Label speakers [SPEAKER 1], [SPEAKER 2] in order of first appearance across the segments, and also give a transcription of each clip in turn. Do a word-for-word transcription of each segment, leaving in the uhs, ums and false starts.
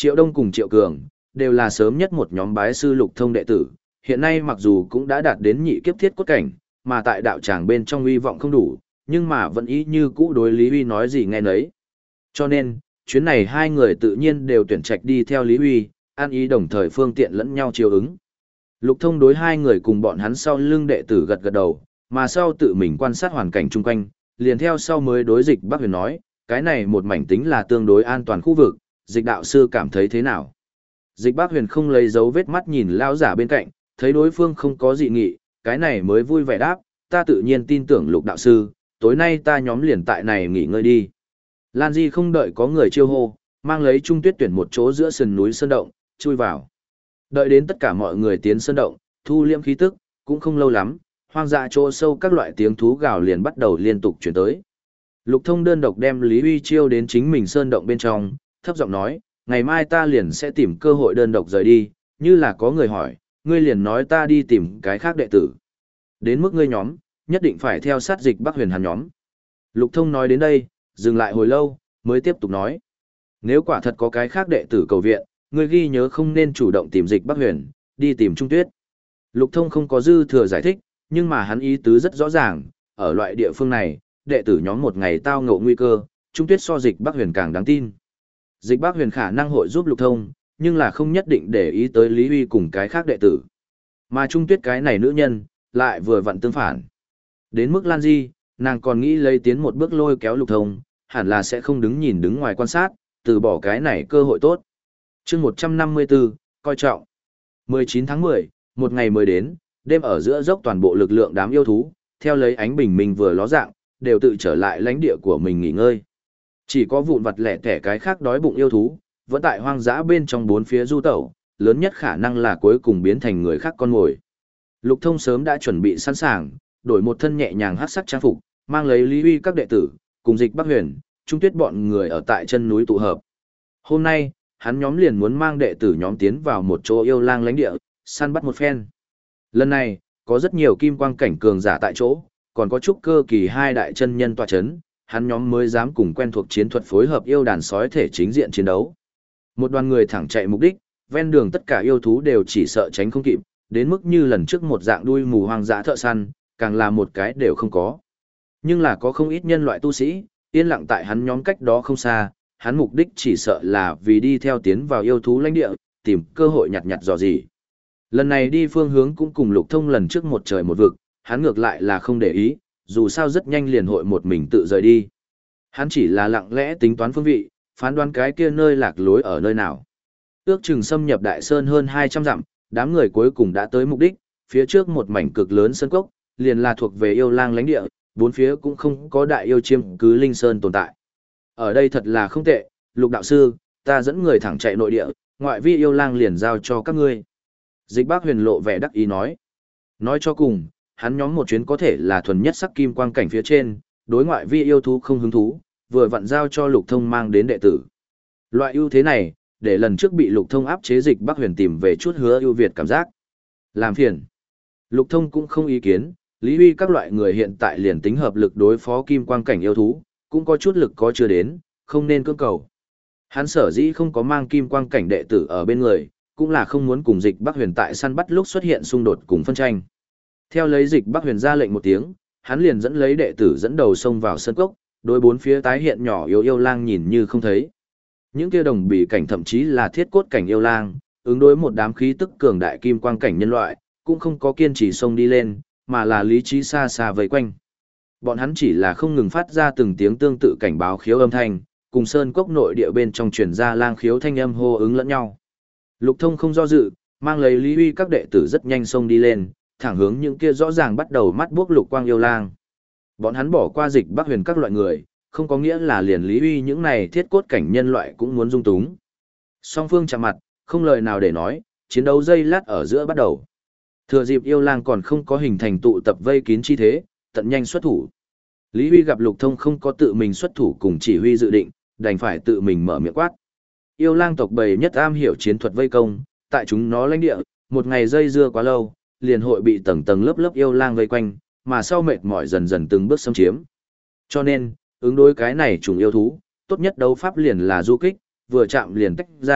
[SPEAKER 1] Triệu Đông cùng Triệu Cường, đều là sớm nhất một nhóm bái sư Lục Thông đệ tử, hiện nay mặc dù cũng đã đạt đến nhị kiếp thiết cốt cảnh, mà tại đạo tràng bên trong uy vọng không đủ, nhưng mà vẫn ý như cũ đối Lý Huy nói gì nghe nấy. Cho nên, chuyến này hai người tự nhiên đều tuyển trạch đi theo Lý Huy, an ý đồng thời phương tiện lẫn nhau chiều ứng. Lục Thông đối hai người cùng bọn hắn sau lưng đệ tử gật gật đầu, mà sau tự mình quan sát hoàn cảnh chung quanh, liền theo sau mới đối Dịch Bắc Huyền nói, cái này một mảnh tính là tương đối an toàn khu vực, Dịch đạo sư cảm thấy thế nào? Dịch Bắc Huyền không lấy dấu vết mắt nhìn lão giả bên cạnh, thấy đối phương không có dị nghị, cái này mới vui vẻ đáp, ta tự nhiên tin tưởng Lục đạo sư, tối nay ta nhóm liền tại này nghỉ ngơi đi. Lan Di không đợi có người chiêu hô, mang lấy Trung Tuyết tuyển một chỗ giữa sườn núi sơn động, chui vào. Đợi đến tất cả mọi người tiến sơn động, thu liễm khí tức, cũng không lâu lắm, hoang dã chỗ sâu các loại tiếng thú gào liền bắt đầu liên tục chuyển tới. Lục Thông đơn độc đem Lý Huy chiêu đến chính mình sơn động bên trong, thấp giọng nói, ngày mai ta liền sẽ tìm cơ hội đơn độc rời đi, như là có người hỏi, ngươi liền nói ta đi tìm cái khác đệ tử. Đến mức ngươi nhóm, nhất định phải theo sát Dịch Bắc Huyền hắn nhóm. Lục Thông nói đến đây, dừng lại hồi lâu, mới tiếp tục nói. Nếu quả thật có cái khác đệ tử cầu viện, ngươi ghi nhớ không nên chủ động tìm Dịch Bắc Huyền, đi tìm Trung Tuyết. Lục Thông không có dư thừa giải thích, nhưng mà hắn ý tứ rất rõ ràng, ở loại địa phương này, đệ tử nhóm một ngày tao ngộ nguy cơ, Trung Tuyết so Dịch Bắc Huyền càng đáng tin. Dịch Bắc Huyền khả năng hội giúp Lục Thông, nhưng là không nhất định để ý tới Lý Huy cùng cái khác đệ tử. Mà Trung Tuyết cái này nữ nhân, lại vừa vặn tương phản. Đến mức Lan Di, nàng còn nghĩ lấy tiến một bước lôi kéo Lục Thông, hẳn là sẽ không đứng nhìn đứng ngoài quan sát, từ bỏ cái này cơ hội tốt. chương một trăm năm mươi tư, coi trọng. mười chín tháng mười, một ngày mới đến, đêm ở giữa dốc toàn bộ lực lượng đám yêu thú, theo lấy ánh bình minh vừa ló dạng, đều tự trở lại lãnh địa của mình nghỉ ngơi. Chỉ có vụn vặt lẻ tẻ cái khác đói bụng yêu thú, vẫn tại hoang dã bên trong bốn phía du tẩu, lớn nhất khả năng là cuối cùng biến thành người khác con mồi. Lục Thông sớm đã chuẩn bị sẵn sàng, đổi một thân nhẹ nhàng hắc sắc trang phục, mang lấy Lý Huy các đệ tử, cùng Dịch Bắc Huyền, Trung Tuyết bọn người ở tại chân núi tụ hợp. Hôm nay, hắn nhóm liền muốn mang đệ tử nhóm tiến vào một chỗ yêu lang lãnh địa, săn bắt một phen. Lần này, có rất nhiều kim quang cảnh cường giả tại chỗ, còn có trúc cơ kỳ hai đại chân nhân tọa chấn, hắn nhóm mới dám cùng quen thuộc chiến thuật phối hợp yêu đàn sói thể chính diện chiến đấu. Một đoàn người thẳng chạy mục đích, ven đường tất cả yêu thú đều chỉ sợ tránh không kịp, đến mức như lần trước một dạng đuôi mù hoang dã thợ săn, càng là một cái đều không có. Nhưng là có không ít nhân loại tu sĩ, yên lặng tại hắn nhóm cách đó không xa, hắn mục đích chỉ sợ là vì đi theo tiến vào yêu thú lãnh địa, tìm cơ hội nhặt nhặt dò gì. Lần này đi phương hướng cũng cùng Lục Thông lần trước một trời một vực, hắn ngược lại là không để ý, dù sao rất nhanh liền hội một mình tự rời đi. Hắn chỉ là lặng lẽ tính toán phương vị, phán đoán cái kia nơi lạc lối ở nơi nào. Ước chừng xâm nhập đại sơn hơn hai trăm dặm, đám người cuối cùng đã tới mục đích, phía trước một mảnh cực lớn sơn cốc, liền là thuộc về yêu lang lãnh địa, bốn phía cũng không có đại yêu chiêm cứ linh sơn tồn tại. Ở đây thật là không tệ, Lục đạo sư, ta dẫn người thẳng chạy nội địa, ngoại vi yêu lang liền giao cho các ngươi. Dịch Bắc Huyền lộ vẻ đắc ý nói. Nói cho cùng, hắn nhóm một chuyến có thể là thuần nhất sắc kim quang cảnh phía trên, đối ngoại vi yêu thú không hứng thú, vừa vặn giao cho Lục Thông mang đến đệ tử. Loại ưu thế này, để lần trước bị Lục Thông áp chế Dịch Bắc Huyền tìm về chút hứa ưu việt cảm giác. Làm phiền. Lục Thông cũng không ý kiến, Lý Huy các loại người hiện tại liền tính hợp lực đối phó kim quang cảnh yêu thú, cũng có chút lực có chưa đến, không nên cưỡng cầu. Hắn sở dĩ không có mang kim quang cảnh đệ tử ở bên người, cũng là không muốn cùng Dịch Bắc Huyền tại săn bắt lúc xuất hiện xung đột cùng phân tranh. Theo lấy Dịch Bắc Huyền ra lệnh một tiếng, hắn liền dẫn lấy đệ tử dẫn đầu xông vào sân cốc, đối bốn phía tái hiện nhỏ yếu yêu lang nhìn như không thấy. Những kia đồng bì cảnh thậm chí là thiết cốt cảnh yêu lang, ứng đối một đám khí tức cường đại kim quang cảnh nhân loại, cũng không có kiên trì xông đi lên, mà là lý trí xa xa vây quanh. Bọn hắn chỉ là không ngừng phát ra từng tiếng tương tự cảnh báo khiếu âm thanh, cùng sơn cốc nội địa bên trong truyền ra lang khiếu thanh âm hô ứng lẫn nhau. Lục Thông không do dự, mang lấy Lý Huy các đệ tử rất nhanh xông đi lên, thẳng hướng những kia rõ ràng bắt đầu mắt buốc lục quang yêu lang. Bọn hắn bỏ qua Dịch Bắc Huyền các loại người, không có nghĩa là liền Lý Huy những này thiết cốt cảnh nhân loại cũng muốn dung túng. Song phương chạm mặt, không lời nào để nói, chiến đấu dây lát ở giữa bắt đầu. Thừa dịp yêu lang còn không có hình thành tụ tập vây kín chi thế, tận nhanh xuất thủ. Lý Huy gặp Lục Thông không có tự mình xuất thủ cùng chỉ huy dự định, đành phải tự mình mở miệng quát. Yêu lang tộc bầy nhất am hiểu chiến thuật vây công, tại chúng nó lãnh địa, một ngày dây dưa quá lâu, liền hội bị tầng tầng lớp lớp yêu lang vây quanh, mà sau mệt mỏi dần dần từng bước xâm chiếm. Cho nên, ứng đối cái này trùng yêu thú, tốt nhất đấu pháp liền là du kích, vừa chạm liền tách ra,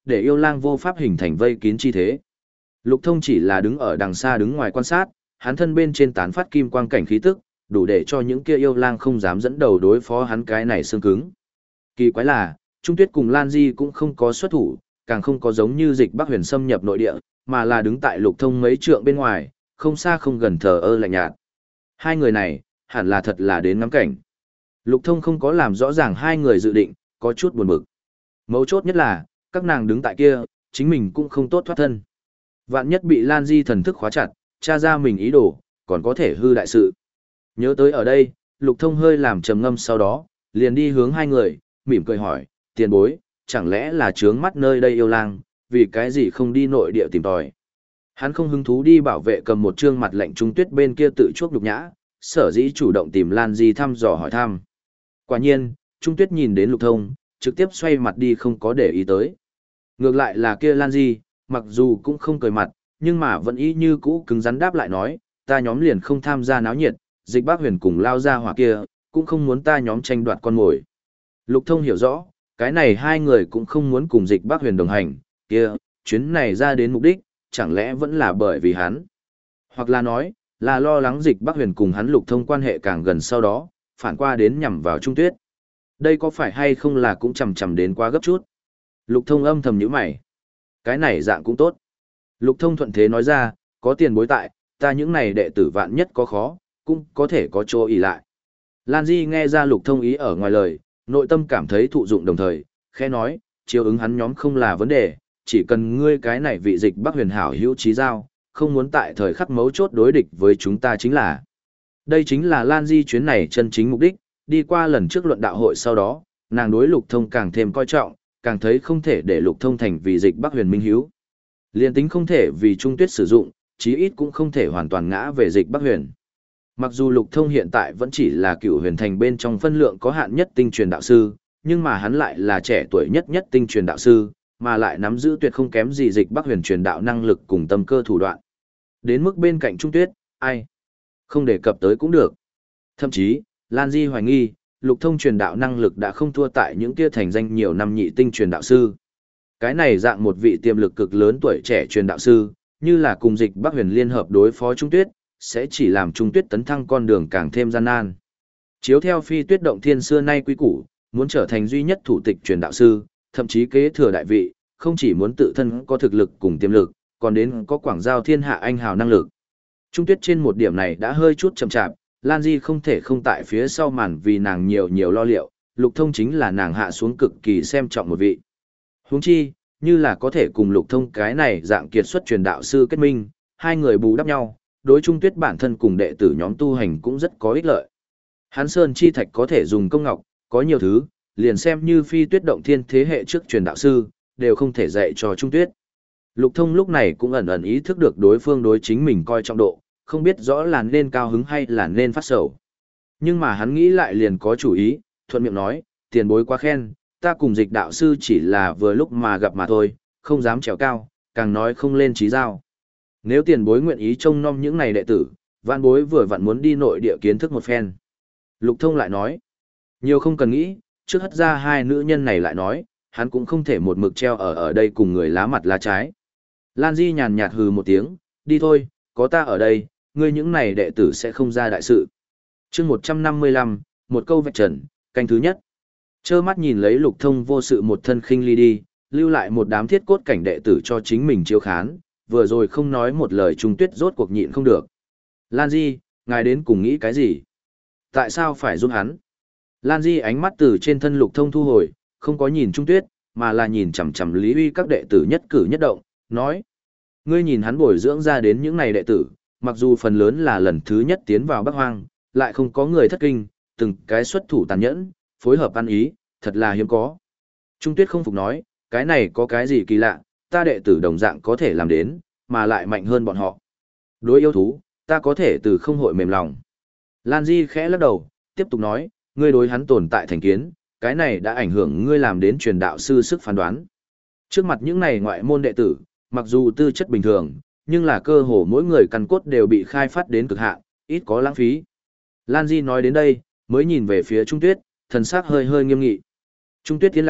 [SPEAKER 1] để yêu lang vô pháp hình thành vây kín chi thế. Lục Thông chỉ là đứng ở đằng xa đứng ngoài quan sát, hắn thân bên trên tán phát kim quang cảnh khí tức, đủ để cho những kia yêu lang không dám dẫn đầu đối phó hắn cái này xương cứng. Kỳ quái là, Trung Tuyết cùng Lan Di cũng không có xuất thủ, càng không có giống như Dịch Bắc Huyền xâm nhập nội địa, mà là đứng tại Lục Thông mấy trượng bên ngoài, không xa không gần thờ ơ lạnh nhạt. Hai người này, hẳn là thật là đến ngắm cảnh. Lục Thông không có làm rõ ràng hai người dự định, có chút buồn bực. Mấu chốt nhất là, các nàng đứng tại kia, chính mình cũng không tốt thoát thân. Vạn nhất bị Lan Di thần thức khóa chặt, tra ra mình ý đồ, còn có thể hư đại sự. Nhớ tới ở đây, Lục Thông hơi làm trầm ngâm sau đó, liền đi hướng hai người, mỉm cười hỏi, tiền bối, chẳng lẽ là trướng mắt nơi đây yêu lang, vì cái gì không đi nội địa tìm tòi. Hắn không hứng thú đi bảo vệ cầm một trương mặt lạnh Trung Tuyết bên kia tự chuốc nhục nhã, sở dĩ chủ động tìm Lan Di thăm dò hỏi thăm. Quả nhiên, Trung Tuyết nhìn đến Lục Thông, trực tiếp xoay mặt đi không có để ý tới. Ngược lại là kia Lan Di, mặc dù cũng không cười mặt, nhưng mà vẫn ý như cũ cứng rắn đáp lại nói, ta nhóm liền không tham gia náo nhiệt, Dịch Bắc Huyền cùng lao ra hỏa kia, cũng không muốn ta nhóm tranh đoạt con mồi. Lục Thông hiểu rõ, cái này hai người cũng không muốn cùng Dịch Bắc Huyền đồng hành, kia, chuyến này ra đến mục đích, chẳng lẽ vẫn là bởi vì hắn. Hoặc là nói, là lo lắng Dịch Bắc Huyền cùng hắn Lục Thông quan hệ càng gần sau đó, phản qua đến nhằm vào Trung Tuyết. Đây có phải hay không là cũng chầm chầm đến quá gấp chút. Lục Thông âm thầm nhíu mày. Cái này dạng cũng tốt. Lục Thông thuận thế nói ra, có tiền bối tại, ta những này đệ tử vạn nhất có khó, cũng có thể có chỗ ỷ lại. Lan Di nghe ra Lục Thông ý ở ngoài lời, nội tâm cảm thấy thụ dụng đồng thời, khẽ nói, chiếu ứng hắn nhóm không là vấn đề, chỉ cần ngươi cái này vị Dịch Bắc Huyền hảo hữu trí giao, không muốn tại thời khắc mấu chốt đối địch với chúng ta chính là. Đây chính là Lan Di chuyến này chân chính mục đích, đi qua lần trước luận đạo hội sau đó, nàng đối Lục Thông càng thêm coi trọng, càng thấy không thể để Lục Thông thành vì Dịch Bắc Huyền minh hiếu. Liên tính không thể vì Trung Tuyết sử dụng, chí ít cũng không thể hoàn toàn ngã về Dịch Bắc Huyền. Mặc dù Lục Thông hiện tại vẫn chỉ là Cửu Huyền Thành bên trong phân lượng có hạn nhất tinh truyền đạo sư, nhưng mà hắn lại là trẻ tuổi nhất nhất tinh truyền đạo sư, mà lại nắm giữ tuyệt không kém gì Dịch Bắc Huyền truyền đạo năng lực cùng tâm cơ thủ đoạn. Đến mức bên cạnh Trung Tuyết, ai không đề cập tới cũng được. Thậm chí, Lan Di hoài nghi, Lục Thông truyền đạo năng lực đã không thua tại những kia thành danh nhiều năm nhị tinh truyền đạo sư. Cái này dạng một vị tiềm lực cực lớn tuổi trẻ truyền đạo sư, như là cùng Dịch Bắc Huyền liên hợp đối phó Trung Tuyết, sẽ chỉ làm Trung Tuyết tấn thăng con đường càng thêm gian nan. Chiếu theo Phi Tuyết Động Thiên xưa nay quý củ, muốn trở thành duy nhất thủ tịch truyền đạo sư, thậm chí kế thừa đại vị, không chỉ muốn tự thân có thực lực cùng tiềm lực, còn đến có quảng giao thiên hạ anh hào năng lực. Trung Tuyết trên một điểm này đã hơi chút chậm chạp, Lan Di không thể không tại phía sau màn vì nàng nhiều nhiều lo liệu, Lục Thông chính là nàng hạ xuống cực kỳ xem trọng một vị. Huống chi, như là có thể cùng Lục Thông cái này dạng kiệt xuất truyền đạo sư kết minh, hai người bù đắp nhau, đối Trung Tuyết bản thân cùng đệ tử nhóm tu hành cũng rất có ích lợi. Hán Sơn chi thạch có thể dùng công ngọc, có nhiều thứ, liền xem như Phi Tuyết Động Thiên thế hệ trước truyền đạo sư, đều không thể dạy cho Trung Tuyết. Lục Thông lúc này cũng ẩn ẩn ý thức được đối phương đối chính mình coi trọng độ, không biết rõ là nên cao hứng hay là nên phát sầu. Nhưng mà hắn nghĩ lại liền có chủ ý, thuận miệng nói, tiền bối quá khen, ta cùng Dịch đạo sư chỉ là vừa lúc mà gặp mà thôi, không dám trèo cao, càng nói không lên trí giao. Nếu tiền bối nguyện ý trông nom những này đệ tử, vạn bối vừa vặn muốn đi nội địa kiến thức một phen. Lục Thông lại nói, nhiều không cần nghĩ, trước hất ra hai nữ nhân này lại nói, hắn cũng không thể một mực treo ở ở đây cùng người lá mặt lá trái. Lan Di nhàn nhạt hừ một tiếng, đi thôi, có ta ở đây, ngươi những này đệ tử sẽ không ra đại sự. chương một trăm năm mươi lăm, một câu vạch trần, canh thứ nhất. Chơ mắt nhìn lấy Lục Thông vô sự một thân khinh ly đi, lưu lại một đám thiết cốt cảnh đệ tử cho chính mình chiếu khán, vừa rồi không nói một lời Trung Tuyết rốt cuộc nhịn không được. Lan Di, ngài đến cùng nghĩ cái gì? Tại sao phải giúp hắn? Lan Di ánh mắt từ trên thân Lục Thông thu hồi, không có nhìn Trung Tuyết, mà là nhìn chằm chằm Lý Huy các đệ tử nhất cử nhất động, nói. Ngươi nhìn hắn bồi dưỡng ra đến những này đệ tử, mặc dù phần lớn là lần thứ nhất tiến vào Bắc Hoang, lại không có người thất kinh, từng cái xuất thủ tàn nhẫn, phối hợp ăn ý, thật là hiếm có. Trung Tuyết không phục nói, cái này có cái gì kỳ lạ, ta đệ tử đồng dạng có thể làm đến, mà lại mạnh hơn bọn họ. Đối yêu thú, ta có thể từ không hội mềm lòng. Lan Di khẽ lắc đầu, tiếp tục nói, ngươi đối hắn tồn tại thành kiến, cái này đã ảnh hưởng ngươi làm đến truyền đạo sư sức phán đoán. Trước mặt những này ngoại môn đệ tử, mặc dù tư chất bình thường, nhưng là cơ hồ mỗi người căn cốt đều bị khai phát đến cực hạn, ít có lãng phí. Lan Di nói đến đây, mới nhìn về phía Trung Tuyết, thần sắc hơi hơi nghiêm nghị. Trung Tuyết tiến lặng,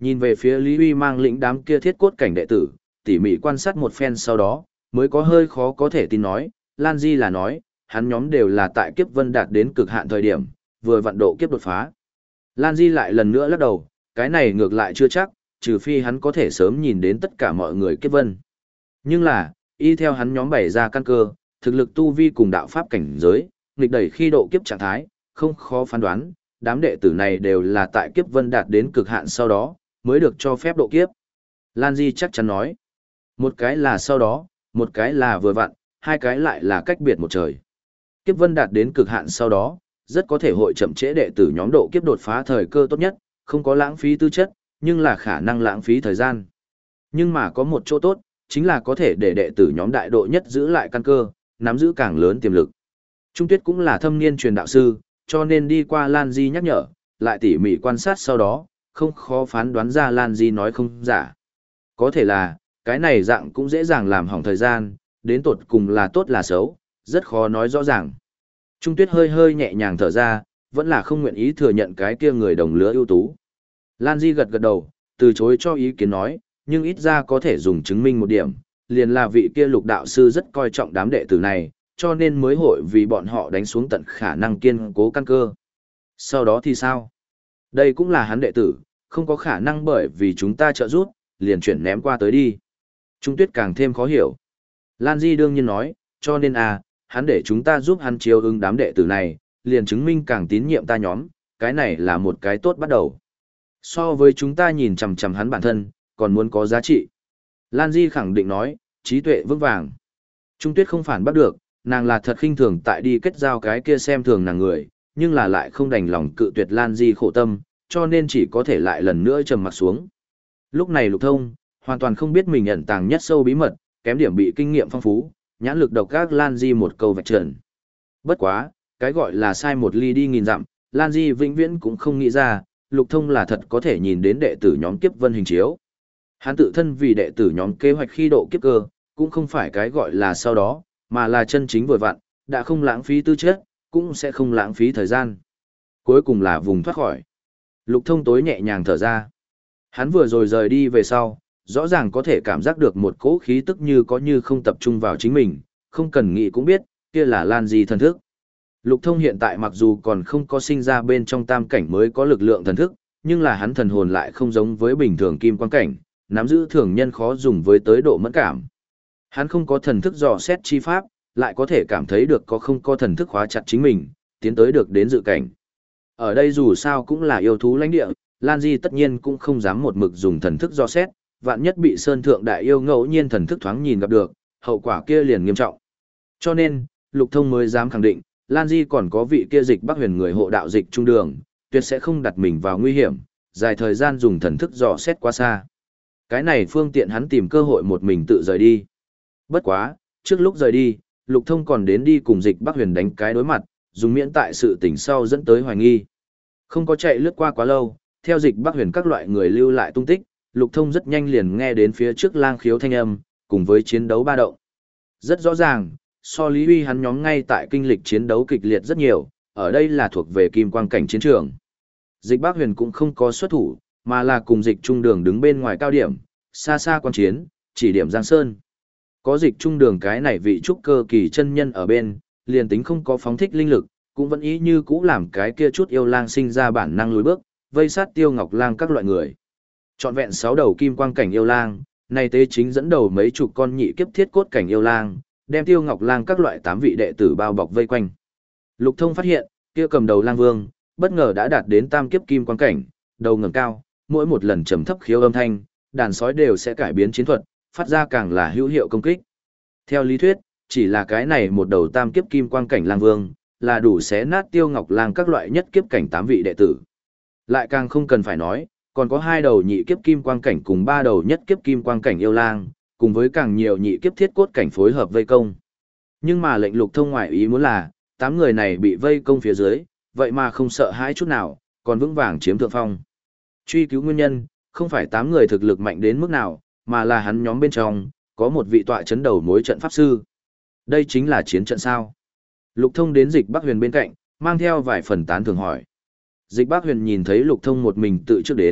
[SPEAKER 1] Nhìn về phía Lý Uy mang lĩnh đám kia thiết cốt cảnh đệ tử, tỉ mỉ quan sát một phen sau đó, mới có hơi khó có thể tin nói, Lan Di là nói, hắn nhóm đều là tại kiếp vân đạt đến cực hạn thời điểm, vừa vận độ kiếp đột phá. Lan Di lại lần nữa lắc đầu, cái này ngược lại chưa chắc, trừ phi hắn có thể sớm nhìn đến tất cả mọi người kiếp vân. Nhưng là, y theo hắn nhóm bày ra căn cơ, thực lực tu vi cùng đạo pháp cảnh giới, nghịch đẩy khi độ kiếp trạng thái, không khó phán đoán, đám đệ tử này đều là tại kiếp vân đạt đến cực hạn sau đó, mới được cho phép độ kiếp. Lan Di chắc chắn nói, một cái là sau đó, một cái là vừa vặn, hai cái lại là cách biệt một trời. Kiếp vân đạt đến cực hạn sau đó, rất có thể hội chậm trễ đệ tử nhóm độ kiếp đột phá thời cơ tốt nhất, không có lãng phí tư chất, nhưng là khả năng lãng phí thời gian. Nhưng mà có một chỗ tốt, chính là có thể để đệ tử nhóm đại độ nhất giữ lại căn cơ, nắm giữ càng lớn tiềm lực. Trung Tuyết cũng là thâm niên truyền đạo sư, cho nên đi qua Lan Di nhắc nhở, lại tỉ mỉ quan sát sau đó, không khó phán đoán ra Lan Di nói không giả. Có thể là, cái này dạng cũng dễ dàng làm hỏng thời gian, đến tột cùng là tốt là xấu, rất khó nói rõ ràng. Trung Tuyết hơi hơi nhẹ nhàng thở ra, vẫn là không nguyện ý thừa nhận cái kia người đồng lứa ưu tú. Lan Di gật gật đầu, từ chối cho ý kiến nói, nhưng ít ra có thể dùng chứng minh một điểm, liền là vị kia lục đạo sư rất coi trọng đám đệ tử này, cho nên mới hội vì bọn họ đánh xuống tận khả năng kiên cố căn cơ. Sau đó thì sao? Đây cũng là hắn đệ tử, không có khả năng bởi vì chúng ta trợ giúp, liền chuyển ném qua tới đi. Trung Tuyết càng thêm khó hiểu. Lan Di đương nhiên nói, cho nên à, hắn để chúng ta giúp hắn chiếu ứng đám đệ tử này, liền chứng minh càng tín nhiệm ta nhóm, cái này là một cái tốt bắt đầu. So với chúng ta nhìn chằm chằm hắn bản thân, còn muốn có giá trị. Lan Di khẳng định nói, trí tuệ vững vàng. Trung Tuyết không phản bắt được, nàng là thật khinh thường tại đi kết giao cái kia xem thường nàng người, nhưng là lại không đành lòng cự tuyệt Lan Di khổ tâm, cho nên chỉ có thể lại lần nữa trầm mặt xuống. Lúc này Lục Thông, hoàn toàn không biết mình ẩn tàng nhất sâu bí mật, kém điểm bị kinh nghiệm phong phú, nhãn lực độc ác Lan Di một câu vạch trần. Bất quá, cái gọi là sai một ly đi nghìn dặm, Lan Di vĩnh viễn cũng không nghĩ ra, Lục Thông là thật có thể nhìn đến đệ tử nhóm kiếp vân hình chiếu. Hắn tự thân vì đệ tử nhóm kế hoạch khi độ kiếp cơ, cũng không phải cái gọi là sau đó, mà là chân chính vừa vặn, đã không lãng phí tư chất, cũng sẽ không lãng phí thời gian. Cuối cùng là vùng thoát khỏi. Lục Thông tối nhẹ nhàng thở ra. Hắn vừa rồi rời đi về sau, rõ ràng có thể cảm giác được một cỗ khí tức như có như không tập trung vào chính mình, không cần nghĩ cũng biết, kia là Lan Di thần thức. Lục Thông hiện tại mặc dù còn không có sinh ra bên trong tam cảnh mới có lực lượng thần thức, nhưng là hắn thần hồn lại không giống với bình thường kim quan cảnh, nắm giữ thường nhân khó dùng với tới độ mẫn cảm. Hắn không có thần thức dò xét chi pháp, lại có thể cảm thấy được có không có thần thức khóa chặt chính mình, tiến tới được đến dự cảnh. Ở đây dù sao cũng là yêu thú lãnh địa, Lan Di tất nhiên cũng không dám một mực dùng thần thức dò xét, vạn nhất bị Sơn Thượng Đại Yêu ngẫu nhiên thần thức thoáng nhìn gặp được, hậu quả kia liền nghiêm trọng. Cho nên, Lục Thông mới dám khẳng định, Lan Di còn có vị kia dịch Bắc Huyền người hộ đạo dịch trung đường, tuyệt sẽ không đặt mình vào nguy hiểm, dài thời gian dùng thần thức dò xét quá xa. Cái này phương tiện hắn tìm cơ hội một mình tự rời đi. Bất quá, trước lúc rời đi, Lục Thông còn đến đi cùng dịch Bắc Huyền đánh cái đối mặt, dùng miễn tại sự tình sau dẫn tới hoài nghi. Không có chạy lướt qua quá lâu, theo dịch Bắc Huyền các loại người lưu lại tung tích, Lục Thông rất nhanh liền nghe đến phía trước lang khiếu thanh âm, cùng với chiến đấu ba động. Rất rõ ràng, so Lý Huy hắn nhóm ngay tại kinh lịch chiến đấu kịch liệt rất nhiều, ở đây là thuộc về kim quang cảnh chiến trường. Dịch Bắc Huyền cũng không có xuất thủ, mà là cùng dịch trung đường đứng bên ngoài cao điểm, xa xa quan chiến, chỉ điểm Giang Sơn. Có dịch trung đường cái này vị trúc cơ kỳ chân nhân ở bên, liền tính không có phóng thích linh lực, cũng vẫn ý như cũ làm cái kia chút yêu lang sinh ra bản năng lùi bước, vây sát Tiêu Ngọc Lang các loại người. Trọn vẹn sáu đầu kim quang cảnh yêu lang, này tế chính dẫn đầu mấy chục con nhị kiếp thiết cốt cảnh yêu lang, đem Tiêu Ngọc Lang các loại tám vị đệ tử bao bọc vây quanh. Lục Thông phát hiện, kia cầm đầu lang vương, bất ngờ đã đạt đến tam kiếp kim quang cảnh, đầu ngẩng cao, mỗi một lần trầm thấp khiếu âm thanh, đàn sói đều sẽ cải biến chiến thuật, phát ra càng là hữu hiệu công kích. Theo lý thuyết, chỉ là cái này một đầu tam kiếp kim quang cảnh lang vương, là đủ xé nát Tiêu Ngọc Lang các loại nhất kiếp cảnh tám vị đệ tử. Lại càng không cần phải nói, còn có hai đầu nhị kiếp kim quang cảnh cùng ba đầu nhất kiếp kim quang cảnh yêu lang, cùng với càng nhiều nhị kiếp thiết cốt cảnh phối hợp vây công. Nhưng mà lệnh Lục Thông ngoại ý muốn là, tám người này bị vây công phía dưới, vậy mà không sợ hãi chút nào, còn vững vàng chiếm thượng phong. Truy cứu nguyên nhân, không phải tám người thực lực mạnh đến mức nào, mà là hắn nhóm bên trong, có một vị tọa chấn đầu mối trận pháp sư. Đây chính là chiến trận sao? Lục Thông đến dịch Bắc Huyền bên cạnh, mang theo vài phần tán thường hỏi. Dịch Bắc Huyền nhìn thấy Lục Thông một mình tự trước đến,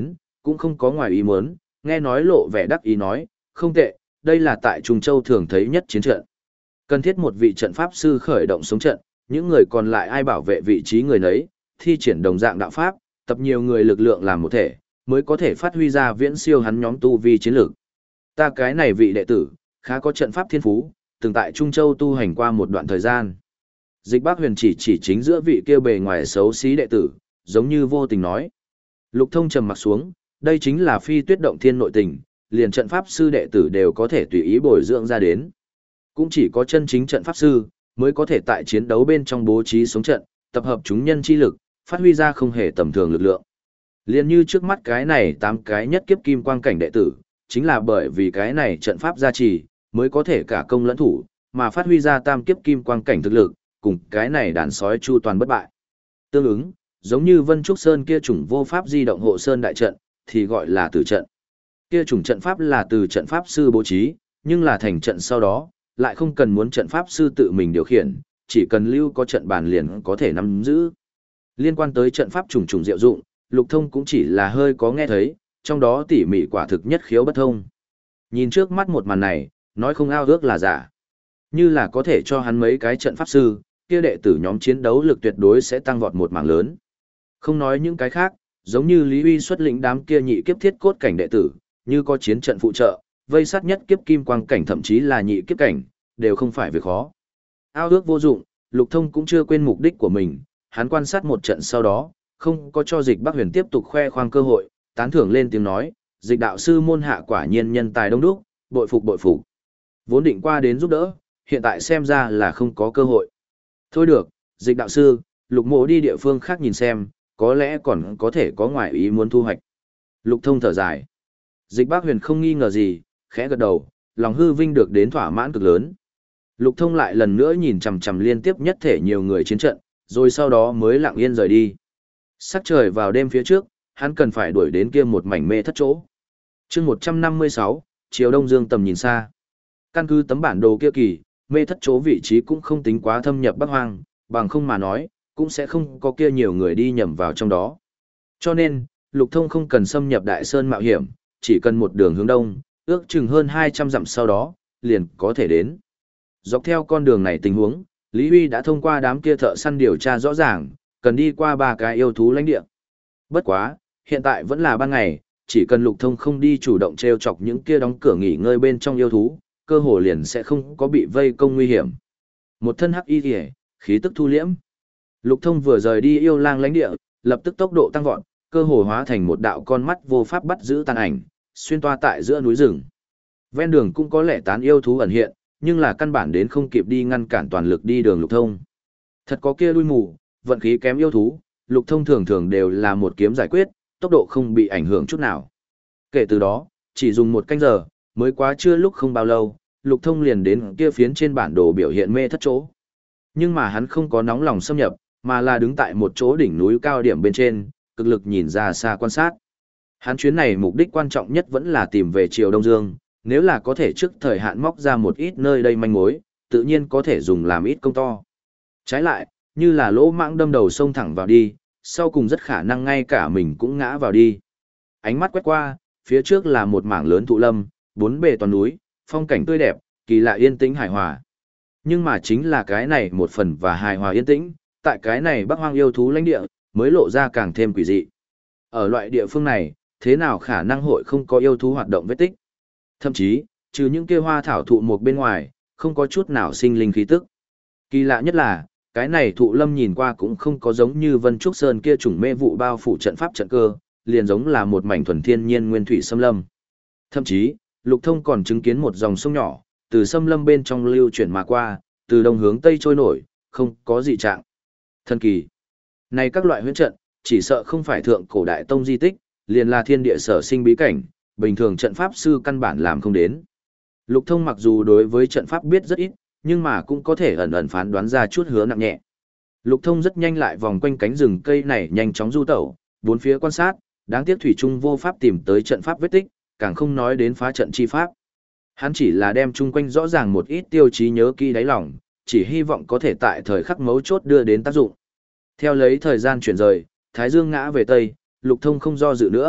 [SPEAKER 1] cũng không có ngoài ý muốn, nghe nói lộ vẻ đắc ý nói, không tệ, đây là tại Trung Châu thường thấy nhất chiến trận. Cần thiết một vị trận pháp sư khởi động sống trận, những người còn lại ai bảo vệ vị trí người nấy, thi triển đồng dạng đạo pháp, tập nhiều người lực lượng làm một thể, mới có thể phát huy ra viễn siêu hắn nhóm tu vi chiến lược. Ta cái này vị đệ tử, khá có trận pháp thiên phú, từng tại Trung Châu tu hành qua một đoạn thời gian. Dịch Bác Huyền chỉ chỉ chính giữa vị kia bề ngoài xấu xí đệ tử, giống như vô tình nói. Lục Thông trầm mặt xuống, đây chính là phi tuyết động thiên nội tình, liền trận pháp sư đệ tử đều có thể tùy ý bồi dưỡng ra đến. Cũng chỉ có chân chính trận pháp sư, mới có thể tại chiến đấu bên trong bố trí sống trận, tập hợp chúng nhân chi lực, phát huy ra không hề tầm thường lực lượng. Liên như trước mắt cái này tám cái nhất kiếp kim quang cảnh đệ tử, chính là bởi vì cái này trận pháp gia trì, mới có thể cả công lẫn thủ, mà phát huy ra tam kiếp kim quang cảnh thực lực, cùng cái này đàn sói chu toàn bất bại. Tương ứng, giống như Vân Trúc Sơn kia chủng vô pháp di động hộ sơn đại trận, thì gọi là tử trận. Kia chủng trận pháp là từ trận pháp sư bố trí, nhưng là thành trận sau đó, lại không cần muốn trận pháp sư tự mình điều khiển, chỉ cần lưu có trận bàn liền có thể nắm giữ. Liên quan tới trận pháp trùng trùng diệu dụng, Lục Thông cũng chỉ là hơi có nghe thấy, trong đó tỉ mỉ quả thực nhất khiếu bất thông. Nhìn trước mắt một màn này, nói không ao ước là giả. Như là có thể cho hắn mấy cái trận pháp sư, kia đệ tử nhóm chiến đấu lực tuyệt đối sẽ tăng vọt một mảng lớn. Không nói những cái khác, giống như Lý Uy xuất lĩnh đám kia nhị kiếp thiết cốt cảnh đệ tử, như có chiến trận phụ trợ, vây sát nhất kiếp kim quang cảnh thậm chí là nhị kiếp cảnh, đều không phải việc khó. Ao ước vô dụng, Lục Thông cũng chưa quên mục đích của mình, hắn quan sát một trận sau đó, không có cho Dịch Bắc Huyền tiếp tục khoe khoang cơ hội, tán thưởng lên tiếng nói, Dịch đạo sư môn hạ quả nhiên nhân tài đông đúc, bội phục bội phục. Vốn định qua đến giúp đỡ, hiện tại xem ra là không có cơ hội. Thôi được, Dịch đạo sư, Lục mộ đi địa phương khác nhìn xem, có lẽ còn có thể có ngoại ý muốn thu hoạch. Lục Thông thở dài. Dịch Bác Huyền không nghi ngờ gì, khẽ gật đầu, lòng hư vinh được đến thỏa mãn cực lớn. Lục Thông lại lần nữa nhìn chằm chằm liên tiếp nhất thể nhiều người chiến trận, rồi sau đó mới lặng yên rời đi. Sắc trời vào đêm phía trước, hắn cần phải đuổi đến kia một mảnh mê thất chỗ. Chương một trăm năm mươi sáu, chiều đông dương tầm nhìn xa. Căn cứ tấm bản đồ kia kỳ, mê thất chỗ vị trí cũng không tính quá thâm nhập Bắc Hoang, bằng không mà nói, cũng sẽ không có kia nhiều người đi nhầm vào trong đó. Cho nên, Lục Thông không cần xâm nhập Đại Sơn mạo hiểm, chỉ cần một đường hướng đông, ước chừng hơn hai trăm dặm sau đó, liền có thể đến. Dọc theo con đường này tình huống, Lý Huy đã thông qua đám kia thợ săn điều tra rõ ràng, cần đi qua ba cái yêu thú lãnh địa. Bất quá, hiện tại vẫn là ban ngày, chỉ cần Lục Thông không đi chủ động treo chọc những kia đóng cửa nghỉ ngơi bên trong yêu thú, cơ hồ liền sẽ không có bị vây công nguy hiểm. Một thân hắc y liễu, khí tức thu liễm. Lục Thông vừa rời đi yêu lang lãnh địa, lập tức tốc độ tăng vọt, cơ hồ hóa thành một đạo con mắt vô pháp bắt giữ tàn ảnh, xuyên toa tại giữa núi rừng. Ven đường cũng có lẽ tán yêu thú ẩn hiện, nhưng là căn bản đến không kịp đi ngăn cản toàn lực đi đường Lục Thông. Thật có kia đuôi mù, vận khí kém yêu thú, Lục Thông thường thường đều là một kiếm giải quyết, tốc độ không bị ảnh hưởng chút nào. Kể từ đó, chỉ dùng một canh giờ, mới quá chưa lúc không bao lâu, Lục Thông liền đến kia phiến trên bản đồ biểu hiện mê thất chỗ. Nhưng mà hắn không có nóng lòng xâm nhập, mà là đứng tại một chỗ đỉnh núi cao điểm bên trên, cực lực nhìn ra xa quan sát. Hắn chuyến này mục đích quan trọng nhất vẫn là tìm về Triều Đông Dương, nếu là có thể trước thời hạn móc ra một ít nơi đây manh mối, tự nhiên có thể dùng làm ít công to. Trái lại, như là lỗ mãng đâm đầu sông thẳng vào đi, sau cùng rất khả năng ngay cả mình cũng ngã vào đi. Ánh mắt quét qua, phía trước là một mảng lớn thụ lâm, bốn bề toàn núi, phong cảnh tươi đẹp, kỳ lạ yên tĩnh hài hòa. Nhưng mà chính là cái này một phần và hài hòa yên tĩnh, tại cái này Bắc Hoang yêu thú lãnh địa, mới lộ ra càng thêm quỷ dị. Ở loại địa phương này, thế nào khả năng hội không có yêu thú hoạt động vết tích? Thậm chí, trừ những kia hoa thảo thụ một bên ngoài, không có chút nào sinh linh khí tức. Kỳ lạ nhất là, cái này thụ lâm nhìn qua cũng không có giống như Vân Trúc Sơn kia chủng mê vụ bao phủ trận pháp trận cơ, liền giống là một mảnh thuần thiên nhiên nguyên thủy xâm lâm. Thậm chí, Lục Thông còn chứng kiến một dòng sông nhỏ, từ xâm lâm bên trong lưu chuyển mà qua, từ đông hướng tây trôi nổi, không có dị trạng. Thần kỳ. Này các loại huyễn trận, chỉ sợ không phải thượng cổ đại tông di tích, liền là thiên địa sở sinh bí cảnh, bình thường trận pháp sư căn bản làm không đến. Lục Thông mặc dù đối với trận pháp biết rất ít, nhưng mà cũng có thể ẩn ẩn phán đoán ra chút hứa nặng nhẹ. Lục Thông rất nhanh lại vòng quanh cánh rừng cây này nhanh chóng du tẩu, bốn phía quan sát, đáng tiếc thủy trung vô pháp tìm tới trận pháp vết tích, càng không nói đến phá trận chi pháp. Hắn chỉ là đem chung quanh rõ ràng một ít tiêu chí nhớ kỹ đáy lòng, chỉ hy vọng có thể tại thời khắc mấu chốt đưa đến tác dụng. Theo lấy thời gian chuyển rời, Thái Dương ngã về Tây, Lục Thông không do dự nữa,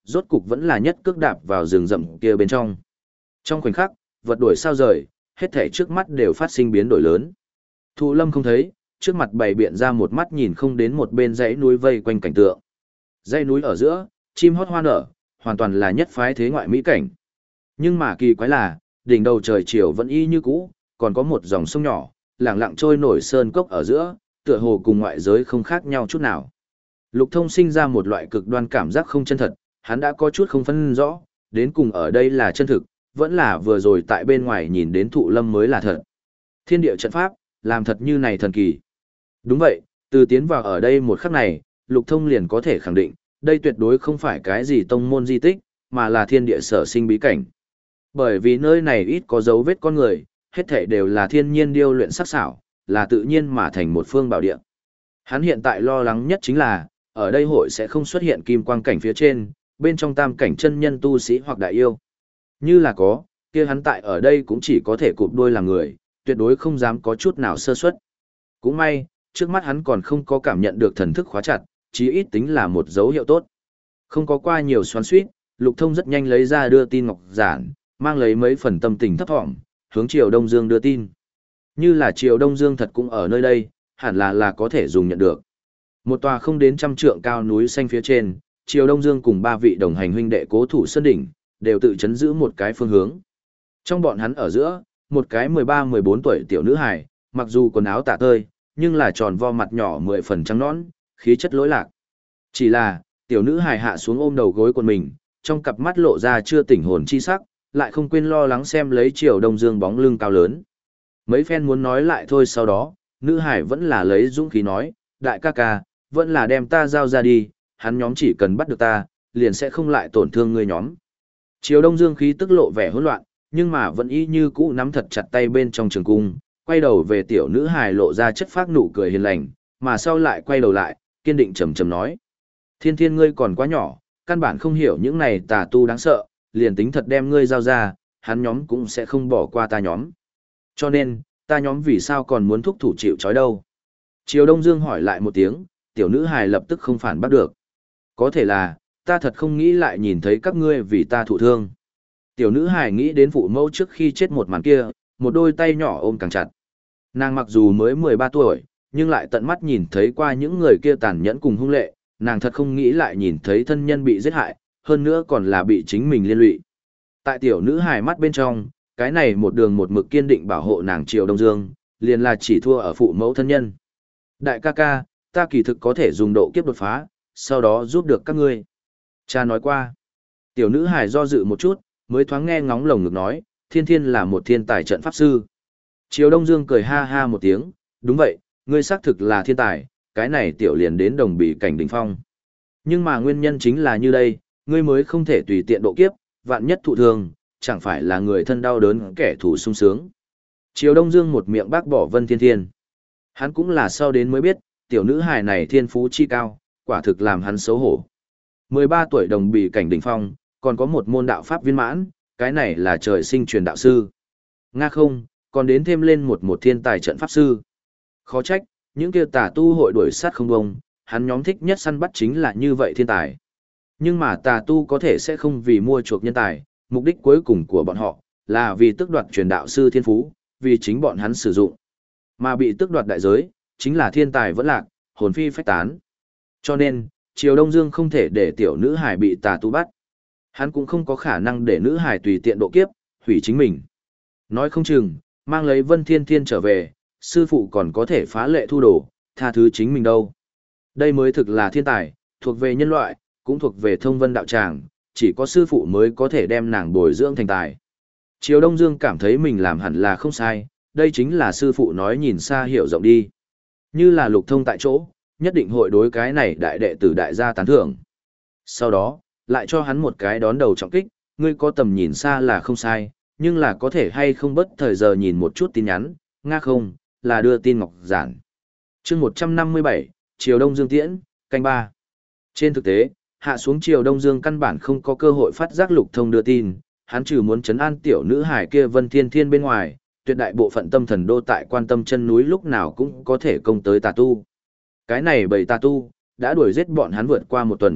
[SPEAKER 1] rốt cục vẫn là nhất cước đạp vào rừng rậm kia bên trong. Trong khoảnh khắc, vật đổi sao rời, hết thảy trước mắt đều phát sinh biến đổi lớn. Thụ Lâm không thấy, trước mặt bày biện ra một mắt nhìn không đến một bên dãy núi vây quanh cảnh tượng. Dãy núi ở giữa, chim hót hoa nở, hoàn toàn là nhất phái thế ngoại mỹ cảnh. Nhưng mà kỳ quái là, đỉnh đầu trời chiều vẫn y như cũ, còn có một dòng sông nhỏ, lặng lặng trôi nổi sơn cốc ở giữa, tựa hồ cùng ngoại giới không khác nhau chút nào. Lục Thông sinh ra một loại cực đoan cảm giác không chân thật, hắn đã có chút không phân rõ, đến cùng ở đây là chân thực, vẫn là vừa rồi tại bên ngoài nhìn đến Thụ Lâm mới là thật. Thiên địa trận pháp, làm thật như này thần kỳ. Đúng vậy, từ tiến vào ở đây một khắc này, Lục Thông liền có thể khẳng định, đây tuyệt đối không phải cái gì tông môn di tích, mà là thiên địa sở sinh bí cảnh. Bởi vì nơi này ít có dấu vết con người, hết thảy đều là thiên nhiên điêu luyện sắc sảo, là tự nhiên mà thành một phương bảo địa. Hắn hiện tại lo lắng nhất chính là, ở đây hội sẽ không xuất hiện kim quang cảnh phía trên, bên trong tam cảnh chân nhân tu sĩ hoặc đại yêu. Như là có, kia hắn tại ở đây cũng chỉ có thể cụp đuôi làm người, tuyệt đối không dám có chút nào sơ suất. Cũng may, trước mắt hắn còn không có cảm nhận được thần thức khóa chặt, chí ít tính là một dấu hiệu tốt. Không có qua nhiều xoắn xuýt, Lục Thông rất nhanh lấy ra đưa tin ngọc giản, mang lấy mấy phần tâm tình thấp thỏm, hướng Triều Đông Dương đưa tin. Như là Triều Đông Dương thật cũng ở nơi đây, hẳn là là có thể dùng nhận được. Một tòa không đến trăm trượng cao núi xanh phía trên, Triều Đông Dương cùng ba vị đồng hành huynh đệ cố thủ sơn đỉnh, đều tự chấn giữ một cái phương hướng. Trong bọn hắn ở giữa, một cái mười ba mười bốn tuổi tiểu nữ hài, mặc dù quần áo tả tơi, nhưng là tròn vo mặt nhỏ mười phần trắng nõn, khí chất lỗi lạc. Chỉ là, tiểu nữ hài hạ xuống ôm đầu gối của mình, trong cặp mắt lộ ra chưa tỉnh hồn chi sắc, lại không quên lo lắng xem lấy Triều Đông Dương bóng lưng cao lớn. Mấy phen muốn nói lại thôi, sau đó, nữ hải vẫn là lấy dũng khí nói, đại ca ca, vẫn là đem ta giao ra đi, hắn nhóm chỉ cần bắt được ta, liền sẽ không lại tổn thương người nhóm. Triều Đông Dương khí tức lộ vẻ hỗn loạn, nhưng mà vẫn y như cũ nắm thật chặt tay bên trong trường cung, quay đầu về tiểu nữ hài lộ ra chất phác nụ cười hiền lành, mà sau lại quay đầu lại, kiên định trầm trầm nói. Thiên Thiên ngươi còn quá nhỏ, căn bản không hiểu những này tà tu đáng sợ, liền tính thật đem ngươi giao ra, hắn nhóm cũng sẽ không bỏ qua ta nhóm. Cho nên, ta nhóm vì sao còn muốn thúc thủ chịu trói đâu? Triều Đông Dương hỏi lại một tiếng, tiểu nữ hài lập tức không phản bắt được. Có thể là, ta thật không nghĩ lại nhìn thấy các ngươi vì ta thụ thương. Tiểu nữ hài nghĩ đến phụ mẫu trước khi chết một màn kia, một đôi tay nhỏ ôm càng chặt. Nàng mặc dù mới mười ba tuổi, nhưng lại tận mắt nhìn thấy qua những người kia tàn nhẫn cùng hung lệ, nàng thật không nghĩ lại nhìn thấy thân nhân bị giết hại, hơn nữa còn là bị chính mình liên lụy. Tại tiểu nữ hài mắt bên trong, cái này một đường một mực kiên định bảo hộ nàng Triều Đông Dương, liền là chỉ thua ở phụ mẫu thân nhân. Đại ca ca, ta kỳ thực có thể dùng độ kiếp đột phá, sau đó giúp được các ngươi. Cha nói qua. Tiểu nữ hài do dự một chút, mới thoáng nghe ngóng lồng ngực nói, Thiên Thiên là một thiên tài trận pháp sư. Triều Đông Dương cười ha ha một tiếng, đúng vậy, ngươi xác thực là thiên tài, cái này tiểu liền đến đồng bị cảnh đỉnh phong. Nhưng mà nguyên nhân chính là như đây, ngươi mới không thể tùy tiện độ kiếp, vạn nhất thụ thương, chẳng phải là người thân đau đớn kẻ thù sung sướng. Triều Đông Dương một miệng bác bỏ Vân Thiên Thiên. Hắn cũng là sau đến mới biết, tiểu nữ hài này thiên phú chi cao, quả thực làm hắn xấu hổ. mười ba tuổi đồng bì cảnh đỉnh phong, còn có một môn đạo pháp viên mãn, cái này là trời sinh truyền đạo sư. Nga không, còn đến thêm lên một một thiên tài trận pháp sư. Khó trách, những kia tà tu hội đuổi sát không bông, hắn nhóm thích nhất săn bắt chính là như vậy thiên tài. Nhưng mà tà tu có thể sẽ không vì mua chuộc nhân tài, mục đích cuối cùng của bọn họ là vì tước đoạt truyền đạo sư thiên phú, vì chính bọn hắn sử dụng. Mà bị tước đoạt đại giới, chính là thiên tài vẫn lạc, hồn phi phách tán. Cho nên, Triều Đông Dương không thể để tiểu nữ hài bị tà tu bắt. Hắn cũng không có khả năng để nữ hài tùy tiện độ kiếp, hủy chính mình. Nói không chừng, mang lấy Vân Thiên Thiên trở về, sư phụ còn có thể phá lệ thu đồ, tha thứ chính mình đâu. Đây mới thực là thiên tài, thuộc về nhân loại, cũng thuộc về thông vân đạo tràng, chỉ có sư phụ mới có thể đem nàng bồi dưỡng thành tài. Triều Đông Dương cảm thấy mình làm hẳn là không sai, đây chính là sư phụ nói nhìn xa hiểu rộng đi. Như là Lục Thông tại chỗ, nhất định hội đối cái này đại đệ tử đại gia tán thưởng. Sau đó, lại cho hắn một cái đón đầu trọng kích, ngươi có tầm nhìn xa là không sai, nhưng là có thể hay không bất thời giờ nhìn một chút tin nhắn, nga không, là đưa tin ngọc giản. chương một trăm năm mươi bảy, Triều Đông Dương tiễn, canh ba. Trên thực tế, hạ xuống Triều Đông Dương căn bản không có cơ hội phát giác Lục Thông đưa tin, hắn trừ muốn trấn an tiểu nữ hải kia Vân Thiên Thiên bên ngoài, tuyệt đại bộ phận tâm thần đô tại quan tâm chân núi lúc nào cũng có thể công tới tà tu. Cái này bầy tà tu, đã đuổi giết bọn hắn vượt qua một tuần,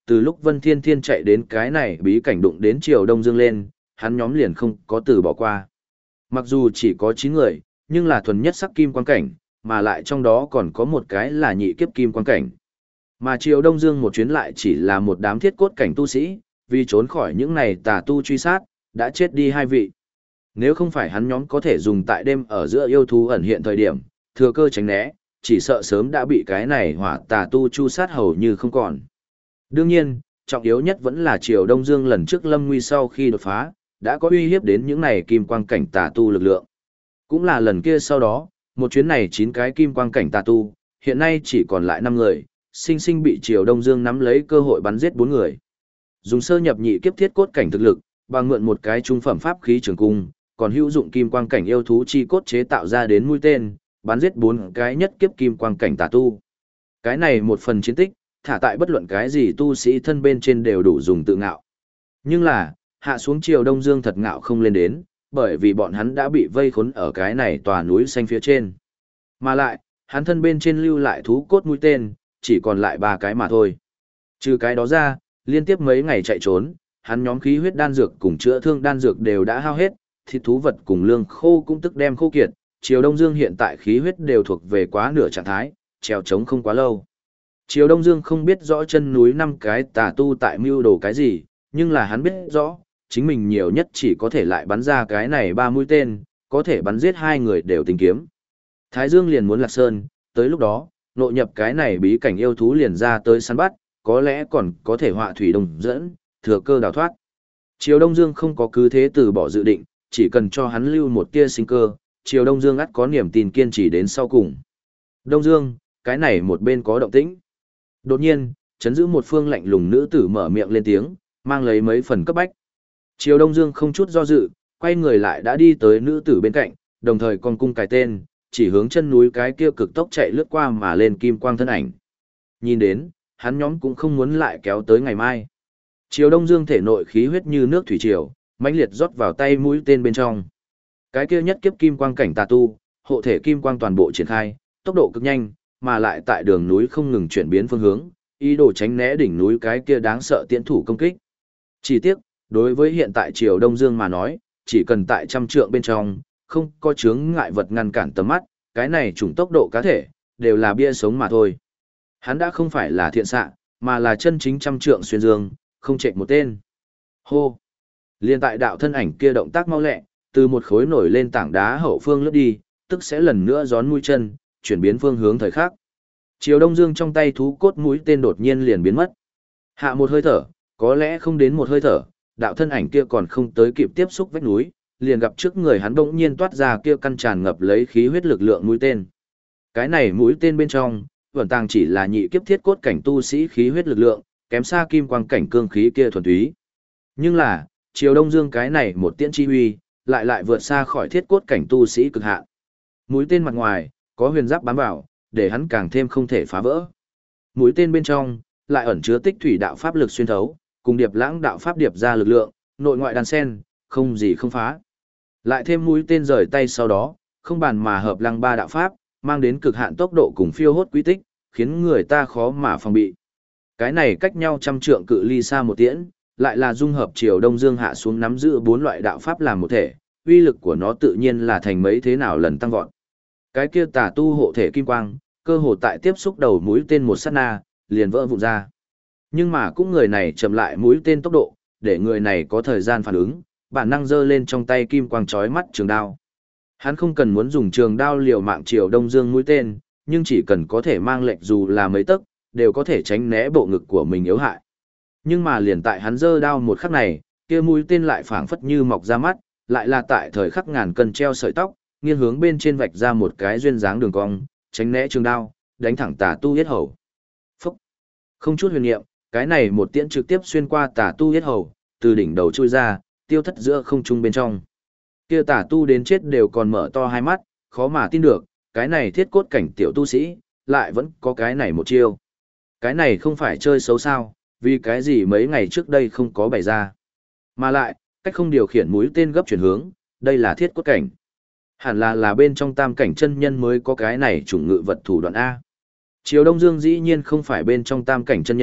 [SPEAKER 1] từ lúc Vân Thiên Thiên chạy đến cái này bí cảnh đụng đến Triều Đông Dương lên, hắn nhóm liền không có từ bỏ qua. Mặc dù chỉ có chín người, nhưng là thuần nhất sắc kim quan cảnh, mà lại trong đó còn có một cái là nhị kiếp kim quan cảnh. Mà Triều Đông Dương một chuyến lại chỉ là một đám thiết cốt cảnh tu sĩ, vì trốn khỏi những này tà tu truy sát, đã chết đi hai vị. Nếu không phải hắn nhóm có thể dùng tại đêm ở giữa yêu thú ẩn hiện thời điểm, thừa cơ tránh né, chỉ sợ sớm đã bị cái này hỏa tà tu chu sát hầu như không còn. Đương nhiên, trọng yếu nhất vẫn là Triều Đông Dương lần trước lâm nguy sau khi đột phá, đã có uy hiếp đến những này kim quang cảnh tà tu lực lượng. Cũng là lần kia sau đó, một chuyến này chín cái kim quang cảnh tà tu, hiện nay chỉ còn lại năm người, sinh sinh bị Triều Đông Dương nắm lấy cơ hội bắn giết bốn người. Dùng sơ nhập nhị kiếp thiết cốt cảnh thực lực, bằng mượn một cái trung phẩm pháp khí trường cung, còn hữu dụng kim quang cảnh yêu thú chi cốt chế tạo ra đến mũi tên, bắn giết bốn cái nhất kiếp kim quang cảnh tà tu. Cái này một phần chiến tích, thả tại bất luận cái gì tu sĩ thân bên trên đều đủ dùng tự ngạo. Nhưng là, hạ xuống Triều Đông Dương thật ngạo không lên đến, bởi vì bọn hắn đã bị vây khốn ở cái này tòa núi xanh phía trên. Mà lại, hắn thân bên trên lưu lại thú cốt mũi tên, chỉ còn lại ba cái mà thôi. Trừ cái đó ra, liên tiếp mấy ngày chạy trốn, hắn nhóm khí huyết đan dược cùng chữa thương đan dược đều đã hao hết, thịt thú vật cùng lương khô cũng tức đem khô kiệt, Triều Đông Dương hiện tại khí huyết đều thuộc về quá nửa trạng thái, trèo trống không quá lâu. Triều Đông Dương không biết rõ chân núi năm cái tà tu tại mưu đồ cái gì, nhưng là hắn biết rõ, chính mình nhiều nhất chỉ có thể lại bắn ra cái này ba mũi tên, có thể bắn giết hai người đều tình kiếm. Thái Dương liền muốn lạc sơn, tới lúc đó, nội nhập cái này bí cảnh yêu thú liền ra tới săn bắt, có lẽ còn có thể họa thủy đồng dẫn, thừa cơ đào thoát. Triều Đông Dương không có cứ thế từ bỏ dự định, chỉ cần cho hắn lưu một tia sinh cơ, Triều Đông Dương ắt có niềm tin kiên trì đến sau cùng. Đông Dương, cái này một bên có động tĩnh. Đột nhiên, chấn giữ một phương lạnh lùng nữ tử mở miệng lên tiếng, mang lấy mấy phần cấp bách. Triều Đông Dương không chút do dự, quay người lại đã đi tới nữ tử bên cạnh, đồng thời con cung cài tên, chỉ hướng chân núi cái kia cực tốc chạy lướt qua mà lên kim quang thân ảnh. Nhìn đến, hắn nhóm cũng không muốn lại kéo tới ngày mai. Triều Đông Dương thể nội khí huyết như nước thủy triều, mãnh liệt rót vào tay mũi tên bên trong. Cái kia nhất kiếp kim quang cảnh tà tu, hộ thể kim quang toàn bộ triển khai, tốc độ cực nhanh, mà lại tại đường núi không ngừng chuyển biến phương hướng, ý đồ tránh né đỉnh núi cái kia đáng sợ tiễn thủ công kích. Chỉ tiếc, đối với hiện tại Triều Đông Dương mà nói, chỉ cần tại trăm trượng bên trong, không có chướng ngại vật ngăn cản tầm mắt, cái này chủng tốc độ cá thể, đều là bia sống mà thôi. Hắn đã không phải là thiện xạ, mà là chân chính trăm trượng xuyên dương, không chạy một tên. Hô! Liên tại đạo thân ảnh kia động tác mau lẹ, từ một khối nổi lên tảng đá hậu phương lướt đi, tức sẽ lần nữa gión mũi chân, chuyển biến phương hướng thời khắc. Triều Đông Dương trong tay thú cốt mũi tên đột nhiên liền biến mất. Hạ một hơi thở, có lẽ không đến một hơi thở, đạo thân ảnh kia còn không tới kịp tiếp xúc vách núi, liền gặp trước người hắn bỗng nhiên toát ra kia căn tràn ngập lấy khí huyết lực lượng mũi tên. Cái này mũi tên bên trong, vẩn tàng chỉ là nhị kiếp thiết cốt cảnh tu sĩ khí huyết lực lượng, kém xa kim quang cảnh cương khí kia thuần túy. Nhưng là, Triều Đông Dương cái này một tiễn chi huy, lại lại vượt xa khỏi thiết cốt cảnh tu sĩ cực hạn. Mũi tên mặt ngoài, có huyền giáp bám vào, để hắn càng thêm không thể phá vỡ. Mũi tên bên trong, lại ẩn chứa tích thủy đạo pháp lực xuyên thấu, cùng điệp lãng đạo pháp điệp ra lực lượng, nội ngoại đan sen, không gì không phá. Lại thêm mũi tên rời tay sau đó, không bàn mà hợp lăng ba đạo pháp, mang đến cực hạn tốc độ cùng phiêu hốt quy tích, khiến người ta khó mà phòng bị. Cái này cách nhau trăm trượng cự ly xa một tiễn, lại là dung hợp Triều Đông Dương hạ xuống nắm giữ bốn loại đạo pháp làm một thể, uy lực của nó tự nhiên là thành mấy thế nào lần tăng vọt. Cái kia tà tu hộ thể kim quang, cơ hồ tại tiếp xúc đầu mũi tên một sát na, liền vỡ vụn ra. Nhưng mà cũng người này chậm lại mũi tên tốc độ, để người này có thời gian phản ứng, bản năng giơ lên trong tay kim quang chói mắt trường đao. Hắn không cần muốn dùng trường đao liều mạng Triều Đông Dương mũi tên, nhưng chỉ cần có thể mang lệnh dù là mấy tấc, đều có thể tránh né bộ ngực của mình yếu hại. Nhưng mà liền tại hắn giơ đao một khắc này, kia mũi tên lại phảng phất như mọc ra mắt, lại là tại thời khắc ngàn cân treo sợi tóc, nghiêng hướng bên trên vạch ra một cái duyên dáng đường cong, tránh né trường đao, đánh thẳng tà tu yết hầu. Phúc! Không chút huyền niệm, cái này một tiễn trực tiếp xuyên qua tà tu yết hầu, từ đỉnh đầu chui ra, tiêu thất giữa không trung bên trong. Kia tà tu đến chết đều còn mở to hai mắt, khó mà tin được, cái này thiết cốt cảnh tiểu tu sĩ, lại vẫn có cái này một chiêu. Cái này không phải chơi xấu sao, vì cái gì mấy ngày trước đây không có bày ra. Mà lại, cách không điều khiển mũi tên gấp chuyển hướng, đây là thiết cốt cảnh. Hẳn là là bên trong tam cảnh chân nhân mới có cái này chủng ngự vật thủ đoạn A. Triều Đông Dương dĩ nhiên không phải bên trong tam cảnh chân nhân,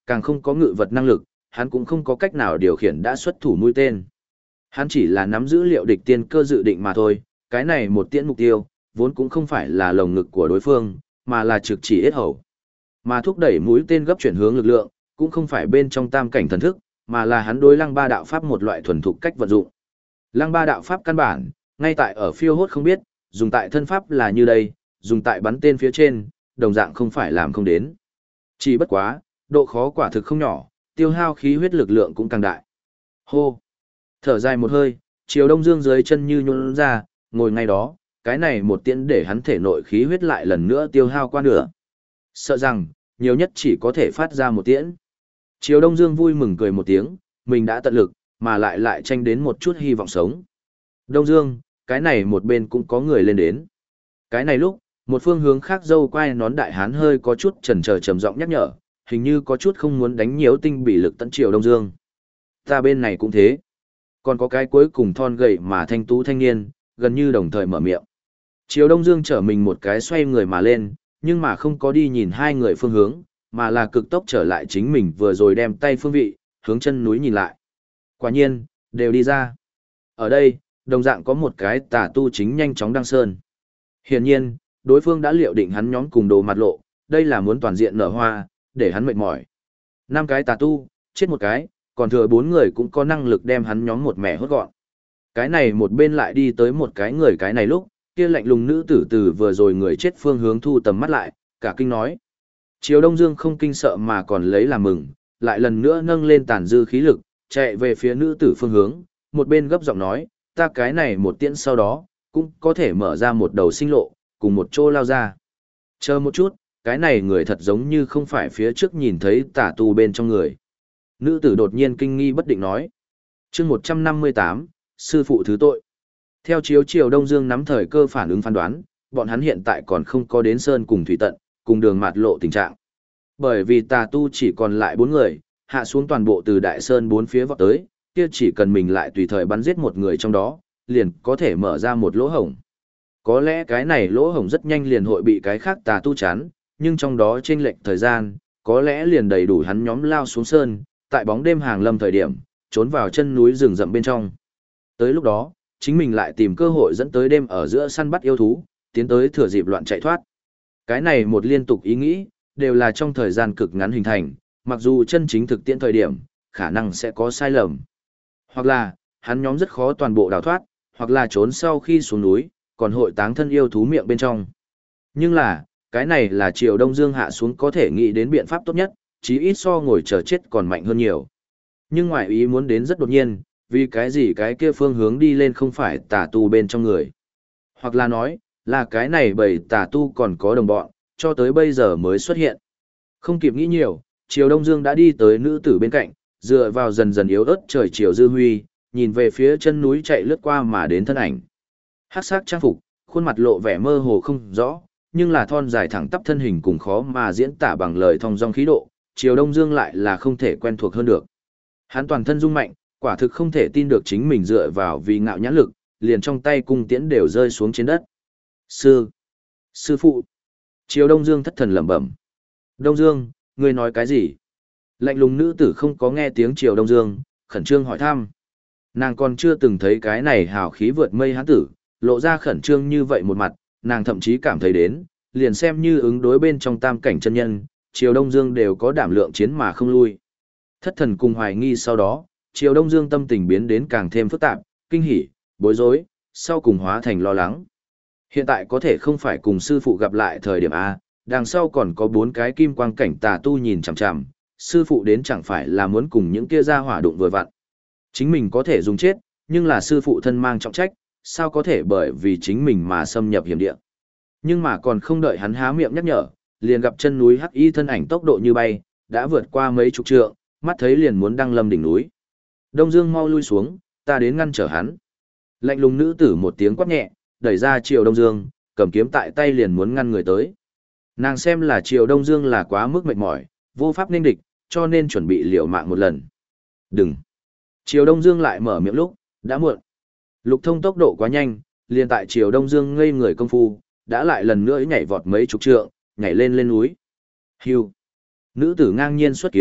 [SPEAKER 1] càng không có ngự vật năng lực, hắn cũng không có cách nào điều khiển đã xuất thủ mũi tên. Hắn chỉ là nắm giữ liệu địch tiên cơ dự định mà thôi, cái này một tiễn mục tiêu, vốn cũng không phải là lồng ngực của đối phương, mà là trực chỉ yết hầu. Mà thúc đẩy mũi tên gấp chuyển hướng lực lượng, cũng không phải bên trong tam cảnh thần thức, mà là hắn đối lăng ba đạo pháp một loại thuần thục cách vận dụng. Lăng ba đạo pháp căn bản, ngay tại ở phiêu hốt không biết, dùng tại thân pháp là như đây, dùng tại bắn tên phía trên, đồng dạng không phải làm không đến. Chỉ bất quá, độ khó quả thực không nhỏ, tiêu hao khí huyết lực lượng cũng càng đại. Hô! Thở dài một hơi, Triều Đông Dương dưới chân như nhũn ra, ngồi ngay đó, cái này một tiễn để hắn thể nội khí huyết lại lần nữa tiêu hao qua nửa. Sợ rằng, nhiều nhất chỉ có thể phát ra một tiễn. Triều Đông Dương vui mừng cười một tiếng, mình đã tận lực, mà lại lại tranh đến một chút hy vọng sống. Đông Dương, cái này một bên cũng có người lên đến. Cái này lúc, một phương hướng khác dâu quai nón đại hán hơi có chút chần chờ trầm giọng nhắc nhở, hình như có chút không muốn đánh nhiễu tinh bị lực tận Triều Đông Dương. Ta bên này cũng thế. Còn có cái cuối cùng thon gầy mà thanh tú thanh niên, gần như đồng thời mở miệng. Triều Đông Dương trở mình một cái xoay người mà lên, nhưng mà không có đi nhìn hai người phương hướng, mà là cực tốc trở lại chính mình vừa rồi đem tay phương vị, hướng chân núi nhìn lại. Quả nhiên, đều đi ra. Ở đây, đồng dạng có một cái tà tu chính nhanh chóng đăng sơn. Hiển nhiên, đối phương đã liệu định hắn nhóm cùng đồ mặt lộ, đây là muốn toàn diện nở hoa, để hắn mệt mỏi. Năm cái tà tu, chết một cái, còn thừa bốn người cũng có năng lực đem hắn nhóm một mẻ hốt gọn. Cái này một bên lại đi tới một cái người cái này lúc, kia lạnh lùng nữ tử từ vừa rồi người chết phương hướng thu tầm mắt lại, cả kinh nói. Triều Đông Dương không kinh sợ mà còn lấy làm mừng, lại lần nữa nâng lên tàn dư khí lực, chạy về phía nữ tử phương hướng, một bên gấp giọng nói, ta cái này một tiễn sau đó, cũng có thể mở ra một đầu sinh lộ, cùng một chỗ lao ra. Chờ một chút, cái này người thật giống như không phải phía trước nhìn thấy tà tu bên trong người. Nữ tử đột nhiên kinh nghi bất định nói. chương một trăm năm mươi tám, sư phụ thứ tội. Theo chiếu Triều Đông Dương nắm thời cơ phản ứng phán đoán, bọn hắn hiện tại còn không có đến sơn cùng thủy tận, cùng đường mạt lộ tình trạng. Bởi vì tà tu chỉ còn lại bốn người, hạ xuống toàn bộ từ đại sơn bốn phía vọt tới, kia chỉ cần mình lại tùy thời bắn giết một người trong đó, liền có thể mở ra một lỗ hổng. Có lẽ cái này lỗ hổng rất nhanh liền hội bị cái khác tà tu chắn, nhưng trong đó chênh lệch thời gian, có lẽ liền đầy đủ hắn nhóm lao xuống sơn, tại bóng đêm hàng lâm thời điểm, trốn vào chân núi rừng rậm bên trong. Tới lúc đó, chính mình lại tìm cơ hội dẫn tới đêm ở giữa săn bắt yêu thú, tiến tới thừa dịp loạn chạy thoát. Cái này một liên tục ý nghĩ, đều là trong thời gian cực ngắn hình thành, mặc dù chân chính thực tiễn thời điểm, khả năng sẽ có sai lầm. Hoặc là, hắn nhóm rất khó toàn bộ đào thoát, hoặc là trốn sau khi xuống núi, còn hội táng thân yêu thú miệng bên trong. Nhưng là, cái này là Triều Đông Dương hạ xuống có thể nghĩ đến biện pháp tốt nhất, chí ít so ngồi chờ chết còn mạnh hơn nhiều. Nhưng ngoại ý muốn đến rất đột nhiên, vì cái gì cái kia phương hướng đi lên không phải tà tu bên trong người. Hoặc là nói, là cái này bởi tà tu còn có đồng bọn, cho tới bây giờ mới xuất hiện. Không kịp nghĩ nhiều, Triều Đông Dương đã đi tới nữ tử bên cạnh, dựa vào dần dần yếu ớt trời chiều dư huy, nhìn về phía chân núi chạy lướt qua mà đến thân ảnh. Hắc sắc trang phục, khuôn mặt lộ vẻ mơ hồ không rõ, nhưng là thon dài thẳng tắp thân hình cùng khó mà diễn tả bằng lời thong dong khí độ, Triều Đông Dương lại là không thể quen thuộc hơn được. Hắn toàn thân rung mạnh, quả thực không thể tin được chính mình dựa vào vì ngạo nhãn lực, liền trong tay cung tiễn đều rơi xuống trên đất. Sư! Sư phụ! Triều Đông Dương thất thần lẩm bẩm. Đông Dương, ngươi nói cái gì? Lạnh lùng nữ tử không có nghe tiếng Triều Đông Dương, khẩn trương hỏi thăm. Nàng còn chưa từng thấy cái này hào khí vượt mây hán tử, lộ ra khẩn trương như vậy một mặt, nàng thậm chí cảm thấy đến, liền xem như ứng đối bên trong tam cảnh chân nhân, Triều Đông Dương đều có đảm lượng chiến mà không lui. Thất thần cùng hoài nghi sau đó, Triều Đông Dương tâm tình biến đến càng thêm phức tạp, kinh hỉ, bối rối, sau cùng hóa thành lo lắng. Hiện tại có thể không phải cùng sư phụ gặp lại thời điểm A, đằng sau còn có bốn cái kim quang cảnh tà tu nhìn chằm chằm, sư phụ đến chẳng phải là muốn cùng những kia ra hỏa đụng vừa vặn. Chính mình có thể dùng chết, nhưng là sư phụ thân mang trọng trách, sao có thể bởi vì chính mình mà xâm nhập hiểm địa. Nhưng mà còn không đợi hắn há miệng nhắc nhở, liền gặp chân núi hắc y thân ảnh tốc độ như bay, đã vượt qua mấy chục trượng, mắt thấy liền muốn đăng lâm đỉnh núi. Đông Dương mau lui xuống, ta đến ngăn trở hắn. Lạnh lùng nữ tử một tiếng quát nhẹ, đẩy ra Triều Đông Dương, cầm kiếm tại tay liền muốn ngăn người tới. Nàng xem là Triều Đông Dương là quá mức mệt mỏi, vô pháp nên địch, cho nên chuẩn bị liều mạng một lần. Đừng! Triều Đông Dương lại mở miệng lúc, đã muộn. Lục Thông tốc độ quá nhanh, liền tại Triều Đông Dương ngây người công phu, đã lại lần nữa nhảy vọt mấy chục trượng, nhảy lên lên núi. Hưu! Nữ tử ngang nhiên xuất kiếm,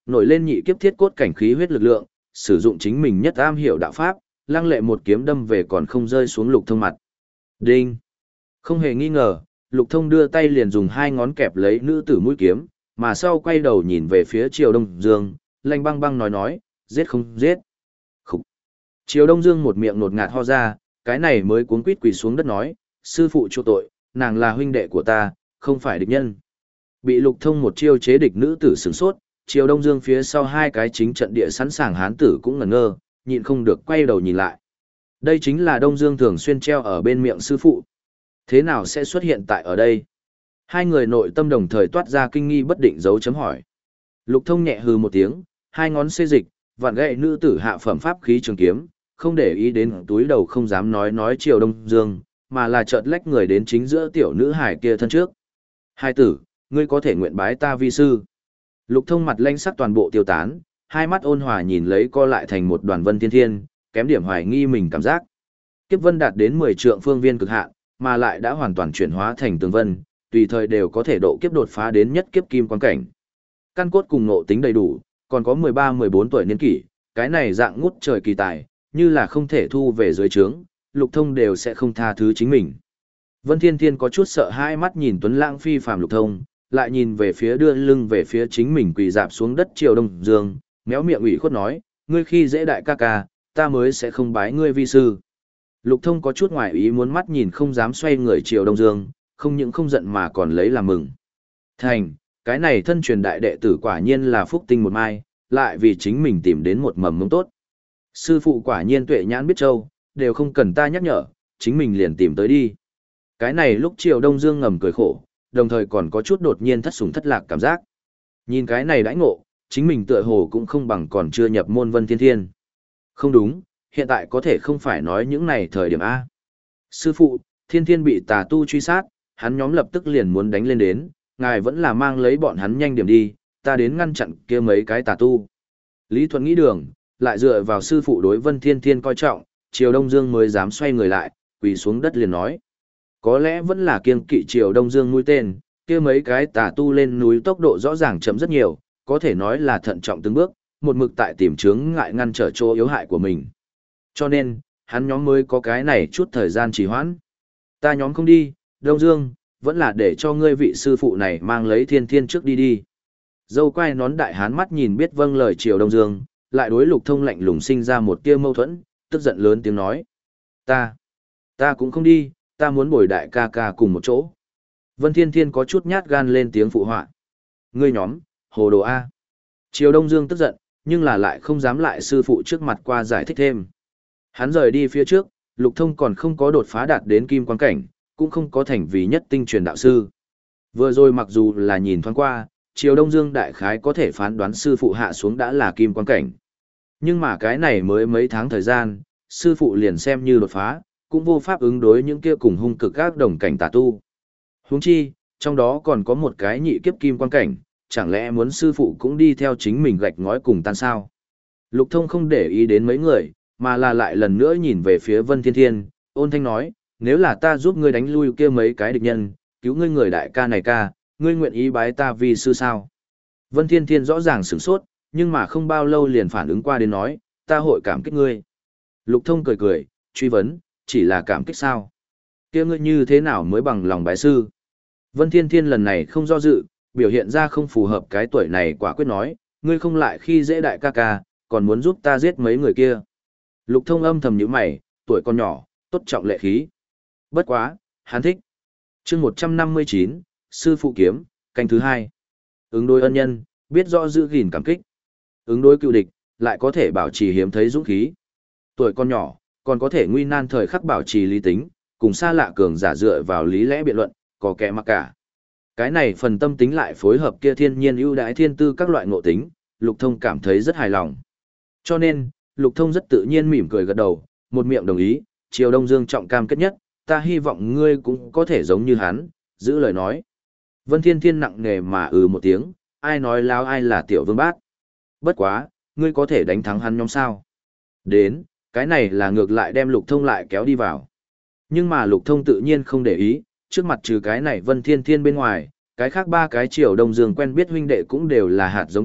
[SPEAKER 1] nổi lên nhị kiếp thiết cốt cảnh khí huyết lực lượng, sử dụng chính mình nhất am hiểu đạo pháp, lăng lệ một kiếm đâm về còn không rơi xuống Lục Thông mặt. Đinh! Không hề nghi ngờ, Lục Thông đưa tay liền dùng hai ngón kẹp lấy nữ tử mũi kiếm, mà sau quay đầu nhìn về phía Triều Đông Dương, lạnh băng băng nói nói, giết không giết. Khúc! Triều Đông Dương một miệng nột ngạt ho ra, cái này mới cuống quýt quỳ xuống đất nói, sư phụ chu tội, nàng là huynh đệ của ta, không phải địch nhân. Bị Lục Thông một chiêu chế địch nữ tử sửng sốt, Triều Đông Dương phía sau hai cái chính trận địa sẵn sàng hán tử cũng ngẩn ngơ, nhịn không được quay đầu nhìn lại. Đây chính là Đông Dương thường xuyên treo ở bên miệng sư phụ. Thế nào sẽ xuất hiện tại ở đây? Hai người nội tâm đồng thời toát ra kinh nghi bất định dấu chấm hỏi. Lục Thông nhẹ hừ một tiếng, hai ngón xê dịch, vặn gậy nữ tử hạ phẩm pháp khí trường kiếm, không để ý đến túi đầu không dám nói nói Triều Đông Dương, mà là chợt lách người đến chính giữa tiểu nữ hải kia thân trước. Hai tử, ngươi có thể nguyện bái ta vi sư. Lục Thông mặt lanh sắc toàn bộ tiêu tán, hai mắt ôn hòa nhìn lấy co lại thành một đoàn vân thiên thiên, kém điểm hoài nghi mình cảm giác. Kiếp vân đạt đến mười trượng phương viên cực hạn, mà lại đã hoàn toàn chuyển hóa thành tường vân, tùy thời đều có thể độ kiếp đột phá đến nhất kiếp kim quan cảnh. Căn cốt cùng ngộ tính đầy đủ, còn có mười ba mười bốn tuổi niên kỷ, cái này dạng ngút trời kỳ tài, như là không thể thu về dưới trướng, Lục Thông đều sẽ không tha thứ chính mình. Vân Thiên Thiên có chút sợ hai mắt nhìn Tuấn Lãng phi phàm Lục Thông, lại nhìn về phía đưa lưng về phía chính mình quỳ dạp xuống đất Triều Đông Dương, méo miệng ủy khuất nói, ngươi khi dễ đại ca ca, ta mới sẽ không bái ngươi vi sư. Lục Thông có chút ngoài ý muốn mắt nhìn không dám xoay người Triều Đông Dương, không những không giận mà còn lấy làm mừng. Thành, cái này thân truyền đại đệ tử quả nhiên là phúc tinh một mai, lại vì chính mình tìm đến một mầm mống tốt. Sư phụ quả nhiên tuệ nhãn biết châu, đều không cần ta nhắc nhở, chính mình liền tìm tới đi. Cái này lúc Triều Đông Dương ngầm cười khổ, đồng thời còn có chút đột nhiên thất sủng thất lạc cảm giác. Nhìn cái này đãi ngộ, chính mình tựa hồ cũng không bằng còn chưa nhập môn Vân Thiên Thiên. Không đúng, hiện tại có thể không phải nói những này thời điểm A. Sư phụ, Thiên Thiên bị tà tu truy sát, hắn nhóm lập tức liền muốn đánh lên đến, ngài vẫn là mang lấy bọn hắn nhanh điểm đi, ta đến ngăn chặn kia mấy cái tà tu. Lý Thuận nghĩ đường, lại dựa vào sư phụ đối Vân Thiên Thiên coi trọng, Triều Đông Dương mới dám xoay người lại, quỳ xuống đất liền nói. Có lẽ vẫn là kiêng kỵ Triều Đông Dương mũi tên, kia mấy cái tà tu lên núi tốc độ rõ ràng chậm rất nhiều, có thể nói là thận trọng từng bước, một mực tại tìm chướng ngại ngăn trở chỗ yếu hại của mình. Cho nên, hắn nhóm mới có cái này chút thời gian trì hoãn. Ta nhóm không đi, Đông Dương, vẫn là để cho ngươi vị sư phụ này mang lấy Thiên Thiên trước đi đi. Dâu quai nón đại hán mắt nhìn biết vâng lời Triều Đông Dương, lại đối Lục Thông lạnh lùng sinh ra một tia mâu thuẫn, tức giận lớn tiếng nói. Ta, ta cũng không đi, ta muốn bồi đại ca ca cùng một chỗ. Vân Thiên Thiên có chút nhát gan lên tiếng phụ họa. Ngươi nhóm, hồ đồ A. Triều Đông Dương tức giận, nhưng là lại không dám lại sư phụ trước mặt qua giải thích thêm. Hắn rời đi phía trước, Lục Thông còn không có đột phá đạt đến kim quan cảnh, cũng không có thành vì nhất tinh truyền đạo sư. Vừa rồi mặc dù là nhìn thoáng qua, Triều Đông Dương đại khái có thể phán đoán sư phụ hạ xuống đã là kim quan cảnh. Nhưng mà cái này mới mấy tháng thời gian, sư phụ liền xem như đột phá, cũng vô pháp ứng đối những kia cùng hung cực các đồng cảnh tà tu. Huống chi, trong đó còn có một cái nhị kiếp kim quan cảnh, chẳng lẽ muốn sư phụ cũng đi theo chính mình gạch ngói cùng tan sao? Lục Thông không để ý đến mấy người, mà là lại lần nữa nhìn về phía Vân Thiên Thiên, ôn thanh nói, nếu là ta giúp ngươi đánh lui kia mấy cái địch nhân, cứu ngươi người đại ca này ca, ngươi nguyện ý bái ta vì sư sao? Vân Thiên Thiên rõ ràng sửng sốt, nhưng mà không bao lâu liền phản ứng qua đến nói, ta hội cảm kích ngươi. Lục Thông cười cười, truy vấn, chỉ là cảm kích sao? Kia ngươi như thế nào mới bằng lòng bái sư? Vân Thiên Thiên lần này không do dự, biểu hiện ra không phù hợp cái tuổi này quả quyết nói, ngươi không lại khi dễ đại ca ca, còn muốn giúp ta giết mấy người kia. Lục Thông âm thầm nhíu mày, tuổi còn nhỏ, tốt trọng lệ khí. Bất quá, hắn thích. Chương một trăm năm mươi chín, sư phụ kiếm, canh thứ hai. Ứng đối ân nhân, biết rõ giữ gìn cảm kích. Ứng đối cựu địch, lại có thể bảo trì hiếm thấy dũng khí. Tuổi còn nhỏ, còn có thể nguy nan thời khắc bảo trì lý tính, cùng xa lạ cường giả dựa vào lý lẽ biện luận, có kẻ mặc cả. Cái này phần tâm tính lại phối hợp kia thiên nhiên ưu đãi thiên tư các loại ngộ tính, Lục Thông cảm thấy rất hài lòng. Cho nên, Lục Thông rất tự nhiên mỉm cười gật đầu, một miệng đồng ý, Triều Đông Dương trọng cam kết nhất, ta hy vọng ngươi cũng có thể giống như hắn, giữ lời nói. Vân Thiên Thiên nặng nề mà ừ một tiếng, ai nói láo ai là tiểu vương bát. Bất quá, ngươi có thể đánh thắng hắn nhóm sao? Đến, cái này là ngược lại đem Lục Thông lại kéo đi vào. Nhưng mà Lục Thông tự nhiên không để ý, trước mặt trừ cái này Vân Thiên Thiên bên ngoài, cái khác ba cái Triều Đông Dương quen biết huynh đệ cũng đều là hạt giống tốt,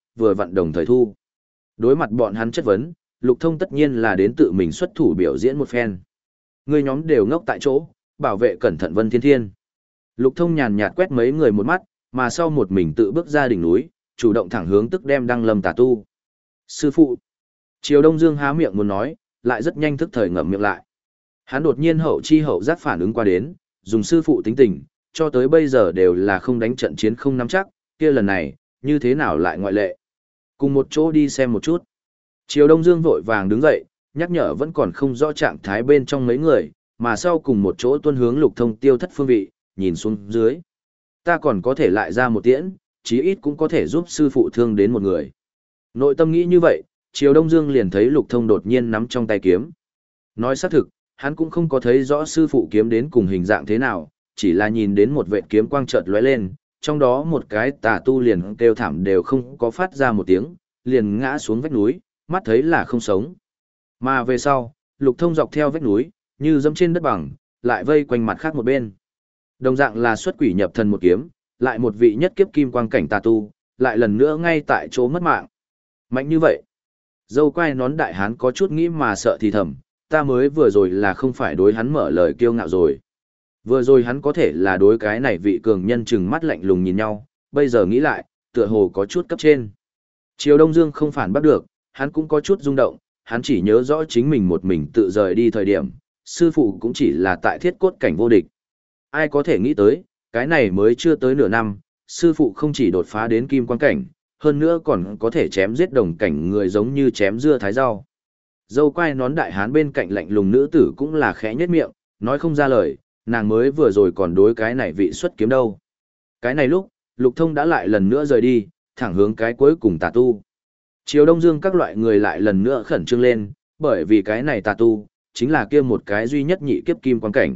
[SPEAKER 1] vừa vặn đồng thời thu. Đối mặt bọn hắn chất vấn, Lục Thông tất nhiên là đến tự mình xuất thủ biểu diễn một phen. Người nhóm đều ngốc tại chỗ, bảo vệ cẩn thận Vân Thiên Thiên. Lục Thông nhàn nhạt quét mấy người một mắt, mà sau một mình tự bước ra đỉnh núi, chủ động thẳng hướng tức đem Đăng Lâm tà tu. Sư phụ. Triều Đông Dương há miệng muốn nói, lại rất nhanh thức thời ngậm miệng lại. Hắn đột nhiên hậu chi hậu giác phản ứng qua đến, dùng sư phụ tính tình, cho tới bây giờ đều là không đánh trận chiến không nắm chắc, kia lần này, như thế nào lại ngoại lệ. Cùng một chỗ đi xem một chút. Triều Đông Dương vội vàng đứng dậy, nhắc nhở vẫn còn không rõ trạng thái bên trong mấy người, mà sau cùng một chỗ tuân hướng Lục Thông tiêu thất phương vị, nhìn xuống dưới. Ta còn có thể lại ra một tiễn, chí ít cũng có thể giúp sư phụ thương đến một người. Nội tâm nghĩ như vậy, Triều Đông Dương liền thấy Lục Thông đột nhiên nắm trong tay kiếm. Nói xác thực, hắn cũng không có thấy rõ sư phụ kiếm đến cùng hình dạng thế nào, chỉ là nhìn đến một vệt kiếm quang chợt lóe lên, trong đó một cái tà tu liền kêu thảm đều không có phát ra một tiếng, liền ngã xuống vách núi, mắt thấy là không sống. Mà về sau, Lục Thông dọc theo vách núi, như dẫm trên đất bằng, lại vây quanh mặt khác một bên. Đồng dạng là xuất quỷ nhập thần một kiếm, lại một vị nhất kiếp kim quang cảnh tà tu, lại lần nữa ngay tại chỗ mất mạng. Mạnh như vậy. Dâu quai nón đại hán có chút nghĩ mà sợ thì thầm, ta mới vừa rồi là không phải đối hắn mở lời kiêu ngạo rồi. Vừa rồi hắn có thể là đối cái này vị cường nhân chừng mắt lạnh lùng nhìn nhau, bây giờ nghĩ lại, tựa hồ có chút cấp trên. Triều Đông Dương không phản bắt được, hắn cũng có chút rung động, hắn chỉ nhớ rõ chính mình một mình tự rời đi thời điểm, sư phụ cũng chỉ là tại thiết cốt cảnh vô địch. Ai có thể nghĩ tới, cái này mới chưa tới nửa năm, sư phụ không chỉ đột phá đến kim quan cảnh, hơn nữa còn có thể chém giết đồng cảnh người giống như chém dưa thái rau. Dâu quai nón đại hán bên cạnh lạnh lùng nữ tử cũng là khẽ nhếch miệng, nói không ra lời, nàng mới vừa rồi còn đối cái này vị xuất kiếm đâu. Cái này lúc, Lục Thông đã lại lần nữa rời đi, thẳng hướng cái cuối cùng tà tu. Triều Đông Dương các loại người lại lần nữa khẩn trương lên, bởi vì cái này tà tu, chính là kia một cái duy nhất nhị kiếp kim quan cảnh.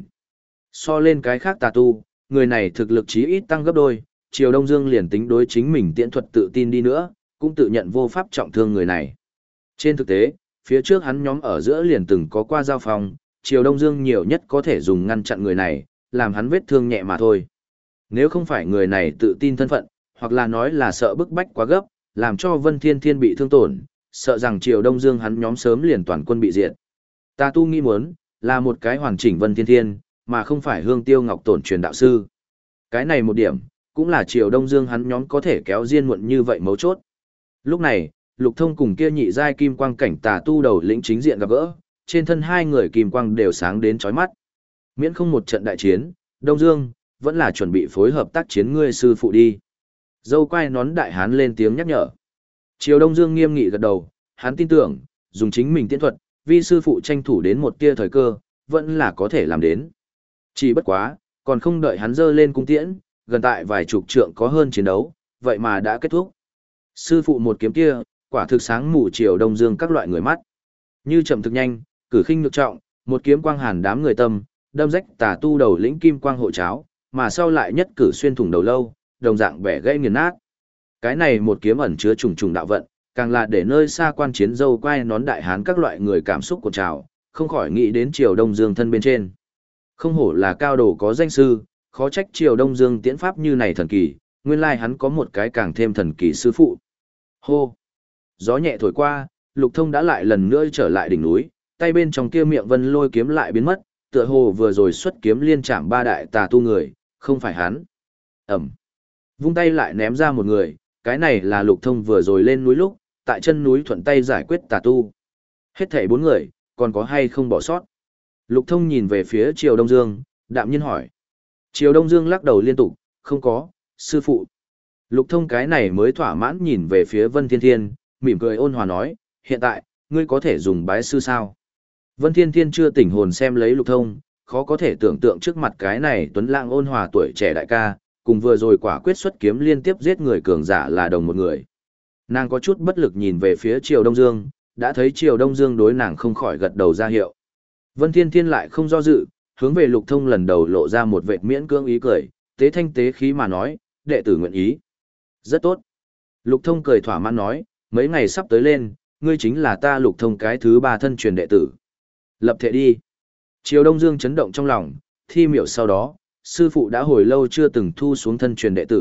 [SPEAKER 1] So lên cái khác tà tu, người này thực lực chí ít tăng gấp đôi, Triều Đông Dương liền tính đối chính mình tiễn thuật tự tin đi nữa, cũng tự nhận vô pháp trọng thương người này. Trên thực tế, phía trước hắn nhóm ở giữa liền từng có qua giao phòng, Triều Đông Dương nhiều nhất có thể dùng ngăn chặn người này, làm hắn vết thương nhẹ mà thôi. Nếu không phải người này tự tin thân phận, hoặc là nói là sợ bức bách quá gấp, làm cho Vân Thiên Thiên bị thương tổn, sợ rằng Triều Đông Dương hắn nhóm sớm liền toàn quân bị diệt. Ta tu nghi muốn, là một cái hoàn chỉnh Vân Thiên Thiên, mà không phải Hương Tiêu Ngọc Tổn truyền đạo sư. Cái này một điểm, cũng là Triều Đông Dương hắn nhóm có thể kéo riêng muộn như vậy mấu chốt. Lúc này, Lục Thông cùng kia nhị giai kim quang cảnh tà tu đầu lĩnh chính diện gặp gỡ, trên thân hai người kim quang đều sáng đến chói mắt. Miễn không một trận đại chiến, Đông Dương, vẫn là chuẩn bị phối hợp tác chiến ngươi sư phụ đi. Dâu quai nón đại hán lên tiếng nhắc nhở. Triều Đông Dương nghiêm nghị gật đầu, hắn tin tưởng, dùng chính mình tiễn thuật, vì sư phụ tranh thủ đến một tia thời cơ, vẫn là có thể làm đến. Chỉ bất quá, còn không đợi hắn dơ lên cung tiễn, gần tại vài chục trượng có hơn chiến đấu, vậy mà đã kết thúc. Sư phụ một kiếm kia, quả thực sáng mù Triều Đông Dương các loại người mắt. Như chậm thực nhanh, cử khinh nhược trọng, một kiếm quang hàn đám người tâm, đâm rách tà tu đầu lĩnh kim quang hộ cháo, mà sau lại nhất cử xuyên thủng đầu lâu, đồng dạng bẻ gãy nghiền nát. Cái này một kiếm ẩn chứa trùng trùng đạo vận, càng là để nơi xa quan chiến dâu quai nón đại hán các loại người cảm xúc của trào, không khỏi nghĩ đến Triều Đông Dương thân bên trên. Không hổ là cao đồ có danh sư, khó trách Triều Đông Dương tiễn pháp như này thần kỳ, nguyên lai hắn có một cái càng thêm thần kỳ sư phụ. Hô! Gió nhẹ thổi qua, Lục Thông đã lại lần nữa trở lại đỉnh núi, tay bên trong kia miệng vân lôi kiếm lại biến mất, tựa hồ vừa rồi xuất kiếm liên chạm ba đại tà tu người, không phải hắn. Ẩm! Vung tay lại ném ra một người, cái này là Lục Thông vừa rồi lên núi lúc, tại chân núi thuận tay giải quyết tà tu. Hết thảy bốn người, còn có hay không bỏ sót? Lục Thông nhìn về phía Triều Đông Dương, đạm nhiên hỏi. Triều Đông Dương lắc đầu liên tục, không có, sư phụ. Lục Thông cái này mới thỏa mãn nhìn về phía Vân Thiên Thiên, mỉm cười ôn hòa nói, hiện tại, ngươi có thể dùng bái sư sao? Vân Thiên Thiên chưa tỉnh hồn xem lấy Lục Thông, khó có thể tưởng tượng trước mặt cái này tuấn lãng ôn hòa tuổi trẻ đại ca, cùng vừa rồi quả quyết xuất kiếm liên tiếp giết người cường giả là đồng một người. Nàng có chút bất lực nhìn về phía Triều Đông Dương, đã thấy Triều Đông Dương đối nàng không khỏi gật đầu ra hiệu. Vân Thiên Thiên lại không do dự, hướng về Lục Thông lần đầu lộ ra một vệt miễn cưỡng ý cười, tế thanh tế khí mà nói, đệ tử nguyện ý. Rất tốt. Lục Thông cười thỏa mãn nói, mấy ngày sắp tới lên, ngươi chính là ta Lục Thông cái thứ ba thân truyền đệ tử. Lập thể đi. Triều Đông Dương chấn động trong lòng, thi miểu sau đó, sư phụ đã hồi lâu chưa từng thu xuống thân truyền đệ tử,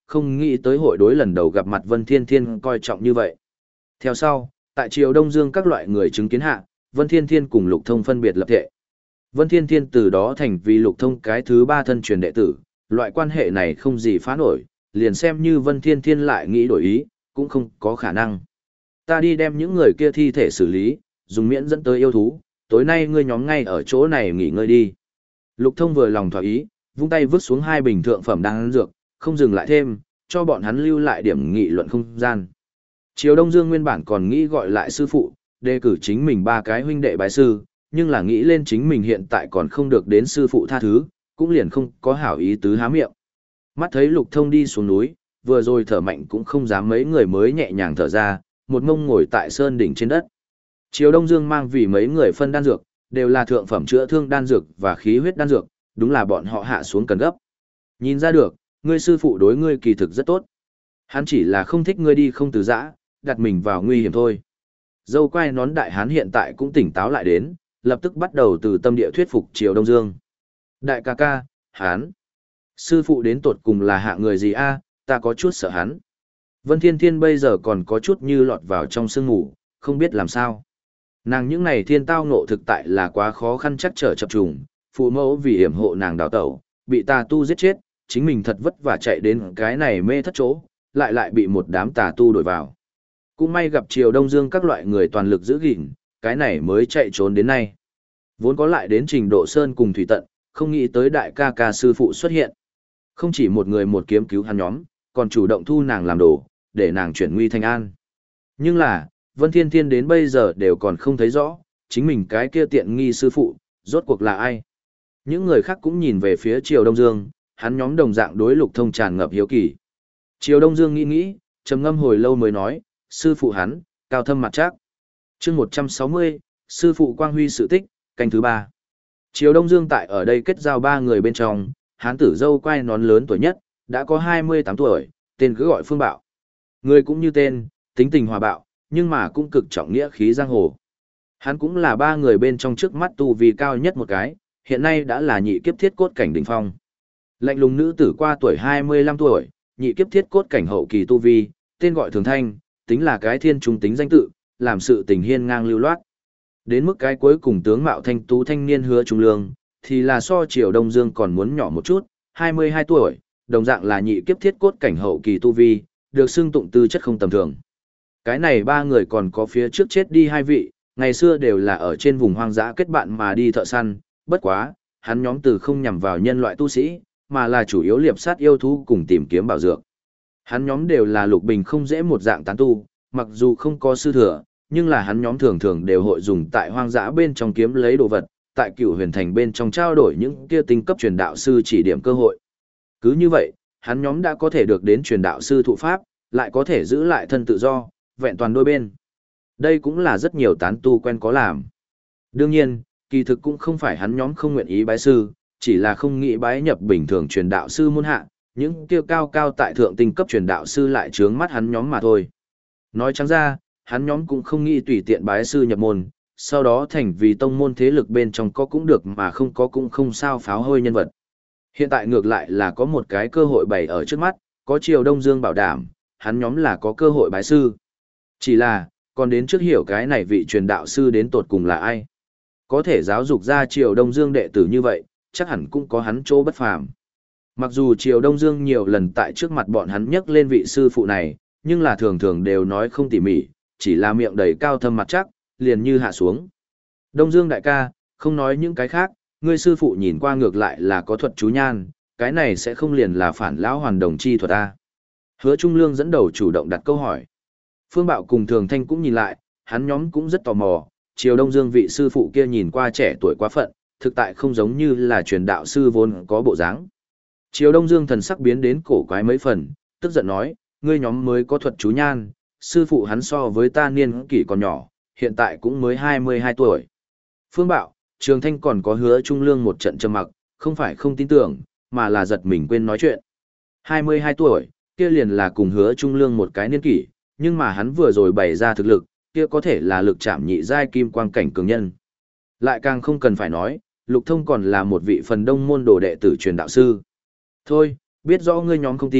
[SPEAKER 1] không nghĩ tới hội đối lần đầu gặp mặt Vân Thiên Thiên coi trọng như vậy. Theo sau, tại triều Đông Dương các loại người chứng kiến hạ, Vân Thiên Thiên cùng Lục Thông phân biệt lập thể. Vân Thiên Thiên từ đó thành vì Lục Thông cái thứ ba thân truyền đệ tử, loại quan hệ này không gì phá nổi, liền xem như Vân Thiên Thiên lại nghĩ đổi ý, cũng không có khả năng. Ta đi đem những người kia thi thể xử lý, dùng miễn dẫn tới yêu thú, tối nay ngươi nhóm ngay ở chỗ này nghỉ ngơi đi. Lục Thông vừa lòng thỏa ý, vung tay vứt xuống hai bình thượng phẩm đan dược, không dừng lại thêm, cho bọn hắn lưu lại điểm nghị luận không gian. Triều Đông Dương nguyên bản còn nghĩ gọi lại sư phụ, đề cử chính mình ba cái huynh đệ bái sư, nhưng là nghĩ lên chính mình hiện tại còn không được đến sư phụ tha thứ, cũng liền không có hảo ý tứ há miệng. Mắt thấy Lục Thông đi xuống núi, vừa rồi thở mạnh cũng không dám mấy người mới nhẹ nhàng thở ra, một ngông ngồi tại sơn đỉnh trên đất. Triều Đông Dương mang vì mấy người phân đan dược, đều là thượng phẩm chữa thương đan dược và khí huyết đan dược, đúng là bọn họ hạ xuống cần gấp. Nhìn ra được, ngươi sư phụ đối ngươi kỳ thực rất tốt. Hắn chỉ là không thích ngươi đi không từ giã, đặt mình vào nguy hiểm thôi. Dâu quai nón đại hán hiện tại cũng tỉnh táo lại đến, lập tức bắt đầu từ tâm địa thuyết phục Triều Đông Dương. Đại ca ca, hán. Sư phụ đến tột cùng là hạ người gì a? Ta có chút sợ hắn. Vân Thiên Thiên bây giờ còn có chút như lọt vào trong sương ngủ, không biết làm sao. Nàng những này thiên tao ngộ thực tại là quá khó khăn chắc trở chập trùng, phụ mẫu vì hiểm hộ nàng đào tẩu, bị tà tu giết chết, chính mình thật vất vả chạy đến cái này mê thất chỗ, lại lại bị một đám tà tu đuổi vào. Cũng may gặp Triều Đông Dương các loại người toàn lực giữ gìn, cái này mới chạy trốn đến nay. Vốn có lại đến trình độ sơn cùng thủy tận, không nghĩ tới đại ca ca sư phụ xuất hiện. Không chỉ một người một kiếm cứu hắn nhóm, còn chủ động thu nàng làm đồ, để nàng chuyển nguy thành an. Nhưng là, Vân Thiên Thiên đến bây giờ đều còn không thấy rõ, chính mình cái kia tiện nghi sư phụ, rốt cuộc là ai. Những người khác cũng nhìn về phía Triều Đông Dương, hắn nhóm đồng dạng đối Lục Thông tràn ngập hiếu kỳ. Triều Đông Dương nghĩ nghĩ, trầm ngâm hồi lâu mới nói, sư phụ hắn, cao thâm mặt chắc. Chương một trăm sáu mươi, sư phụ quang huy sự tích, canh thứ ba. Triều Đông Dương tại ở đây kết giao ba người bên trong, hán tử dâu quai nón lớn tuổi nhất, đã có hai mươi tám tuổi, tên cứ gọi Phương Bạo. Người cũng như tên, tính tình hòa bạo, nhưng mà cũng cực trọng nghĩa khí giang hồ. Hắn cũng là ba người bên trong trước mắt tu vi cao nhất một cái, hiện nay đã là nhị kiếp thiết cốt cảnh đỉnh phong. Lạnh lùng nữ tử qua tuổi hai mươi lăm tuổi, nhị kiếp thiết cốt cảnh hậu kỳ tu vi, tên gọi thường thanh, tính là cái thiên trung tính danh tự, làm sự tình hiên ngang lưu loát. Đến mức cái cuối cùng tướng mạo thanh tú thanh niên Hứa Trung Lương, thì là so Triều Đông Dương còn muốn nhỏ một chút, hai mươi hai tuổi, đồng dạng là nhị kiếp thiết cốt cảnh hậu kỳ tu vi, được xưng tụng tư chất không tầm thường. Cái này ba người còn có phía trước chết đi hai vị, ngày xưa đều là ở trên vùng hoang dã kết bạn mà đi thợ săn, bất quá, hắn nhóm từ không nhằm vào nhân loại tu sĩ, mà là chủ yếu liệp sát yêu thú cùng tìm kiếm bảo dược. Hắn nhóm đều là lục bình không dễ một dạng tán tu, mặc dù không có sư thừa, nhưng là hắn nhóm thường thường đều hội dùng tại hoang dã bên trong kiếm lấy đồ vật, tại Cửu Huyền Thành bên trong trao đổi những kia tinh cấp truyền đạo sư chỉ điểm cơ hội. Cứ như vậy, hắn nhóm đã có thể được đến truyền đạo sư thụ pháp, lại có thể giữ lại thân tự do, vẹn toàn đôi bên. Đây cũng là rất nhiều tán tu quen có làm. Đương nhiên, kỳ thực cũng không phải hắn nhóm không nguyện ý bái sư, chỉ là không nghĩ bái nhập bình thường truyền đạo sư môn hạ, những kia cao cao tại thượng tinh cấp truyền đạo sư lại trướng mắt hắn nhóm mà thôi. Nói trắng ra, hắn nhóm cũng không nghĩ tùy tiện bái sư nhập môn, sau đó thành vì tông môn thế lực bên trong có cũng được mà không có cũng không sao pháo hôi nhân vật. Hiện tại ngược lại là có một cái cơ hội bày ở trước mắt, có Triều Đông Dương bảo đảm, hắn nhóm là có cơ hội bái sư. Chỉ là, còn đến trước hiểu cái này vị truyền đạo sư đến tột cùng là ai. Có thể giáo dục ra Triều Đông Dương đệ tử như vậy, chắc hẳn cũng có hắn chỗ bất phàm. Mặc dù Triều Đông Dương nhiều lần tại trước mặt bọn hắn nhắc lên vị sư phụ này, nhưng là thường thường đều nói không tỉ mỉ, chỉ là miệng đầy cao thâm mặt chắc, liền như hạ xuống. Đông Dương đại ca, không nói những cái khác, ngươi sư phụ nhìn qua ngược lại là có thuật chú nhan, cái này sẽ không liền là phản lão hoàn đồng chi thuật ta. Hứa Trung Lương dẫn đầu chủ động đặt câu hỏi. Phương Bạo cùng Thường Thanh cũng nhìn lại, hắn nhóm cũng rất tò mò, Triều Đông Dương vị sư phụ kia nhìn qua trẻ tuổi quá phận, thực tại không giống như là truyền đạo sư vốn có bộ dáng. Triều Đông Dương thần sắc biến đến cổ quái mấy phần, tức giận nói, ngươi nhóm mới có thuật chú nhan, sư phụ hắn so với ta niên kỷ còn nhỏ, hiện tại cũng mới hai mươi hai tuổi. Phương Bạo, Trường Thanh còn có Hứa Trung Lương một trận trầm mặc, không phải không tin tưởng, mà là giật mình quên nói chuyện. hai mươi hai tuổi, kia liền là cùng Hứa Trung Lương một cái niên kỷ, nhưng mà hắn vừa rồi bày ra thực lực, kia có thể là lực chạm nhị giai kim quang cảnh cường nhân. Lại càng không cần phải nói, Lục Thông còn là một vị phần đông môn đồ đệ tử truyền đạo sư. Thôi, biết rõ ngươi nhóm không tin,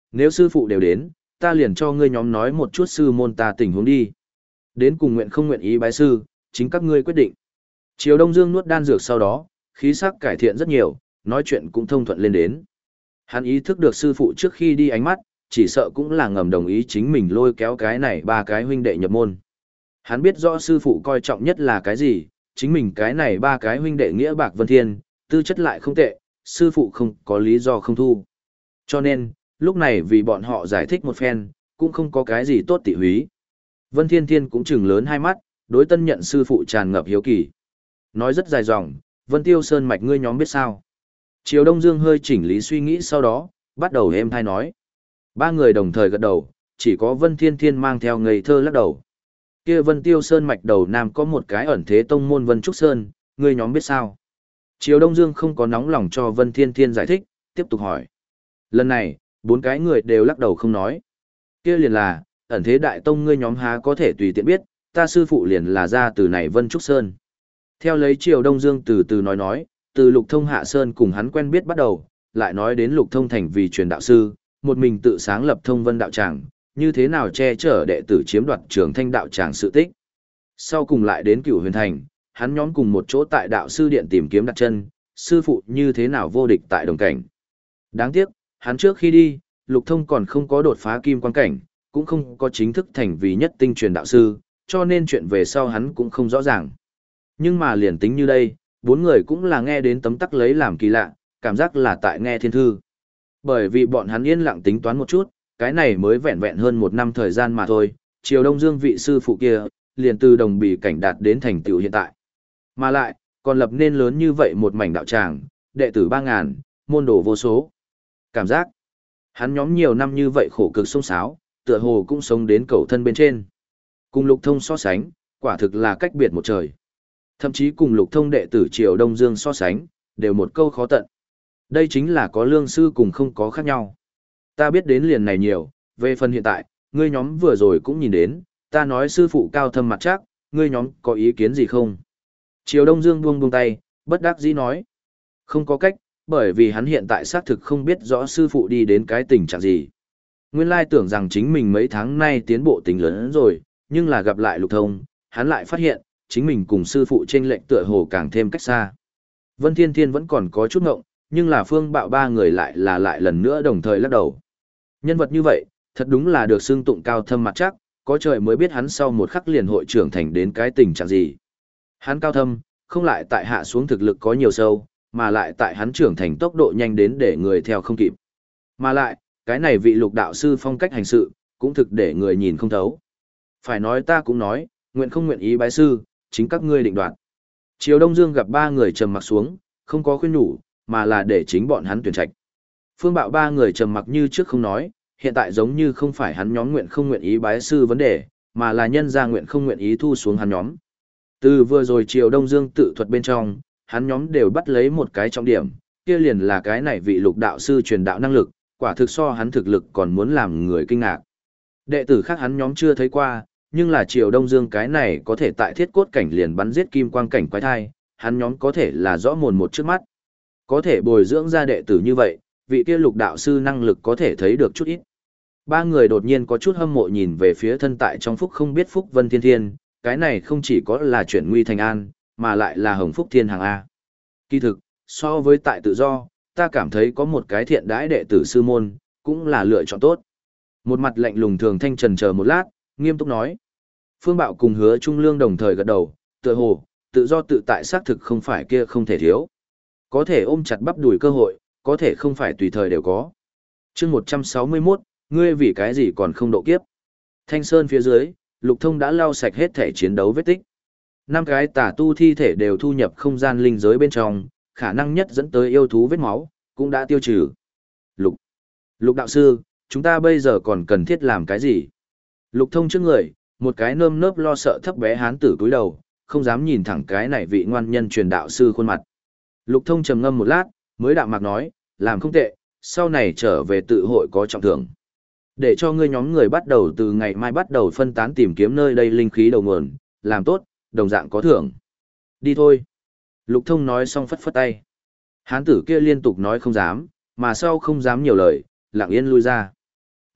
[SPEAKER 1] nếu sư phụ đều đến, ta liền cho ngươi nhóm nói một chút sư môn ta tình huống đi. Đến cùng nguyện không nguyện ý bái sư, chính các ngươi quyết định. Triều Đông Dương nuốt đan dược sau đó, khí sắc cải thiện rất nhiều, nói chuyện cũng thông thuận lên đến. Hắn ý thức được sư phụ trước khi đi ánh mắt, chỉ sợ cũng là ngầm đồng ý chính mình lôi kéo cái này ba cái huynh đệ nhập môn. Hắn biết rõ sư phụ coi trọng nhất là cái gì, chính mình cái này ba cái huynh đệ nghĩa bạc vân thiên, tư chất lại không tệ, sư phụ không có lý do không thu. Cho nên, lúc này vì bọn họ giải thích một phen, cũng không có cái gì tốt tỉ húy. Vân Thiên Thiên cũng trừng lớn hai mắt, đối tân nhận sư phụ tràn ngập hiếu kỳ. Nói rất dài dòng, Vân Tiêu Sơn mạch ngươi nhóm biết sao. Triều Đông Dương hơi chỉnh lý suy nghĩ sau đó, bắt đầu êm thai nói. Ba người đồng thời gật đầu, chỉ có Vân Thiên Thiên mang theo ngây thơ lắc đầu. Kia Vân Tiêu Sơn mạch đầu nam có một cái ẩn thế tông môn Vân Trúc Sơn, ngươi nhóm biết sao. Triều Đông Dương không có nóng lòng cho Vân Thiên Thiên giải thích, tiếp tục hỏi. Lần này, bốn cái người đều lắc đầu không nói. Kia liền là, ẩn thế đại tông ngươi nhóm há có thể tùy tiện biết, ta sư phụ liền là ra từ này Vân Trúc Sơn. Theo lấy Triều Đông Dương từ từ nói nói, từ Lục Thông Hạ Sơn cùng hắn quen biết bắt đầu, lại nói đến Lục Thông thành vì truyền đạo sư, một mình tự sáng lập Thông Vân đạo tràng, như thế nào che chở đệ tử chiếm đoạt Trường Thanh đạo tràng sự tích. Sau cùng lại đến Cửu Huyền thành, hắn nhóm cùng một chỗ tại đạo sư điện tìm kiếm đặt chân, sư phụ như thế nào vô địch tại đồng cảnh. Đáng tiếc, hắn trước khi đi, Lục Thông còn không có đột phá kim quan cảnh, cũng không có chính thức thành vì nhất tinh truyền đạo sư, cho nên chuyện về sau hắn cũng không rõ ràng. Nhưng mà liền tính như đây, bốn người cũng là nghe đến tấm tắc lấy làm kỳ lạ, cảm giác là tại nghe thiên thư. Bởi vì bọn hắn yên lặng tính toán một chút, cái này mới vẹn vẹn hơn một năm thời gian mà thôi, Triều Đông Dương vị sư phụ kia, liền từ đồng bì cảnh đạt đến thành tựu hiện tại. Mà lại, còn lập nên lớn như vậy một mảnh đạo tràng, đệ tử ba ngàn, môn đồ vô số. Cảm giác, hắn nhóm nhiều năm như vậy khổ cực sông sáo, tựa hồ cũng sống đến cầu thân bên trên. Cùng Lục Thông so sánh, quả thực là cách biệt một trời. Thậm chí cùng Lục Thông đệ tử Triều Đông Dương so sánh, đều một câu khó tận. Đây chính là có lương sư cùng không có khác nhau. Ta biết đến liền này nhiều, về phần hiện tại, ngươi nhóm vừa rồi cũng nhìn đến, ta nói sư phụ cao thâm mặt chắc, ngươi nhóm có ý kiến gì không? Triều Đông Dương buông buông tay, bất đắc dĩ nói. Không có cách, bởi vì hắn hiện tại xác thực không biết rõ sư phụ đi đến cái tình trạng gì. Nguyên lai tưởng rằng chính mình mấy tháng nay tiến bộ tính lớn hơn rồi, nhưng là gặp lại Lục Thông, hắn lại phát hiện, chính mình cùng sư phụ chênh lệch tựa hồ càng thêm cách xa. Vân Thiên Thiên vẫn còn có chút ngộng, nhưng là Phương Bạo ba người lại là lại lần nữa đồng thời lắc đầu. Nhân vật như vậy, thật đúng là được xưng tụng cao thâm mặt chắc, có trời mới biết hắn sau một khắc liền hội trưởng thành đến cái tình trạng gì. Hắn cao thâm, không lại tại hạ xuống thực lực có nhiều sâu, mà lại tại hắn trưởng thành tốc độ nhanh đến để người theo không kịp. Mà lại, cái này vị Lục đạo sư phong cách hành sự, cũng thực để người nhìn không thấu. Phải nói ta cũng nói, nguyện không nguyện ý bái sư, chính các ngươi định đoạt. Triều Đông Dương gặp ba người trầm mặc xuống, không có khuyên nhủ, mà là để chính bọn hắn tuyển trạch. Phương Bạo ba người trầm mặc như trước không nói, hiện tại giống như không phải hắn nhóm nguyện không nguyện ý bái sư vấn đề, mà là nhân gia nguyện không nguyện ý thu xuống hắn nhóm. Từ vừa rồi Triều Đông Dương tự thuật bên trong, hắn nhóm đều bắt lấy một cái trọng điểm, kia liền là cái này vị Lục đạo sư truyền đạo năng lực, quả thực so hắn thực lực còn muốn làm người kinh ngạc. Đệ tử khác hắn nhóm chưa thấy qua, nhưng là Triều Đông Dương cái này có thể tại thiết cốt cảnh liền bắn giết kim quang cảnh quái thai, hắn nhóm có thể là rõ mồn một trước mắt. Có thể bồi dưỡng ra đệ tử như vậy, vị kia Lục đạo sư năng lực có thể thấy được chút ít. Ba người đột nhiên có chút hâm mộ nhìn về phía thân tại trong phúc không biết phúc Vân Thiên Thiên, cái này không chỉ có là chuyển nguy thành an, mà lại là hồng phúc thiên hàng A. Kỳ thực, so với tại tự do, ta cảm thấy có một cái thiện đãi đệ tử sư môn, cũng là lựa chọn tốt. Một mặt lạnh lùng Thường Thanh trần chờ một lát, nghiêm túc nói. Phương Bạo cùng Hứa Trung Lương đồng thời gật đầu, tựa hồ, tự do tự tại xác thực không phải kia không thể thiếu. Có thể ôm chặt bắp đùi cơ hội, có thể không phải tùy thời đều có. chương một trăm sáu mươi mốt, ngươi vì cái gì còn không độ kiếp. Thanh Sơn phía dưới, Lục Thông đã lau sạch hết thể chiến đấu vết tích. Năm cái tà tu thi thể đều thu nhập không gian linh giới bên trong, khả năng nhất dẫn tới yêu thú vết máu, cũng đã tiêu trừ. Lục, Lục đạo sư, chúng ta bây giờ còn cần thiết làm cái gì? Lục Thông trước người, một cái nơm nớp lo sợ thấp bé hán tử cúi đầu, không dám nhìn thẳng cái này vị ngoan nhân truyền đạo sư khuôn mặt. Lục Thông trầm ngâm một lát, mới đạm mạc nói, làm không tệ, sau này trở về tự hội có trọng thưởng. Để cho ngươi nhóm người bắt đầu từ ngày mai bắt đầu phân tán tìm kiếm nơi đây linh khí đầu nguồn, làm tốt, đồng dạng có thưởng. Đi thôi. Lục Thông nói xong phất phất tay. Hán tử kia liên tục nói không dám, mà sau không dám nhiều lời, lặng yên lui ra.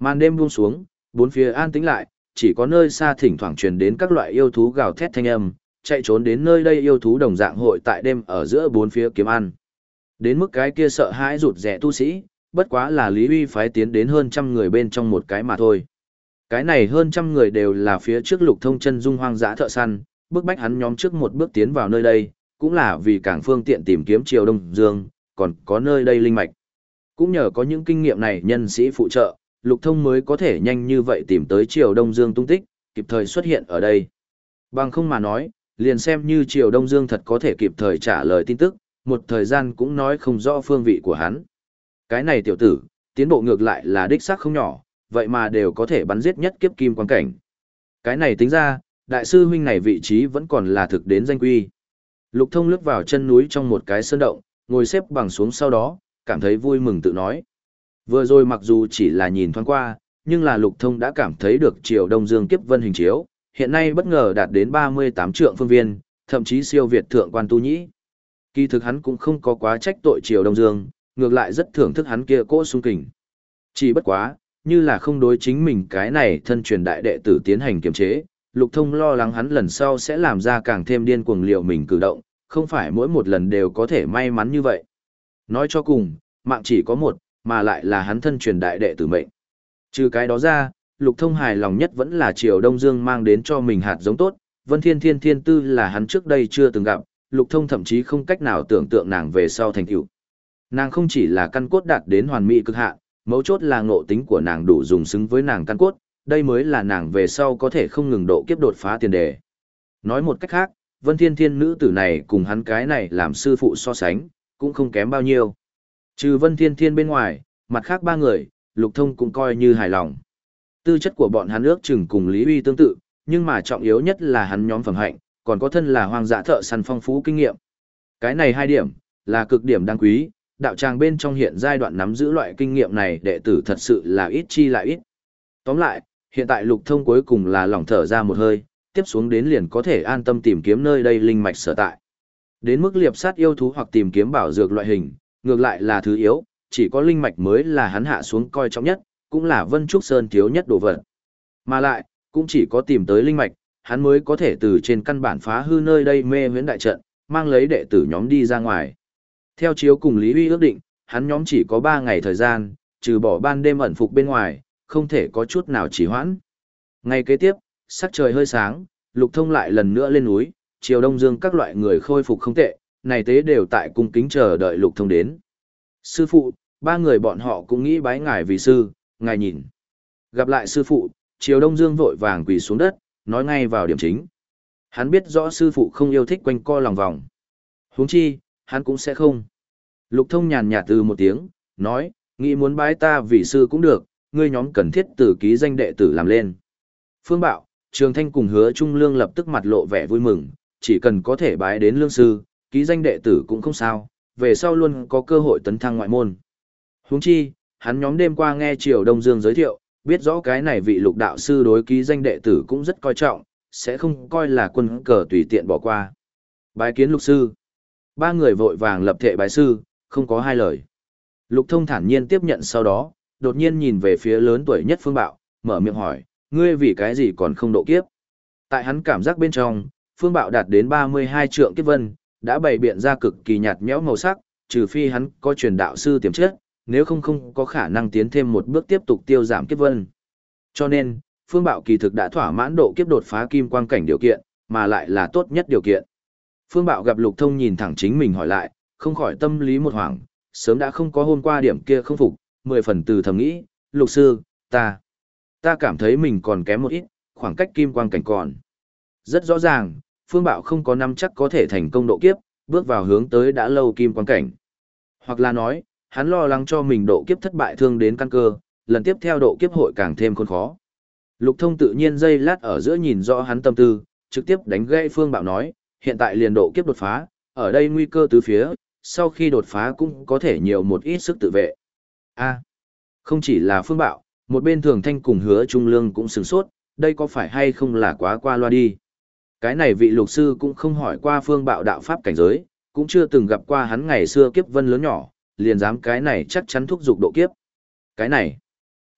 [SPEAKER 1] Màn đêm buông xuống, bốn phía an tĩnh lại, chỉ có nơi xa thỉnh thoảng truyền đến các loại yêu thú gào thét thanh âm, chạy trốn đến nơi đây yêu thú đồng dạng hội tại đêm ở giữa bốn phía kiếm ăn. Đến mức cái kia sợ hãi rụt rẻ tu sĩ, bất quá là Lý Huy phái tiến đến hơn trăm người bên trong một cái mà thôi. Cái này hơn trăm người đều là phía trước Lục Thông chân dung hoang dã thợ săn, bước bách hắn nhóm trước một bước tiến vào nơi đây, cũng là vì cảng phương tiện tìm kiếm Triều Đông Dương, còn có nơi đây linh mạch. Cũng nhờ có những kinh nghiệm này nhân sĩ phụ trợ, Lục Thông mới có thể nhanh như vậy tìm tới Triều Đông Dương tung tích, kịp thời xuất hiện ở đây. Bằng không mà nói, liền xem như Triều Đông Dương thật có thể kịp thời trả lời tin tức, một thời gian cũng nói không rõ phương vị của hắn. Cái này tiểu tử, tiến bộ ngược lại là đích xác không nhỏ, vậy mà đều có thể bắn giết nhất kiếp kim quan cảnh. Cái này tính ra, đại sư huynh này vị trí vẫn còn là thực đến danh quy. Lục Thông lướt vào chân núi trong một cái sơn động, ngồi xếp bằng xuống sau đó, cảm thấy vui mừng tự nói. Vừa rồi mặc dù chỉ là nhìn thoáng qua, nhưng là Lục Thông đã cảm thấy được Triều Đông Dương kiếp vân hình chiếu, hiện nay bất ngờ đạt đến ba mươi tám trượng phương viên, thậm chí siêu việt thượng quan tu nhĩ. Kỳ thực hắn cũng không có quá trách tội Triều Đông Dương, ngược lại rất thưởng thức hắn kia cỗ sung kình. Chỉ bất quá, như là không đối chính mình cái này thân truyền đại đệ tử tiến hành kiềm chế, Lục Thông lo lắng hắn lần sau sẽ làm ra càng thêm điên cuồng liều mình cử động, không phải mỗi một lần đều có thể may mắn như vậy. Nói cho cùng, mạng chỉ có một, mà lại là hắn thân truyền đại đệ tử mệnh. Trừ cái đó ra, Lục Thông hài lòng nhất vẫn là Triều Đông Dương mang đến cho mình hạt giống tốt, Vân Thiên Thiên Thiên Tư là hắn trước đây chưa từng gặp, Lục Thông thậm chí không cách nào tưởng tượng nàng về sau thành tựu. Nàng không chỉ là căn cốt đạt đến hoàn mỹ cực hạn, mấu chốt là ngộ tính của nàng đủ dùng xứng với nàng căn cốt, đây mới là nàng về sau có thể không ngừng độ kiếp đột phá tiền đề. Nói một cách khác, Vân Thiên Thiên nữ tử này cùng hắn cái này làm sư phụ so sánh, cũng không kém bao nhiêu. Trừ Vân Thiên Thiên bên ngoài, mặt khác ba người, Lục Thông cũng coi như hài lòng. Tư chất của bọn hắn ước chừng cùng Lý Uy tương tự, nhưng mà trọng yếu nhất là hắn nhóm phẩm hạnh, còn có thân là hoang dã thợ săn phong phú kinh nghiệm. Cái này hai điểm, là cực điểm đáng quý, đạo tràng bên trong hiện giai đoạn nắm giữ loại kinh nghiệm này đệ tử thật sự là ít chi lại ít. Tóm lại, hiện tại Lục Thông cuối cùng là lỏng thở ra một hơi, tiếp xuống đến liền có thể an tâm tìm kiếm nơi đây linh mạch sở tại. Đến mức liệp sát yêu thú hoặc tìm kiếm bảo dược loại hình, ngược lại là thứ yếu, chỉ có linh mạch mới là hắn hạ xuống coi trọng nhất, cũng là Vân Trúc Sơn thiếu nhất đồ vật. Mà lại, cũng chỉ có tìm tới linh mạch, hắn mới có thể từ trên căn bản phá hư nơi đây mê huyễn đại trận, mang lấy đệ tử nhóm đi ra ngoài. Theo chiếu cùng Lý Huy ước định, hắn nhóm chỉ có ba ngày thời gian, trừ bỏ ban đêm ẩn phục bên ngoài, không thể có chút nào trì hoãn. Ngày kế tiếp, sắc trời hơi sáng, Lục Thông lại lần nữa lên núi, Triều Đông Dương các loại người khôi phục không tệ, này tế đều tại cung kính chờ đợi Lục Thông đến. Sư phụ, ba người bọn họ cũng nghĩ bái ngài vì sư, ngài nhìn. Gặp lại sư phụ, Triều Đông Dương vội vàng quỳ xuống đất, nói ngay vào điểm chính. Hắn biết rõ sư phụ không yêu thích quanh co lòng vòng. Huống chi, hắn cũng sẽ không. Lục Thông nhàn nhạt từ một tiếng, nói, nghĩ muốn bái ta vì sư cũng được, ngươi nhóm cần thiết tử ký danh đệ tử làm lên. Phương Bạo, Trường Thanh cùng Hứa Trung Lương lập tức mặt lộ vẻ vui mừng, chỉ cần có thể bái đến lương sư, ký danh đệ tử cũng không sao, về sau luôn có cơ hội tấn thăng ngoại môn. Huống chi, hắn nhóm đêm qua nghe Triều Đông Dương giới thiệu, biết rõ cái này vị Lục đạo sư đối ký danh đệ tử cũng rất coi trọng, sẽ không coi là quân cờ tùy tiện bỏ qua. Bái kiến Lục sư. Ba người vội vàng lập thệ bái sư, không có hai lời. Lục Thông thản nhiên tiếp nhận sau đó, đột nhiên nhìn về phía lớn tuổi nhất Phương Bạo, mở miệng hỏi, ngươi vì cái gì còn không độ kiếp? Tại hắn cảm giác bên trong, Phương Bạo đạt đến ba mươi hai trượng kiếp vân, đã bày biện ra cực kỳ nhạt nhẽo màu sắc, trừ phi hắn có truyền đạo sư tiềm chất, nếu không không có khả năng tiến thêm một bước tiếp tục tiêu giảm kiếp vân. Cho nên, Phương Bạo kỳ thực đã thỏa mãn độ kiếp đột phá kim quang cảnh điều kiện, mà lại là tốt nhất điều kiện. Phương Bạo gặp Lục Thông nhìn thẳng chính mình hỏi lại, không khỏi tâm lý một hoảng, sớm đã không có hôm qua điểm kia không phục, mười phần từ thầm nghĩ, Lục sư, ta, ta cảm thấy mình còn kém một ít, khoảng cách kim quang cảnh còn. Rất rõ ràng, Phương Bạo không có năm chắc có thể thành công độ kiếp, bước vào hướng tới đã lâu kim quang cảnh. Hoặc là nói, hắn lo lắng cho mình độ kiếp thất bại thương đến căn cơ, lần tiếp theo độ kiếp hội càng thêm khốn khó. Lục Thông tự nhiên giây lát ở giữa nhìn rõ hắn tâm tư, trực tiếp đánh gãy Phương Bạo nói, hiện tại liền độ kiếp đột phá, ở đây nguy cơ tứ phía, sau khi đột phá cũng có thể nhiều một ít sức tự vệ. A, không chỉ là Phương Bạo, một bên Thường Thanh cùng Hứa Trung Lương cũng sửng sốt, đây có phải hay không là quá qua loa đi. Cái này vị lục sư cũng không hỏi qua Phương Bạo đạo pháp cảnh giới, cũng chưa từng gặp qua hắn ngày xưa kiếp vân lớn nhỏ, liền dám cái này chắc chắn thúc giục độ kiếp. Cái này,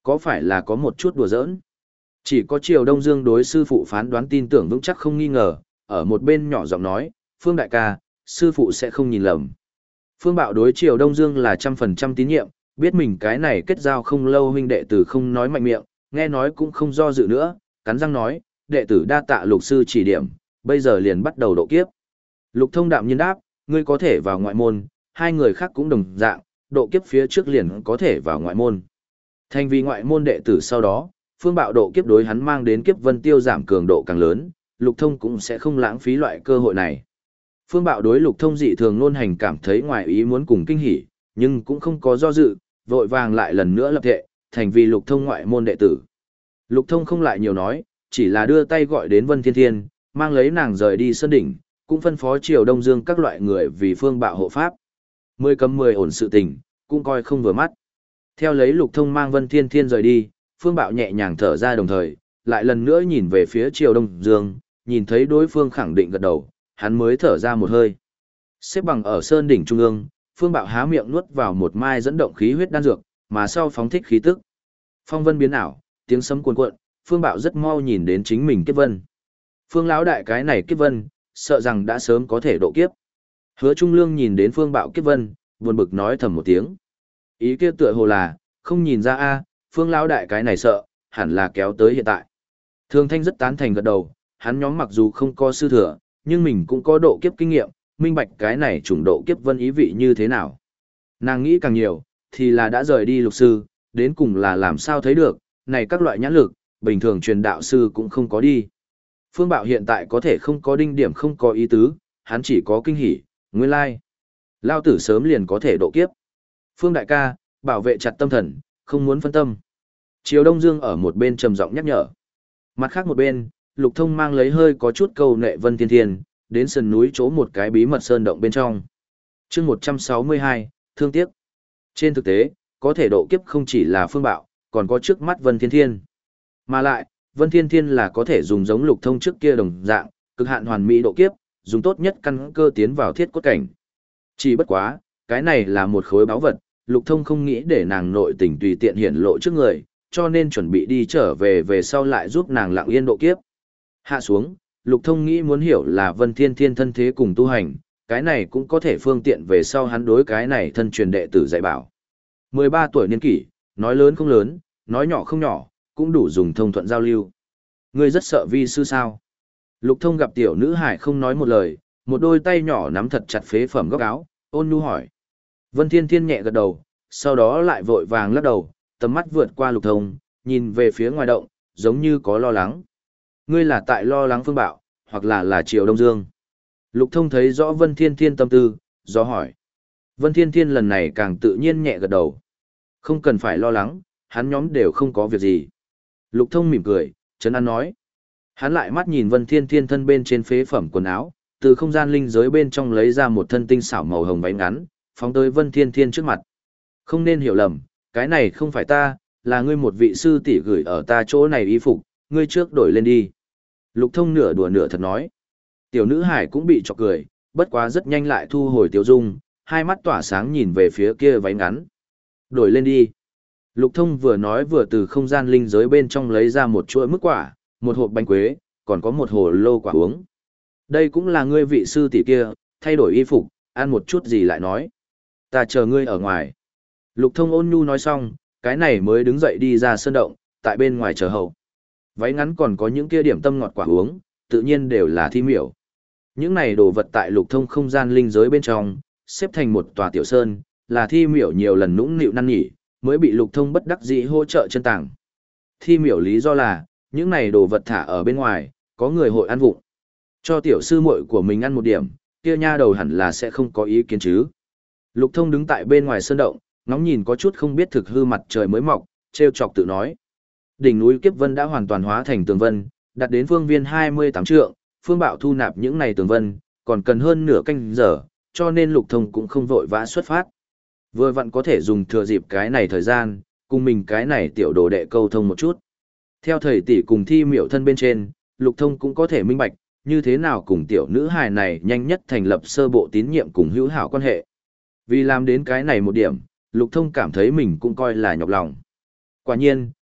[SPEAKER 1] Có phải là có một chút đùa giỡn? Chỉ có Triều Đông Dương đối sư phụ phán đoán tin tưởng vững chắc không nghi ngờ, ở một bên nhỏ giọng nói, Phương đại ca, sư phụ sẽ không nhìn lầm. Phương Bạo đối Triều Đông Dương là trăm phần trăm tín nhiệm, biết mình cái này kết giao không lâu huynh đệ tử không nói mạnh miệng, nghe nói cũng không do dự nữa, cắn răng nói, đệ tử đa tạ lục sư chỉ điểm, bây giờ liền bắt đầu độ kiếp. Lục Thông đạm nhiên đáp, ngươi có thể vào ngoại môn, hai người khác cũng đồng dạng, độ kiếp phía trước liền có thể vào ngoại môn. Thành vì ngoại môn đệ tử sau đó, Phương Bạo độ kiếp đối hắn mang đến kiếp vân tiêu giảm cường độ càng lớn, Lục Thông cũng sẽ không lãng phí loại cơ hội này. Phương Bạo đối Lục Thông dị thường luôn hành cảm thấy ngoài ý muốn cùng kinh hỉ, nhưng cũng không có do dự, vội vàng lại lần nữa lập thệ, thành vì Lục Thông ngoại môn đệ tử. Lục Thông không lại nhiều nói, chỉ là đưa tay gọi đến Vân Thiên Thiên, mang lấy nàng rời đi sơn đỉnh, cũng phân phó Triều Đông Dương các loại người vì Phương Bạo hộ pháp. Mười cấm mười ổn sự tình, cũng coi không vừa mắt. Theo lấy Lục Thông mang Vân Thiên Thiên rời đi, Phương Bạo nhẹ nhàng thở ra đồng thời, lại lần nữa nhìn về phía Triều Đông Dương, nhìn thấy đối phương khẳng định gật đầu, hắn mới thở ra một hơi. Xếp bằng ở sơn đỉnh trung ương, Phương Bạo há miệng nuốt vào một mai dẫn động khí huyết đan dược, mà sau phóng thích khí tức. Phong vân biến ảo, tiếng sấm cuồn cuộn, Phương Bạo rất mau nhìn đến chính mình kiếp vân. Phương lão đại cái này kiếp vân, sợ rằng đã sớm có thể độ kiếp. Hứa Trung Lương nhìn đến Phương Bạo kiếp vân, buồn bực nói thầm một tiếng. Ý kia tựa hồ là, không nhìn ra a, Phương lão đại cái này sợ, hẳn là kéo tới hiện tại. Thường Thanh rất tán thành gật đầu, hắn nhóm mặc dù không có sư thừa, nhưng mình cũng có độ kiếp kinh nghiệm, minh bạch cái này chủng độ kiếp vân ý vị như thế nào. Nàng nghĩ càng nhiều, thì là đã rời đi lục sư, đến cùng là làm sao thấy được, này các loại nhãn lực, bình thường truyền đạo sư cũng không có đi. Phương Bạo hiện tại có thể không có đinh điểm không có ý tứ, hắn chỉ có kinh hỉ, nguyên lai. Lao tử sớm liền có thể độ kiếp. Phương đại ca, bảo vệ chặt tâm thần, không muốn phân tâm. Triều Đông Dương ở một bên trầm giọng nhắc nhở. Mặt khác một bên, Lục Thông mang lấy hơi có chút câu nệ Vân Thiên Thiên, đến sườn núi chỗ một cái bí mật sơn động bên trong. Chương một trăm sáu mươi hai, thương tiếc. Trên thực tế, có thể độ kiếp không chỉ là Phương Bạo, còn có trước mắt Vân Thiên Thiên. Mà lại, Vân Thiên Thiên là có thể dùng giống Lục Thông trước kia đồng dạng, cực hạn hoàn mỹ độ kiếp, dùng tốt nhất căn cơ tiến vào thiết cốt cảnh. Chỉ bất quá, cái này là một khối báu vật, Lục Thông không nghĩ để nàng nội tình tùy tiện hiển lộ trước người, cho nên chuẩn bị đi trở về về sau lại giúp nàng lặng yên độ kiếp. Hạ xuống, Lục Thông nghĩ muốn hiểu là Vân Thiên Thiên thân thế cùng tu hành, cái này cũng có thể phương tiện về sau hắn đối cái này thân truyền đệ tử dạy bảo. mười ba tuổi niên kỷ, nói lớn không lớn, nói nhỏ không nhỏ, cũng đủ dùng thông thuận giao lưu. Ngươi rất sợ vi sư sao? Lục Thông gặp tiểu nữ hải không nói một lời, một đôi tay nhỏ nắm thật chặt phế phẩm góc áo, ôn nhu hỏi. Vân Thiên Thiên nhẹ gật đầu, sau đó lại vội vàng lắc đầu, tầm mắt vượt qua Lục Thông, nhìn về phía ngoài động, giống như có lo lắng. Ngươi là tại lo lắng Phương Bạo, hoặc là là Triều Đông Dương. Lục Thông thấy rõ Vân Thiên Thiên tâm tư, do hỏi. Vân Thiên Thiên lần này càng tự nhiên nhẹ gật đầu. Không cần phải lo lắng, hắn nhóm đều không có việc gì. Lục Thông mỉm cười, trấn an nói. Hắn lại mắt nhìn Vân Thiên Thiên thân bên trên phế phẩm quần áo, từ không gian linh giới bên trong lấy ra một thân tinh xảo màu hồng váy ngắn, phóng tới Vân Thiên Thiên trước mặt. Không nên hiểu lầm, cái này không phải ta, là ngươi một vị sư tỷ gửi ở ta chỗ này y phục, ngươi trước đổi lên đi. Lục Thông nửa đùa nửa thật nói. Tiểu nữ hải cũng bị chọc cười, bất quá rất nhanh lại thu hồi tiêu dung, hai mắt tỏa sáng nhìn về phía kia váy ngắn. Đổi lên đi. Lục Thông vừa nói vừa từ không gian linh giới bên trong lấy ra một chuỗi mức quả, một hộp bánh quế, còn có một hồ lô quả uống. Đây cũng là ngươi vị sư tỷ kia, thay đổi y phục, ăn một chút gì lại nói. Ta chờ ngươi ở ngoài. Lục Thông ôn nhu nói xong, cái này mới đứng dậy đi ra sơn động, tại bên ngoài chờ hậu. Váy ngắn còn có những kia điểm tâm ngọt quả uống, tự nhiên đều là thi miểu. Những này đồ vật tại Lục Thông không gian linh giới bên trong, xếp thành một tòa tiểu sơn, là thi miểu nhiều lần nũng nịu năn nỉ, mới bị Lục Thông bất đắc dĩ hỗ trợ chân tàng. Thi miểu lý do là, những này đồ vật thả ở bên ngoài, có người hội ăn vụng. Cho tiểu sư muội của mình ăn một điểm, kia nha đầu hẳn là sẽ không có ý kiến chứ. Lục Thông đứng tại bên ngoài sơn động, ngóng nhìn có chút không biết thực hư mặt trời mới mọc, trêu chọc tự nói. Đỉnh núi Kiếp Vân đã hoàn toàn hóa thành tường vân, đặt đến phương viên hai mươi tám trượng, Phương Bạo thu nạp những này tường vân, còn cần hơn nửa canh giờ, cho nên Lục Thông cũng không vội vã xuất phát. Vừa vặn có thể dùng thừa dịp cái này thời gian, cùng mình cái này tiểu đồ đệ câu thông một chút. Theo thầy tỷ cùng thi miểu thân bên trên, Lục Thông cũng có thể minh bạch, như thế nào cùng tiểu nữ hài này nhanh nhất thành lập sơ bộ tín nhiệm cùng hữu hảo quan hệ. Vì làm đến cái này một điểm, Lục Thông cảm thấy mình cũng coi là nhọc lòng. Quả nhiên,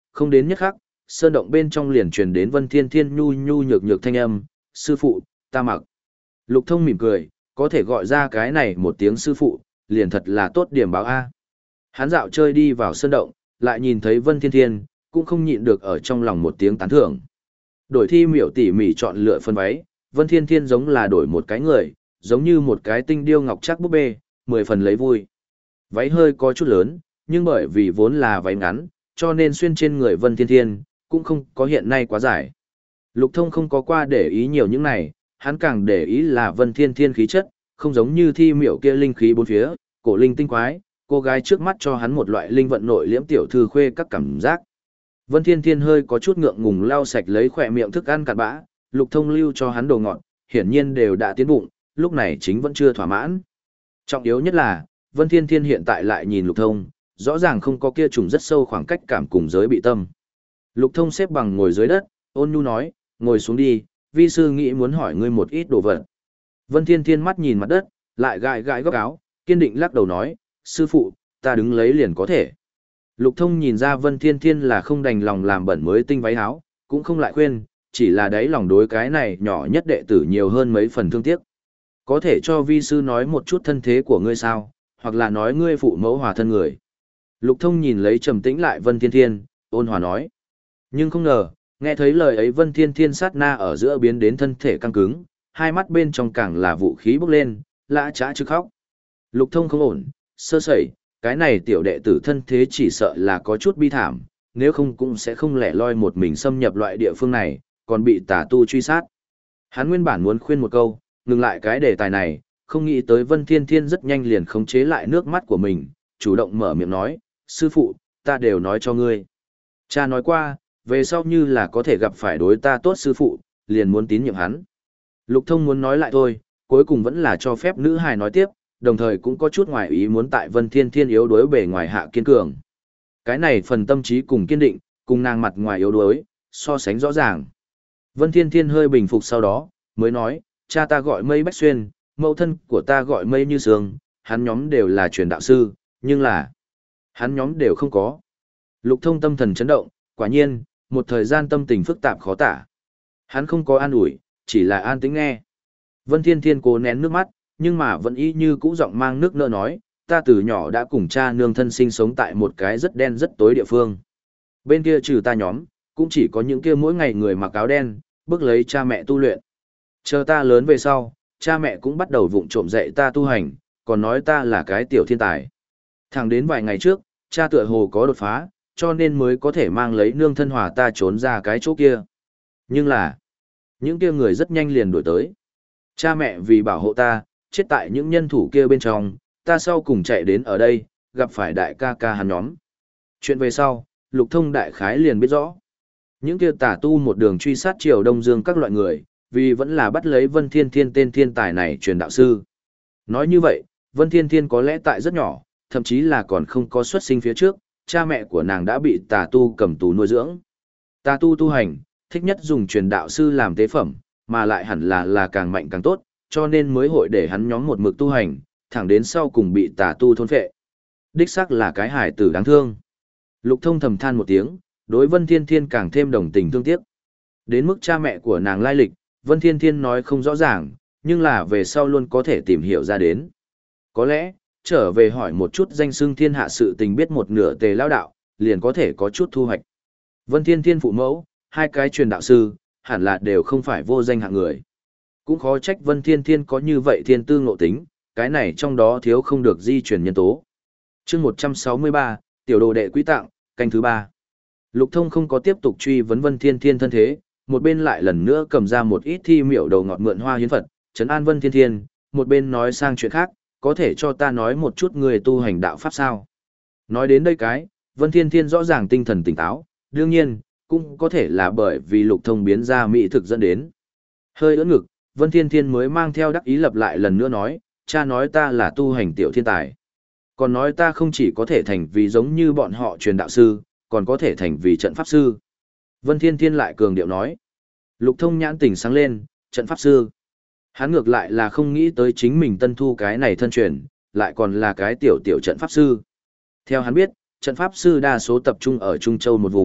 [SPEAKER 1] không đến nhất khắc, sơn động bên trong liền truyền đến Vân Thiên Thiên nhu nhu nhược nhược thanh âm, sư phụ, ta mặc. Lục Thông mỉm cười, có thể gọi ra cái này một tiếng sư phụ, liền thật là tốt điểm báo A. Hắn dạo chơi đi vào sơn động, lại nhìn thấy Vân Thiên Thiên, cũng không nhịn được ở trong lòng một tiếng tán thưởng. Đổi thi miểu tỉ mỉ chọn lựa phân váy, Vân Thiên Thiên giống là đổi một cái người, giống như một cái tinh điêu ngọc chắc búp bê, mười phần lấy vui. Váy hơi có chút lớn, nhưng bởi vì vốn là váy ngắn, cho nên xuyên trên người Vân Thiên Thiên, cũng không có hiện nay quá dài. Lục Thông không có qua để ý nhiều những này, hắn càng để ý là Vân Thiên Thiên khí chất, không giống như thi miểu kia linh khí bốn phía, cổ linh tinh quái, cô gái trước mắt cho hắn một loại linh vận nội liễm tiểu thư khuê các cảm giác. Vân Thiên Thiên hơi có chút ngượng ngùng lau sạch lấy khỏe miệng thức ăn cặn bã, Lục Thông lưu cho hắn đồ ngọt, hiển nhiên đều đã tiến bụng, lúc này chính vẫn chưa thỏa mãn. Trọng yếu nhất là, Vân Thiên Thiên hiện tại lại nhìn Lục Thông, rõ ràng không có kia trùng rất sâu khoảng cách cảm cùng giới bị tâm. Lục Thông xếp bằng ngồi dưới đất, ôn nhu nói, ngồi xuống đi, vi sư nghĩ muốn hỏi ngươi một ít đồ vật. Vân Thiên Thiên mắt nhìn mặt đất, lại gãi gãi góc áo, kiên định lắc đầu nói, sư phụ, ta đứng lấy liền có thể. Lục Thông nhìn ra Vân Thiên Thiên là không đành lòng làm bẩn mới tinh váy áo, cũng không lại khuyên, chỉ là đáy lòng đối cái này nhỏ nhất đệ tử nhiều hơn mấy phần thương tiếc. Có thể cho vi sư nói một chút thân thế của ngươi sao, hoặc là nói ngươi phụ mẫu hòa thân người. Lục Thông nhìn lấy trầm tĩnh lại Vân Thiên Thiên, ôn hòa nói. Nhưng không ngờ, nghe thấy lời ấy Vân Thiên Thiên sát na ở giữa biến đến thân thể căng cứng, hai mắt bên trong càng là vũ khí bốc lên, lã trá chứ khóc. Lục Thông không ổn, sơ sẩy, cái này tiểu đệ tử thân thế chỉ sợ là có chút bi thảm, nếu không cũng sẽ không lẻ loi một mình xâm nhập loại địa phương này, còn bị tà tu truy sát. Hắn nguyên bản muốn khuyên một câu, ngừng lại cái đề tài này, không nghĩ tới Vân Thiên Thiên rất nhanh liền khống chế lại nước mắt của mình, chủ động mở miệng nói, sư phụ, ta đều nói cho ngươi. Cha nói qua, về sau như là có thể gặp phải đối ta tốt sư phụ, liền muốn tín nhiệm hắn. Lục Thông muốn nói lại thôi, cuối cùng vẫn là cho phép nữ hài nói tiếp, đồng thời cũng có chút ngoài ý muốn tại Vân Thiên Thiên yếu đuối bề ngoài hạ kiên cường. Cái này phần tâm trí cùng kiên định, cùng nàng mặt ngoài yếu đuối, so sánh rõ ràng. Vân Thiên Thiên hơi bình phục sau đó, mới nói, cha ta gọi Mây Bách Xuyên, mẫu thân của ta gọi Mây Như Sương, hắn nhóm đều là truyền đạo sư, nhưng là, hắn nhóm đều không có. Lục Thông tâm thần chấn động, quả nhiên, một thời gian tâm tình phức tạp khó tả. Hắn không có an ủi, chỉ là an tĩnh nghe. Vân Thiên Thiên cố nén nước mắt, nhưng mà vẫn y như cũ giọng mang nước nỡ nói, ta từ nhỏ đã cùng cha nương thân sinh sống tại một cái rất đen rất tối địa phương. Bên kia trừ ta nhóm, cũng chỉ có những kia mỗi ngày người mặc áo đen, bước lấy cha mẹ tu luyện. Chờ ta lớn về sau, cha mẹ cũng bắt đầu vụng trộm dạy ta tu hành, còn nói ta là cái tiểu thiên tài. Thẳng đến vài ngày trước, cha tựa hồ có đột phá, cho nên mới có thể mang lấy nương thân hòa ta trốn ra cái chỗ kia. Nhưng là, những kia người rất nhanh liền đuổi tới. Cha mẹ vì bảo hộ ta, chết tại những nhân thủ kia bên trong, ta sau cùng chạy đến ở đây, gặp phải đại ca ca hắn nhóm. Chuyện về sau, Lục Thông đại khái liền biết rõ. Những kia tà tu một đường truy sát triều Đông Dương các loại người, vì vẫn là bắt lấy Vân Thiên Thiên tên thiên tài này truyền đạo sư. Nói như vậy, Vân Thiên Thiên có lẽ tại rất nhỏ, thậm chí là còn không có xuất sinh phía trước, cha mẹ của nàng đã bị tà tu cầm tù nuôi dưỡng. Tà tu tu hành, thích nhất dùng truyền đạo sư làm tế phẩm, mà lại hẳn là là càng mạnh càng tốt, cho nên mới hội để hắn nhóm một mực tu hành, thẳng đến sau cùng bị tà tu thôn phệ. Đích xác là cái hải tử đáng thương. Lục Thông thầm than một tiếng, đối Vân Thiên Thiên càng thêm đồng tình thương tiếc. Đến mức cha mẹ của nàng lai lịch, Vân Thiên Thiên nói không rõ ràng, nhưng là về sau luôn có thể tìm hiểu ra đến. Có lẽ, trở về hỏi một chút danh xưng thiên hạ sự tình biết một nửa tề lao đạo, liền có thể có chút thu hoạch. Vân Thiên Thiên phụ mẫu, hai cái truyền đạo sư, hẳn là đều không phải vô danh hạng người. Cũng khó trách Vân Thiên Thiên có như vậy thiên tư ngộ tính, cái này trong đó thiếu không được di truyền nhân tố. Chương một trăm sáu mươi ba, tiểu đồ đệ quý tặng, canh thứ ba. Lục Thông không có tiếp tục truy vấn Vân Thiên Thiên thân thế, một bên lại lần nữa cầm ra một ít thi miểu đầu ngọt mượn hoa hiến Phật, trấn an Vân Thiên Thiên, một bên nói sang chuyện khác, có thể cho ta nói một chút người tu hành đạo pháp sao? Nói đến đây cái, Vân Thiên Thiên rõ ràng tinh thần tỉnh táo, đương nhiên, cũng có thể là bởi vì Lục Thông biến ra mỹ thực dẫn đến. Hơi ưỡn ngực, Vân Thiên Thiên mới mang theo đắc ý lập lại lần nữa nói, cha nói ta là tu hành tiểu thiên tài. Còn nói ta không chỉ có thể thành vì giống như bọn họ truyền đạo sư, còn có thể thành vì trận pháp sư. Vân Thiên Thiên lại cường điệu nói. Lục Thông nhãn tỉnh sáng lên, trận pháp sư. Hắn ngược lại là không nghĩ tới chính mình tân thu cái này thân truyền, lại còn là cái tiểu tiểu trận pháp sư. Theo hắn biết, trận pháp sư đa số tập trung ở Trung Châu một vùng,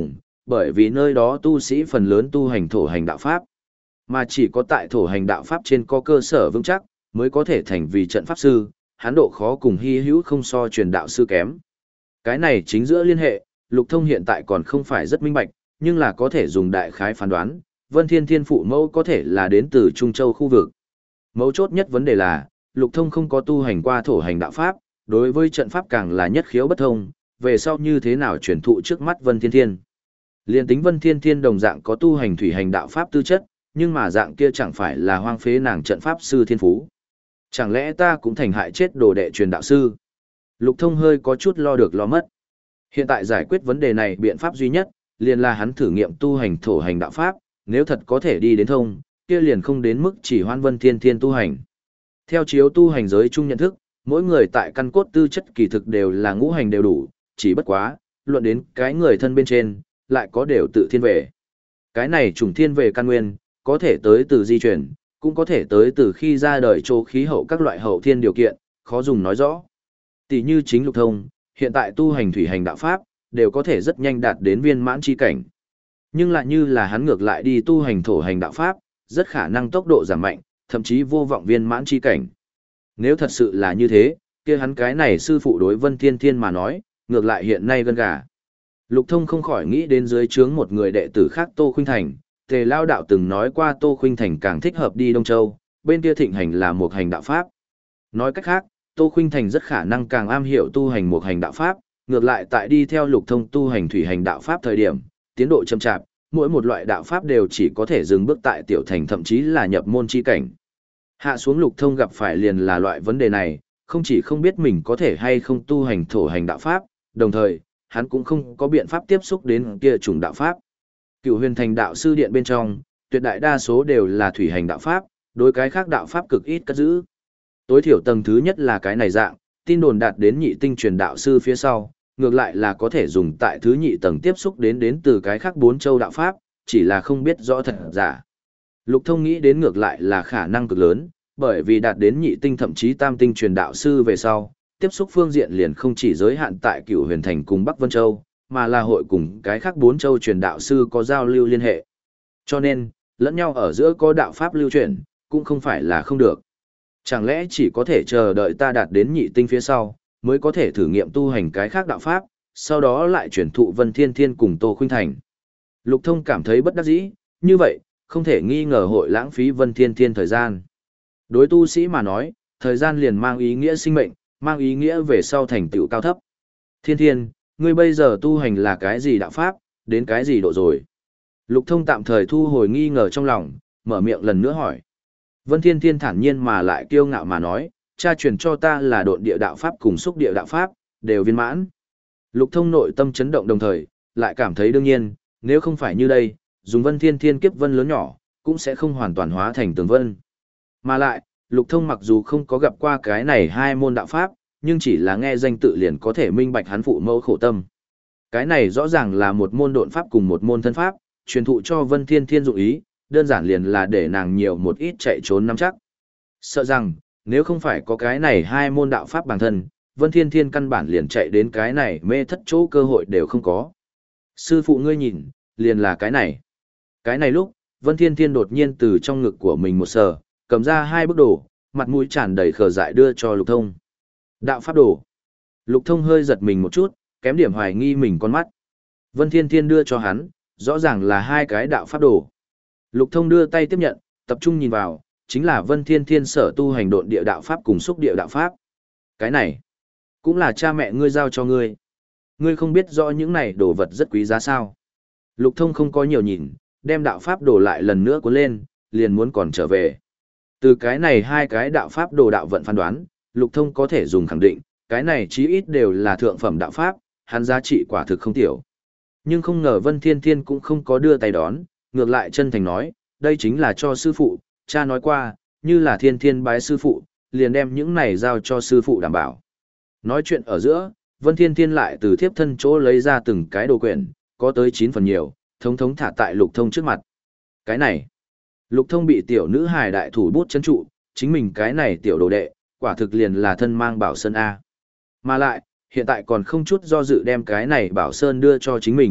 [SPEAKER 1] bởi vì nơi đó tu sĩ phần lớn tu hành thổ hành đạo pháp. Mà chỉ có tại thổ hành đạo pháp trên có cơ sở vững chắc, mới có thể thành vì trận pháp sư, hắn độ khó cùng hy hữu không so truyền đạo sư kém. Cái này chính giữa liên hệ, Lục Thông hiện tại còn không phải rất minh bạch, nhưng là có thể dùng đại khái phán đoán, Vân Thiên Thiên phụ mẫu có thể là đến từ Trung Châu khu vực. Mấu chốt nhất vấn đề là, Lục Thông không có tu hành qua thổ hành đạo pháp, đối với trận pháp càng là nhất khiếu bất thông, về sau như thế nào truyền thụ trước mắt Vân Thiên Thiên. Liên tính Vân Thiên Thiên đồng dạng có tu hành thủy hành đạo pháp tư chất, nhưng mà dạng kia chẳng phải là hoang phế nàng trận pháp sư thiên phú. Chẳng lẽ ta cũng thành hại chết đồ đệ truyền đạo sư? Lục Thông hơi có chút lo được lo mất. Hiện tại giải quyết vấn đề này biện pháp duy nhất, liền là hắn thử nghiệm tu hành thổ hành đạo pháp, nếu thật có thể đi đến thông, kia liền không đến mức chỉ hoan Vân Thiên Thiên tu hành. Theo chiếu tu hành giới chung nhận thức, mỗi người tại căn cốt tư chất kỳ thực đều là ngũ hành đều đủ, chỉ bất quá, luận đến cái người thân bên trên, lại có đều tự thiên về. Cái này trùng thiên về căn nguyên, có thể tới từ di chuyển, cũng có thể tới từ khi ra đời chỗ khí hậu các loại hậu thiên điều kiện, khó dùng nói rõ. Tỷ như chính Lục Thông, hiện tại tu hành thủy hành đạo pháp, đều có thể rất nhanh đạt đến viên mãn chi cảnh. Nhưng lại như là hắn ngược lại đi tu hành thổ hành đạo pháp, rất khả năng tốc độ giảm mạnh, thậm chí vô vọng viên mãn chi cảnh. Nếu thật sự là như thế, kia hắn cái này sư phụ đối Vân Thiên Thiên mà nói, ngược lại hiện nay gân gà. Lục Thông không khỏi nghĩ đến dưới trướng một người đệ tử khác Tô Khuynh Thành, Tề Lao đạo từng nói qua Tô Khuynh Thành càng thích hợp đi Đông Châu, bên kia thịnh hành là một hành đạo pháp. Nói cách khác, Tô Khuynh Thành rất khả năng càng am hiểu tu hành một hành đạo pháp, ngược lại tại đi theo Lục Thông tu hành thủy hành đạo pháp thời điểm, tiến độ chậm chạp, mỗi một loại đạo pháp đều chỉ có thể dừng bước tại tiểu thành thậm chí là nhập môn chi cảnh. Hạ xuống Lục Thông gặp phải liền là loại vấn đề này, không chỉ không biết mình có thể hay không tu hành thổ hành đạo pháp, đồng thời, hắn cũng không có biện pháp tiếp xúc đến kia chủng đạo pháp. Cựu Huyền Thành đạo sư điện bên trong, tuyệt đại đa số đều là thủy hành đạo pháp, đối cái khác đạo pháp cực ít cất giữ. Tối thiểu tầng thứ nhất là cái này dạng, tin đồn đạt đến nhị tinh truyền đạo sư phía sau, ngược lại là có thể dùng tại thứ nhị tầng tiếp xúc đến đến từ cái khác bốn châu đạo pháp, chỉ là không biết rõ thật giả. Lục Thông nghĩ đến ngược lại là khả năng cực lớn, bởi vì đạt đến nhị tinh thậm chí tam tinh truyền đạo sư về sau, tiếp xúc phương diện liền không chỉ giới hạn tại Cửu Huyền Thành cùng Bắc Vân Châu, mà là hội cùng cái khác bốn châu truyền đạo sư có giao lưu liên hệ. Cho nên, lẫn nhau ở giữa có đạo pháp lưu truyền, cũng không phải là không được. Chẳng lẽ chỉ có thể chờ đợi ta đạt đến nhị tinh phía sau, mới có thể thử nghiệm tu hành cái khác đạo pháp, sau đó lại chuyển thụ Vân Thiên Thiên cùng Tô Khuynh Thành. Lục Thông cảm thấy bất đắc dĩ, như vậy, không thể nghi ngờ hội lãng phí Vân Thiên Thiên thời gian. Đối tu sĩ mà nói, thời gian liền mang ý nghĩa sinh mệnh, mang ý nghĩa về sau thành tựu cao thấp. Thiên Thiên, ngươi bây giờ tu hành là cái gì đạo pháp, đến cái gì độ rồi? Lục Thông tạm thời thu hồi nghi ngờ trong lòng, mở miệng lần nữa hỏi. Vân Thiên Thiên thản nhiên mà lại kiêu ngạo mà nói, cha truyền cho ta là độn địa đạo pháp cùng xúc địa đạo pháp, đều viên mãn. Lục Thông nội tâm chấn động đồng thời, lại cảm thấy đương nhiên, nếu không phải như đây, dùng Vân Thiên Thiên kiếp vân lớn nhỏ, cũng sẽ không hoàn toàn hóa thành tường vân. Mà lại, Lục Thông mặc dù không có gặp qua cái này hai môn đạo pháp, nhưng chỉ là nghe danh tự liền có thể minh bạch hắn phụ mẫu khổ tâm. Cái này rõ ràng là một môn độn pháp cùng một môn thân pháp, truyền thụ cho Vân Thiên Thiên dụng ý, đơn giản liền là để nàng nhiều một ít chạy trốn nắm chắc. Sợ rằng, nếu không phải có cái này hai môn đạo pháp bản thân, Vân Thiên Thiên căn bản liền chạy đến cái này mê thất chỗ cơ hội đều không có. Sư phụ ngươi nhìn, liền là cái này. Cái này lúc, Vân Thiên Thiên đột nhiên từ trong ngực của mình một sờ, cầm ra hai bức đồ, mặt mũi tràn đầy khờ dại đưa cho Lục Thông. Đạo pháp đồ. Lục Thông hơi giật mình một chút, kém điểm hoài nghi mình con mắt. Vân Thiên Thiên đưa cho hắn, rõ ràng là hai cái đạo pháp đồ. Lục Thông đưa tay tiếp nhận, tập trung nhìn vào, chính là Vân Thiên Thiên sở tu hành độn địa đạo pháp cùng xúc địa đạo pháp. Cái này, cũng là cha mẹ ngươi giao cho ngươi. Ngươi không biết rõ những này đồ vật rất quý giá sao. Lục Thông không có nhiều nhìn, đem đạo pháp đồ lại lần nữa cuốn lên, liền muốn còn trở về. Từ cái này hai cái đạo pháp đồ đạo vận phán đoán, Lục Thông có thể dùng khẳng định, cái này chí ít đều là thượng phẩm đạo pháp, hắn giá trị quả thực không tiểu. Nhưng không ngờ Vân Thiên Thiên cũng không có đưa tay đón, ngược lại chân thành nói, đây chính là cho sư phụ, cha nói qua, như là Thiên Thiên bái sư phụ, liền đem những này giao cho sư phụ đảm bảo. Nói chuyện ở giữa, Vân Thiên Thiên lại từ thiếp thân chỗ lấy ra từng cái đồ quyển, có tới chín phần nhiều, thống thống thả tại Lục Thông trước mặt. Cái này, Lục Thông bị tiểu nữ hài đại thủ bút chấn trụ, chính mình cái này tiểu đồ đệ, quả thực liền là thân mang bảo sơn A. Mà lại, hiện tại còn không chút do dự đem cái này bảo sơn đưa cho chính mình,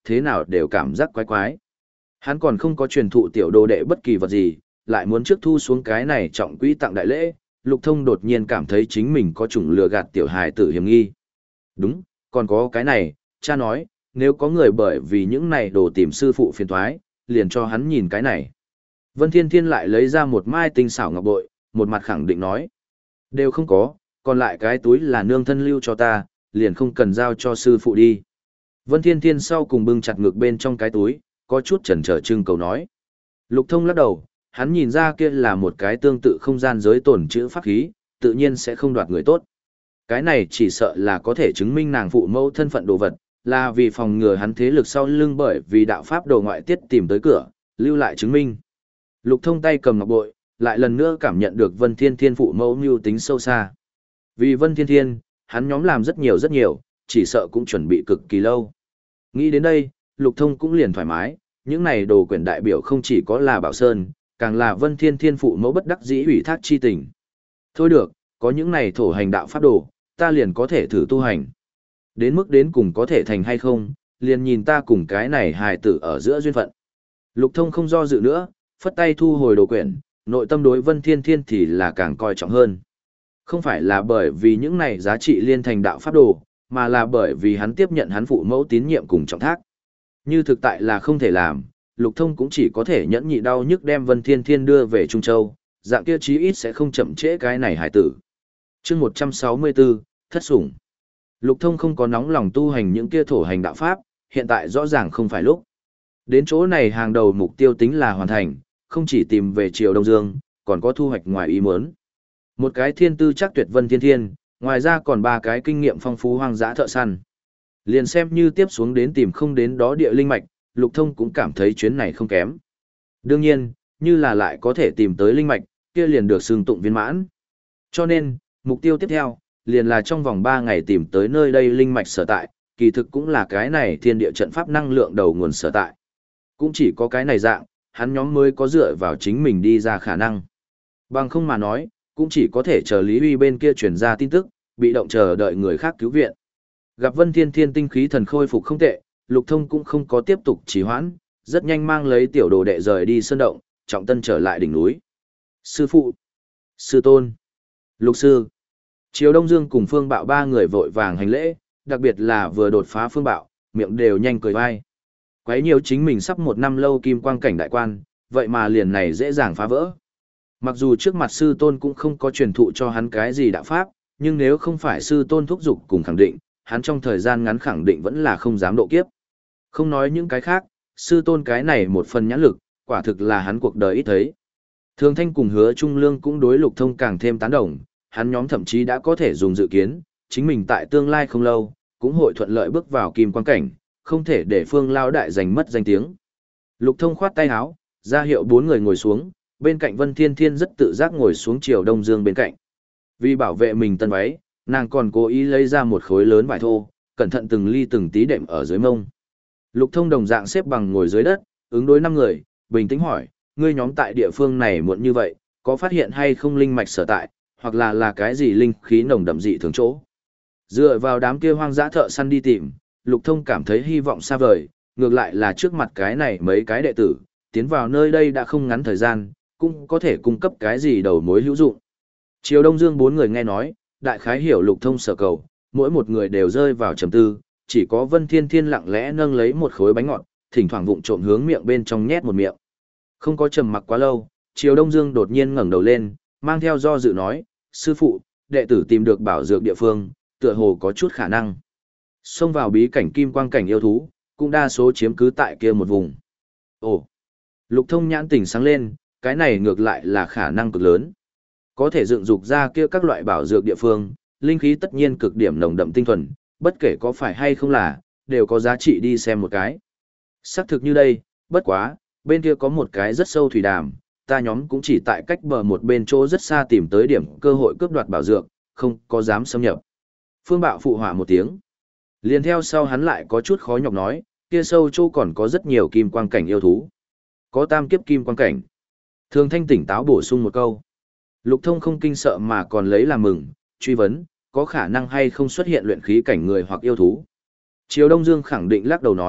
[SPEAKER 1] thế nào đều cảm giác quái quái. Hắn còn không có truyền thụ tiểu đồ đệ bất kỳ vật gì, lại muốn trước thu xuống cái này trọng quỹ tặng đại lễ, Lục Thông đột nhiên cảm thấy chính mình có chủng lừa gạt tiểu hài tử hiểm nghi. Đúng, còn có cái này, cha nói, nếu có người bởi vì những này đồ tìm sư phụ phiền toái, liền cho hắn nhìn cái này. Vân Thiên Thiên lại lấy ra một mai tinh xảo ngọc bội, một mặt khẳng định nói. Đều không có, còn lại cái túi là nương thân lưu cho ta, liền không cần giao cho sư phụ đi. Vân Thiên Thiên sau cùng bưng chặt ngực bên trong cái túi, có chút chần chờ trưng cầu nói. Lục Thông lắc đầu, hắn nhìn ra kia là một cái tương tự không gian giới tổn chữ pháp khí, tự nhiên sẽ không đoạt người tốt. Cái này chỉ sợ là có thể chứng minh nàng phụ mẫu thân phận đồ vật, là vì phòng ngừa hắn thế lực sau lưng bởi vì đạo pháp đồ ngoại tiết tìm tới cửa, lưu lại chứng minh. Lục Thông tay cầm ngọc bội, lại lần nữa cảm nhận được Vân Thiên Thiên phụ mẫu mưu tính sâu xa. Vì Vân Thiên Thiên, hắn nhóm làm rất nhiều rất nhiều, chỉ sợ cũng chuẩn bị cực kỳ lâu. Nghĩ đến đây, Lục Thông cũng liền thoải mái, những này đồ quyển đại biểu không chỉ có là Bảo Sơn, càng là Vân Thiên Thiên phụ mẫu bất đắc dĩ ủy thác chi tình. Thôi được, có những này thổ hành đạo pháp đồ, ta liền có thể thử tu hành. Đến mức đến cùng có thể thành hay không, liền nhìn ta cùng cái này hài tử ở giữa duyên phận. Lục Thông không do dự nữa, phất tay thu hồi đồ quyển, nội tâm đối Vân Thiên Thiên thì là càng coi trọng hơn. Không phải là bởi vì những này giá trị liên thành đạo pháp đồ, mà là bởi vì hắn tiếp nhận hắn phụ mẫu tín nhiệm cùng trọng thác. Như thực tại là không thể làm, Lục Thông cũng chỉ có thể nhẫn nhị đau nhức đem Vân Thiên Thiên đưa về Trung Châu, dạng kia chí ít sẽ không chậm trễ cái này hải tử. Chương một trăm sáu mươi tư, Thất Sủng. Lục Thông không có nóng lòng tu hành những kia thổ hành đạo pháp, hiện tại rõ ràng không phải lúc. Đến chỗ này hàng đầu mục tiêu tính là hoàn thành, không chỉ tìm về Triều Đông Dương, còn có thu hoạch ngoài ý muốn. Một cái thiên tư chắc tuyệt Vân Thiên Thiên, ngoài ra còn ba cái kinh nghiệm phong phú hoang dã thợ săn. Liền xem như tiếp xuống đến tìm không đến đó địa linh mạch, Lục Thông cũng cảm thấy chuyến này không kém. Đương nhiên, như là lại có thể tìm tới linh mạch, kia liền được xưng tụng viên mãn. Cho nên, mục tiêu tiếp theo, liền là trong vòng ba ngày tìm tới nơi đây linh mạch sở tại, kỳ thực cũng là cái này thiên địa trận pháp năng lượng đầu nguồn sở tại. Cũng chỉ có cái này dạng, hắn nhóm mới có dựa vào chính mình đi ra khả năng. Bằng không mà nói, cũng chỉ có thể chờ Lý Huy bên kia truyền ra tin tức, bị động chờ đợi người khác cứu viện. Gặp Vân Thiên Thiên tinh khí thần khôi phục không tệ, Lục Thông cũng không có tiếp tục trì hoãn, rất nhanh mang lấy tiểu đồ đệ rời đi sơn động, trọng tân trở lại đỉnh núi. Sư phụ, sư tôn, lục sư, Triều Đông Dương cùng Phương Bạo ba người vội vàng hành lễ, đặc biệt là vừa đột phá Phương Bạo, miệng đều nhanh cười vai. Quấy nhiều chính mình sắp một năm lâu kim quang cảnh đại quan, vậy mà liền này dễ dàng phá vỡ. Mặc dù trước mặt sư tôn cũng không có truyền thụ cho hắn cái gì đạo pháp, nhưng nếu không phải sư tôn thúc giục cùng khẳng định, hắn trong thời gian ngắn khẳng định vẫn là không dám độ kiếp. Không nói những cái khác, sư tôn cái này một phần nhãn lực, quả thực là hắn cuộc đời ít thấy. Thường Thanh cùng Hứa Trung Lương cũng đối Lục Thông càng thêm tán đồng, hắn nhóm thậm chí đã có thể dùng dự kiến, chính mình tại tương lai không lâu, cũng hội thuận lợi bước vào kim quan cảnh, không thể để Phương Lao đại giành mất danh tiếng. Lục Thông khoát tay áo, ra hiệu bốn người ngồi xuống, bên cạnh Vân Thiên Thiên rất tự giác ngồi xuống Triều Đông Dương bên cạnh. Vì bảo vệ mình tân váy, nàng còn cố ý lấy ra một khối lớn vải thô, cẩn thận từng ly từng tí đệm ở dưới mông. Lục Thông đồng dạng xếp bằng ngồi dưới đất, ứng đối năm người, bình tĩnh hỏi, ngươi nhóm tại địa phương này muộn như vậy, có phát hiện hay không linh mạch sở tại, hoặc là là cái gì linh khí nồng đậm dị thường chỗ. Dựa vào đám kia hoang dã thợ săn đi tìm, Lục Thông cảm thấy hy vọng xa vời, ngược lại là trước mặt cái này mấy cái đệ tử, tiến vào nơi đây đã không ngắn thời gian, cũng có thể cung cấp cái gì đầu mối hữu dụng. Triều Đông Dương bốn người nghe nói, đại khái hiểu Lục Thông sở cầu, mỗi một người đều rơi vào trầm tư, chỉ có Vân Thiên Thiên lặng lẽ nâng lấy một khối bánh ngọt, thỉnh thoảng vụng trộm hướng miệng bên trong nhét một miệng. Không có trầm mặc quá lâu, Triều Đông Dương đột nhiên ngẩng đầu lên, mang theo do dự nói, sư phụ, đệ tử tìm được bảo dược địa phương, tựa hồ có chút khả năng. Xông vào bí cảnh kim quang cảnh yêu thú, cũng đa số chiếm cứ tại kia một vùng. Ồ, Lục Thông nhãn tỉnh sáng lên, cái này ngược lại là khả năng cực lớn. Có thể dựng dục ra kia các loại bảo dược địa phương, linh khí tất nhiên cực điểm nồng đậm tinh thuần, bất kể có phải hay không là, đều có giá trị đi xem một cái. Xác thực như đây, bất quá, bên kia có một cái rất sâu thủy đàm, ta nhóm cũng chỉ tại cách bờ một bên chỗ rất xa tìm tới điểm cơ hội cướp đoạt bảo dược, không có dám xâm nhập. Phương Bạo phụ họa một tiếng. Liền theo sau hắn lại có chút khó nhọc nói, kia sâu chỗ còn có rất nhiều kim quang cảnh yêu thú. Có tam kiếp kim quang cảnh. Thường Thanh tỉnh táo bổ sung một câu. Lục Thông không kinh sợ mà còn lấy làm mừng, truy vấn, có khả năng hay không xuất hiện luyện khí cảnh người hoặc yêu thú. Triều Đông Dương khẳng định lắc đầu nói,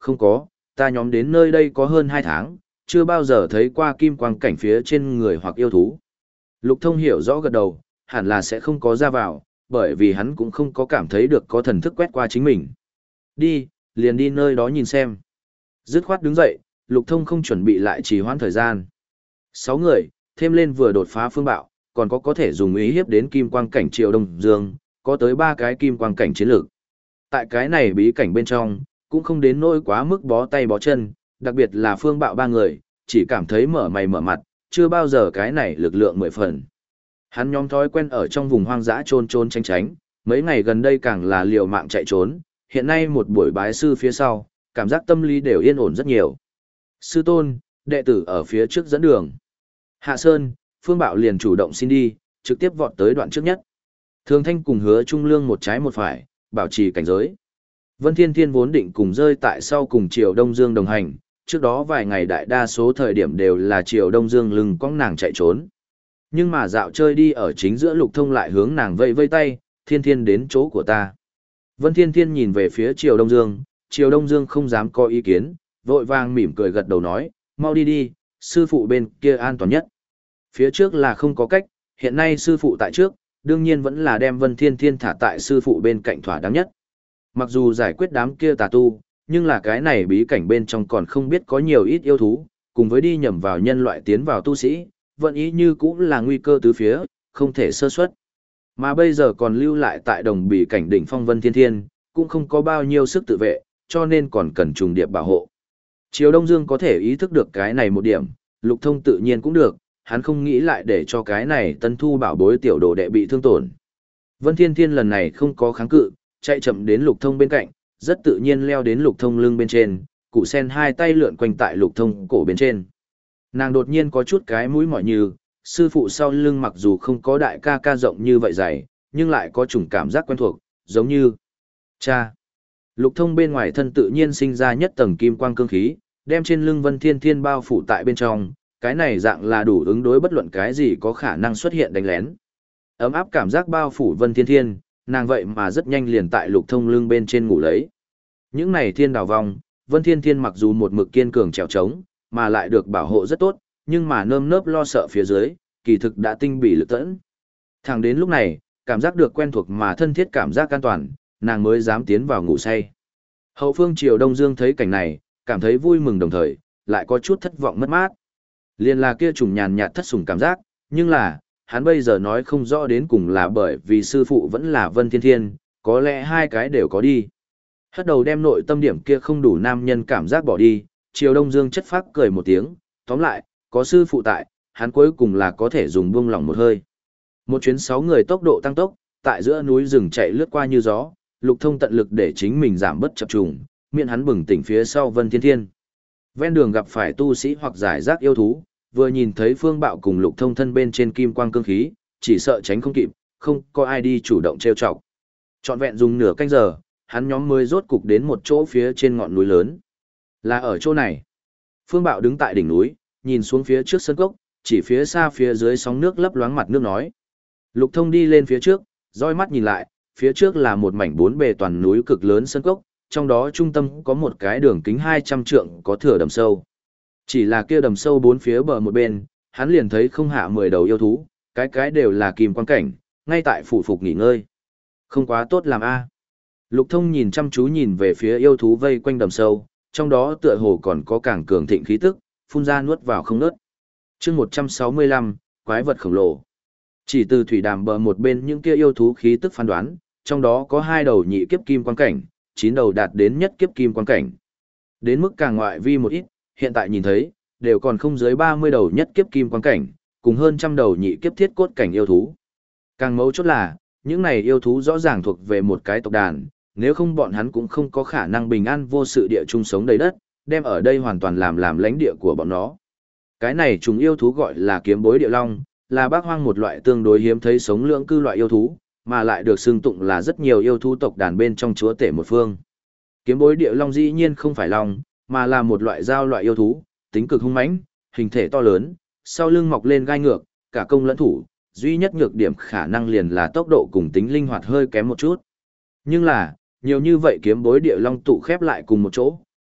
[SPEAKER 1] Không có, ta nhóm đến nơi đây có hơn hai tháng, chưa bao giờ thấy qua kim quang cảnh phía trên người hoặc yêu thú. Lục Thông hiểu rõ gật đầu, hẳn là sẽ không có ra vào, bởi vì hắn cũng không có cảm thấy được có thần thức quét qua chính mình. Đi, liền đi nơi đó nhìn xem. Dứt khoát đứng dậy, Lục Thông không chuẩn bị lại trì hoãn thời gian. Sáu người, thêm lên vừa đột phá phương bạo, còn có có thể dùng ý hiếp đến kim quang cảnh Triều Đông Dương, có tới ba cái kim quang cảnh chiến lược. Tại cái này bí cảnh bên trong, cũng không đến nỗi quá mức bó tay bó chân, đặc biệt là phương bạo ba người, chỉ cảm thấy mở mày mở mặt, chưa bao giờ cái này lực lượng mười phần. Hắn nhóm thói quen ở trong vùng hoang dã trôn trôn tránh tránh, mấy ngày gần đây càng là liều mạng chạy trốn, hiện nay một buổi bái sư phía sau, cảm giác tâm lý đều yên ổn rất nhiều. Sư tôn, đệ tử ở phía trước dẫn đường. Hạ Sơn, Phương Bạo liền chủ động xin đi, trực tiếp vọt tới đoạn trước nhất. Thường Thanh cùng Hứa Trung Lương một trái một phải, bảo trì cảnh giới. Vân Thiên Thiên vốn định cùng rơi tại sau cùng Triều Đông Dương đồng hành, trước đó vài ngày đại đa số thời điểm đều là Triều Đông Dương lưng cong nàng chạy trốn. Nhưng mà dạo chơi đi ở chính giữa Lục Thông lại hướng nàng vây vây tay, Thiên Thiên đến chỗ của ta. Vân Thiên Thiên nhìn về phía Triều Đông Dương, Triều Đông Dương không dám có ý kiến, vội vàng mỉm cười gật đầu nói, mau đi đi, sư phụ bên kia an toàn nhất. Phía trước là không có cách, hiện nay sư phụ tại trước, đương nhiên vẫn là đem Vân Thiên Thiên thả tại sư phụ bên cạnh thỏa đáng nhất. Mặc dù giải quyết đám kia tà tu, nhưng là cái này bí cảnh bên trong còn không biết có nhiều ít yêu thú, cùng với đi nhầm vào nhân loại tiến vào tu sĩ, vận ý như cũng là nguy cơ tứ phía, không thể sơ suất. Mà bây giờ còn lưu lại tại đồng bí cảnh đỉnh phong Vân Thiên Thiên, cũng không có bao nhiêu sức tự vệ, cho nên còn cần trùng điệp bảo hộ. Triều Đông Dương có thể ý thức được cái này một điểm, Lục Thông tự nhiên cũng được, hắn không nghĩ lại để cho cái này tân thu bảo bối tiểu đồ đệ bị thương tổn. Vân Thiên Thiên lần này không có kháng cự, chạy chậm đến Lục Thông bên cạnh, rất tự nhiên leo đến Lục Thông lưng bên trên, cụ sen hai tay lượn quanh tại Lục Thông cổ bên trên. Nàng đột nhiên có chút cái mũi mỏi như, sư phụ sau lưng mặc dù không có đại ca ca rộng như vậy dày, nhưng lại có chủng cảm giác quen thuộc, giống như cha. Lục Thông bên ngoài thân tự nhiên sinh ra nhất tầng kim quang cương khí, đem trên lưng Vân Thiên Thiên bao phủ tại bên trong, cái này dạng là đủ ứng đối bất luận cái gì có khả năng xuất hiện đánh lén. Ấm áp cảm giác bao phủ Vân Thiên Thiên, nàng vậy mà rất nhanh liền tại Lục Thông lưng bên trên ngủ lấy. Những này thiên đào vong, Vân Thiên Thiên mặc dù một mực kiên cường trèo trống, mà lại được bảo hộ rất tốt, nhưng mà nơm nớp lo sợ phía dưới, kỳ thực đã tinh bỉ lực tẫn. Thẳng đến lúc này, cảm giác được quen thuộc mà thân thiết cảm giác an toàn, nàng mới dám tiến vào ngủ say. Hậu phương Triều Đông Dương thấy cảnh này, cảm thấy vui mừng đồng thời, lại có chút thất vọng mất mát. Liên là kia trùng nhàn nhạt thất sủng cảm giác, nhưng là, hắn bây giờ nói không rõ đến cùng là bởi vì sư phụ vẫn là Vân Thiên Thiên, có lẽ hai cái đều có đi. Hất đầu đem nội tâm điểm kia không đủ nam nhân cảm giác bỏ đi, Triều Đông Dương chất phác cười một tiếng, tóm lại, có sư phụ tại, hắn cuối cùng là có thể dùng buông lỏng một hơi. Một chuyến sáu người tốc độ tăng tốc, tại giữa núi rừng chạy lướt qua như gió, Lục Thông tận lực để chính mình giảm bất chập trùng, miễn hắn bừng tỉnh phía sau Vân Thiên Thiên. Ven đường gặp phải tu sĩ hoặc giải rác yêu thú, vừa nhìn thấy Phương Bạo cùng Lục Thông thân bên trên kim quang cương khí, chỉ sợ tránh không kịp, không có ai đi chủ động trêu chọc. Trọn vẹn dùng nửa canh giờ, hắn nhóm mới rốt cục đến một chỗ phía trên ngọn núi lớn. Là ở chỗ này. Phương Bạo đứng tại đỉnh núi, nhìn xuống phía trước sân cốc, chỉ phía xa phía dưới sóng nước lấp loáng mặt nước nói. Lục Thông đi lên phía trước, roi mắt nhìn lại, phía trước là một mảnh bốn bề toàn núi cực lớn sân cốc, trong đó trung tâm có một cái đường kính hai trăm trượng có thửa đầm sâu. Chỉ là kia đầm sâu bốn phía bờ một bên, hắn liền thấy không hạ mười đầu yêu thú, cái cái đều là kim quan cảnh, ngay tại phủ phục nghỉ ngơi. Không quá tốt làm a. Lục Thông nhìn chăm chú nhìn về phía yêu thú vây quanh đầm sâu, trong đó tựa hồ còn có càng cường thịnh khí tức, phun ra nuốt vào không ngớt. Chương một trăm sáu mươi lăm, quái vật khổng lồ. Chỉ từ thủy đàm bờ một bên những kia yêu thú khí tức phán đoán, trong đó có hai đầu nhị kiếp kim quan cảnh, chín đầu đạt đến nhất kiếp kim quan cảnh. Đến mức càng ngoại vi một ít, hiện tại nhìn thấy, đều còn không dưới ba mươi đầu nhất kiếp kim quan cảnh, cùng hơn trăm đầu nhị kiếp thiết cốt cảnh yêu thú. Càng mấu chốt là, những này yêu thú rõ ràng thuộc về một cái tộc đàn, nếu không bọn hắn cũng không có khả năng bình an vô sự địa chung sống đầy đất, đem ở đây hoàn toàn làm làm lãnh địa của bọn nó. Cái này chúng yêu thú gọi là kiếm bối địa long, là bác hoang một loại tương đối hiếm thấy sống lưỡng cư loại yêu thú, mà lại được xưng tụng là rất nhiều yêu thú tộc đàn bên trong chúa tể một phương. Kiếm bối địa long dĩ nhiên không phải long, mà là một loại giao loại yêu thú, tính cực hung mãnh, hình thể to lớn, sau lưng mọc lên gai ngược, cả công lẫn thủ, duy nhất nhược điểm khả năng liền là tốc độ cùng tính linh hoạt hơi kém một chút. Nhưng là, nhiều như vậy kiếm bối địa long tụ khép lại cùng một chỗ,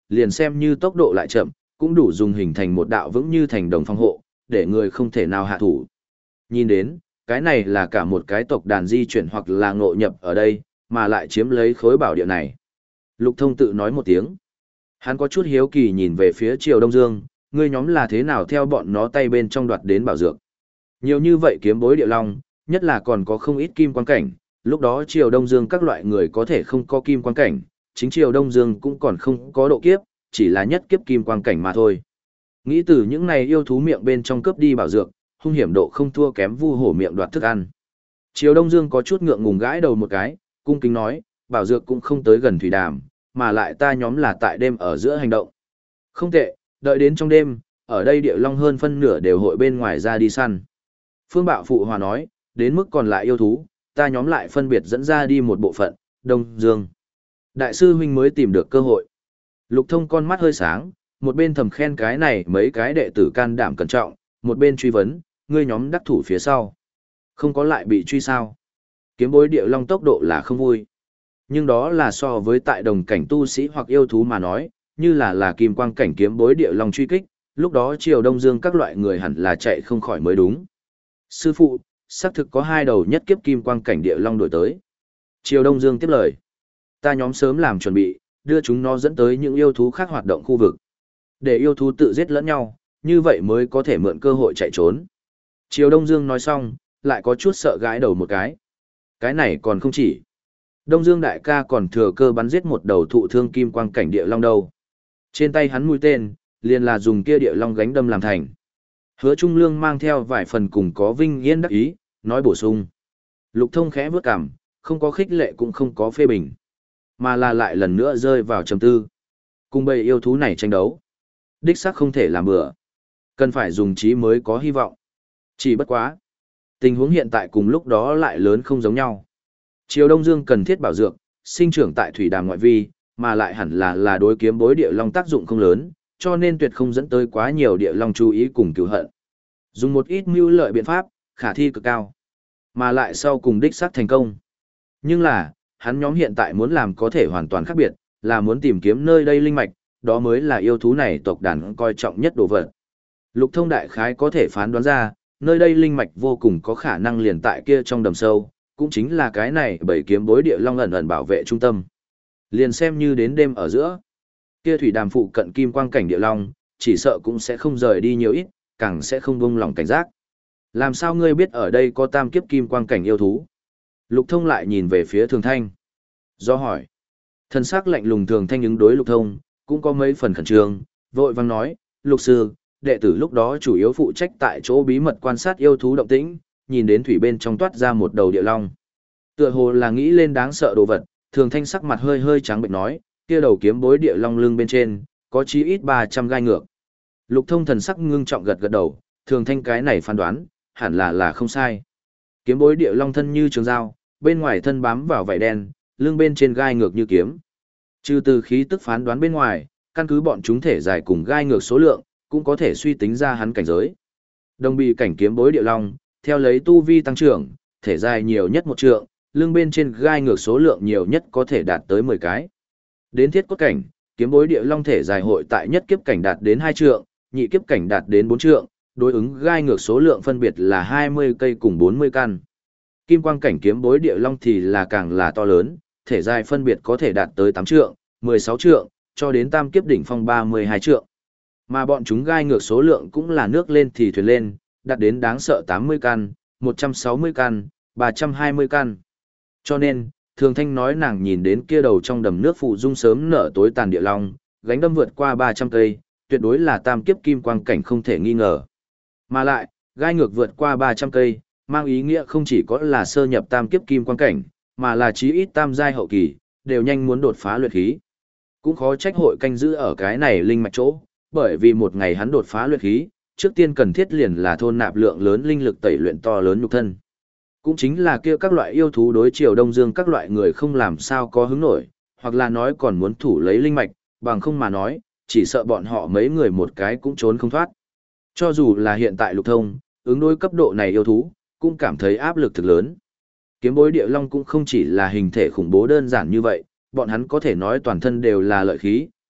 [SPEAKER 1] liền xem như tốc độ lại chậm, cũng đủ dùng hình thành một đạo vững như thành đồng phòng hộ, để người không thể nào hạ thủ. Nhìn đến, cái này là cả một cái tộc đàn di chuyển hoặc là ngộ nhập ở đây, mà lại chiếm lấy khối bảo địa này. Lục Thông tự nói một tiếng. Hắn có chút hiếu kỳ nhìn về phía Triều Đông Dương, ngươi nhóm là thế nào theo bọn nó tay bên trong đoạt đến bảo dược. Nhiều như vậy kiếm bối địa long, nhất là còn có không ít kim quan cảnh, lúc đó Triều Đông Dương các loại người có thể không có kim quan cảnh, chính Triều Đông Dương cũng còn không có độ kiếp, chỉ là nhất kiếp kim quan cảnh mà thôi. Nghĩ từ những này yêu thú miệng bên trong cướp đi bảo dược, hung hiểm độ không thua kém vu hổ miệng đoạt thức ăn. Triều Đông Dương có chút ngượng ngùng gãi đầu một cái, cung kính nói, bảo dược cũng không tới gần thủy đàm, mà lại ta nhóm là tại đêm ở giữa hành động. Không tệ, đợi đến trong đêm, ở đây địa long hơn phân nửa đều hội bên ngoài ra đi săn. Phương Bạo phụ hòa nói, đến mức còn lại yêu thú, ta nhóm lại phân biệt dẫn ra đi một bộ phận, Đông Dương. Đại sư huynh mới tìm được cơ hội. Lục Thông con mắt hơi sáng, một bên thầm khen cái này mấy cái đệ tử can đảm cẩn trọng, một bên truy vấn, ngươi nhóm đắc thủ phía sau. Không có lại bị truy sao. Kiếm bối địa long tốc độ là không vui. Nhưng đó là so với tại đồng cảnh tu sĩ hoặc yêu thú mà nói, như là là kim quang cảnh kiếm bối địa long truy kích, lúc đó Triều Đông Dương các loại người hẳn là chạy không khỏi mới đúng. Sư phụ, xác thực có hai đầu nhất kiếp kim quang cảnh địa long đổi tới. Triều Đông Dương tiếp lời. Ta nhóm sớm làm chuẩn bị, đưa chúng nó dẫn tới những yêu thú khác hoạt động khu vực. Để yêu thú tự giết lẫn nhau, như vậy mới có thể mượn cơ hội chạy trốn. Triều Đông Dương nói xong, lại có chút sợ gãi đầu một cái. Cái này còn không chỉ. Đông Dương đại ca còn thừa cơ bắn giết một đầu thụ thương kim quang cảnh địa long đâu. Trên tay hắn mũi tên, liền là dùng kia địa long gánh đâm làm thành. Hứa Trung Lương mang theo vài phần cùng có vinh yên đắc ý, nói bổ sung. Lục Thông khẽ bước cằm, không có khích lệ cũng không có phê bình, mà là lại lần nữa rơi vào trầm tư. Cùng bầy yêu thú này tranh đấu, đích xác không thể làm bừa. Cần phải dùng trí mới có hy vọng. Chỉ bất quá. Tình huống hiện tại cùng lúc đó lại lớn không giống nhau. Triều Đông Dương cần thiết bảo dược, sinh trưởng tại thủy đàm ngoại vi, mà lại hẳn là là đối kiếm bối địa long tác dụng không lớn, cho nên tuyệt không dẫn tới quá nhiều địa long chú ý cùng cứu hận. Dùng một ít mưu lợi biện pháp, khả thi cực cao, mà lại sau cùng đích xác thành công. Nhưng là, hắn nhóm hiện tại muốn làm có thể hoàn toàn khác biệt, là muốn tìm kiếm nơi đây linh mạch, đó mới là yêu thú này tộc đàn coi trọng nhất đồ vật. Lục Thông đại khái có thể phán đoán ra, nơi đây linh mạch vô cùng có khả năng liền tại kia trong đầm sâu, cũng chính là cái này bảy kiếm bối địa long ẩn ẩn bảo vệ trung tâm. Liền xem như đến đêm ở giữa, kia thủy đàm phụ cận kim quang cảnh địa long, chỉ sợ cũng sẽ không rời đi nhiều ít, càng sẽ không buông lòng cảnh giác. Làm sao ngươi biết ở đây có tam kiếp kim quang cảnh yêu thú? Lục Thông lại nhìn về phía Thường Thanh. Do hỏi, thân sắc lạnh lùng Thường Thanh ứng đối Lục Thông, cũng có mấy phần khẩn trương, vội vang nói, Lục sư, đệ tử lúc đó chủ yếu phụ trách tại chỗ bí mật quan sát yêu thú động tĩnh, nhìn đến thủy bên trong toát ra một đầu địa long. Tựa hồ là nghĩ lên đáng sợ đồ vật, Thường Thanh sắc mặt hơi hơi trắng bệnh nói, kia đầu kiếm bối địa long lưng bên trên, có chí ít ba trăm gai ngược. Lục Thông thần sắc ngưng trọng gật gật đầu, Thường Thanh cái này phán đoán, hẳn là là không sai. Kiếm bối địa long thân như trường dao, bên ngoài thân bám vào vảy đen, lưng bên trên gai ngược như kiếm. Trừ từ khí tức phán đoán bên ngoài, căn cứ bọn chúng thể dài cùng gai ngược số lượng, cũng có thể suy tính ra hắn cảnh giới. Đồng bị cảnh kiếm bối địa long, theo lấy tu vi tăng trưởng, thể dài nhiều nhất một trượng, lưng bên trên gai ngược số lượng nhiều nhất có thể đạt tới mười cái. Đến thiết cốt cảnh, kiếm bối địa long thể dài hội tại nhất kiếp cảnh đạt đến hai trượng, nhị kiếp cảnh đạt đến bốn trượng, đối ứng gai ngược số lượng phân biệt là hai mươi cây cùng bốn mươi căn. Kim quang cảnh kiếm bối địa long thì là càng là to lớn, thể dài phân biệt có thể đạt tới tám trượng, mười sáu trượng, cho đến tam kiếp đỉnh phong ba mươi hai trượng. Mà bọn chúng gai ngược số lượng cũng là nước lên thì thuyền lên, đạt đến đáng sợ tám mươi căn, một trăm sáu mươi căn, ba trăm hai mươi căn. Cho nên, Thường Thanh nói nàng nhìn đến kia đầu trong đầm nước phụ dung sớm nở tối tàn địa long, gánh đâm vượt qua ba trăm cây, tuyệt đối là tam kiếp kim quang cảnh không thể nghi ngờ. Mà lại, gai ngược vượt qua ba trăm cây, mang ý nghĩa không chỉ có là sơ nhập tam kiếp kim quang cảnh, mà là chí ít tam giai hậu kỳ, đều nhanh muốn đột phá luyện khí. Cũng khó trách hội canh giữ ở cái này linh mạch chỗ, bởi vì một ngày hắn đột phá luyện khí, trước tiên cần thiết liền là thôn nạp lượng lớn linh lực tẩy luyện to lớn nhục thân. Cũng chính là kia các loại yêu thú đối Triều Đông Dương các loại người không làm sao có hứng nổi, hoặc là nói còn muốn thủ lấy linh mạch, bằng không mà nói, chỉ sợ bọn họ mấy người một cái cũng trốn không thoát. Cho dù là hiện tại Lục Thông, ứng đối cấp độ này yêu thú, cũng cảm thấy áp lực thực lớn. Kiếm bối địa long cũng không chỉ là hình thể khủng bố đơn giản như vậy, bọn hắn có thể nói toàn thân đều là lợi khí,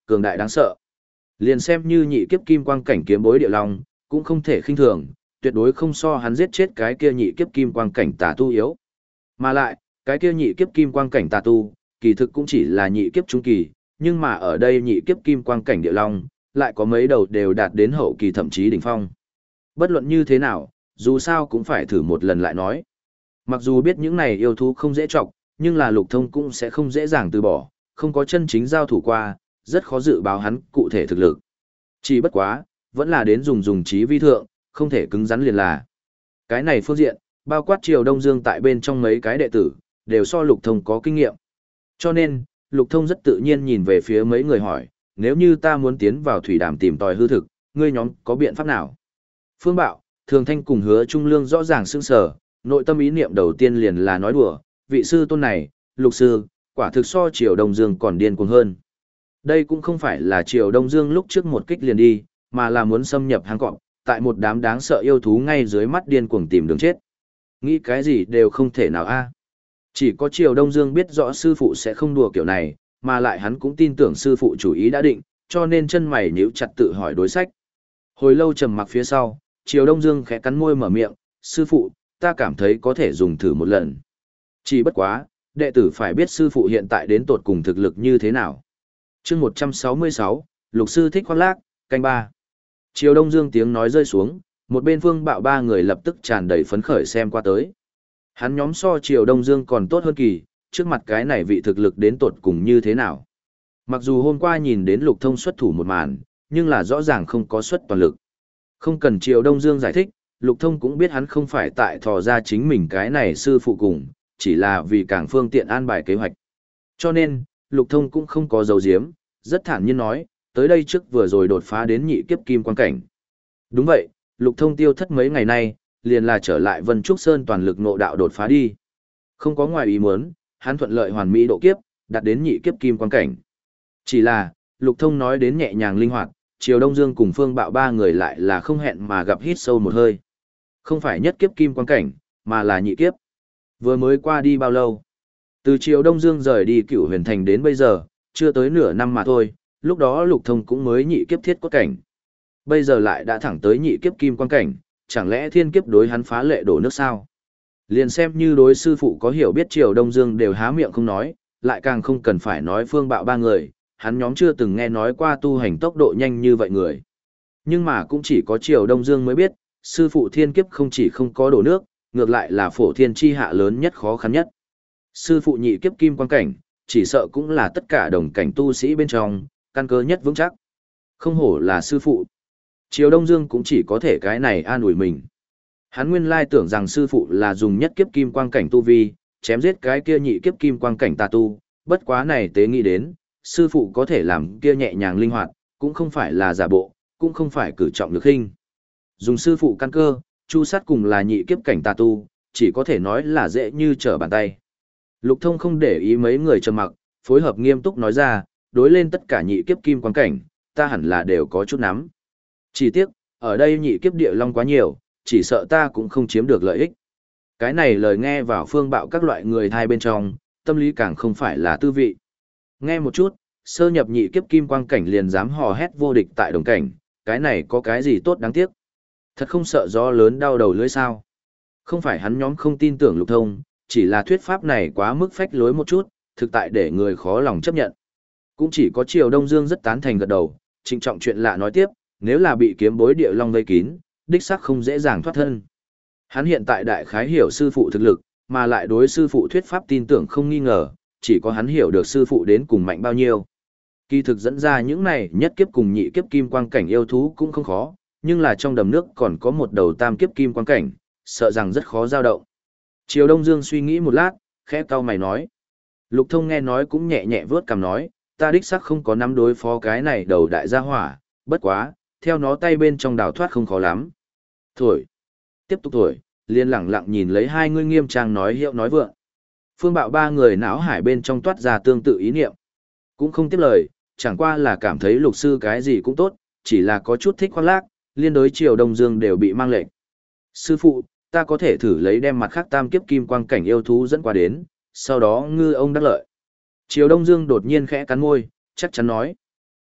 [SPEAKER 1] cường đại đáng sợ. Liền xem như nhị kiếp kim quang cảnh kiếm bối địa long, cũng không thể khinh thường, tuyệt đối không so hắn giết chết cái kia nhị kiếp kim quang cảnh tà tu yếu. Mà lại, cái kia nhị kiếp kim quang cảnh tà tu, kỳ thực cũng chỉ là nhị kiếp trung kỳ, nhưng mà ở đây nhị kiếp kim quang cảnh địa long, lại có mấy đầu đều đạt đến hậu kỳ thậm chí đỉnh phong. Bất luận như thế nào, dù sao cũng phải thử một lần lại nói. Mặc dù biết những này yêu thú không dễ trọng, nhưng là Lục Thông cũng sẽ không dễ dàng từ bỏ, không có chân chính giao thủ qua, rất khó dự báo hắn cụ thể thực lực. Chỉ bất quá, vẫn là đến dùng dùng trí vi thượng, không thể cứng rắn liền là. Cái này phương diện, bao quát Triều Đông Dương tại bên trong mấy cái đệ tử, đều so Lục Thông có kinh nghiệm. Cho nên, Lục Thông rất tự nhiên nhìn về phía mấy người hỏi, nếu như ta muốn tiến vào thủy đàm tìm tòi hư thực, ngươi nhóm có biện pháp nào? Phương Bạo, Thường Thanh cùng Hứa Trung Lương rõ ràng sững sờ, nội tâm ý niệm đầu tiên liền là nói đùa, vị sư tôn này, Lục sư, quả thực so Triều Đông Dương còn điên cuồng hơn. Đây cũng không phải là Triều Đông Dương lúc trước một kích liền đi, mà là muốn xâm nhập hang cọp, tại một đám đáng sợ yêu thú ngay dưới mắt điên cuồng tìm đường chết. Nghĩ cái gì đều không thể nào a. Chỉ có Triều Đông Dương biết rõ sư phụ sẽ không đùa kiểu này, mà lại hắn cũng tin tưởng sư phụ chủ ý đã định, cho nên chân mày nhíu chặt tự hỏi đối sách. Hồi lâu trầm mặc phía sau, Triều Đông Dương khẽ cắn môi mở miệng, sư phụ, ta cảm thấy có thể dùng thử một lần. Chỉ bất quá, đệ tử phải biết sư phụ hiện tại đến tột cùng thực lực như thế nào. chương một trăm sáu mươi sáu, Lục sư thích khoác lác, canh ba. Triều Đông Dương tiếng nói rơi xuống, một bên Phương Bạo ba người lập tức tràn đầy phấn khởi xem qua tới. Hắn nhóm so Triều Đông Dương còn tốt hơn kỳ, trước mặt cái này vị thực lực đến tột cùng như thế nào. Mặc dù hôm qua nhìn đến Lục Thông xuất thủ một màn, nhưng là rõ ràng không có xuất toàn lực. Không cần Triều Đông Dương giải thích, Lục Thông cũng biết hắn không phải tại thò ra chính mình cái này sư phụ cùng, chỉ là vì càng phương tiện an bài kế hoạch. Cho nên, Lục Thông cũng không có dấu diếm, rất thản nhiên nói, tới đây trước vừa rồi đột phá đến nhị kiếp kim quan cảnh. Đúng vậy, Lục Thông tiêu thất mấy ngày nay, liền là trở lại Vân Trúc Sơn toàn lực ngộ đạo đột phá đi. Không có ngoài ý muốn, hắn thuận lợi hoàn mỹ độ kiếp, đạt đến nhị kiếp kim quan cảnh. Chỉ là, Lục Thông nói đến nhẹ nhàng linh hoạt, Triều Đông Dương cùng Phương Bạo ba người lại là không hẹn mà gặp hít sâu một hơi. Không phải nhất kiếp kim quan cảnh, mà là nhị kiếp. Vừa mới qua đi bao lâu? Từ Triều Đông Dương rời đi Cửu Huyền Thành đến bây giờ, chưa tới nửa năm mà thôi, lúc đó Lục Thông cũng mới nhị kiếp thiết cốt cảnh. Bây giờ lại đã thẳng tới nhị kiếp kim quan cảnh, chẳng lẽ thiên kiếp đối hắn phá lệ đổ nước sao? Liền xem như đối sư phụ có hiểu biết Triều Đông Dương đều há miệng không nói, lại càng không cần phải nói Phương Bạo ba người, hắn nhóm chưa từng nghe nói qua tu hành tốc độ nhanh như vậy người. Nhưng mà cũng chỉ có Triều Đông Dương mới biết, sư phụ thiên kiếp không chỉ không có đổ nước, ngược lại là phổ thiên chi hạ lớn nhất khó khăn nhất. Sư phụ nhị kiếp kim quan cảnh, chỉ sợ cũng là tất cả đồng cảnh tu sĩ bên trong, căn cơ nhất vững chắc. Không hổ là sư phụ. Triều Đông Dương cũng chỉ có thể cái này an ủi mình. Hắn nguyên lai tưởng rằng sư phụ là dùng nhất kiếp kim quang cảnh tu vi, chém giết cái kia nhị kiếp kim quang cảnh tà tu, bất quá này tế nghĩ đến, sư phụ có thể làm kia nhẹ nhàng linh hoạt, cũng không phải là giả bộ, cũng không phải cử trọng lực hình. Dùng sư phụ căn cơ, chu sát cùng là nhị kiếp cảnh tà tu, chỉ có thể nói là dễ như trở bàn tay. Lục Thông không để ý mấy người trầm mặc, phối hợp nghiêm túc nói ra, đối lên tất cả nhị kiếp kim quang cảnh, ta hẳn là đều có chút nắm. Chỉ tiếc, ở đây nhị kiếp địa long quá nhiều, chỉ sợ ta cũng không chiếm được lợi ích. Cái này lời nghe vào Phương Bạo các loại người thai bên trong, tâm lý càng không phải là tư vị. Nghe một chút, sơ nhập nhị kiếp kim quang cảnh liền dám hò hét vô địch tại đồng cảnh, cái này có cái gì tốt đáng tiếc. Thật không sợ gió lớn đau đầu lưỡi sao. Không phải hắn nhóm không tin tưởng Lục Thông, chỉ là thuyết pháp này quá mức phách lối một chút, thực tại để người khó lòng chấp nhận. Cũng chỉ có Triều Đông Dương rất tán thành gật đầu, trịnh trọng chuyện lạ nói tiếp, nếu là bị kiếm bối địa long vây kín, đích xác không dễ dàng thoát thân. Hắn hiện tại đại khái hiểu sư phụ thực lực, mà lại đối sư phụ thuyết pháp tin tưởng không nghi ngờ, chỉ có hắn hiểu được sư phụ đến cùng mạnh bao nhiêu. Kỳ thực dẫn ra những này nhất kiếp cùng nhị kiếp kim quang cảnh yêu thú cũng không khó, nhưng là trong đầm nước còn có một đầu tam kiếp kim quang cảnh, sợ rằng rất khó dao động. Triều Đông Dương suy nghĩ một lát, khẽ cau mày nói. Lục Thông nghe nói cũng nhẹ nhẹ vớt cằm nói, ta đích xác không có nắm đối phó cái này đầu đại gia hỏa, bất quá, theo nó tay bên trong đào thoát không khó lắm. Thổi. Tiếp tục thổi, liên lẳng lặng nhìn lấy hai người nghiêm trang nói hiệu nói vượng. Phương Bạo ba người não hải bên trong toát ra tương tự ý niệm. Cũng không tiếp lời, chẳng qua là cảm thấy Lục sư cái gì cũng tốt, chỉ là có chút thích khoác lác, liên đối Triều Đông Dương đều bị mang lệnh. Sư phụ, ta có thể thử lấy đem mặt khác tam kiếp kim quang cảnh yêu thú dẫn qua đến, sau đó ngư ông đắc lợi. Triều Đông Dương đột nhiên khẽ cắn môi, chắc chắn nói.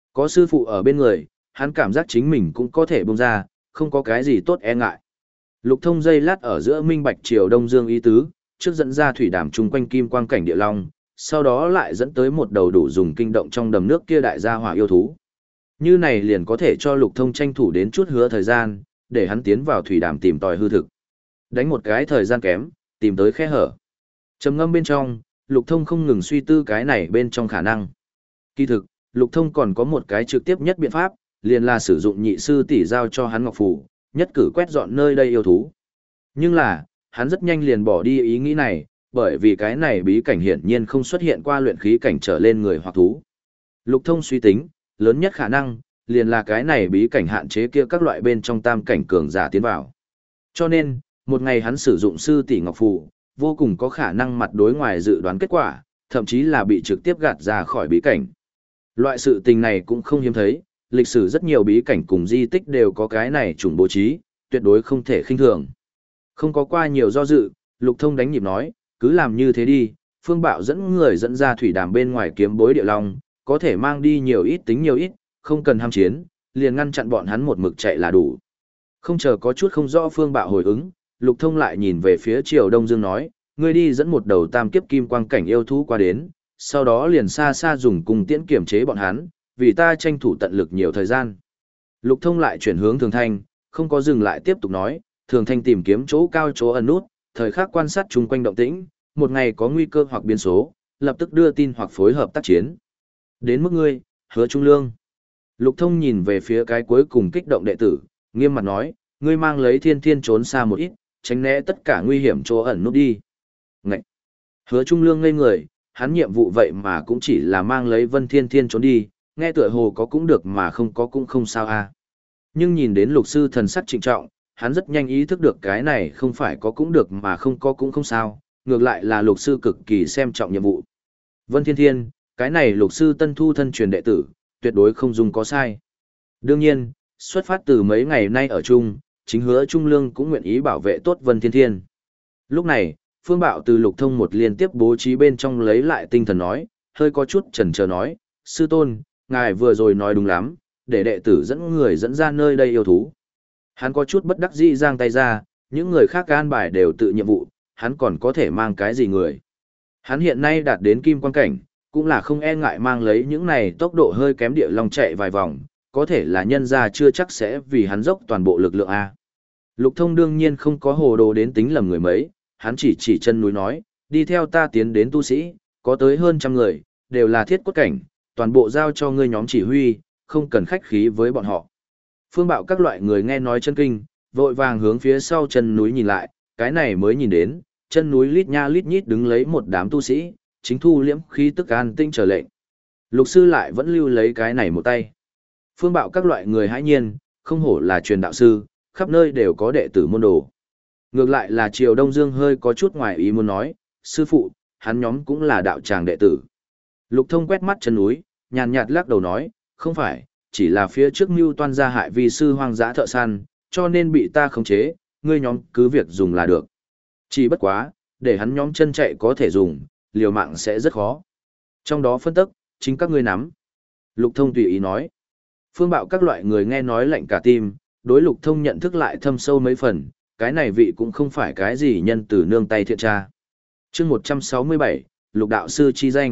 [SPEAKER 1] Có sư phụ ở bên người, hắn cảm giác chính mình cũng có thể bông ra, không có cái gì tốt e ngại. Lục Thông dây lát ở giữa minh bạch triều Đông Dương ý tứ, trước dẫn ra thủy đàm chung quanh kim quang cảnh địa long, sau đó lại dẫn tới một đầu đủ dùng kinh động trong đầm nước kia đại gia hỏa yêu thú. Như này liền có thể cho Lục Thông tranh thủ đến chút hứa thời gian, để hắn tiến vào thủy đàm tìm tòi hư thực. Đánh một cái thời gian kém, tìm tới khe hở. Trầm ngâm bên trong, Lục Thông không ngừng suy tư cái này bên trong khả năng. Kỳ thực, Lục Thông còn có một cái trực tiếp nhất biện pháp, liền là sử dụng nhị sư tỷ giao cho hắn ngọc phù, nhất cử quét dọn nơi đây yêu thú. Nhưng là, hắn rất nhanh liền bỏ đi ý nghĩ này, bởi vì cái này bí cảnh hiển nhiên không xuất hiện qua luyện khí cảnh trở lên người hoặc thú. Lục Thông suy tính, lớn nhất khả năng, liền là cái này bí cảnh hạn chế kia các loại bên trong tam cảnh cường giả tiến vào. Cho nên, một ngày hắn sử dụng sư tỷ ngọc phù, vô cùng có khả năng mặt đối ngoài dự đoán kết quả, thậm chí là bị trực tiếp gạt ra khỏi bí cảnh. Loại sự tình này cũng không hiếm thấy, lịch sử rất nhiều bí cảnh cùng di tích đều có cái này chủng bố trí, tuyệt đối không thể khinh thường. Không có qua nhiều do dự, Lục Thông đánh nhịp nói, cứ làm như thế đi, Phương Bạo dẫn người dẫn ra thủy đàm bên ngoài kiếm bối địa long, có thể mang đi nhiều ít tính nhiều ít, không cần ham chiến, liền ngăn chặn bọn hắn một mực chạy là đủ. Không chờ có chút không rõ Phương Bạo hồi ứng, Lục Thông lại nhìn về phía Triều Đông Dương nói, ngươi đi dẫn một đầu tam kiếp kim quang cảnh yêu thú qua đến, sau đó liền xa xa dùng cung tiễn kiểm chế bọn hắn, vì ta tranh thủ tận lực nhiều thời gian. Lục Thông lại chuyển hướng Thường Thanh, không có dừng lại tiếp tục nói, Thường Thanh tìm kiếm chỗ cao chỗ ẩn nút, thời khắc quan sát chung quanh động tĩnh, một ngày có nguy cơ hoặc biến số, lập tức đưa tin hoặc phối hợp tác chiến. Đến mức ngươi, Hứa Trung Lương. Lục Thông nhìn về phía cái cuối cùng kích động đệ tử, nghiêm mặt nói, ngươi mang lấy Thiên Thiên trốn xa một ít, tránh né tất cả nguy hiểm chỗ ẩn nút đi. Ngậy! Hứa Trung Lương ngây người, hắn nhiệm vụ vậy mà cũng chỉ là mang lấy Vân Thiên Thiên trốn đi, nghe tựa hồ có cũng được mà không có cũng không sao a. Nhưng nhìn đến lục sư thần sắc trịnh trọng, hắn rất nhanh ý thức được cái này không phải có cũng được mà không có cũng không sao, ngược lại là lục sư cực kỳ xem trọng nhiệm vụ. Vân Thiên Thiên, cái này lục sư tân thu thân truyền đệ tử, tuyệt đối không dùng có sai. Đương nhiên, xuất phát từ mấy ngày nay ở chung, chính Hứa Trung Lương cũng nguyện ý bảo vệ tốt Vân Thiên Thiên. Lúc này, Phương Bạo từ Lục Thông một liên tiếp bố trí bên trong lấy lại tinh thần nói, hơi có chút chần chờ nói, sư tôn, ngài vừa rồi nói đúng lắm, để đệ tử dẫn người dẫn ra nơi đây yêu thú. Hắn có chút bất đắc dĩ giang tay ra, những người khác an bài đều tự nhiệm vụ, hắn còn có thể mang cái gì người. Hắn hiện nay đạt đến kim quan cảnh, cũng là không e ngại mang lấy những này tốc độ hơi kém địa long chạy vài vòng, có thể là nhân ra chưa chắc sẽ vì hắn dốc toàn bộ lực lượng A. Lục Thông đương nhiên không có hồ đồ đến tính lầm người mấy, hắn chỉ chỉ chân núi nói, đi theo ta tiến đến tu sĩ, có tới hơn trăm người, đều là thiết cốt cảnh, toàn bộ giao cho ngươi nhóm chỉ huy, không cần khách khí với bọn họ. Phương Bạo các loại người nghe nói chân kinh, vội vàng hướng phía sau chân núi nhìn lại, cái này mới nhìn đến, chân núi lít nha lít nhít đứng lấy một đám tu sĩ, chính thu liễm khí tức an tinh trở lệnh. Lục sư lại vẫn lưu lấy cái này một tay. Phương Bạo các loại người hãi nhiên, không hổ là truyền đạo sư, khắp nơi đều có đệ tử môn đồ. Ngược lại là Triều Đông Dương hơi có chút ngoài ý muốn nói, sư phụ, hắn nhóm cũng là đạo tràng đệ tử. Lục Thông quét mắt chân núi, nhàn nhạt lắc đầu nói, không phải, chỉ là phía trước mưu toan gia hại vi sư hoang dã thợ săn, cho nên bị ta khống chế, ngươi nhóm cứ việc dùng là được. Chỉ bất quá, để hắn nhóm chân chạy có thể dùng, liều mạng sẽ rất khó. Trong đó phân tức, chính các ngươi nắm. Lục Thông tùy ý nói. Phương Bạo các loại người nghe nói lạnh cả tim, đối Lục Thông nhận thức lại thâm sâu mấy phần, cái này vị cũng không phải cái gì nhân từ nương tay thiện tra. Chương một trăm sáu mươi bảy, Lục đạo sư chi danh.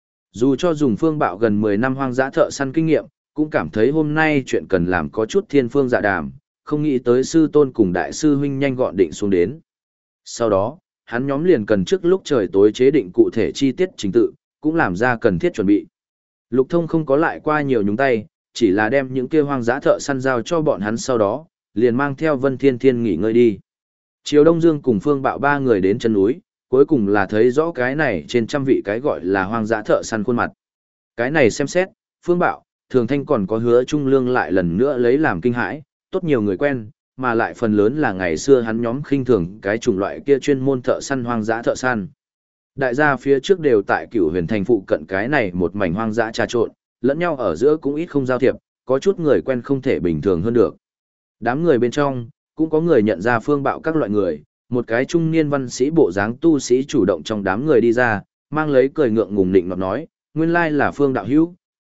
[SPEAKER 1] Dù cho dùng Phương Bạo gần mười năm hoang dã thợ săn kinh nghiệm, cũng cảm thấy hôm nay chuyện cần làm có chút thiên phương dạ đàm, không nghĩ tới sư tôn cùng đại sư huynh nhanh gọn định xuống đến. Sau đó, hắn nhóm liền cần trước lúc trời tối chế định cụ thể chi tiết trình tự, cũng làm ra cần thiết chuẩn bị. Lục Thông không có lại qua nhiều nhúng tay, chỉ là đem những kia hoang dã thợ săn giao cho bọn hắn sau đó, liền mang theo Vân Thiên Thiên nghỉ ngơi đi. Triều Đông Dương cùng Phương Bạo ba người đến chân núi, cuối cùng là thấy rõ cái này trên trăm vị cái gọi là hoang dã thợ săn khuôn mặt. Cái này xem xét, Phương Bạo, Thường Thanh còn có Hứa Trung Lương lại lần nữa lấy làm kinh hãi, tốt nhiều người quen, mà lại phần lớn là ngày xưa hắn nhóm khinh thường cái chủng loại kia chuyên môn thợ săn hoang dã thợ săn. Đại gia phía trước đều tại Cửu Huyền thành phụ cận cái này một mảnh hoang dã trà trộn, lẫn nhau ở giữa cũng ít không giao thiệp, có chút người quen không thể bình thường hơn được. Đám người bên trong, cũng có người nhận ra Phương Bạo các loại người, một cái trung niên văn sĩ bộ dáng tu sĩ chủ động trong đám người đi ra, mang lấy cười ngượng ngùng nịnh nọt nói, nguyên lai là Phương đạo hữu,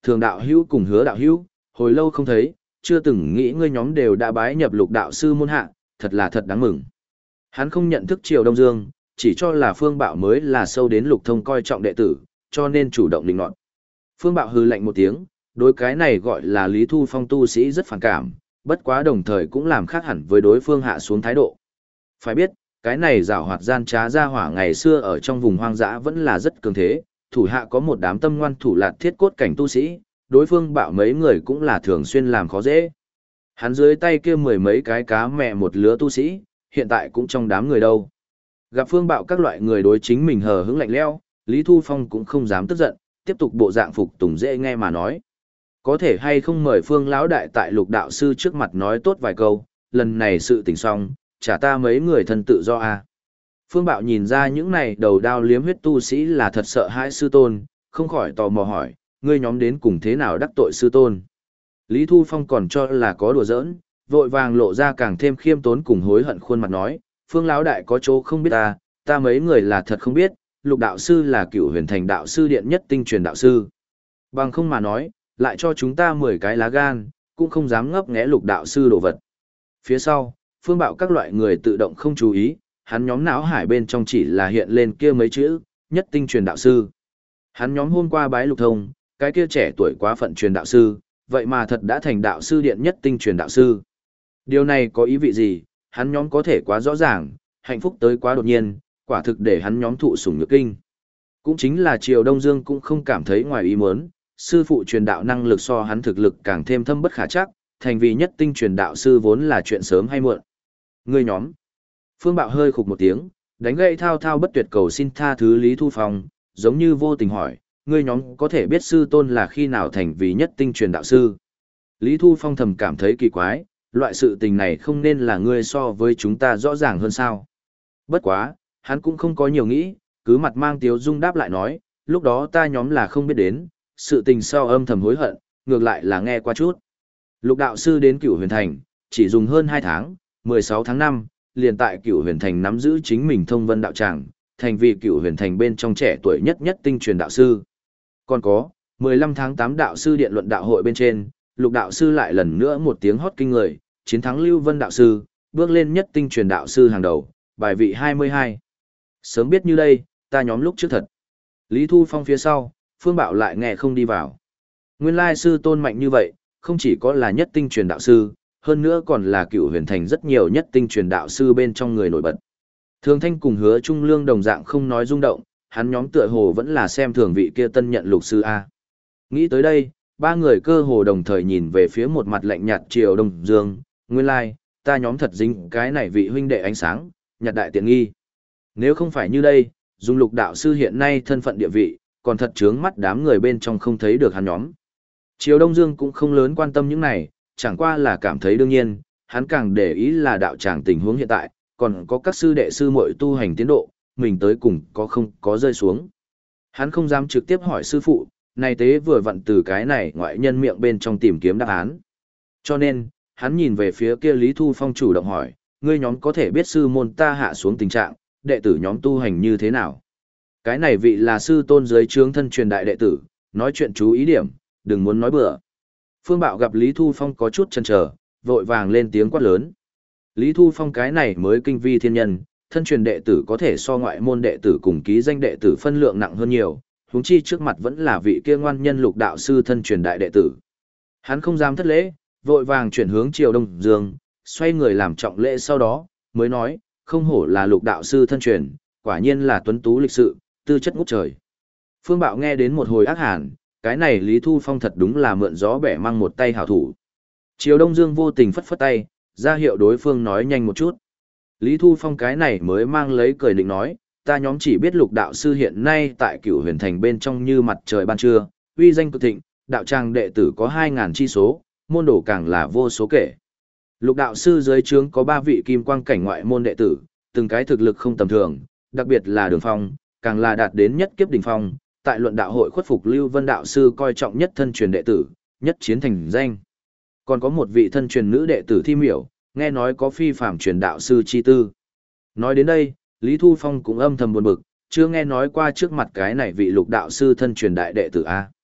[SPEAKER 1] Thường đạo hữu cùng Hứa đạo hữu, hồi lâu không thấy, chưa từng nghĩ ngươi nhóm đều đã bái nhập Lục đạo sư môn hạ, thật là thật đáng mừng. Hắn không nhận thức Triều Đông Dương, chỉ cho là Phương Bạo mới là sâu đến Lục Thông coi trọng đệ tử, cho nên chủ động định nọt. Phương Bạo hừ lạnh một tiếng, đối cái này gọi là Lý Thu Phong tu sĩ rất phản cảm, bất quá đồng thời cũng làm khác hẳn với đối phương hạ xuống thái độ. Phải biết, cái này giảo hoạt gian trá ra hỏa ngày xưa ở trong vùng hoang dã vẫn là rất cường thế, thủ hạ có một đám tâm ngoan thủ lạt thiết cốt cảnh tu sĩ, đối phương Bạo mấy người cũng là thường xuyên làm khó dễ. Hắn dưới tay kia mười mấy cái cá mẹ một lứa tu sĩ, hiện tại cũng trong đám người đâu. Gặp Phương Bạo các loại người đối chính mình hờ hững lạnh lẽo, Lý Thu Phong cũng không dám tức giận, tiếp tục bộ dạng phục tùng dễ nghe mà nói. Có thể hay không mời Phương lão đại tại Lục đạo sư trước mặt nói tốt vài câu, lần này sự tình xong, trả ta mấy người thân tự do a. Phương Bạo nhìn ra những này đầu đao liếm huyết tu sĩ là thật sợ hãi sư tôn, không khỏi tò mò hỏi, ngươi nhóm đến cùng thế nào đắc tội sư tôn. Lý Thu Phong còn cho là có đùa giỡn, vội vàng lộ ra càng thêm khiêm tốn cùng hối hận khuôn mặt nói, Phương lão đại có chỗ không biết ta, ta mấy người là thật không biết, Lục đạo sư là Cửu Huyền Thành đạo sư điện nhất tinh truyền đạo sư. Bằng không mà nói, lại cho chúng ta mười cái lá gan, cũng không dám ngấp nghé Lục đạo sư đồ vật. Phía sau, Phương Bạo các loại người tự động không chú ý, hắn nhóm não hải bên trong chỉ là hiện lên kia mấy chữ, nhất tinh truyền đạo sư. Hắn nhóm hôm qua bái Lục Thông, cái kia trẻ tuổi quá phận truyền đạo sư, vậy mà thật đã thành đạo sư điện nhất tinh truyền đạo sư. Điều này có ý vị gì, hắn nhóm có thể quá rõ ràng, hạnh phúc tới quá đột nhiên, quả thực để hắn nhóm thụ sủng nhược kinh. Cũng chính là Triều Đông Dương cũng không cảm thấy ngoài ý muốn, sư phụ truyền đạo năng lực so hắn thực lực càng thêm thâm bất khả chắc, thành vì nhất tinh truyền đạo sư vốn là chuyện sớm hay muộn. Ngươi nhóm. Phương Bạo hơi khục một tiếng, đánh gậy thao thao bất tuyệt cầu xin tha thứ Lý Thu Phong, giống như vô tình hỏi, ngươi nhóm có thể biết sư tôn là khi nào thành vì nhất tinh truyền đạo sư. Lý Thu Phong thầm cảm thấy kỳ quái, loại sự tình này không nên là ngươi so với chúng ta rõ ràng hơn sao. Bất quá, hắn cũng không có nhiều nghĩ, cứ mặt mang tiếu dung đáp lại nói, lúc đó ta nhóm là không biết đến, sự tình sau âm thầm hối hận, ngược lại là nghe qua chút. Lục đạo sư đến Cửu Huyền Thành, chỉ dùng hơn hai tháng, mười sáu tháng năm, liền tại Cửu Huyền Thành nắm giữ chính mình thông vân đạo tràng, thành vì Cửu Huyền Thành bên trong trẻ tuổi nhất nhất tinh truyền đạo sư. Còn có, mười lăm tháng tám đạo sư điện luận đạo hội bên trên, Lục đạo sư lại lần nữa một tiếng hót kinh người, chiến thắng Lưu Vân đạo sư, bước lên nhất tinh truyền đạo sư hàng đầu, bài vị hai mươi hai. Sớm biết như đây, ta nhóm lúc trước thật. Lý Thu Phong phía sau, Phương Bạo lại nghe không đi vào. Nguyên lai sư tôn mạnh như vậy, không chỉ có là nhất tinh truyền đạo sư, hơn nữa còn là Cửu Huyền Thành rất nhiều nhất tinh truyền đạo sư bên trong người nổi bật. Thường Thanh cùng Hứa Trung Lương đồng dạng không nói rung động, hắn nhóm tựa hồ vẫn là xem thường vị kia tân nhận lục sư A. Nghĩ tới đây, ba người cơ hồ đồng thời nhìn về phía một mặt lạnh nhạt Triều Đông Dương, nguyên lai, ta nhóm thật dính cái này vị huynh đệ ánh sáng, nhặt đại tiện nghi. Nếu không phải như đây, dùng Lục đạo sư hiện nay thân phận địa vị, còn thật chướng mắt đám người bên trong không thấy được hắn nhóm. Triều Đông Dương cũng không lớn quan tâm những này, chẳng qua là cảm thấy đương nhiên, hắn càng để ý là đạo tràng tình huống hiện tại, còn có các sư đệ sư muội tu hành tiến độ, mình tới cùng có không có rơi xuống. Hắn không dám trực tiếp hỏi sư phụ, này tế vừa vặn từ cái này ngoại nhân miệng bên trong tìm kiếm đáp án. Cho nên, hắn nhìn về phía kia Lý Thu Phong chủ động hỏi, ngươi nhóm có thể biết sư môn ta hạ xuống tình trạng, đệ tử nhóm tu hành như thế nào? Cái này vị là sư tôn dưới trướng thân truyền đại đệ tử, nói chuyện chú ý điểm, đừng muốn nói bừa. Phương Bạo gặp Lý Thu Phong có chút chần chờ, vội vàng lên tiếng quát lớn. Lý Thu Phong cái này mới kinh vi thiên nhân, thân truyền đệ tử có thể so ngoại môn đệ tử cùng ký danh đệ tử phân lượng nặng hơn nhiều, huống chi trước mặt vẫn là vị kia ngoan nhân Lục đạo sư thân truyền đại đệ tử. Hắn không dám thất lễ, vội vàng chuyển hướng Triều Đông Dương, xoay người làm trọng lễ sau đó, mới nói, không hổ là Lục đạo sư thân truyền, quả nhiên là tuấn tú lịch sự, tư chất ngút trời. Phương Bạo nghe đến một hồi ác hàn, cái này Lý Thu Phong thật đúng là mượn gió bẻ mang một tay hảo thủ. Triều Đông Dương vô tình phất phất tay, ra hiệu đối phương nói nhanh một chút. Lý Thu Phong cái này mới mang lấy cười định nói, ta nhóm chỉ biết Lục đạo sư hiện nay tại Cửu Huyền Thành bên trong như mặt trời ban trưa, uy danh cực thịnh, đạo tràng đệ tử có hai ngàn chi số, môn đồ càng là vô số kể. Lục đạo sư dưới trướng có ba vị kim quang cảnh ngoại môn đệ tử, từng cái thực lực không tầm thường, đặc biệt là Đường Phong, càng là đạt đến nhất kiếp đỉnh phong, tại luận đạo hội khuất phục Lưu Vân đạo sư coi trọng nhất thân truyền đệ tử, nhất chiến thành danh. Còn có một vị thân truyền nữ đệ tử Thi Miểu, nghe nói có phi phàm truyền đạo sư chi tư. Nói đến đây, Lý Thu Phong cũng âm thầm buồn bực, chưa nghe nói qua trước mặt cái này vị Lục đạo sư thân truyền đại đệ tử a.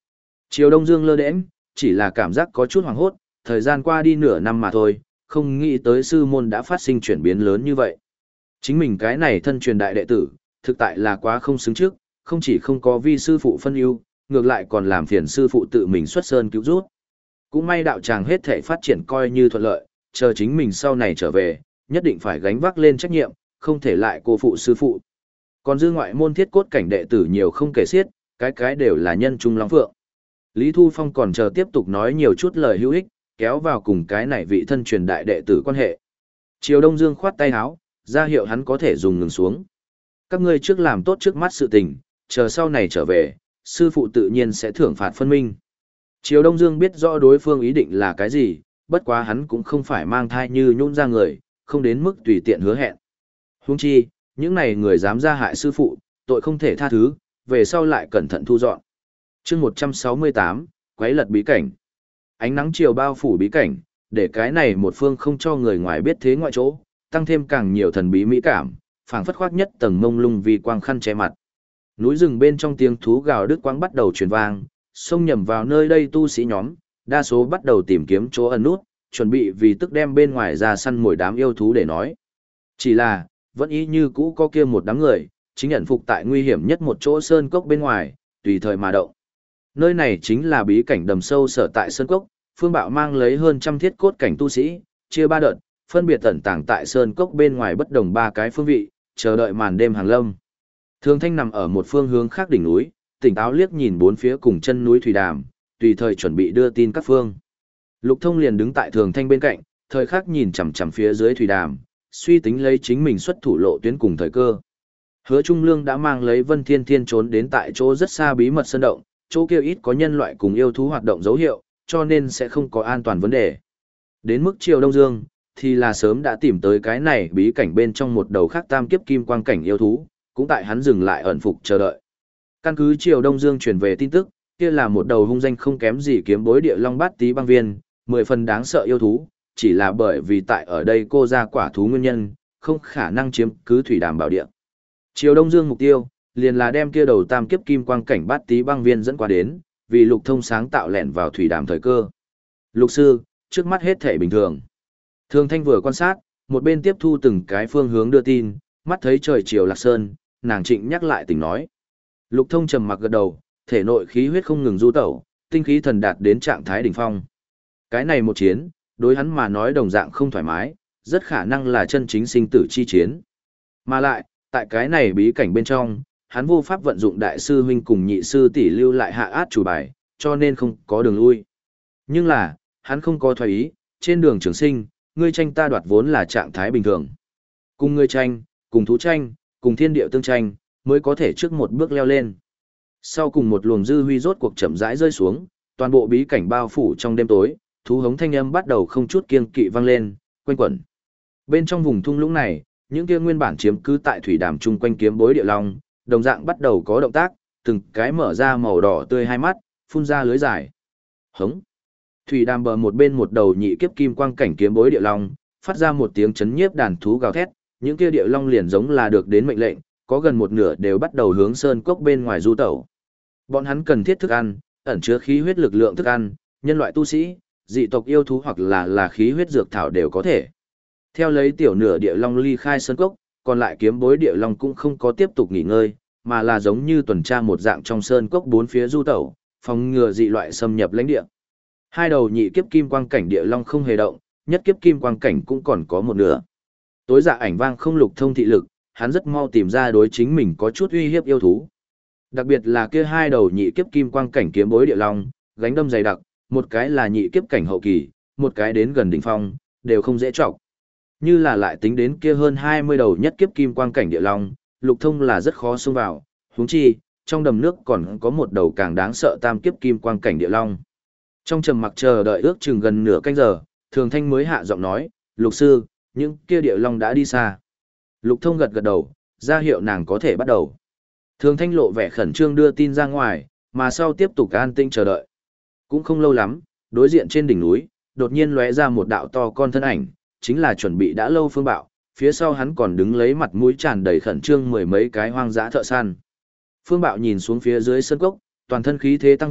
[SPEAKER 1] Triều Đông Dương lơ đễnh, chỉ là cảm giác có chút hoảng hốt, thời gian qua đi nửa năm mà thôi, không nghĩ tới sư môn đã phát sinh chuyển biến lớn như vậy. Chính mình cái này thân truyền đại đệ tử, thực tại là quá không xứng trước, không chỉ không có vi sư phụ phân ưu, ngược lại còn làm phiền sư phụ tự mình xuất sơn cứu rút. Cũng may đạo tràng hết thể phát triển coi như thuận lợi, chờ chính mình sau này trở về, nhất định phải gánh vác lên trách nhiệm, không thể lại cô phụ sư phụ. Còn dư ngoại môn thiết cốt cảnh đệ tử nhiều không kể xiết, cái cái đều là nhân trung long phượng. Lý Thu Phong còn chờ tiếp tục nói nhiều chút lời hữu ích, kéo vào cùng cái này vị thân truyền đại đệ tử quan hệ. Triều Đông Dương khoát tay áo, ra hiệu hắn có thể dùng ngừng xuống. Các ngươi trước làm tốt trước mắt sự tình, chờ sau này trở về, sư phụ tự nhiên sẽ thưởng phạt phân minh. Triều Đông Dương biết rõ đối phương ý định là cái gì, bất quá hắn cũng không phải mang thai như nhũn ra người, không đến mức tùy tiện hứa hẹn. Huống chi, những này người dám ra hại sư phụ, tội không thể tha thứ, về sau lại cẩn thận thu dọn. Chương một trăm sáu mươi tám, quấy lật bí cảnh. Ánh nắng chiều bao phủ bí cảnh, để cái này một phương không cho người ngoài biết thế ngoại chỗ, tăng thêm càng nhiều thần bí mỹ cảm, phảng phất khoác nhất tầng mông lung vì quang khăn che mặt. Núi rừng bên trong tiếng thú gào đứt quãng bắt đầu truyền vang, xông nhầm vào nơi đây tu sĩ nhóm, đa số bắt đầu tìm kiếm chỗ ẩn nút, chuẩn bị vì tức đem bên ngoài ra săn mồi đám yêu thú để nói. Chỉ là, vẫn ý như cũ có kia một đám người, chính ẩn phục tại nguy hiểm nhất một chỗ sơn cốc bên ngoài, tùy thời mà động. Nơi này chính là bí cảnh đầm sâu sở tại sơn cốc, Phương Bạo mang lấy hơn trăm thiết cốt cảnh tu sĩ, chia ba đợt, phân biệt tẩn tàng tại sơn cốc bên ngoài bất đồng ba cái phương vị, chờ đợi màn đêm hàng lâm. Thường Thanh nằm ở một phương hướng khác đỉnh núi, tỉnh táo liếc nhìn bốn phía cùng chân núi thủy đàm, tùy thời chuẩn bị đưa tin các phương. Lục Thông liền đứng tại Thường Thanh bên cạnh, thời khắc nhìn chằm chằm phía dưới thủy đàm, suy tính lấy chính mình xuất thủ lộ tuyến cùng thời cơ. Hứa Trung Lương đã mang lấy Vân Thiên Thiên trốn đến tại chỗ rất xa bí mật sơn động, chỗ kia ít có nhân loại cùng yêu thú hoạt động dấu hiệu, cho nên sẽ không có an toàn vấn đề. Đến mức Triều Đông Dương, thì là sớm đã tìm tới cái này bí cảnh bên trong một đầu khác tam kiếp kim quang cảnh yêu thú, cũng tại hắn dừng lại ẩn phục chờ đợi. Căn cứ Triều Đông Dương truyền về tin tức, kia là một đầu hung danh không kém gì kiếm bối địa long bát tí băng viên, mười phần đáng sợ yêu thú, chỉ là bởi vì tại ở đây cô ra quả thú nguyên nhân, không khả năng chiếm cứ thủy đàm bảo địa. Triều Đông Dương mục tiêu, liền là đem kia đầu tam kiếp kim quang cảnh bát tí băng viên dẫn qua đến, vì Lục Thông sáng tạo lẻn vào thủy đàm thời cơ. Lục sư, trước mắt hết thể bình thường. Thường Thanh vừa quan sát, một bên tiếp thu từng cái phương hướng đưa tin, mắt thấy trời chiều lạc sơn, nàng trịnh nhắc lại tình nói. Lục Thông trầm mặc gật đầu, thể nội khí huyết không ngừng du tẩu, tinh khí thần đạt đến trạng thái đỉnh phong. Cái này một chiến, đối hắn mà nói đồng dạng không thoải mái, rất khả năng là chân chính sinh tử chi chiến. Mà lại, tại cái này bí cảnh bên trong, hắn vô pháp vận dụng đại sư huynh cùng nhị sư tỷ lưu lại hạ át chủ bài, cho nên không có đường lui. Nhưng là, hắn không có thoái ý, trên đường trường sinh, ngươi tranh ta đoạt vốn là trạng thái bình thường. Cùng ngươi tranh, cùng thú tranh, cùng thiên địa tương tranh, mới có thể trước một bước leo lên. Sau cùng một luồng dư huy rốt cuộc chậm rãi rơi xuống, toàn bộ bí cảnh bao phủ trong đêm tối, thú hống thanh âm bắt đầu không chút kiêng kỵ vang lên, quanh quẩn. Bên trong vùng thung lũng này, những kia nguyên bản chiếm cứ tại thủy đàm chung quanh kiếm bối địa long, đồng dạng bắt đầu có động tác, từng cái mở ra màu đỏ tươi hai mắt, phun ra lưới dài. Hống. Thủy đàm bờ một bên một đầu nhị kiếp kim quang cảnh kiếm bối địa long, phát ra một tiếng chấn nhiếp đàn thú gào thét, những kia địa long liền giống là được đến mệnh lệnh, có gần một nửa đều bắt đầu hướng sơn cốc bên ngoài du tẩu. Bọn hắn cần thiết thức ăn, ẩn chứa khí huyết lực lượng thức ăn, nhân loại tu sĩ, dị tộc yêu thú hoặc là là khí huyết dược thảo đều có thể. Theo lấy tiểu nửa địa long ly khai sơn cốc, còn lại kiếm bối địa long cũng không có tiếp tục nghỉ ngơi, mà là giống như tuần tra một dạng trong sơn cốc bốn phía du tẩu, phòng ngừa dị loại xâm nhập lãnh địa. Hai đầu nhị kiếp kim quang cảnh địa long không hề động, nhất kiếp kim quang cảnh cũng còn có một nửa. Tối dạ ảnh vang không Lục Thông thị lực, hắn rất mau tìm ra đối chính mình có chút uy hiếp yêu thú. Đặc biệt là kia hai đầu nhị kiếp kim quang cảnh kiếm bối địa long, gánh đâm dày đặc, một cái là nhị kiếp cảnh hậu kỳ, một cái đến gần đỉnh phong, đều không dễ trọng. Như là lại tính đến kia hơn hai mươi đầu nhất kiếp kim quang cảnh địa long, Lục Thông là rất khó xông vào, huống chi, trong đầm nước còn có một đầu càng đáng sợ tam kiếp kim quang cảnh địa long. Trong trầm mặc chờ đợi ước chừng gần nửa canh giờ, Thường Thanh mới hạ giọng nói, Lục sư, những kia địa long đã đi xa. Lục Thông gật gật đầu, ra hiệu nàng có thể bắt đầu. Thường Thanh lộ vẻ khẩn trương đưa tin ra ngoài, mà sau tiếp tục an tinh chờ đợi. Cũng không lâu lắm, đối diện trên đỉnh núi, đột nhiên lóe ra một đạo to con thân ảnh, chính là chuẩn bị đã lâu Phương Bạo, phía sau hắn còn đứng lấy mặt mũi tràn đầy khẩn trương mười mấy cái hoang dã thợ săn. Phương Bạo nhìn xuống phía dưới sân cốc, toàn thân khí thế tăng vọt,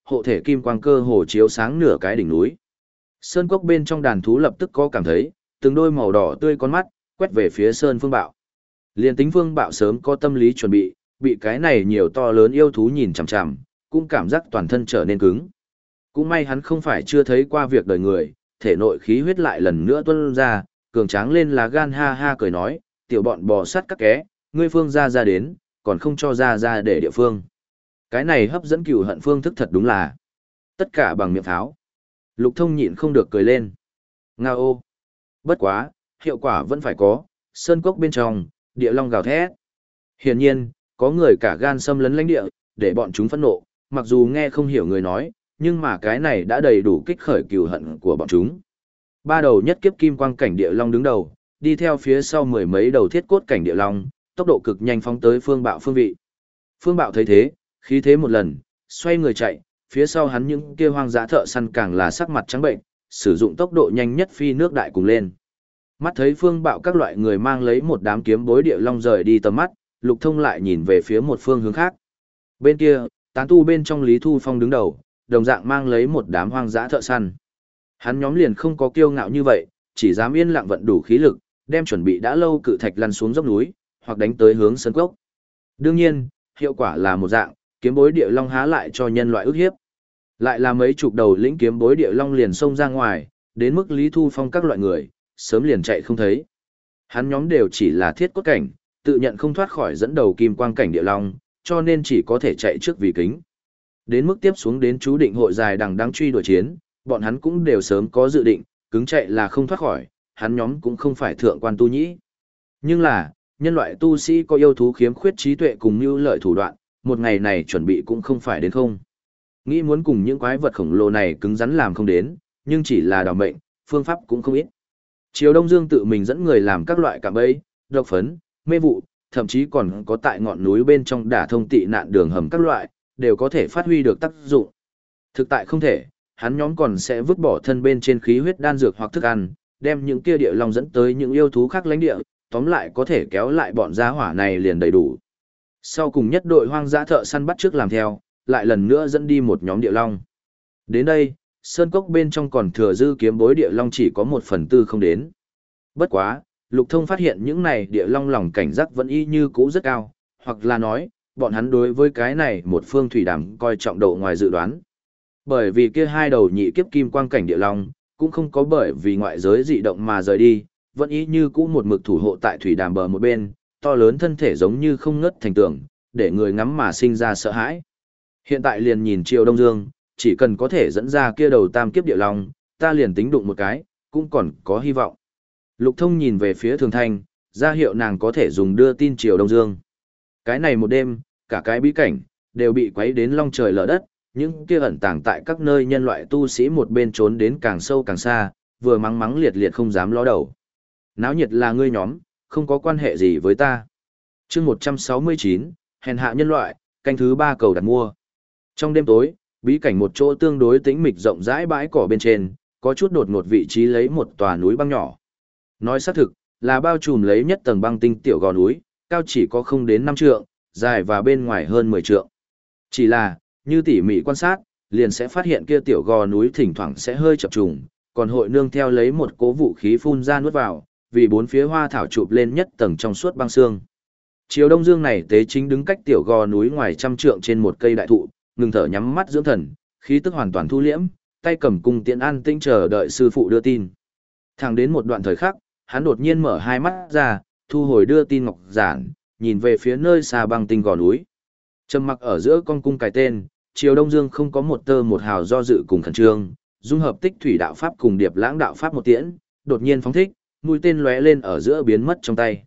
[SPEAKER 1] hộ thể kim quang cơ hồ chiếu sáng nửa cái đỉnh núi. Sơn cốc bên trong đàn thú lập tức có cảm thấy, từng đôi màu đỏ tươi con mắt, quét về phía Sơn Phương Bạo. Liên tính Phương Bạo sớm có tâm lý chuẩn bị, bị cái này nhiều to lớn yêu thú nhìn chằm chằm, cũng cảm giác toàn thân trở nên cứng. Cũng may hắn không phải chưa thấy qua việc đời người, thể nội khí huyết lại lần nữa tuôn ra, cường tráng lên lá gan ha ha cười nói, tiểu bọn bò sắt các ké, ngươi Phương ra ra đến, còn không cho ra ra để địa phương. Cái này hấp dẫn cừu hận phương thức thật đúng là tất cả bằng miệng pháo. Lục Thông nhịn không được cười lên. Nga ô. Bất quá, hiệu quả vẫn phải có, sơn cốc bên trong, địa long gào thét. Hiển nhiên, có người cả gan xâm lấn lãnh địa, để bọn chúng phẫn nộ, mặc dù nghe không hiểu người nói, nhưng mà cái này đã đầy đủ kích khởi cừu hận của bọn chúng. Ba đầu nhất kiếp kim quang cảnh địa long đứng đầu, đi theo phía sau mười mấy đầu thiết cốt cảnh địa long, tốc độ cực nhanh phóng tới Phương Bạo phương vị. Phương Bạo thấy thế, khí thế một lần, xoay người chạy, phía sau hắn những kia hoang dã thợ săn càng là sắc mặt trắng bệnh, sử dụng tốc độ nhanh nhất phi nước đại cùng lên. Mắt thấy Phương Bạo các loại người mang lấy một đám kiếm bối địa long rời đi tầm mắt, Lục Thông lại nhìn về phía một phương hướng khác. Bên kia, tán tu bên trong Lý Thu Phong đứng đầu, đồng dạng mang lấy một đám hoang dã thợ săn. Hắn nhóm liền không có kiêu ngạo như vậy, chỉ dám yên lặng vận đủ khí lực, đem chuẩn bị đã lâu cự thạch lăn xuống dốc núi, hoặc đánh tới hướng sân cốc. Đương nhiên, hiệu quả là một dạng, kiếm bối địa long há lại cho nhân loại ức hiếp. Lại là mấy chục đầu lĩnh kiếm bối địa long liền xông ra ngoài, đến mức Lý Thu Phong các loại người, sớm liền chạy không thấy. Hắn nhóm đều chỉ là thiết cốt cảnh, tự nhận không thoát khỏi dẫn đầu kim quang cảnh địa long, cho nên chỉ có thể chạy trước vì kính. Đến mức tiếp xuống đến chú định hội dài đằng đang truy đuổi chiến, bọn hắn cũng đều sớm có dự định, cứng chạy là không thoát khỏi, hắn nhóm cũng không phải thượng quan tu nhĩ. Nhưng là, nhân loại tu sĩ có yêu thú khiếm khuyết trí tuệ cùng mưu lợi thủ đoạn, một ngày này chuẩn bị cũng không phải đến không. Nghĩ muốn cùng những quái vật khổng lồ này cứng rắn làm không đến, nhưng chỉ là đào mệnh, phương pháp cũng không ít. Triều Đông Dương tự mình dẫn người làm các loại cạm bẫy, độc phấn, mê vụ, thậm chí còn có tại ngọn núi bên trong đả thông tị nạn đường hầm các loại, đều có thể phát huy được tác dụng. Thực tại không thể, hắn nhóm còn sẽ vứt bỏ thân bên trên khí huyết đan dược hoặc thức ăn, đem những kia địa long dẫn tới những yêu thú khác lãnh địa, tóm lại có thể kéo lại bọn gia hỏa này liền đầy đủ. Sau cùng nhất đội hoang dã thợ săn bắt trước làm theo, lại lần nữa dẫn đi một nhóm địa long. Đến đây, sơn cốc bên trong còn thừa dư kiếm bối địa long chỉ có một phần tư không đến. Bất quá, Lục Thông phát hiện những này địa long lòng cảnh giác vẫn y như cũ rất cao, hoặc là nói, bọn hắn đối với cái này một phương thủy đàm coi trọng độ ngoài dự đoán. Bởi vì kia hai đầu nhị kiếp kim quang cảnh địa long, cũng không có bởi vì ngoại giới dị động mà rời đi, vẫn y như cũ một mực thủ hộ tại thủy đàm bờ một bên, to lớn thân thể giống như không ngất thành tường, để người ngắm mà sinh ra sợ hãi. Hiện tại liền nhìn Triều Đông Dương, chỉ cần có thể dẫn ra kia đầu tam kiếp địa long, ta liền tính đụng một cái, cũng còn có hy vọng. Lục Thông nhìn về phía Thường Thanh, ra hiệu nàng có thể dùng đưa tin Triều Đông Dương. Cái này một đêm, cả cái bí cảnh, đều bị quấy đến long trời lở đất, những kia ẩn tàng tại các nơi nhân loại tu sĩ một bên trốn đến càng sâu càng xa, vừa mắng mắng liệt liệt không dám ló đầu. Náo nhiệt là ngươi nhóm, không có quan hệ gì với ta. chương một trăm sáu mươi chín, hèn hạ nhân loại, canh thứ ba cầu đặt mua. Trong đêm tối, bí cảnh một chỗ tương đối tĩnh mịch rộng rãi bãi cỏ bên trên, có chút đột ngột vị trí lấy một tòa núi băng nhỏ. Nói xác thực, là bao trùm lấy nhất tầng băng tinh tiểu gò núi, cao chỉ có không đến năm trượng, dài và bên ngoài hơn mười trượng. Chỉ là, như tỉ mỉ quan sát, liền sẽ phát hiện kia tiểu gò núi thỉnh thoảng sẽ hơi chập trùng, còn hội nương theo lấy một cố vũ khí phun ra nuốt vào, vì bốn phía hoa thảo chụp lên nhất tầng trong suốt băng xương. Chiều Đông Dương này tế chính đứng cách tiểu gò núi ngoài trăm trượng trên một cây đại thụ, ngừng thở nhắm mắt dưỡng thần, khí tức hoàn toàn thu liễm, tay cầm cung tiễn an tĩnh chờ đợi sư phụ đưa tin. Thẳng đến một đoạn thời khắc, hắn đột nhiên mở hai mắt ra, thu hồi đưa tin ngọc giản, nhìn về phía nơi xa băng tinh gò núi. Trầm mặc ở giữa con cung cái tên, Triều Đông Dương không có một tơ một hào do dự cùng khẩn trương, dung hợp tích thủy đạo pháp cùng điệp lãng đạo pháp một tiễn, đột nhiên phóng thích, mũi tên lóe lên ở giữa biến mất trong tay.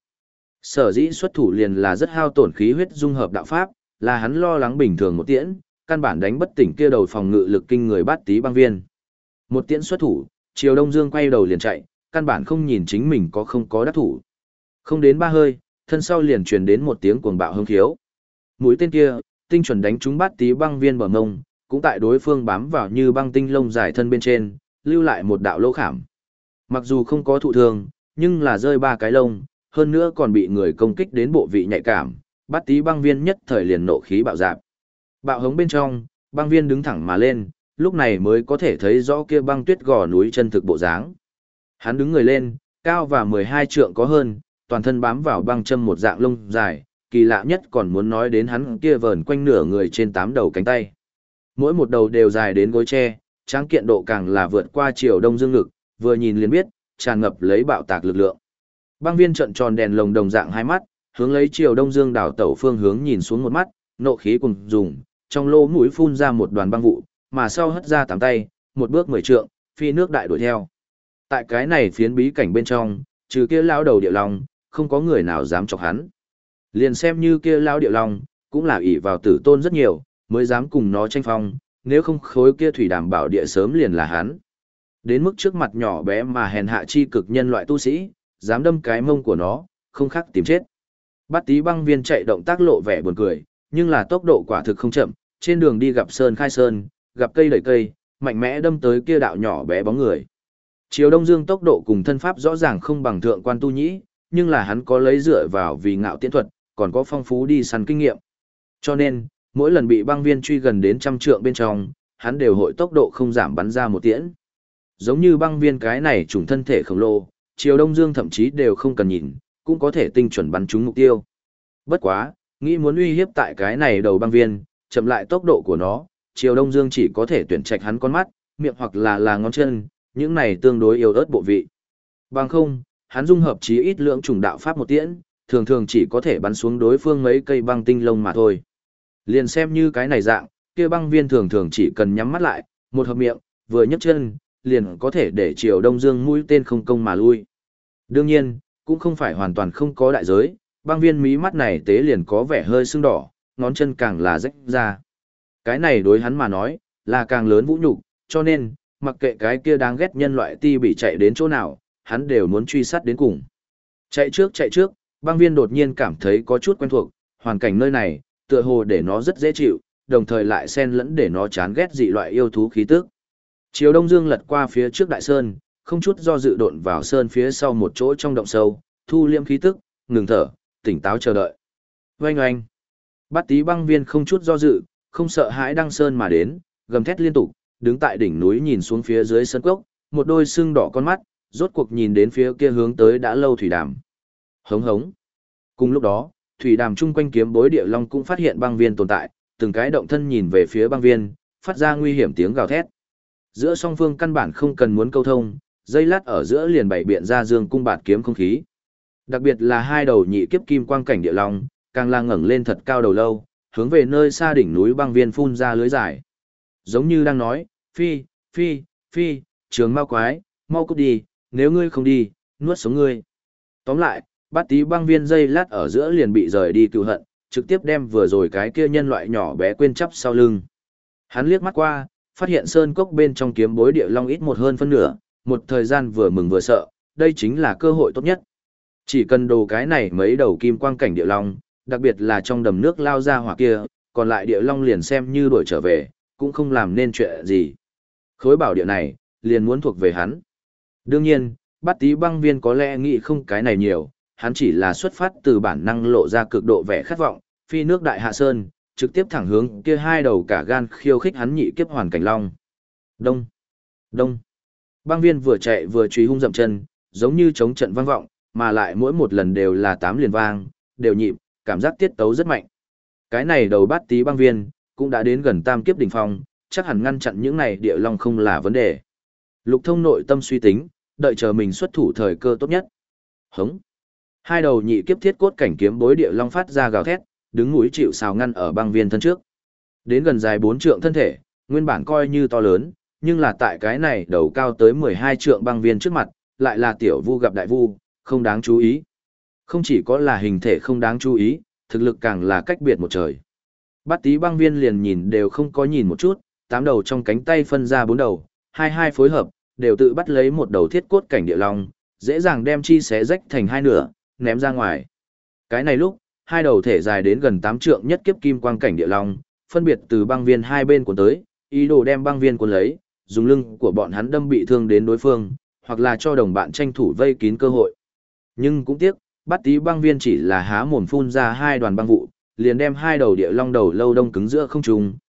[SPEAKER 1] Sở dĩ xuất thủ liền là rất hao tổn khí huyết dung hợp đạo pháp, là hắn lo lắng bình thường một tiễn, căn bản đánh bất tỉnh kia đầu phòng ngự lực kinh người bát tí băng viên. Một tiễn xuất thủ, Triều Đông Dương quay đầu liền chạy, căn bản không nhìn chính mình có không có đắc thủ. Không đến ba hơi, thân sau liền truyền đến một tiếng cuồng bạo hưng khiếu. Mũi tên kia, tinh chuẩn đánh trúng bát tí băng viên bờ ngông, cũng tại đối phương bám vào như băng tinh lông dài thân bên trên, lưu lại một đạo lỗ khảm. Mặc dù không có thụ thương, nhưng là rơi ba cái lông, hơn nữa còn bị người công kích đến bộ vị nhạy cảm, bát tí băng viên nhất thời liền nộ khí bạo dạp. Bạo hống bên trong, Băng viên đứng thẳng mà lên, lúc này mới có thể thấy rõ kia băng tuyết gò núi chân thực bộ dáng. Hắn đứng người lên, cao và mười hai trượng có hơn, toàn thân bám vào băng châm một dạng lông dài, kỳ lạ nhất còn muốn nói đến hắn kia vờn quanh nửa người trên tám đầu cánh tay. Mỗi một đầu đều dài đến gối tre, tráng kiện độ càng là vượt qua chiều đông dương lực, vừa nhìn liền biết, tràn ngập lấy bạo tạc lực lượng. Băng viên trận tròn đèn lồng đồng dạng hai mắt, hướng lấy chiều đông dương đảo tẩu phương hướng nhìn xuống một mắt, nộ khí cùng dùng, trong lỗ mũi phun ra một đoàn băng vụ, mà sau hất ra tám tay, một bước mười trượng, phi nước đại đuổi theo. Tại cái này phiến bí cảnh bên trong, trừ kia lão đầu địa long, không có người nào dám chọc hắn. Liền xem như kia lão địa long, cũng là ỷ vào tử tôn rất nhiều, mới dám cùng nó tranh phong, nếu không khối kia thủy đảm bảo địa sớm liền là hắn. Đến mức trước mặt nhỏ bé mà hèn hạ chi cực nhân loại tu sĩ, dám đâm cái mông của nó, không khác tìm chết. Bát Tý băng viên chạy động tác lộ vẻ buồn cười, nhưng là tốc độ quả thực không chậm, trên đường đi gặp sơn khai sơn, gặp cây đẩy cây, mạnh mẽ đâm tới kia đạo nhỏ bé bóng người. Chiều Đông Dương tốc độ cùng thân pháp rõ ràng không bằng thượng quan tu nhĩ, nhưng là hắn có lấy dựa vào vì ngạo tiễn thuật, còn có phong phú đi săn kinh nghiệm. Cho nên, mỗi lần bị băng viên truy gần đến trăm trượng bên trong, hắn đều hội tốc độ không giảm bắn ra một tiễn. Giống như băng viên cái này trùng thân thể khổng lồ, Chiều Đông Dương thậm chí đều không cần nhìn, cũng có thể tinh chuẩn bắn trúng mục tiêu. Bất quá, nghĩ muốn uy hiếp tại cái này đầu băng viên, chậm lại tốc độ của nó, Chiều Đông Dương chỉ có thể tuyển trạch hắn con mắt, miệng hoặc là là ngón chân, những này tương đối yếu ớt bộ vị. Bằng không, hắn dung hợp chí ít lượng trùng đạo pháp một tiễn, thường thường chỉ có thể bắn xuống đối phương mấy cây băng tinh lông mà thôi. Liền xem như cái này dạng, kia băng viên thường thường chỉ cần nhắm mắt lại, một hợp miệng, vừa nhấc chân, liền có thể để Chiều Đông Dương mũi tên không công mà lui. Đương nhiên, cũng không phải hoàn toàn không có đại giới, băng viên mí mắt này tế liền có vẻ hơi sưng đỏ, ngón chân càng là rách ra. Cái này đối hắn mà nói, là càng lớn vũ nhục, cho nên, mặc kệ cái kia đáng ghét nhân loại ti bị chạy đến chỗ nào, hắn đều muốn truy sát đến cùng. Chạy trước chạy trước, băng viên đột nhiên cảm thấy có chút quen thuộc, hoàn cảnh nơi này, tựa hồ để nó rất dễ chịu, đồng thời lại xen lẫn để nó chán ghét dị loại yêu thú khí tức. Chiều Đông Dương lật qua phía trước đại sơn, không chút do dự độn vào sơn phía sau một chỗ trong động sâu, thu liêm khí tức, ngừng thở, tỉnh táo chờ đợi. Oanh oanh. Bát Tý băng viên không chút do dự, không sợ hãi đăng sơn mà đến, gầm thét liên tục, đứng tại đỉnh núi nhìn xuống phía dưới sơn cốc, một đôi sưng đỏ con mắt, rốt cuộc nhìn đến phía kia hướng tới đã lâu thủy đàm. Hống hống. Cùng lúc đó, thủy đàm chung quanh kiếm bối địa long cũng phát hiện băng viên tồn tại, từng cái động thân nhìn về phía băng viên, phát ra nguy hiểm tiếng gào thét. Giữa song phương căn bản không cần muốn câu thông, dây lát ở giữa liền bày biện ra dương cung bạt kiếm không khí. Đặc biệt là hai đầu nhị kiếp kim quang cảnh địa long, càng là ngẩng lên thật cao đầu lâu, hướng về nơi xa đỉnh núi băng viên phun ra lưới dài. Giống như đang nói, phi, phi, phi, trường ma quái, mau cút đi, nếu ngươi không đi, nuốt sống ngươi. Tóm lại, Bát Tý băng viên dây lát ở giữa liền bị rời đi cựu hận, trực tiếp đem vừa rồi cái kia nhân loại nhỏ bé quên chắp sau lưng. Hắn liếc mắt qua, phát hiện sơn cốc bên trong kiếm bối địa long ít một hơn phân nửa, một thời gian vừa mừng vừa sợ, đây chính là cơ hội tốt nhất. Chỉ cần đồ cái này mấy đầu kim quang cảnh địa long, đặc biệt là trong đầm nước lao ra hỏa kia, còn lại địa long liền xem như đuổi trở về, cũng không làm nên chuyện gì. Khối bảo địa này, liền muốn thuộc về hắn. Đương nhiên, Bát Tý băng viên có lẽ nghĩ không cái này nhiều, hắn chỉ là xuất phát từ bản năng lộ ra cực độ vẻ khát vọng, phi nước đại hạ sơn, trực tiếp thẳng hướng kia hai đầu cả gan khiêu khích hắn nhị kiếp hoàn cảnh long. Đông, đông. Băng viên vừa chạy vừa truy hung dậm chân, giống như chống trận vang vọng, mà lại mỗi một lần đều là tám liền vang, đều nhịp, cảm giác tiết tấu rất mạnh. Cái này đầu Bát Tý băng viên, cũng đã đến gần tam kiếp đỉnh phong, chắc hẳn ngăn chặn những này địa long không là vấn đề. Lục Thông nội tâm suy tính, đợi chờ mình xuất thủ thời cơ tốt nhất. Hống. Hai đầu nhị kiếp thiết cốt cảnh kiếm bối địa long phát ra gào thét, đứng núi chịu sào ngăn ở băng viên thân trước. Đến gần dài bốn trượng thân thể, nguyên bản coi như to lớn, nhưng là tại cái này đầu cao tới mười hai trượng băng viên trước mặt, lại là tiểu vu gặp đại vu, không đáng chú ý. Không chỉ có là hình thể không đáng chú ý, thực lực càng là cách biệt một trời. Bát Tý băng viên liền nhìn đều không có nhìn một chút, tám đầu trong cánh tay phân ra bốn đầu, hai hai phối hợp, đều tự bắt lấy một đầu thiết cốt cảnh địa long, dễ dàng đem chi xé rách thành hai nửa, ném ra ngoài. Cái này lúc, hai đầu thể dài đến gần tám trượng nhất kiếp kim quang cảnh địa long, phân biệt từ băng viên hai bên cuốn tới, ý đồ đem băng viên cuốn lấy, dùng lưng của bọn hắn đâm bị thương đến đối phương, hoặc là cho đồng bạn tranh thủ vây kín cơ hội. Nhưng cũng tiếc, Bát Tý băng viên chỉ là há mồm phun ra hai đoàn băng vụ, liền đem hai đầu địa long đầu lâu đông cứng giữa không trung,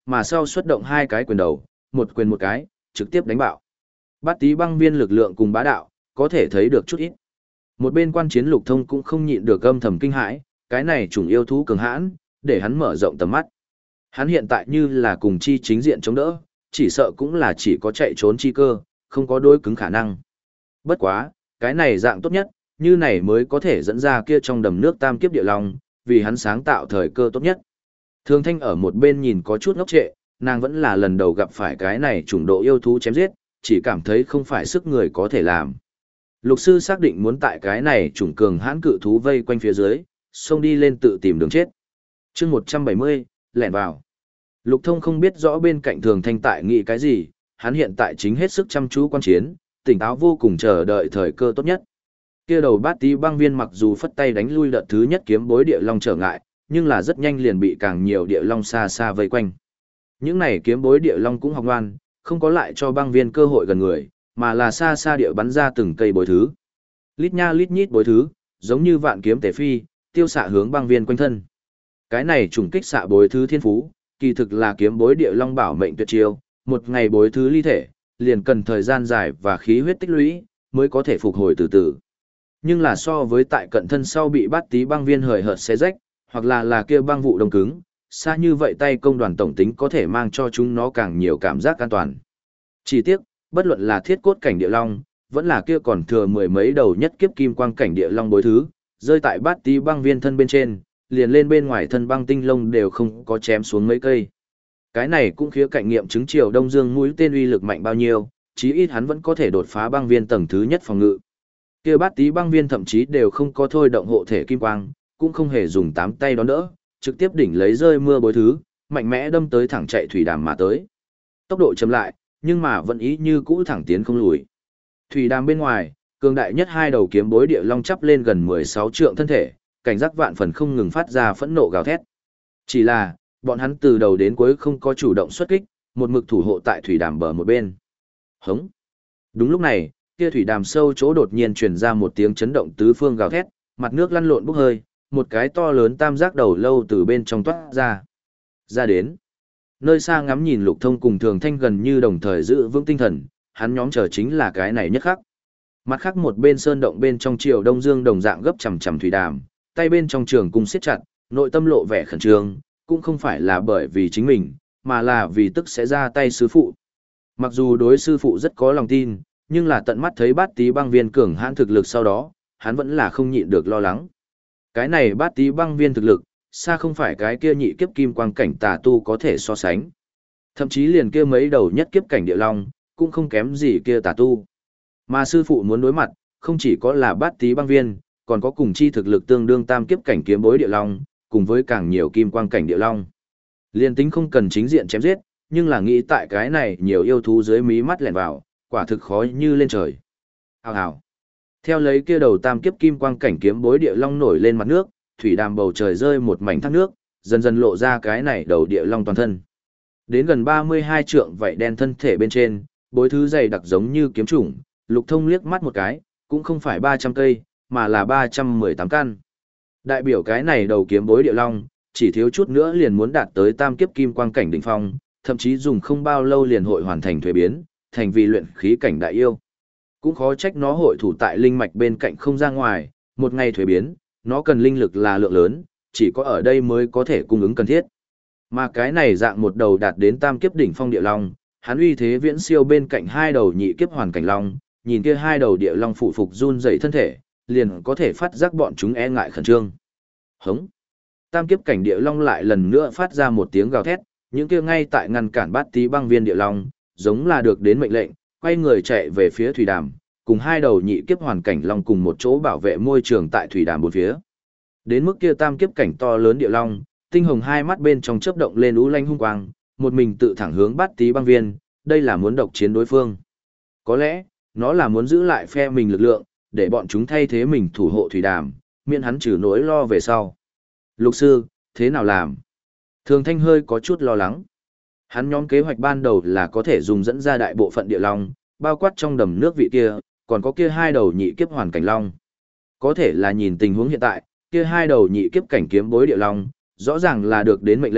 [SPEAKER 1] mà sau xuất động hai cái quyền đầu, một quyền một cái, trực tiếp đánh bạo. Bát Tý Băng Viên lực lượng cùng bá đạo, có thể thấy được chút ít. Một bên quan chiến Lục Thông cũng không nhịn được âm thầm kinh hãi, cái này chủng yêu thú cường hãn, để hắn mở rộng tầm mắt. Hắn hiện tại như là cùng chi chính diện chống đỡ, chỉ sợ cũng là chỉ có chạy trốn chi cơ, không có đối cứng khả năng. Bất quá, cái này dạng tốt nhất, như này mới có thể dẫn ra kia trong đầm nước tam kiếp địa long, vì hắn sáng tạo thời cơ tốt nhất. Thường Thanh ở một bên nhìn có chút ngốc trệ, nàng vẫn là lần đầu gặp phải cái này chủng độ yêu thú chém giết, chỉ cảm thấy không phải sức người có thể làm. Lục sư xác định muốn tại cái này chủng cường hãn cự thú vây quanh phía dưới, xông đi lên tự tìm đường chết. chương một trăm bảy mươi, lẻn vào. Lục Thông không biết rõ bên cạnh Thường Thanh tại nghĩ cái gì, hắn hiện tại chính hết sức chăm chú quan chiến, tỉnh táo vô cùng chờ đợi thời cơ tốt nhất. Kia đầu Bát Tý Băng Viên mặc dù phất tay đánh lui đợt thứ nhất kiếm bối địa long trở ngại, nhưng là rất nhanh liền bị càng nhiều địa long xa xa vây quanh. Những này kiếm bối địa long cũng học ngoan, không có lại cho băng viên cơ hội gần người, mà là xa xa địa bắn ra từng cây bối thứ. Lít nha lít nhít bối thứ, giống như vạn kiếm tề phi, tiêu xạ hướng băng viên quanh thân. Cái này trùng kích xạ bối thứ thiên phú, kỳ thực là kiếm bối địa long bảo mệnh tuyệt chiêu, một ngày bối thứ ly thể, liền cần thời gian dài và khí huyết tích lũy, mới có thể phục hồi từ từ. Nhưng là so với tại cận thân sau bị Bát Tý Băng Viên hời hợt xé rách, hoặc là là kia băng vụ đông cứng, xa như vậy tay công đoàn tổng tính có thể mang cho chúng nó càng nhiều cảm giác an toàn. Chỉ tiếc, bất luận là thiết cốt cảnh địa long, vẫn là kia còn thừa mười mấy đầu nhất kiếp kim quang cảnh địa long bối thứ, rơi tại Bát Tý Băng Viên thân bên trên, liền lên bên ngoài thân băng tinh lông đều không có chém xuống mấy cây. Cái này cũng khía cạnh nghiệm chứng Triều Đông Dương mũi tên uy lực mạnh bao nhiêu, chí ít hắn vẫn có thể đột phá băng viên tầng thứ nhất phòng ngự. Kia Bát Tý Băng Viên thậm chí đều không có thôi động hộ thể kim quang, cũng không hề dùng tám tay đón đỡ, trực tiếp đỉnh lấy rơi mưa bối thứ, mạnh mẽ đâm tới thẳng chạy thủy đàm mà tới. Tốc độ chậm lại, nhưng mà vẫn ý như cũ thẳng tiến không lùi. Thủy đàm bên ngoài, cường đại nhất hai đầu kiếm bối địa long chắp lên gần mười sáu trượng thân thể, cảnh giác vạn phần không ngừng phát ra phẫn nộ gào thét. Chỉ là, bọn hắn từ đầu đến cuối không có chủ động xuất kích, một mực thủ hộ tại thủy đàm bờ một bên. Hống. Đúng lúc này, kia thủy đàm sâu chỗ đột nhiên truyền ra một tiếng chấn động tứ phương gào thét, mặt nước lăn lộn bốc hơi, một cái to lớn tam giác đầu lâu từ bên trong toát ra. Ra đến. Nơi xa ngắm nhìn Lục Thông cùng Thường Thanh gần như đồng thời giữ vững tinh thần, hắn nhóm chờ chính là cái này nhất khắc. Mặt khác một bên sơn động bên trong Triều Đông Dương đồng dạng gấp chằm chằm thủy đàm, tay bên trong trường cung siết chặt, nội tâm lộ vẻ khẩn trương, cũng không phải là bởi vì chính mình, mà là vì tức sẽ ra tay sư phụ. Mặc dù đối sư phụ rất có lòng tin, nhưng là tận mắt thấy Bát Tý Băng Viên cường hãn thực lực sau đó, hắn vẫn là không nhịn được lo lắng. Cái này Bát Tý Băng Viên thực lực, xa không phải cái kia nhị kiếp kim quang cảnh tà tu có thể so sánh. Thậm chí liền kia mấy đầu nhất kiếp cảnh địa long, cũng không kém gì kia tà tu. Mà sư phụ muốn đối mặt, không chỉ có là Bát Tý Băng Viên, còn có cùng chi thực lực tương đương tam kiếp cảnh kiếm bối địa long, cùng với càng nhiều kim quang cảnh địa long. Liên tính không cần chính diện chém giết, nhưng là nghĩ tại cái này nhiều yêu thú dưới mí mắt lẻn vào, quả thực khó như lên trời. Hào hào. Theo lấy kia đầu tam kiếp kim quang cảnh kiếm bối địa long nổi lên mặt nước, thủy đàm bầu trời rơi một mảnh thác nước, dần dần lộ ra cái này đầu địa long toàn thân. Đến gần ba mươi hai trượng vảy đen thân thể bên trên, bối thứ dày đặc giống như kiếm chủng, Lục Thông liếc mắt một cái, cũng không phải ba trăm cây, mà là ba trăm mười tám căn. Đại biểu cái này đầu kiếm bối địa long, chỉ thiếu chút nữa liền muốn đạt tới tam kiếp kim quang cảnh đỉnh phong, thậm chí dùng không bao lâu liền hội hoàn thành thuế biến, thành vì luyện khí cảnh đại yêu. Cũng khó trách nó hội thủ tại linh mạch bên cạnh không ra ngoài, một ngày thuế biến, nó cần linh lực là lượng lớn, chỉ có ở đây mới có thể cung ứng cần thiết. Mà cái này dạng một đầu đạt đến tam kiếp đỉnh phong địa long, hắn uy thế viễn siêu bên cạnh hai đầu nhị kiếp hoàn cảnh long, nhìn kia hai đầu địa long phụ phục run rẩy thân thể, liền có thể phát giác bọn chúng e ngại khẩn trương. Hống. Tam kiếp cảnh địa long lại lần nữa phát ra một tiếng gào thét, những kia ngay tại ngăn cản Bát Tý Băng Viên địa long, giống là được đến mệnh lệnh, quay người chạy về phía thủy đàm, cùng hai đầu nhị kiếp hoàn cảnh long cùng một chỗ bảo vệ môi trường tại thủy đàm bốn phía. Đến mức kia tam kiếp cảnh to lớn địa long, tinh hồng hai mắt bên trong chớp động lên u lanh hung quang, một mình tự thẳng hướng Bát Tý Băng Viên, đây là muốn độc chiến đối phương. Có lẽ, nó là muốn giữ lại phe mình lực lượng, để bọn chúng thay thế mình thủ hộ thủy đàm, miễn hắn trừ nỗi lo về sau. Lục sư, thế nào làm? Thường Thanh hơi có chút lo lắng. Hắn nhóm kế hoạch ban đầu là có thể dùng dẫn ra đại bộ phận địa long, bao quát trong đầm nước vị kia, còn có kia hai đầu nhị kiếp hoàn cảnh long. Có thể là nhìn tình huống hiện tại, kia hai đầu nhị kiếp cảnh kiếm bối địa long, rõ ràng là được đến mệnh lệnh,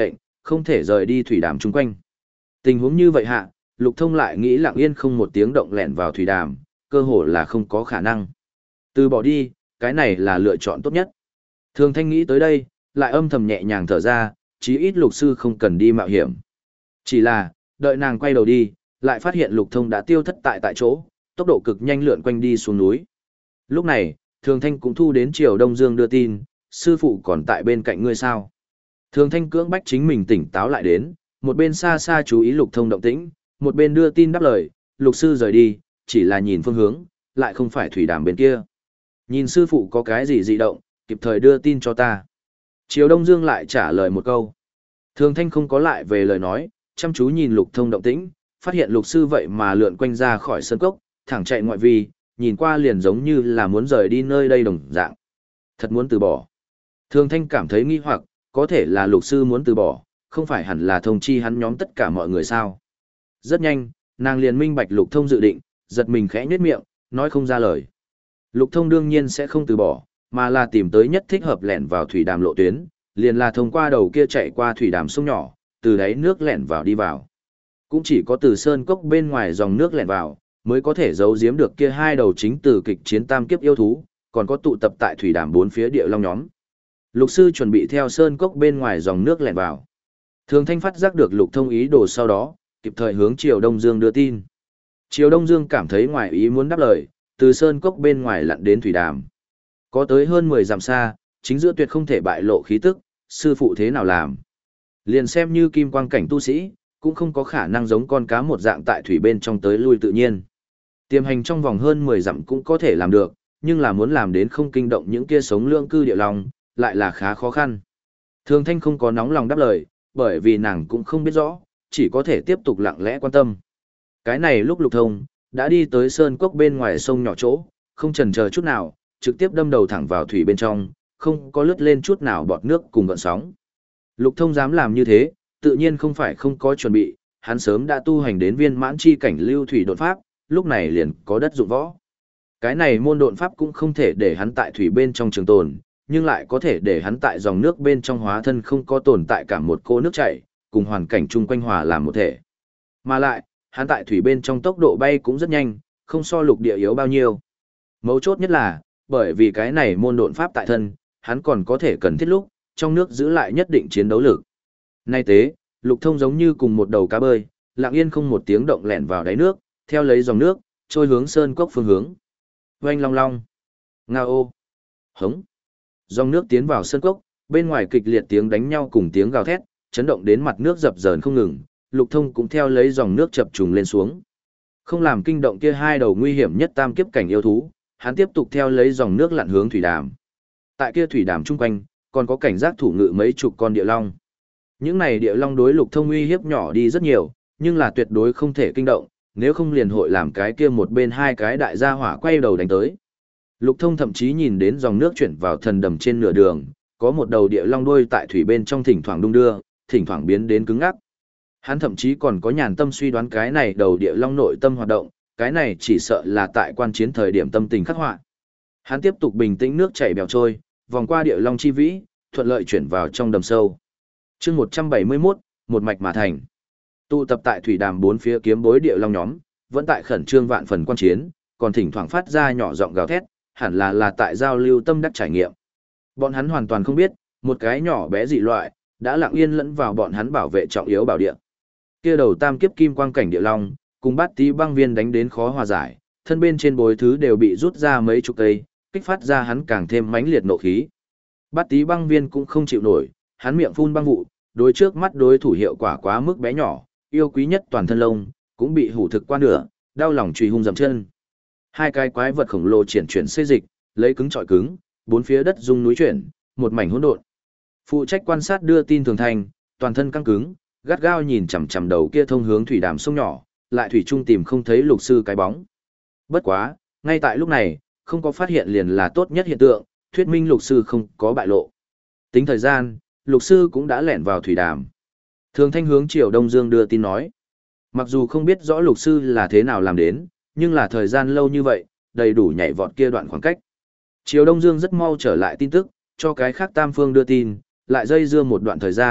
[SPEAKER 1] không thể rời đi thủy đàm chung quanh. Tình huống như vậy hạ, Lục Thông lại nghĩ lặng yên không một tiếng động lẻn vào thủy đàm, cơ hồ là không có khả năng. Từ bỏ đi, cái này là lựa chọn tốt nhất. Thường Thanh nghĩ tới đây, lại âm thầm nhẹ nhàng thở ra, chí ít Lục Sư không cần đi mạo hiểm. Chỉ là, đợi nàng quay đầu đi, lại phát hiện Lục Thông đã tiêu thất tại tại chỗ, tốc độ cực nhanh lượn quanh đi xuống núi. Lúc này, Thường Thanh cũng thu đến Triều Đông Dương đưa tin, sư phụ còn tại bên cạnh ngươi sao? Thường Thanh cưỡng bách chính mình tỉnh táo lại đến, một bên xa xa chú ý Lục Thông động tĩnh, một bên đưa tin đáp lời, Lục sư rời đi, chỉ là nhìn phương hướng, lại không phải thủy đàm bên kia. Nhìn sư phụ có cái gì dị động, kịp thời đưa tin cho ta. Triều Đông Dương lại trả lời một câu. Thường Thanh không có lại về lời nói, chăm chú nhìn Lục Thông động tĩnh, phát hiện Lục sư vậy mà lượn quanh ra khỏi sân cốc, thẳng chạy ngoại vi, nhìn qua liền giống như là muốn rời đi nơi đây đồng dạng. Thật muốn từ bỏ. Thường Thanh cảm thấy nghi hoặc, có thể là Lục sư muốn từ bỏ, không phải hẳn là thông chi hắn nhóm tất cả mọi người sao. Rất nhanh, nàng liền minh bạch Lục Thông dự định, giật mình khẽ nhếch miệng, nói không ra lời. Lục Thông đương nhiên sẽ không từ bỏ, mà là tìm tới nhất thích hợp lẻn vào thủy đàm lộ tuyến, liền là thông qua đầu kia chạy qua thủy đàm sông nhỏ, từ đáy nước lẻn vào đi vào. Cũng chỉ có từ sơn cốc bên ngoài dòng nước lẻn vào, mới có thể giấu giếm được kia hai đầu chính từ kịch chiến tam kiếp yêu thú, còn có tụ tập tại thủy đàm bốn phía địa long nhóm. Lục sư chuẩn bị theo sơn cốc bên ngoài dòng nước lẻn vào. Thường Thanh phát giác được Lục Thông ý đồ sau đó, kịp thời hướng Triều Đông Dương đưa tin. Triều Đông Dương cảm thấy ngoài ý muốn đáp lời, từ sơn cốc bên ngoài lặn đến thủy đàm. Có tới hơn mười dặm xa, chính giữa tuyệt không thể bại lộ khí tức, sư phụ thế nào làm. Liền xem như kim quang cảnh tu sĩ, cũng không có khả năng giống con cá một dạng tại thủy bên trong tới lui tự nhiên. Tiềm hành trong vòng hơn mười dặm cũng có thể làm được, nhưng là muốn làm đến không kinh động những kia sống lưỡng cư địa long, lại là khá khó khăn. Thường Thanh không có nóng lòng đáp lời, bởi vì nàng cũng không biết rõ, chỉ có thể tiếp tục lặng lẽ quan tâm. Cái này lúc Lục Thông đã đi tới sơn cốc bên ngoài sông nhỏ chỗ, không chần chờ chút nào, trực tiếp đâm đầu thẳng vào thủy bên trong, không có lướt lên chút nào bọt nước cùng gợn sóng. Lục Thông dám làm như thế, tự nhiên không phải không có chuẩn bị, hắn sớm đã tu hành đến viên mãn chi cảnh lưu thủy độn pháp, lúc này liền có đất dụng võ. Cái này môn độn pháp cũng không thể để hắn tại thủy bên trong trường tồn, nhưng lại có thể để hắn tại dòng nước bên trong hóa thân không có tồn tại cả một cô nước chảy, cùng hoàn cảnh chung quanh hòa làm một thể. Mà lại, hắn tại thủy bên trong tốc độ bay cũng rất nhanh, không so lục địa yếu bao nhiêu. Mấu chốt nhất là, bởi vì cái này môn độn pháp tại thân, hắn còn có thể cần thiết lúc, trong nước giữ lại nhất định chiến đấu lực. Nay tế, Lục Thông giống như cùng một đầu cá bơi, lặng yên không một tiếng động lẻn vào đáy nước, theo lấy dòng nước, trôi hướng sơn cốc phương hướng. Oanh long long, ngao ô, hống. Dòng nước tiến vào sơn cốc, bên ngoài kịch liệt tiếng đánh nhau cùng tiếng gào thét, chấn động đến mặt nước dập dờn không ngừng, Lục Thông cũng theo lấy dòng nước chập trùng lên xuống. Không làm kinh động kia hai đầu nguy hiểm nhất tam kiếp cảnh yêu thú, hắn tiếp tục theo lấy dòng nước lặn hướng thủy đàm. Tại kia thủy đàm chung quanh, còn có cảnh giác thủ ngự mấy chục con địa long. Những này địa long đối Lục Thông uy hiếp nhỏ đi rất nhiều, nhưng là tuyệt đối không thể kinh động, nếu không liền hội làm cái kia một bên hai cái đại gia hỏa quay đầu đánh tới. Lục Thông thậm chí nhìn đến dòng nước chuyển vào thần đầm trên nửa đường, có một đầu địa long đuôi tại thủy bên trong thỉnh thoảng đung đưa, thỉnh thoảng biến đến cứng ngắc. Hắn thậm chí còn có nhàn tâm suy đoán cái này đầu địa long nội tâm hoạt động, cái này chỉ sợ là tại quan chiến thời điểm tâm tình khắc họa. Hắn tiếp tục bình tĩnh nước chảy bèo trôi, vòng qua địa long chi vĩ, thuận lợi chuyển vào trong đầm sâu. Chương một trăm bảy mươi mốt, một mạch mà thành. Tụ tập tại thủy đàm bốn phía kiếm bối địa long nhóm, vẫn tại khẩn trương vạn phần quan chiến, còn thỉnh thoảng phát ra nhỏ giọng gào thét, hẳn là là tại giao lưu tâm đắc trải nghiệm. Bọn hắn hoàn toàn không biết, một cái nhỏ bé dị loại đã lặng yên lẫn vào bọn hắn bảo vệ trọng yếu bảo địa. Kia đầu tam kiếp kim quang cảnh địa long, cùng bát tí băng viên đánh đến khó hòa giải, thân bên trên bối thứ đều bị rút ra mấy chục cây, kích phát ra hắn càng thêm mãnh liệt nộ khí. Bát tí băng viên cũng không chịu nổi, hắn miệng phun băng vụ, đối trước mắt đối thủ hiệu quả quá mức bé nhỏ, yêu quý nhất toàn thân lông, cũng bị hủ thực qua nửa, đau lòng truy hung dầm chân. Hai cái quái vật khổng lồ triển chuyển xê dịch, lấy cứng trọi cứng, bốn phía đất rung núi chuyển, một mảnh hỗn độn. Phụ trách quan sát đưa tin Thường Thanh, toàn thân căng cứng, gắt gao nhìn chằm chằm đầu kia thông hướng thủy đàm sông nhỏ, lại thủy trung tìm không thấy Lục sư cái bóng. Bất quá, ngay tại lúc này, không có phát hiện liền là tốt nhất hiện tượng, thuyết minh Lục sư không có bại lộ. Tính thời gian, Lục sư cũng đã lẻn vào thủy đàm. Thường Thanh hướng Triều Đông Dương đưa tin nói, mặc dù không biết rõ Lục sư là thế nào làm đến, nhưng là thời gian lâu như vậy, đầy đủ nhảy vọt kia đoạn khoảng cách. Triều Đông Dương rất mau trở lại tin tức, cho cái khác tam phương đưa tin, lại dây dưa một đoạn thời gian,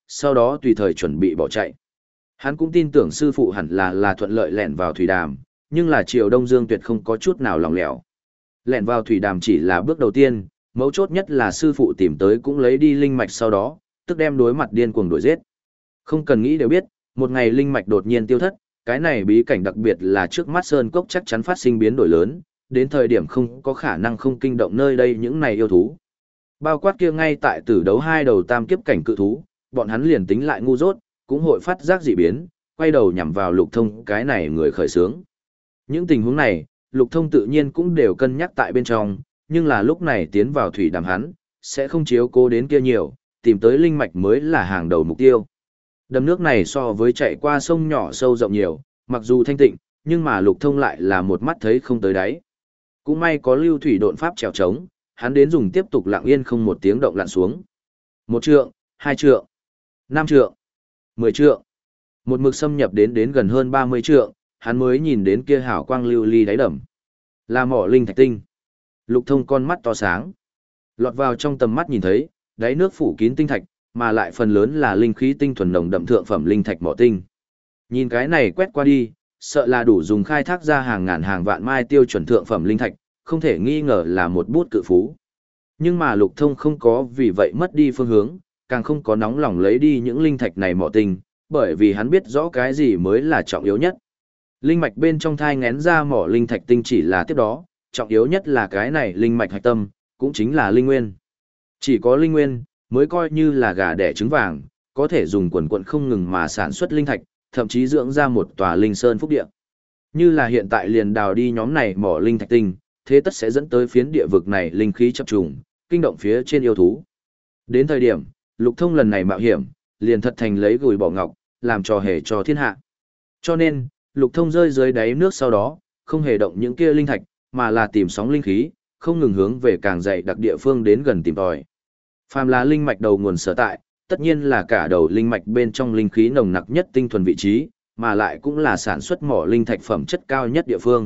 [SPEAKER 1] sau đó tùy thời chuẩn bị bỏ chạy. Hắn cũng tin tưởng sư phụ hẳn là là thuận lợi lẻn vào thủy đàm, nhưng là Triều Đông Dương tuyệt không có chút nào lòng lẻo. Lẻn vào thủy đàm chỉ là bước đầu tiên, mấu chốt nhất là sư phụ tìm tới cũng lấy đi linh mạch sau đó, tức đem đối mặt điên cuồng đuổi giết. Không cần nghĩ đều biết, một ngày linh mạch đột nhiên tiêu thất, cái này bí cảnh đặc biệt là trước mắt sơn cốc chắc chắn phát sinh biến đổi lớn, đến thời điểm không có khả năng không kinh động nơi đây những này yêu thú. Bao quát kia ngay tại tử đấu hai đầu tam kiếp cảnh cự thú, bọn hắn liền tính lại ngu dốt, cũng hội phát giác dị biến, quay đầu nhằm vào Lục Thông cái này người khởi sướng. Những tình huống này, Lục Thông tự nhiên cũng đều cân nhắc tại bên trong, nhưng là lúc này tiến vào thủy đàm hắn, sẽ không chiếu cố đến kia nhiều, tìm tới linh mạch mới là hàng đầu mục tiêu. Đầm nước này so với chạy qua sông nhỏ sâu rộng nhiều, mặc dù thanh tịnh, nhưng mà Lục Thông lại là một mắt thấy không tới đáy. Cũng may có lưu thủy độn pháp trèo trống, hắn đến dùng tiếp tục lặng yên không một tiếng động lặn xuống. Một trượng, hai trượng, năm trượng, mười trượng. Một mực xâm nhập đến đến gần hơn ba mươi trượng, hắn mới nhìn đến kia hào quang lưu ly đáy đầm. Là mỏ linh thạch tinh. Lục Thông con mắt to sáng. Lọt vào trong tầm mắt nhìn thấy, đáy nước phủ kín tinh thạch, mà lại phần lớn là linh khí tinh thuần nồng đậm thượng phẩm linh thạch mỏ tinh. Nhìn cái này quét qua đi, sợ là đủ dùng khai thác ra hàng ngàn hàng vạn mai tiêu chuẩn thượng phẩm linh thạch, không thể nghi ngờ là một bút cự phú. Nhưng mà Lục Thông không có vì vậy mất đi phương hướng, càng không có nóng lòng lấy đi những linh thạch này mỏ tinh, bởi vì hắn biết rõ cái gì mới là trọng yếu nhất. Linh mạch bên trong thai ngén ra mỏ linh thạch tinh chỉ là tiếp đó, trọng yếu nhất là cái này linh mạch hạch tâm, cũng chính là linh nguyên. Chỉ có linh nguyên, mới coi như là gà đẻ trứng vàng, có thể dùng quần quận không ngừng mà sản xuất linh thạch, thậm chí dưỡng ra một tòa linh sơn phúc địa. Như là hiện tại liền đào đi nhóm này mỏ linh thạch tinh, thế tất sẽ dẫn tới phiến địa vực này linh khí chập trùng, kinh động phía trên yêu thú. Đến thời điểm, Lục Thông lần này mạo hiểm, liền thật thành lấy gùi bỏ ngọc, làm trò hề cho thiên hạ. Cho nên, Lục Thông rơi dưới đáy nước sau đó, không hề động những kia linh thạch, mà là tìm sóng linh khí, không ngừng hướng về càng dày đặc địa phương đến gần tìm tòi. Phàm là linh mạch đầu nguồn sở tại, tất nhiên là cả đầu linh mạch bên trong linh khí nồng nặc nhất tinh thuần vị trí, mà lại cũng là sản xuất mỏ linh thạch phẩm chất cao nhất địa phương.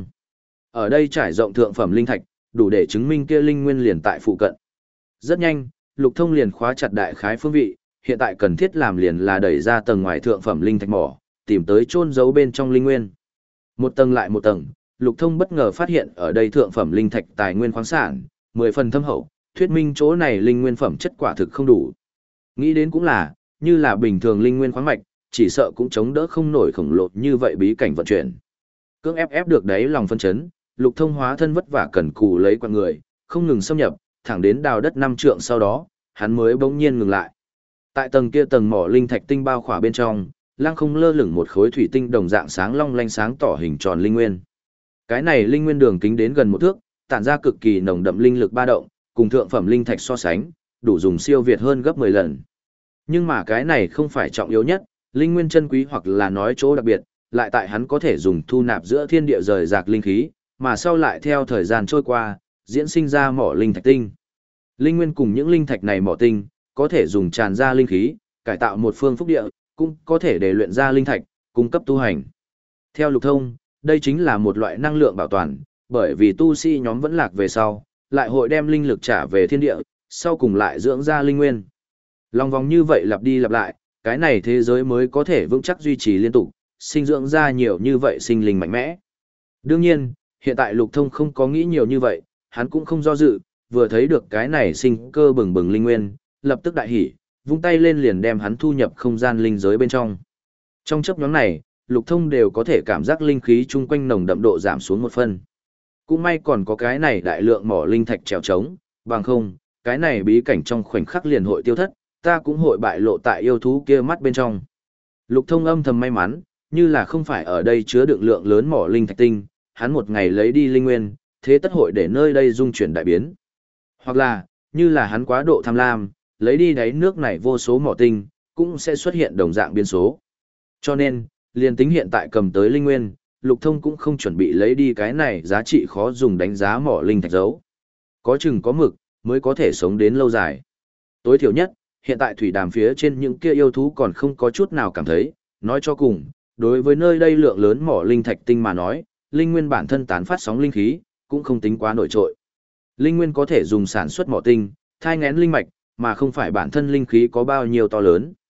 [SPEAKER 1] Ở đây trải rộng thượng phẩm linh thạch, đủ để chứng minh kia linh nguyên liền tại phụ cận. Rất nhanh, Lục Thông liền khóa chặt đại khái phương vị, hiện tại cần thiết làm liền là đẩy ra tầng ngoài thượng phẩm linh thạch mỏ, tìm tới chôn giấu bên trong linh nguyên. Một tầng lại một tầng, Lục Thông bất ngờ phát hiện ở đây thượng phẩm linh thạch tài nguyên khoáng sản, mười phần thâm hậu, thuyết minh chỗ này linh nguyên phẩm chất quả thực không đủ. Nghĩ đến cũng là, như là bình thường linh nguyên khoáng mạch, chỉ sợ cũng chống đỡ không nổi khổng lồ như vậy bí cảnh vận chuyển. Cưỡng ép ép được đấy lòng phân chấn, Lục Thông hóa thân vất vả cần cù lấy quặng người, không ngừng xâm nhập, thẳng đến đào đất năm trượng sau đó, hắn mới bỗng nhiên ngừng lại. Tại tầng kia tầng mỏ linh thạch tinh bao khỏa bên trong, lăng không lơ lửng một khối thủy tinh đồng dạng sáng long lanh sáng tỏ hình tròn linh nguyên. Cái này linh nguyên đường kính đến gần một thước, tản ra cực kỳ nồng đậm linh lực ba động, cùng thượng phẩm linh thạch so sánh, đủ dùng siêu việt hơn gấp mười lần. Nhưng mà cái này không phải trọng yếu nhất, linh nguyên chân quý hoặc là nói chỗ đặc biệt, lại tại hắn có thể dùng thu nạp giữa thiên địa rời rạc linh khí, mà sau lại theo thời gian trôi qua, diễn sinh ra mỏ linh thạch tinh. Linh nguyên cùng những linh thạch này mỏ tinh, có thể dùng tràn ra linh khí, cải tạo một phương phúc địa, cũng có thể để luyện ra linh thạch, cung cấp tu hành. Theo Lục Thông, đây chính là một loại năng lượng bảo toàn, bởi vì tu sĩ nhóm vẫn lạc về sau, lại hội đem linh lực trả về thiên địa, sau cùng lại dưỡng ra linh nguyên. Lòng vòng như vậy lặp đi lặp lại, cái này thế giới mới có thể vững chắc duy trì liên tục, sinh dưỡng ra nhiều như vậy sinh linh mạnh mẽ. Đương nhiên, hiện tại Lục Thông không có nghĩ nhiều như vậy, hắn cũng không do dự, vừa thấy được cái này sinh cơ bừng bừng linh nguyên, lập tức đại hỉ, vung tay lên liền đem hắn thu nhập không gian linh giới bên trong. Trong chớp nhoáng này, Lục Thông đều có thể cảm giác linh khí chung quanh nồng đậm độ giảm xuống một phân. Cũng may còn có cái này đại lượng mỏ linh thạch trèo trống, bằng không, cái này bí cảnh trong khoảnh khắc liền hội tiêu thất, ta cũng hội bại lộ tại yêu thú kia mắt bên trong. Lục Thông âm thầm may mắn, như là không phải ở đây chứa đựng lượng lớn mỏ linh thạch tinh, hắn một ngày lấy đi linh nguyên, thế tất hội để nơi đây dung chuyển đại biến. Hoặc là, như là hắn quá độ tham lam, lấy đi đáy nước này vô số mỏ tinh, cũng sẽ xuất hiện đồng dạng biến số. Cho nên, liền tính hiện tại cầm tới linh nguyên, Lục Thông cũng không chuẩn bị lấy đi cái này giá trị khó dùng đánh giá mỏ linh thạch dấu. Có chừng có mực, mới có thể sống đến lâu dài. Tối thiểu nhất, hiện tại thủy đàm phía trên những kia yêu thú còn không có chút nào cảm thấy, nói cho cùng, đối với nơi đây lượng lớn mỏ linh thạch tinh mà nói, linh nguyên bản thân tán phát sóng linh khí, cũng không tính quá nổi trội. Linh nguyên có thể dùng sản xuất mỏ tinh, thai ngén linh mạch, mà không phải bản thân linh khí có bao nhiêu to lớn.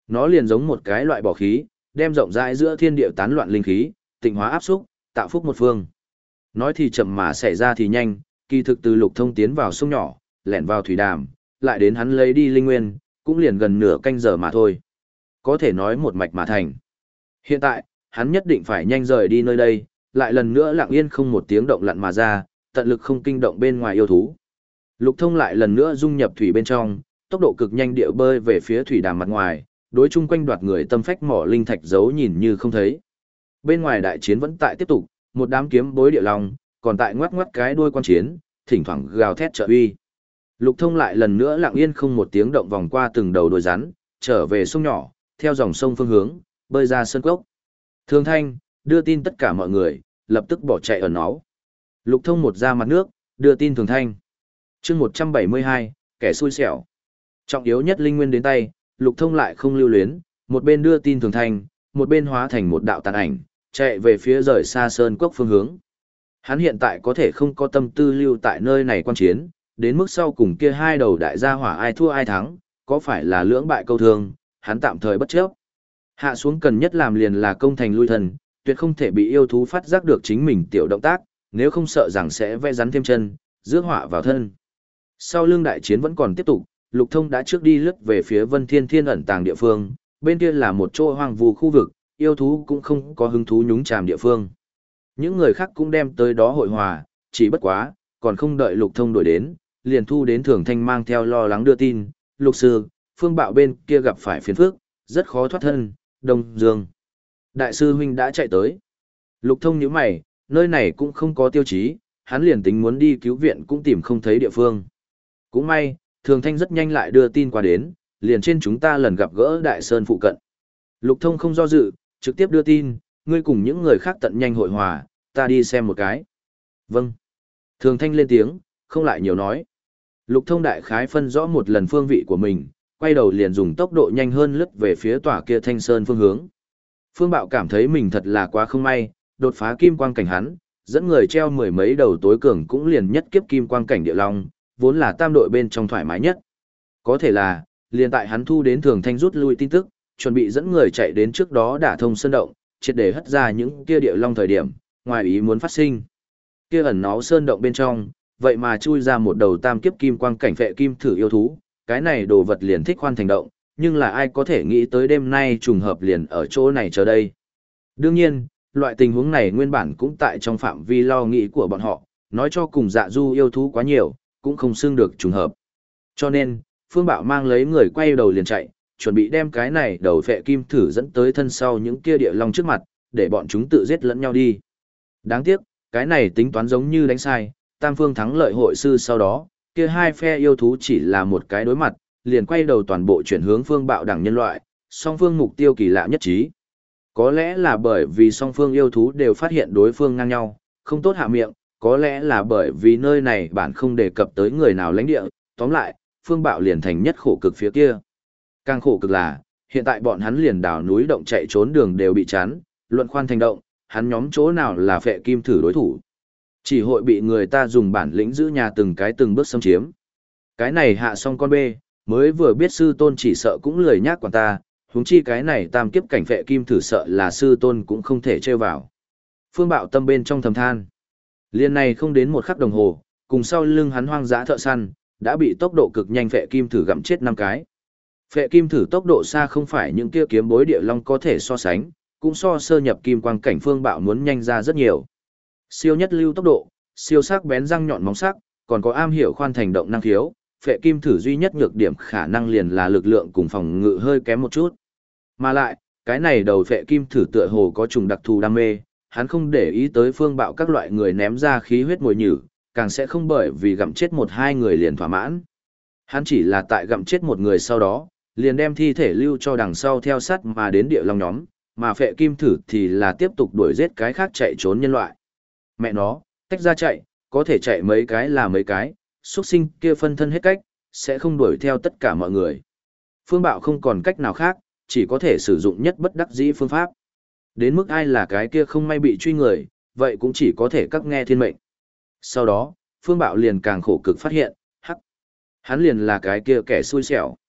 [SPEAKER 1] Nó liền giống một cái loại bỏ khí, đem rộng rãi giữa thiên địa tán loạn linh khí, tịnh hóa áp xúc, tạo phúc một phương. Nói thì chậm mà xảy ra thì nhanh, kỳ thực từ Lục Thông tiến vào sông nhỏ, lẻn vào thủy đàm, lại đến hắn lấy đi linh nguyên, cũng liền gần nửa canh giờ mà thôi. Có thể nói một mạch mà thành. Hiện tại, hắn nhất định phải nhanh rời đi nơi đây, lại lần nữa lặng yên không một tiếng động lặn mà ra, tận lực không kinh động bên ngoài yêu thú. Lục Thông lại lần nữa dung nhập thủy bên trong, tốc độ cực nhanh điệu bơi về phía thủy đàm mặt ngoài, đối chung quanh đoạt người tâm phách mỏ linh thạch giấu nhìn như không thấy. Bên ngoài đại chiến vẫn tại tiếp tục, một đám kiếm bối địa long, còn tại ngoắc ngoắc cái đuôi quan chiến, thỉnh thoảng gào thét trợ uy. Lục Thông lại lần nữa lặng yên không một tiếng động vòng qua từng đầu đồi rắn, trở về sông nhỏ, theo dòng sông phương hướng, bơi ra sân cốc. Thường Thanh, đưa tin tất cả mọi người, lập tức bỏ chạy ẩn náu. Lục Thông một ra mặt nước, đưa tin Thường Thanh. chương một trăm bảy mươi hai, kẻ xui xẻo. Trọng yếu nhất linh nguyên đến tay, Lục Thông lại không lưu luyến, một bên đưa tin Thường Thanh, một bên hóa thành một đạo tàn ảnh, chạy về phía rời xa sơn cốc phương hướng. Hắn hiện tại có thể không có tâm tư lưu tại nơi này quan chiến, đến mức sau cùng kia hai đầu đại gia hỏa ai thua ai thắng, có phải là lưỡng bại câu thương, hắn tạm thời bất chấp. Hạ xuống cần nhất làm liền là công thành lui thần, tuyệt không thể bị yêu thú phát giác được chính mình tiểu động tác, nếu không sợ rằng sẽ vẽ rắn thêm chân, rước họa vào thân. Sau lưng đại chiến vẫn còn tiếp tục, Lục Thông đã trước đi lướt về phía Vân Thiên Thiên ẩn tàng địa phương, bên kia là một chỗ hoang vu khu vực, yêu thú cũng không có hứng thú nhúng chàm địa phương. Những người khác cũng đem tới đó hội hòa, chỉ bất quá, còn không đợi Lục Thông đổi đến, liền thu đến Thường Thanh mang theo lo lắng đưa tin, Lục Sư, Phương Bạo bên kia gặp phải phiền phức, rất khó thoát thân, Đông Dương. Đại sư huynh đã chạy tới. Lục Thông nhíu mày, nơi này cũng không có tiêu chí, hắn liền tính muốn đi cứu viện cũng tìm không thấy địa phương. Cũng may, Thường Thanh rất nhanh lại đưa tin qua đến, liền trên chúng ta lần gặp gỡ Đại Sơn phụ cận. Lục Thông không do dự, trực tiếp đưa tin, ngươi cùng những người khác tận nhanh hội hòa, ta đi xem một cái. Vâng. Thường Thanh lên tiếng, không lại nhiều nói. Lục Thông đại khái phân rõ một lần phương vị của mình, quay đầu liền dùng tốc độ nhanh hơn lướt về phía tòa kia Thanh Sơn phương hướng. Phương Bạo cảm thấy mình thật là quá không may, đột phá kim quang cảnh hắn, dẫn người treo mười mấy đầu tối cường cũng liền nhất kiếp kim quang cảnh địa long, vốn là tam đội bên trong thoải mái nhất. Có thể là, liền tại hắn thu đến Thường Thanh rút lui tin tức, chuẩn bị dẫn người chạy đến trước đó đả thông sơn động, triệt để hất ra những kia địa long thời điểm, ngoài ý muốn phát sinh. Kia ẩn náu sơn động bên trong, vậy mà chui ra một đầu tam kiếp kim quang cảnh vệ kim thử yêu thú, cái này đồ vật liền thích khoan thành động, nhưng là ai có thể nghĩ tới đêm nay trùng hợp liền ở chỗ này chờ đây. Đương nhiên, loại tình huống này nguyên bản cũng tại trong phạm vi lo nghĩ của bọn họ, nói cho cùng dạ du yêu thú quá nhiều, cũng không xưng được trùng hợp. Cho nên, Phương Bạo mang lấy người quay đầu liền chạy, chuẩn bị đem cái này đầu phệ kim thử dẫn tới thân sau những kia địa long trước mặt, để bọn chúng tự giết lẫn nhau đi. Đáng tiếc, cái này tính toán giống như đánh sai, tam phương thắng lợi hội sư sau đó, kia hai phe yêu thú chỉ là một cái đối mặt, liền quay đầu toàn bộ chuyển hướng Phương Bạo đẳng nhân loại, song phương mục tiêu kỳ lạ nhất trí. Có lẽ là bởi vì song phương yêu thú đều phát hiện đối phương ngang nhau, không tốt hạ miệng, có lẽ là bởi vì nơi này bản không đề cập tới người nào lãnh địa, tóm lại, Phương Bạo liền thành nhất khổ cực phía kia. Càng khổ cực là, hiện tại bọn hắn liền đào núi động chạy trốn đường đều bị chắn, luận khoan thành động, hắn nhóm chỗ nào là phệ kim thử đối thủ. Chỉ hội bị người ta dùng bản lĩnh giữ nhà từng cái từng bước xâm chiếm. Cái này hạ xong con bê, mới vừa biết sư tôn chỉ sợ cũng lười nhác quản ta, huống chi cái này tam kiếp cảnh phệ kim thử sợ là sư tôn cũng không thể trêu vào. Phương Bạo tâm bên trong thầm than. Liên này không đến một khắc đồng hồ, cùng sau lưng hắn hoang dã thợ săn, đã bị tốc độ cực nhanh phệ kim thử gặm chết năm cái. Phệ kim thử tốc độ xa không phải những kia kiếm bối địa long có thể so sánh, cũng so sơ nhập kim quang cảnh Phương Bạo muốn nhanh ra rất nhiều. Siêu nhất lưu tốc độ, siêu sắc bén răng nhọn móng sắc, còn có am hiểu khoan thành động năng khiếu, phệ kim thử duy nhất nhược điểm khả năng liền là lực lượng cùng phòng ngự hơi kém một chút. Mà lại, cái này đầu phệ kim thử tựa hồ có trùng đặc thù đam mê, hắn không để ý tới Phương Bạo các loại người ném ra khí huyết mồi nhử, càng sẽ không bởi vì gặm chết một hai người liền thỏa mãn. Hắn chỉ là tại gặm chết một người sau đó, liền đem thi thể lưu cho đằng sau theo sát mà đến địa long nhóm, mà phệ kim thử thì là tiếp tục đuổi giết cái khác chạy trốn nhân loại. Mẹ nó, tách ra chạy, có thể chạy mấy cái là mấy cái, xuất sinh kia phân thân hết cách, sẽ không đuổi theo tất cả mọi người. Phương Bạo không còn cách nào khác, chỉ có thể sử dụng nhất bất đắc dĩ phương pháp. Đến mức ai là cái kia không may bị truy người, vậy cũng chỉ có thể các nghe thiên mệnh. Sau đó, Phương Bạo liền càng khổ cực phát hiện, hắc, hắn liền là cái kia kẻ xui xẻo.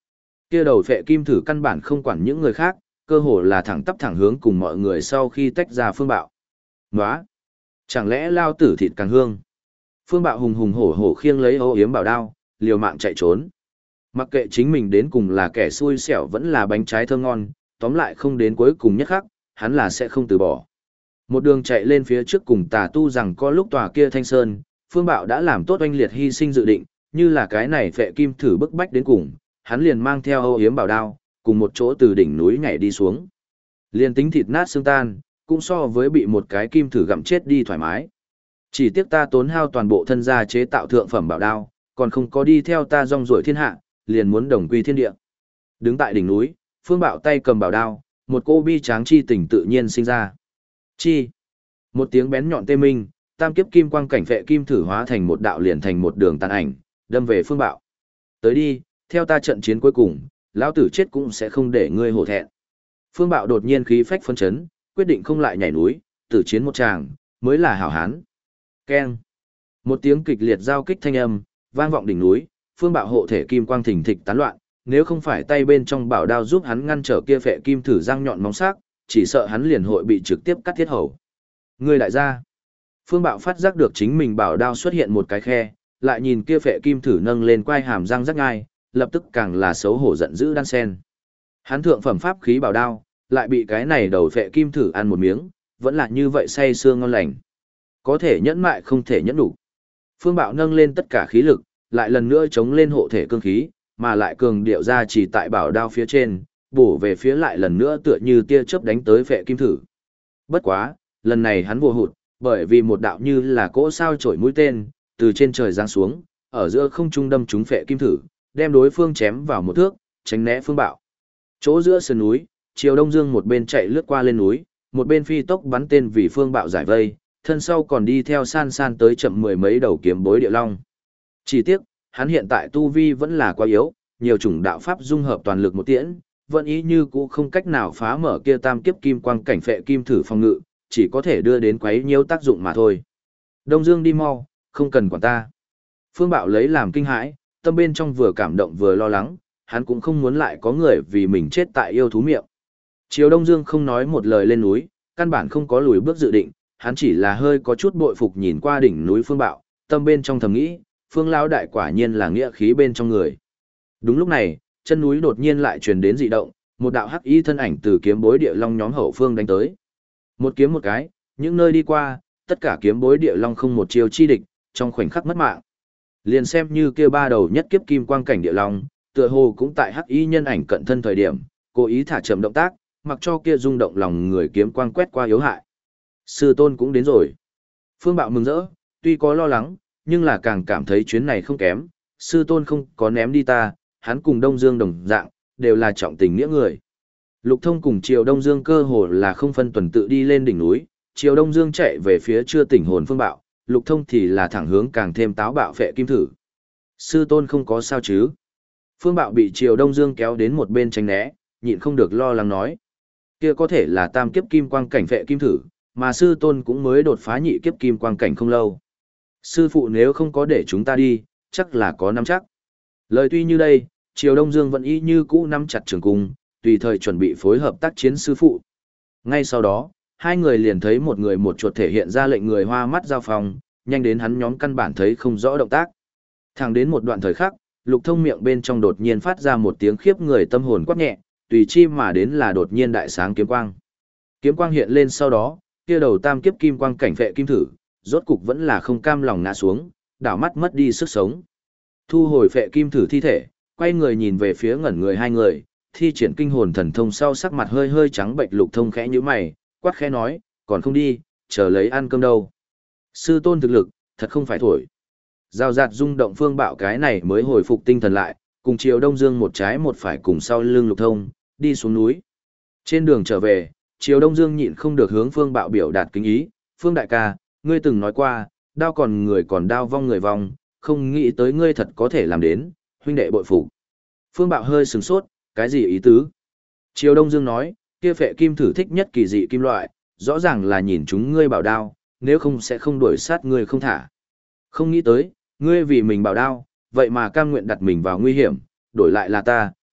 [SPEAKER 1] Kia đầu phệ kim thử căn bản không quản những người khác, cơ hồ là thẳng tắp thẳng hướng cùng mọi người sau khi tách ra Phương Bạo. Nóa! Chẳng lẽ lao tử thịt càng hương? Phương Bạo hùng hùng hổ hổ khiêng lấy âu yếm bảo đao, liều mạng chạy trốn. Mặc kệ chính mình đến cùng là kẻ xui xẻo vẫn là bánh trái thơm ngon, tóm lại không đến cuối cùng nhất khắc, hắn là sẽ không từ bỏ. Một đường chạy lên phía trước cùng tà tu rằng có lúc tòa kia thanh sơn, Phương Bạo đã làm tốt oanh liệt hy sinh dự định, như là cái này phệ kim thử bức bách đến cùng, hắn liền mang theo âu yếm bảo đao, cùng một chỗ từ đỉnh núi nhảy đi xuống. Liền tính thịt nát xương tan, cũng so với bị một cái kim thử gặm chết đi thoải mái. Chỉ tiếc ta tốn hao toàn bộ thân gia chế tạo thượng phẩm bảo đao, còn không có đi theo ta rong ruổi thiên hạ, liền muốn đồng quy thiên địa. Đứng tại đỉnh núi, Phương Bạo tay cầm bảo đao, một cô bi tráng chi tình tự nhiên sinh ra. Chi! Một tiếng bén nhọn tê minh, tam kiếp kim quang cảnh phệ kim thử hóa thành một đạo liền thành một đường tàn ảnh, đâm về Phương Bạo. Tới đi, theo ta trận chiến cuối cùng, lão tử chết cũng sẽ không để ngươi hổ thẹn. Phương Bạo đột nhiên khí phách phấn chấn, quyết định không lại nhảy núi, tử chiến một tràng, mới là hảo hán. Keng! Một tiếng kịch liệt giao kích thanh âm, vang vọng đỉnh núi, Phương Bạo hộ thể kim quang thình thịch tán loạn, nếu không phải tay bên trong bảo đao giúp hắn ngăn trở kia phệ kim thử răng nhọn móng sắc, chỉ sợ hắn liền hội bị trực tiếp cắt thiết hầu. Ngươi đại gia! Phương Bạo phát giác được chính mình bảo đao xuất hiện một cái khe, lại nhìn kia phệ kim thử nâng lên quai hàm răng rắc ngai, lập tức càng là xấu hổ giận dữ đan sen. Hắn thượng phẩm pháp khí bảo đao, lại bị cái này đầu phệ kim thử ăn một miếng, vẫn là như vậy say sưa ngon lành. Có thể nhẫn mại không thể nhẫn đủ. Phương Bạo nâng lên tất cả khí lực, lại lần nữa chống lên hộ thể cương khí, mà lại cường điệu ra chỉ tại bảo đao phía trên, bổ về phía lại lần nữa tựa như tia chớp đánh tới phệ kim thử. Bất quá, lần này hắn vô hụt, bởi vì một đạo như là cỗ sao chổi mũi tên, từ trên trời giáng xuống, ở giữa không trung đâm trúng phệ kim thử, đem đối phương chém vào một thước, tránh né Phương Bạo. Chỗ giữa sườn núi, Triều Đông Dương một bên chạy lướt qua lên núi, một bên phi tốc bắn tên vì Phương Bạo giải vây, thân sau còn đi theo san san tới chậm mười mấy đầu kiếm bối địa long. Chỉ tiếc, hắn hiện tại tu vi vẫn là quá yếu, nhiều chủng đạo pháp dung hợp toàn lực một tiễn, vẫn ý như cũ không cách nào phá mở kia tam kiếp kim quang cảnh phệ kim thử phòng ngự, chỉ có thể đưa đến quấy nhiễu tác dụng mà thôi. Đông Dương đi mau, không cần quản ta. Phương Bạo lấy làm kinh hãi, tâm bên trong vừa cảm động vừa lo lắng, hắn cũng không muốn lại có người vì mình chết tại yêu thú miệng. Triều Đông Dương không nói một lời lên núi, căn bản không có lùi bước dự định, hắn chỉ là hơi có chút bội phục nhìn qua đỉnh núi Phương Bạo, tâm bên trong thầm nghĩ, Phương lão đại quả nhiên là nghĩa khí bên trong người. Đúng lúc này, chân núi đột nhiên lại truyền đến dị động, một đạo hắc y thân ảnh từ kiếm bối địa long nhóm hậu phương đánh tới. Một kiếm một cái, những nơi đi qua, tất cả kiếm bối địa long không một chiêu chi địch, trong khoảnh khắc mất mạng. Liền xem như kia ba đầu nhất kiếp kim quang cảnh địa long, tựa hồ cũng tại hắc y nhân ảnh cận thân thời điểm, cố ý thả chậm động tác, mặc cho kia rung động lòng người kiếm quang quét qua yếu hại. Sư tôn cũng đến rồi. Phương Bạo mừng rỡ, tuy có lo lắng, nhưng là càng cảm thấy chuyến này không kém, sư tôn không có ném đi ta, hắn cùng Đông Dương đồng dạng, đều là trọng tình nghĩa người. Lục Thông cùng Triều Đông Dương cơ hồ là không phân tuần tự đi lên đỉnh núi, Triều Đông Dương chạy về phía chưa tỉnh hồn Phương Bạo, Lục Thông thì là thẳng hướng càng thêm táo bạo phệ kim thử. Sư tôn không có sao chứ? Phương Bạo bị Triều Đông Dương kéo đến một bên tránh né, nhịn không được lo lắng nói. Kia có thể là tam kiếp kim quang cảnh phệ kim thử, mà sư tôn cũng mới đột phá nhị kiếp kim quang cảnh không lâu. Sư phụ nếu không có để chúng ta đi, chắc là có nắm chắc. Lời tuy như đây, Triều Đông Dương vẫn y như cũ nắm chặt trường cung, tùy thời chuẩn bị phối hợp tác chiến sư phụ. Ngay sau đó, hai người liền thấy một người một chuột thể hiện ra lệnh người hoa mắt giao phòng, nhanh đến hắn nhóm căn bản thấy không rõ động tác. Thẳng đến một đoạn thời khắc, Lục Thông miệng bên trong đột nhiên phát ra một tiếng khiếp người tâm hồn quát nhẹ, tùy chi mà đến là đột nhiên đại sáng kiếm quang. Kiếm quang hiện lên sau đó, kia đầu tam kiếp kim quang cảnh phệ kim thử, rốt cục vẫn là không cam lòng ngã xuống, đảo mắt mất đi sức sống. Thu hồi phệ kim thử thi thể, quay người nhìn về phía ngẩn người hai người, thi triển kinh hồn thần thông sau sắc mặt hơi hơi trắng bệch. Lục Thông khẽ nhíu mày, quát khẽ nói, còn không đi, chờ lấy ăn cơm đâu. Sư tôn thực lực, thật không phải thổi. Giao giạt rung động Phương Bạo cái này mới hồi phục tinh thần lại, cùng Triều Đông Dương một trái một phải cùng sau lưng Lục Thông, đi xuống núi. Trên đường trở về, Triều Đông Dương nhịn không được hướng Phương Bạo biểu đạt kính ý, Phương đại ca, ngươi từng nói qua, đao còn người còn đao vong người vong, không nghĩ tới ngươi thật có thể làm đến, huynh đệ bội phục. Phương Bạo hơi sửng sốt, cái gì ý tứ? Triều Đông Dương nói, kia phệ kim thử thích nhất kỳ dị kim loại, rõ ràng là nhìn chúng ngươi bảo đao, nếu không sẽ không đuổi sát ngươi không thả. Không nghĩ tới, ngươi vì mình bảo đao, vậy mà cam nguyện đặt mình vào nguy hiểm, đổi lại là ta,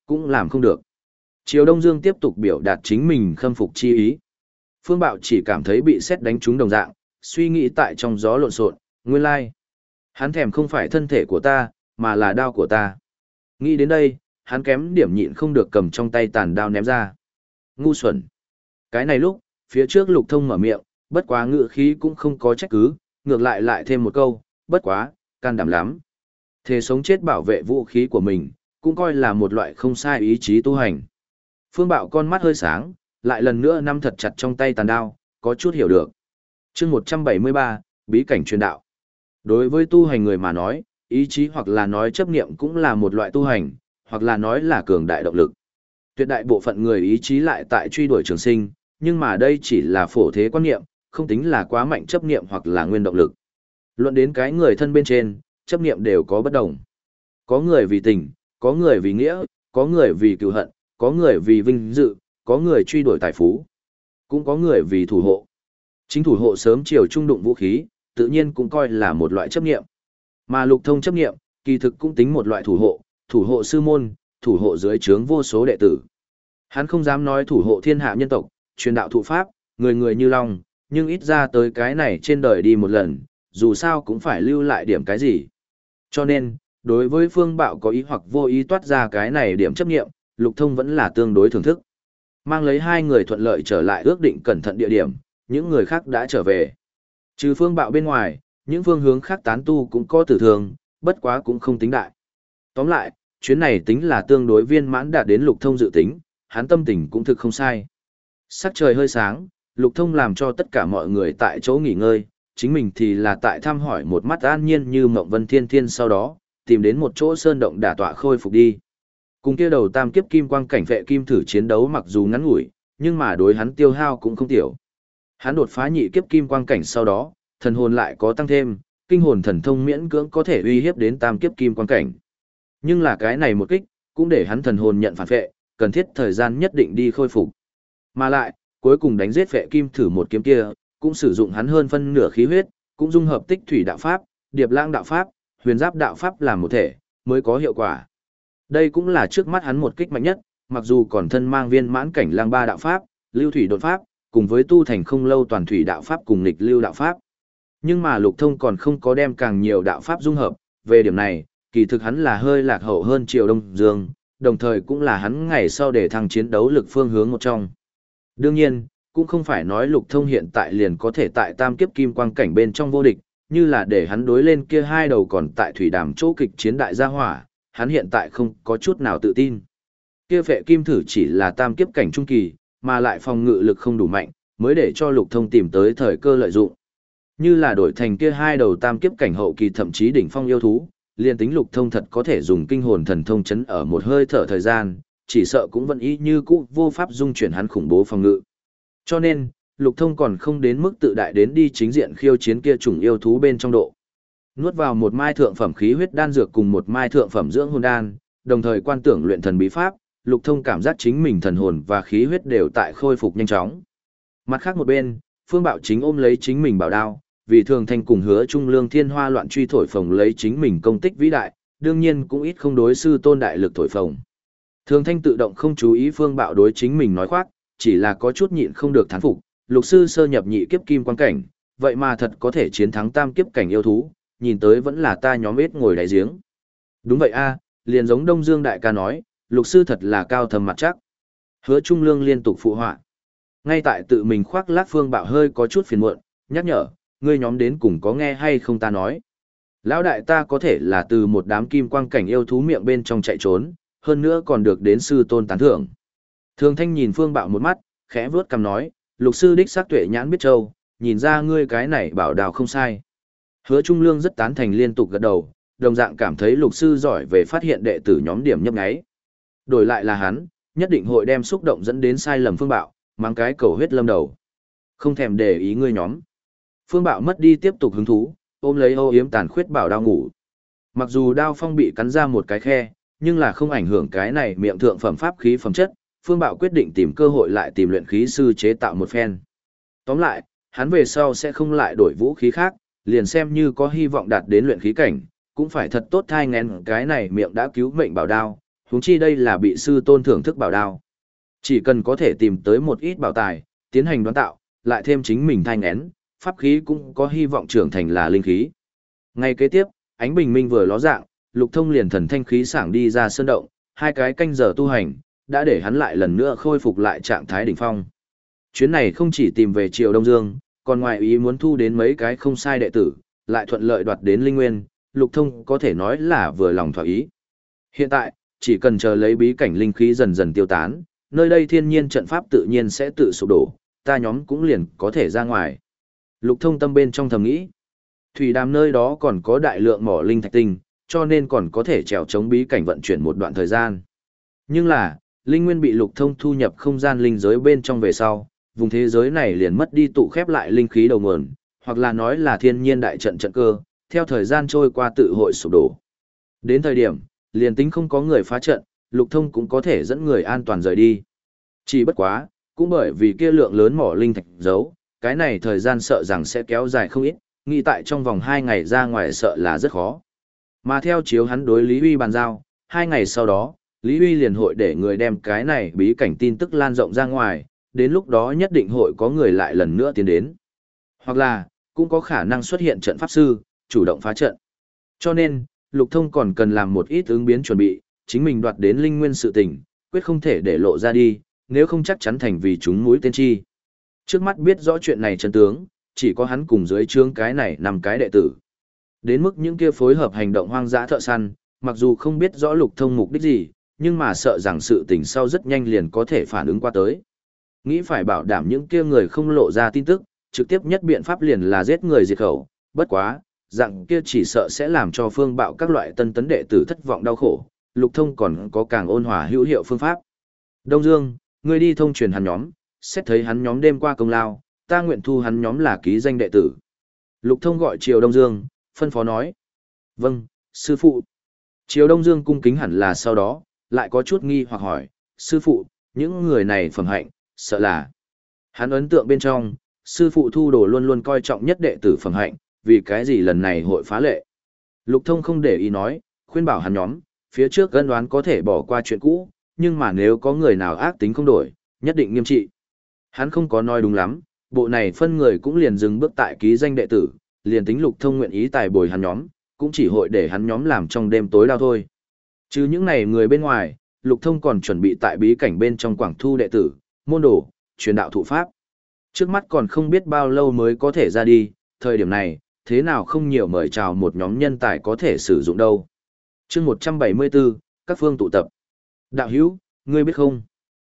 [SPEAKER 1] cũng làm không được. Triều Đông Dương tiếp tục biểu đạt chính mình khâm phục chi ý. Phương Bạo chỉ cảm thấy bị sét đánh trúng đồng dạng, suy nghĩ tại trong gió lộn xộn, nguyên lai. Hắn thèm không phải thân thể của ta, mà là đao của ta. Nghĩ đến đây, hắn kém điểm nhịn không được cầm trong tay tàn đao ném ra. Ngu xuẩn. Cái này lúc, phía trước Lục Thông mở miệng, bất quá ngự khí cũng không có trách cứ, ngược lại lại thêm một câu, bất quá, can đảm lắm. Thề sống chết bảo vệ vũ khí của mình, cũng coi là một loại không sai ý chí tu hành. Phương Bạo con mắt hơi sáng, lại lần nữa nắm thật chặt trong tay tàn đao, có chút hiểu được. Chương một trăm bảy mươi ba, bí cảnh truyền đạo. Đối với tu hành người mà nói, ý chí hoặc là nói chấp niệm cũng là một loại tu hành, hoặc là nói là cường đại động lực. Tuyệt đại bộ phận người ý chí lại tại truy đuổi trường sinh, nhưng mà đây chỉ là phổ thế quan niệm, không tính là quá mạnh chấp niệm hoặc là nguyên động lực. Luận đến cái người thân bên trên, chấp niệm đều có bất đồng. Có người vì tình, có người vì nghĩa, có người vì cừu hận, có người vì vinh dự, có người truy đuổi tài phú, cũng có người vì thủ hộ. Chính thủ hộ sớm chiều trung đụng vũ khí, tự nhiên cũng coi là một loại chấp niệm. Mà Lục Thông chấp niệm, kỳ thực cũng tính một loại thủ hộ, thủ hộ sư môn, thủ hộ dưới trướng vô số đệ tử. Hắn không dám nói thủ hộ thiên hạ nhân tộc, truyền đạo thụ pháp, người người như long, nhưng ít ra tới cái này trên đời đi một lần, dù sao cũng phải lưu lại điểm cái gì. Cho nên, đối với Phương Bạo có ý hoặc vô ý toát ra cái này điểm chấp niệm, Lục Thông vẫn là tương đối thưởng thức. Mang lấy hai người thuận lợi trở lại ước định cẩn thận địa điểm, những người khác đã trở về. Trừ Phương Bạo bên ngoài, những phương hướng khác tán tu cũng có tử thương, bất quá cũng không tính đại. Tóm lại, chuyến này tính là tương đối viên mãn đạt đến Lục Thông dự tính, hắn tâm tình cũng thực không sai. Sắc trời hơi sáng, Lục Thông làm cho tất cả mọi người tại chỗ nghỉ ngơi, chính mình thì là tại thăm hỏi một mắt an nhiên như mộng vân thiên thiên, sau đó tìm đến một chỗ sơn động đả tọa khôi phục đi. Cùng kia đầu tam kiếp kim quang cảnh vệ kim thử chiến đấu mặc dù ngắn ngủi, nhưng mà đối hắn tiêu hao cũng không tiểu. Hắn đột phá nhị kiếp kim quang cảnh sau đó, thần hồn lại có tăng thêm, kinh hồn thần thông miễn cưỡng có thể uy hiếp đến tam kiếp kim quang cảnh. Nhưng là cái này một kích, cũng để hắn thần hồn nhận phản vệ, cần thiết thời gian nhất định đi khôi phục. Mà lại, cuối cùng đánh giết vệ kim thử một kiếm kia, cũng sử dụng hắn hơn phân nửa khí huyết, cũng dung hợp tích thủy đạo pháp, điệp lãng đạo pháp, huyền giáp đạo pháp làm một thể, mới có hiệu quả. Đây cũng là trước mắt hắn một kích mạnh nhất, mặc dù còn thân mang viên mãn cảnh lang ba đạo pháp, lưu thủy đột pháp, cùng với tu thành không lâu toàn thủy đạo pháp cùng nghịch lưu đạo pháp. Nhưng mà Lục Thông còn không có đem càng nhiều đạo pháp dung hợp, về điểm này, kỳ thực hắn là hơi lạc hậu hơn Triều Đông Dương, đồng thời cũng là hắn ngày sau để thăng chiến đấu lực phương hướng một trong. Đương nhiên, cũng không phải nói Lục Thông hiện tại liền có thể tại tam kiếp kim quang cảnh bên trong vô địch, như là để hắn đối lên kia hai đầu còn tại thủy đàm chỗ kịch chiến đại gia hỏa, hắn hiện tại không có chút nào tự tin. Kia vệ kim thử chỉ là tam kiếp cảnh trung kỳ, mà lại phòng ngự lực không đủ mạnh, mới để cho Lục Thông tìm tới thời cơ lợi dụng. Như là đổi thành kia hai đầu tam kiếp cảnh hậu kỳ thậm chí đỉnh phong yêu thú, liền tính Lục Thông thật có thể dùng kinh hồn thần thông chấn ở một hơi thở thời gian, chỉ sợ cũng vẫn y như cũ vô pháp dung chuyển hắn khủng bố phòng ngự. Cho nên, Lục Thông còn không đến mức tự đại đến đi chính diện khiêu chiến kia chủng yêu thú bên trong độ. Nuốt vào một mai thượng phẩm khí huyết đan dược cùng một mai thượng phẩm dưỡng hồn đan, đồng thời quan tưởng luyện thần bí pháp, Lục Thông cảm giác chính mình thần hồn và khí huyết đều tại khôi phục nhanh chóng. Mặt khác một bên, Phương Bạo chính ôm lấy chính mình bảo đao, vì Thường Thanh cùng Hứa Trung Lương thiên hoa loạn truy thổi phồng lấy chính mình công tích vĩ đại, đương nhiên cũng ít không đối sư tôn đại lực thổi phồng. Thường Thanh tự động không chú ý Phương Bạo đối chính mình nói khoác, chỉ là có chút nhịn không được thán phục, lục sư sơ nhập nhị kiếp kim quan cảnh, vậy mà thật có thể chiến thắng tam kiếp cảnh yêu thú, nhìn tới vẫn là ta nhóm ếch ngồi đáy giếng. Đúng vậy a, liền giống Đông Dương đại ca nói, lục sư thật là cao thầm mặt chắc. Hứa Trung Lương liên tục phụ họa. Ngay tại tự mình khoác lác Phương Bạo hơi có chút phiền muộn, nhắc nhở, ngươi nhóm đến cùng có nghe hay không ta nói. Lão đại ta có thể là từ một đám kim quang cảnh yêu thú miệng bên trong chạy trốn, hơn nữa còn được đến sư tôn tán thưởng. Thường Thanh nhìn Phương Bạo một mắt, khẽ vướt cằm nói, lục sư đích xác tuệ nhãn biết châu, nhìn ra ngươi cái này bảo đào không sai. Hứa Trung Lương rất tán thành liên tục gật đầu, đồng dạng cảm thấy lục sư giỏi về phát hiện đệ tử nhóm điểm nhấp nháy. Đổi lại là hắn, nhất định hội đem xúc động dẫn đến sai lầm Phương Bạo, mang cái cầu huyết lâm đầu. Không thèm để ý ngươi nhóm. Phương Bạo mất đi tiếp tục hứng thú, ôm lấy âu yếm tàn khuyết bảo đao ngủ. Mặc dù đao phong bị cắn ra một cái khe, nhưng là không ảnh hưởng cái này miệng thượng phẩm pháp khí phẩm chất, Phương Bạo quyết định tìm cơ hội lại tìm luyện khí sư chế tạo một phen. Tóm lại, hắn về sau sẽ không lại đổi vũ khí khác, liền xem như có hy vọng đạt đến luyện khí cảnh, cũng phải thật tốt thai ngén cái này miệng đã cứu mệnh bảo đao, huống chi đây là bị sư tôn thưởng thức bảo đao. Chỉ cần có thể tìm tới một ít bảo tài, tiến hành đoán tạo, lại thêm chính mình thanh én, pháp khí cũng có hy vọng trưởng thành là linh khí. Ngay kế tiếp, ánh bình minh vừa ló dạng, Lục Thông liền thần thanh khí sảng đi ra sơn động, hai cái canh giờ tu hành, đã để hắn lại lần nữa khôi phục lại trạng thái đỉnh phong. Chuyến này không chỉ tìm về Triều Đông Dương, còn ngoài ý muốn thu đến mấy cái không sai đệ tử, lại thuận lợi đoạt đến linh nguyên, Lục Thông có thể nói là vừa lòng thỏa ý. Hiện tại, chỉ cần chờ lấy bí cảnh linh khí dần dần tiêu tán, nơi đây thiên nhiên trận pháp tự nhiên sẽ tự sụp đổ, ta nhóm cũng liền có thể ra ngoài. Lục Thông tâm bên trong thầm nghĩ, thủy đàm nơi đó còn có đại lượng mỏ linh thạch tinh, cho nên còn có thể trèo chống bí cảnh vận chuyển một đoạn thời gian. Nhưng là, linh nguyên bị Lục Thông thu nhập không gian linh giới bên trong về sau, vùng thế giới này liền mất đi tụ khép lại linh khí đầu nguồn, hoặc là nói là thiên nhiên đại trận trận cơ, theo thời gian trôi qua tự hội sụp đổ. Đến thời điểm, liền tính không có người phá trận, Lục Thông cũng có thể dẫn người an toàn rời đi. Chỉ bất quá, cũng bởi vì kia lượng lớn mỏ linh thạch giấu, cái này thời gian sợ rằng sẽ kéo dài không ít, nghĩ tại trong vòng hai ngày ra ngoài sợ là rất khó. Mà theo chiếu hắn đối Lý Huy bàn giao, hai ngày sau đó, Lý Huy liền hội để người đem cái này bí cảnh tin tức lan rộng ra ngoài, đến lúc đó nhất định hội có người lại lần nữa tiến đến. Hoặc là, cũng có khả năng xuất hiện trận pháp sư, chủ động phá trận. Cho nên, Lục Thông còn cần làm một ít ứng biến chuẩn bị, chính mình đoạt đến linh nguyên sự tình, quyết không thể để lộ ra đi, nếu không chắc chắn thành vì chúng mũi tên chi. Trước mắt biết rõ chuyện này chân tướng, chỉ có hắn cùng dưới trướng cái này năm cái đệ tử. Đến mức những kia phối hợp hành động hoang dã thợ săn, mặc dù không biết rõ Lục Thông mục đích gì, nhưng mà sợ rằng sự tình sau rất nhanh liền có thể phản ứng qua tới. Nghĩ phải bảo đảm những kia người không lộ ra tin tức, trực tiếp nhất biện pháp liền là giết người diệt khẩu, bất quá, dạng kia chỉ sợ sẽ làm cho phương bạo các loại tân tấn đệ tử thất vọng đau khổ, Lục Thông còn có càng ôn hòa hữu hiệu phương pháp. Đông Dương, ngươi đi thông truyền hắn nhóm, xét thấy hắn nhóm đêm qua công lao, ta nguyện thu hắn nhóm là ký danh đệ tử. Lục Thông gọi Triều Đông Dương, phân phó nói. Vâng, sư phụ. Triều Đông Dương cung kính hẳn là sau đó, lại có chút nghi hoặc hỏi, sư phụ, những người này phẩm hạnh, sợ là. Hắn ấn tượng bên trong, sư phụ thu đồ luôn luôn coi trọng nhất đệ tử phẩm hạnh, vì cái gì lần này hội phá lệ. Lục Thông không để ý nói, khuyên bảo hắn nhóm, phía trước gân đoán có thể bỏ qua chuyện cũ, nhưng mà nếu có người nào ác tính không đổi, nhất định nghiêm trị. Hắn không có nói đúng lắm, bộ này phân người cũng liền dừng bước tại ký danh đệ tử, liền tính Lục Thông nguyện ý tài bồi hắn nhóm, cũng chỉ hội để hắn nhóm làm trong đêm tối đau thôi. Chứ những này người bên ngoài, Lục Thông còn chuẩn bị tại bí cảnh bên trong quảng thu đệ tử, môn đồ, truyền đạo thụ pháp. Trước mắt còn không biết bao lâu mới có thể ra đi, thời điểm này, thế nào không nhiều mời chào một nhóm nhân tài có thể sử dụng đâu. Chương một trăm bảy mươi bốn, các phương tụ tập. Đạo hữu, ngươi biết không?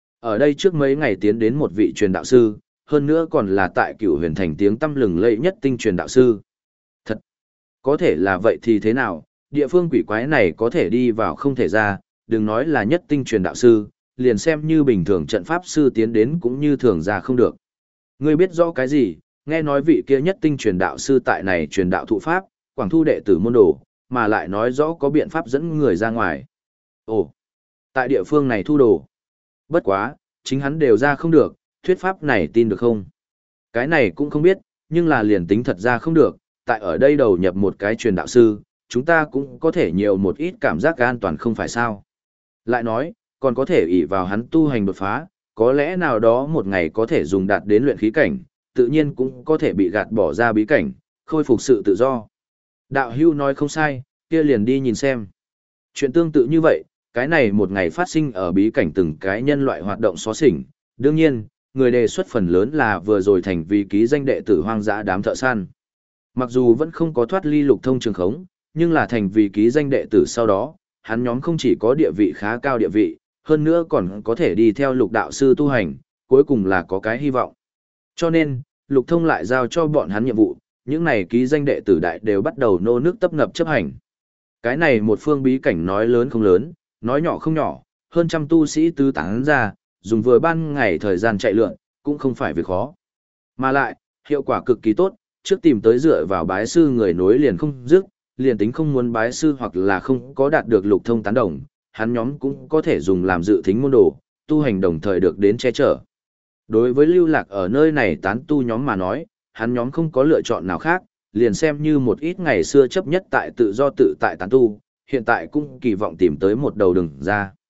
[SPEAKER 1] Ở đây trước mấy ngày tiến đến một vị truyền đạo sư, hơn nữa còn là tại Cửu Huyền Thành tiếng tăm lừng lẫy nhất tinh truyền đạo sư. Thật, có thể là vậy thì thế nào, địa phương quỷ quái này có thể đi vào không thể ra, đừng nói là nhất tinh truyền đạo sư, liền xem như bình thường trận pháp sư tiến đến cũng như thường ra không được. Ngươi biết rõ cái gì, nghe nói vị kia nhất tinh truyền đạo sư tại này truyền đạo thụ pháp, quảng thu đệ tử môn đồ, mà lại nói rõ có biện pháp dẫn người ra ngoài. Ồ, tại địa phương này thu đồ. Bất quá, chính hắn đều ra không được, thuyết pháp này tin được không? Cái này cũng không biết, nhưng là liền tính thật ra không được, tại ở đây đầu nhập một cái truyền đạo sư, chúng ta cũng có thể nhiều một ít cảm giác an toàn không phải sao. Lại nói, còn có thể ỷ vào hắn tu hành đột phá, có lẽ nào đó một ngày có thể dùng đạt đến luyện khí cảnh, tự nhiên cũng có thể bị gạt bỏ ra bí cảnh, khôi phục sự tự do. Đạo hưu nói không sai, kia liền đi nhìn xem. Chuyện tương tự như vậy, cái này một ngày phát sinh ở bí cảnh từng cái nhân loại hoạt động xóa xỉnh. Đương nhiên, người đề xuất phần lớn là vừa rồi thành vì ký danh đệ tử hoang dã đám thợ săn. Mặc dù vẫn không có thoát ly Lục Thông trường khống, nhưng là thành vì ký danh đệ tử sau đó, hắn nhóm không chỉ có địa vị khá cao địa vị, hơn nữa còn có thể đi theo Lục đạo sư tu hành, cuối cùng là có cái hy vọng. Cho nên, Lục Thông lại giao cho bọn hắn nhiệm vụ, những này ký danh đệ tử đại đều bắt đầu nô nước tấp nập chấp hành. Cái này một phương bí cảnh nói lớn không lớn, nói nhỏ không nhỏ, hơn trăm tu sĩ tứ tán ra, dùng vừa ban ngày thời gian chạy lượn, cũng không phải việc khó. Mà lại, hiệu quả cực kỳ tốt, trước tìm tới dựa vào bái sư người nối liền không dứt, liền tính không muốn bái sư hoặc là không có đạt được Lục Thông tán đồng, hắn nhóm cũng có thể dùng làm dự thính môn đồ, tu hành đồng thời được đến che chở. Đối với lưu lạc ở nơi này tán tu nhóm mà nói, hắn nhóm không có lựa chọn nào khác, liền xem như một ít ngày xưa chấp nhất tại tự do tự tại tán tu, hiện tại cũng kỳ vọng tìm tới một đầu đường ra.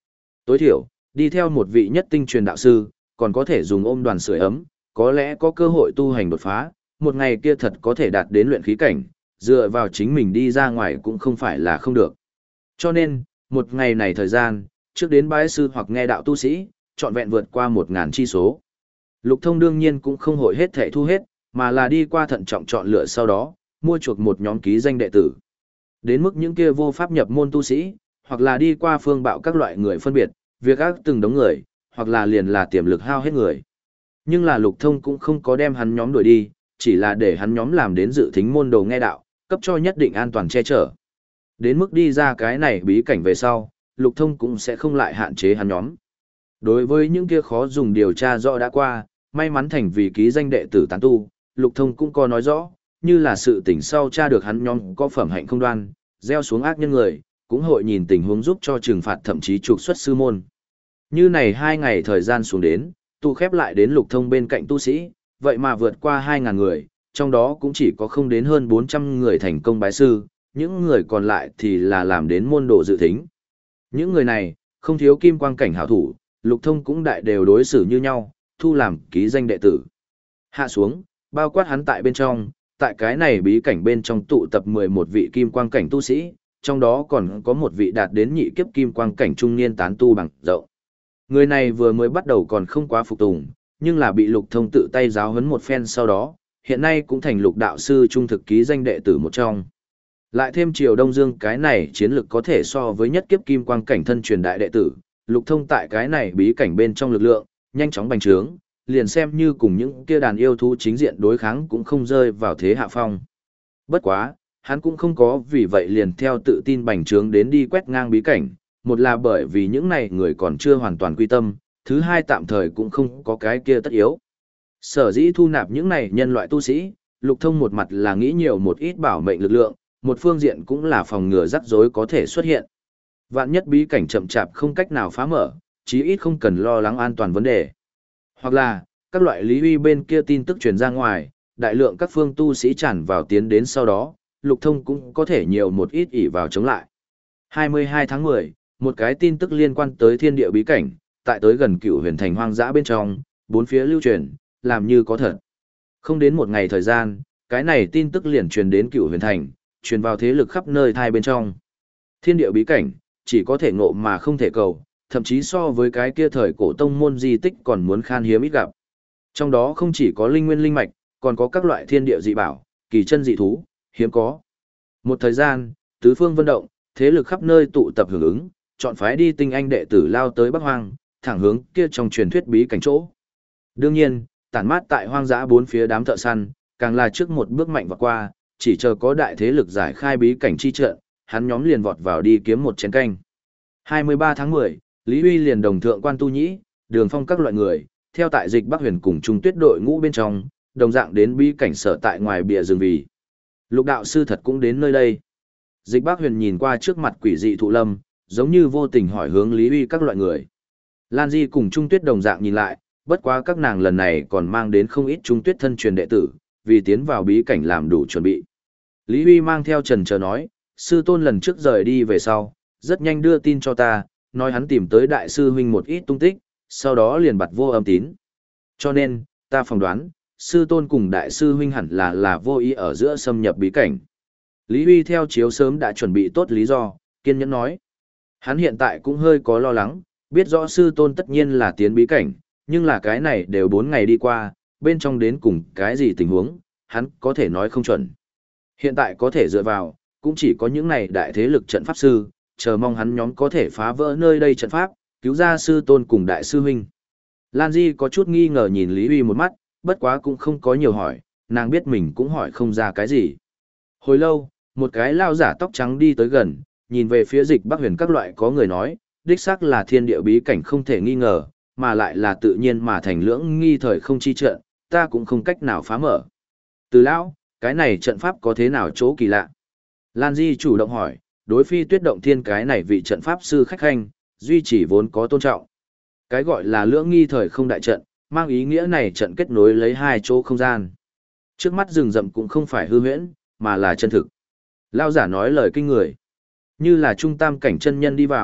[SPEAKER 1] Tối thiểu, đi theo một vị nhất tinh truyền đạo sư, còn có thể dùng ôm đoàn sưởi ấm, có lẽ có cơ hội tu hành đột phá, một ngày kia thật có thể đạt đến luyện khí cảnh, dựa vào chính mình đi ra ngoài cũng không phải là không được. Cho nên, một ngày này thời gian, trước đến bái sư hoặc nghe đạo tu sĩ, trọn vẹn vượt qua một ngàn chi số. Lục Thông đương nhiên cũng không hội hết thảy thu hết, mà là đi qua thận trọng chọn lựa sau đó, mua chuộc một nhóm ký danh đệ tử. Đến mức những kia vô pháp nhập môn tu sĩ, hoặc là đi qua phương bạo các loại người phân biệt, việc ác từng đống người, hoặc là liền là tiềm lực hao hết người. Nhưng là Lục Thông cũng không có đem hắn nhóm đuổi đi, chỉ là để hắn nhóm làm đến dự thính môn đồ nghe đạo, cấp cho nhất định an toàn che chở. Đến mức đi ra cái này bí cảnh về sau, Lục Thông cũng sẽ không lại hạn chế hắn nhóm. Đối với những kia khó dùng điều tra rõ đã qua, may mắn thành vì ký danh đệ tử tán tu, Lục Thông cũng có nói rõ, như là sự tỉnh sau tra được hắn nhóm có phẩm hạnh không đoan, gieo xuống ác nhân người, cũng hội nhìn tình huống giúp cho trừng phạt thậm chí trục xuất sư môn. Như này hai ngày thời gian xuống đến, tu khép lại đến Lục Thông bên cạnh tu sĩ, vậy mà vượt qua hai ngàn người, trong đó cũng chỉ có không đến hơn bốn trăm người thành công bái sư, những người còn lại thì là làm đến môn đồ dự thính. Những người này, không thiếu kim quang cảnh hảo thủ, Lục Thông cũng đại đều đối xử như nhau, thu làm ký danh đệ tử. Hạ xuống, bao quát hắn tại bên trong, tại cái này bí cảnh bên trong tụ tập mười một vị kim quang cảnh tu sĩ, trong đó còn có một vị đạt đến nhị kiếp kim quang cảnh trung niên tán tu bằng rộng. Người này vừa mới bắt đầu còn không quá phục tùng, nhưng là bị Lục Thông tự tay giáo huấn một phen sau đó, hiện nay cũng thành Lục đạo sư trung thực ký danh đệ tử một trong. Lại thêm Triều Đông Dương cái này chiến lực có thể so với nhất kiếp kim quang cảnh thân truyền đại đệ tử, Lục Thông tại cái này bí cảnh bên trong lực lượng, nhanh chóng bành trướng, liền xem như cùng những kia đàn yêu thú chính diện đối kháng cũng không rơi vào thế hạ phong. Bất quá, hắn cũng không có vì vậy liền theo tự tin bành trướng đến đi quét ngang bí cảnh, một là bởi vì những này người còn chưa hoàn toàn quy tâm, thứ hai tạm thời cũng không có cái kia tất yếu. Sở dĩ thu nạp những này nhân loại tu sĩ, Lục Thông một mặt là nghĩ nhiều một ít bảo mệnh lực lượng, một phương diện cũng là phòng ngừa rắc rối có thể xuất hiện. Vạn nhất bí cảnh chậm chạp không cách nào phá mở, chí ít không cần lo lắng an toàn vấn đề. Hoặc là, các loại lý uy bên kia tin tức truyền ra ngoài, đại lượng các phương tu sĩ tràn vào tiến đến sau đó, Lục Thông cũng có thể nhiều một ít ỷ vào chống lại. hai mươi hai tháng mười, một cái tin tức liên quan tới thiên địa bí cảnh, tại tới gần Cửu Huyền Thành hoang dã bên trong, bốn phía lưu truyền, làm như có thật. Không đến một ngày thời gian, cái này tin tức liền truyền đến Cửu Huyền Thành, truyền vào thế lực khắp nơi thai bên trong. Thiên địa bí cảnh, chỉ có thể ngộ mà không thể cầu, thậm chí so với cái kia thời cổ tông môn di tích còn muốn khan hiếm ít gặp. Trong đó không chỉ có linh nguyên linh mạch, còn có các loại thiên địa dị bảo, kỳ chân dị thú, hiếm có. Một thời gian, tứ phương vận động, thế lực khắp nơi tụ tập hưởng ứng, chọn phái đi tinh anh đệ tử lao tới Bắc Hoang, thẳng hướng kia trong truyền thuyết bí cảnh chỗ. Đương nhiên, tản mát tại hoang dã bốn phía đám thợ săn, càng là trước một bước mạnh vọt qua, chỉ chờ có đại thế lực giải khai bí cảnh chi trận, hắn nhóm liền vọt vào đi kiếm một chén canh. hai mươi ba tháng mười, Lý Huy liền đồng thượng quan tu nhĩ, Đường Phong các loại người, theo tại dịch Bắc Huyền cùng Trung Tuyết đội ngũ bên trong, đồng dạng đến bí cảnh sở tại ngoài bìa rừng vì. Lục đạo sư thật cũng đến nơi đây. Dịch Bắc Huyền nhìn qua trước mặt quỷ dị thụ lâm, giống như vô tình hỏi hướng Lý Huy các loại người. Lan Di cùng Trung Tuyết đồng dạng nhìn lại, bất quá các nàng lần này còn mang đến không ít Trung Tuyết thân truyền đệ tử, vì tiến vào bí cảnh làm đủ chuẩn bị. Lý Huy mang theo trần chờ nói, sư tôn lần trước rời đi về sau, rất nhanh đưa tin cho ta, nói hắn tìm tới đại sư huynh một ít tung tích, sau đó liền bặt vô âm tín. Cho nên, ta phỏng đoán, sư tôn cùng đại sư huynh hẳn là là vô ý ở giữa xâm nhập bí cảnh. Lý Huy theo chiếu sớm đã chuẩn bị tốt lý do, kiên nhẫn nói. Hắn hiện tại cũng hơi có lo lắng, biết rõ sư tôn tất nhiên là tiến bí cảnh, nhưng là cái này đều bốn ngày đi qua, bên trong đến cùng cái gì tình huống, hắn có thể nói không chuẩn. Hiện tại có thể dựa vào, cũng chỉ có những này đại thế lực trận pháp sư, chờ mong hắn nhóm có thể phá vỡ nơi đây trận pháp, cứu ra sư tôn cùng đại sư huynh. Lan Di có chút nghi ngờ nhìn Lý Huy một mắt, bất quá cũng không có nhiều hỏi, nàng biết mình cũng hỏi không ra cái gì. Hồi lâu, một cái lao giả tóc trắng đi tới gần, nhìn về phía dịch Bắc Huyền các loại có người nói, đích xác là thiên địa bí cảnh không thể nghi ngờ, mà lại là tự nhiên mà thành lưỡng nghi thời không chi trận, ta cũng không cách nào phá mở. Từ lão, cái này trận pháp có thế nào chỗ kỳ lạ? Lan Di chủ động hỏi, đối phi tuyết động thiên cái này vị trận pháp sư khách khanh, duy trì vốn có tôn trọng. Cái gọi là lưỡng nghi thời không đại trận, mang ý nghĩa này trận kết nối lấy hai chỗ không gian. Trước mắt rừng rậm cũng không phải hư huyễn, mà là chân thực. Lao giả nói lời kinh người. Như là trung tam cảnh chân nhân đi vào,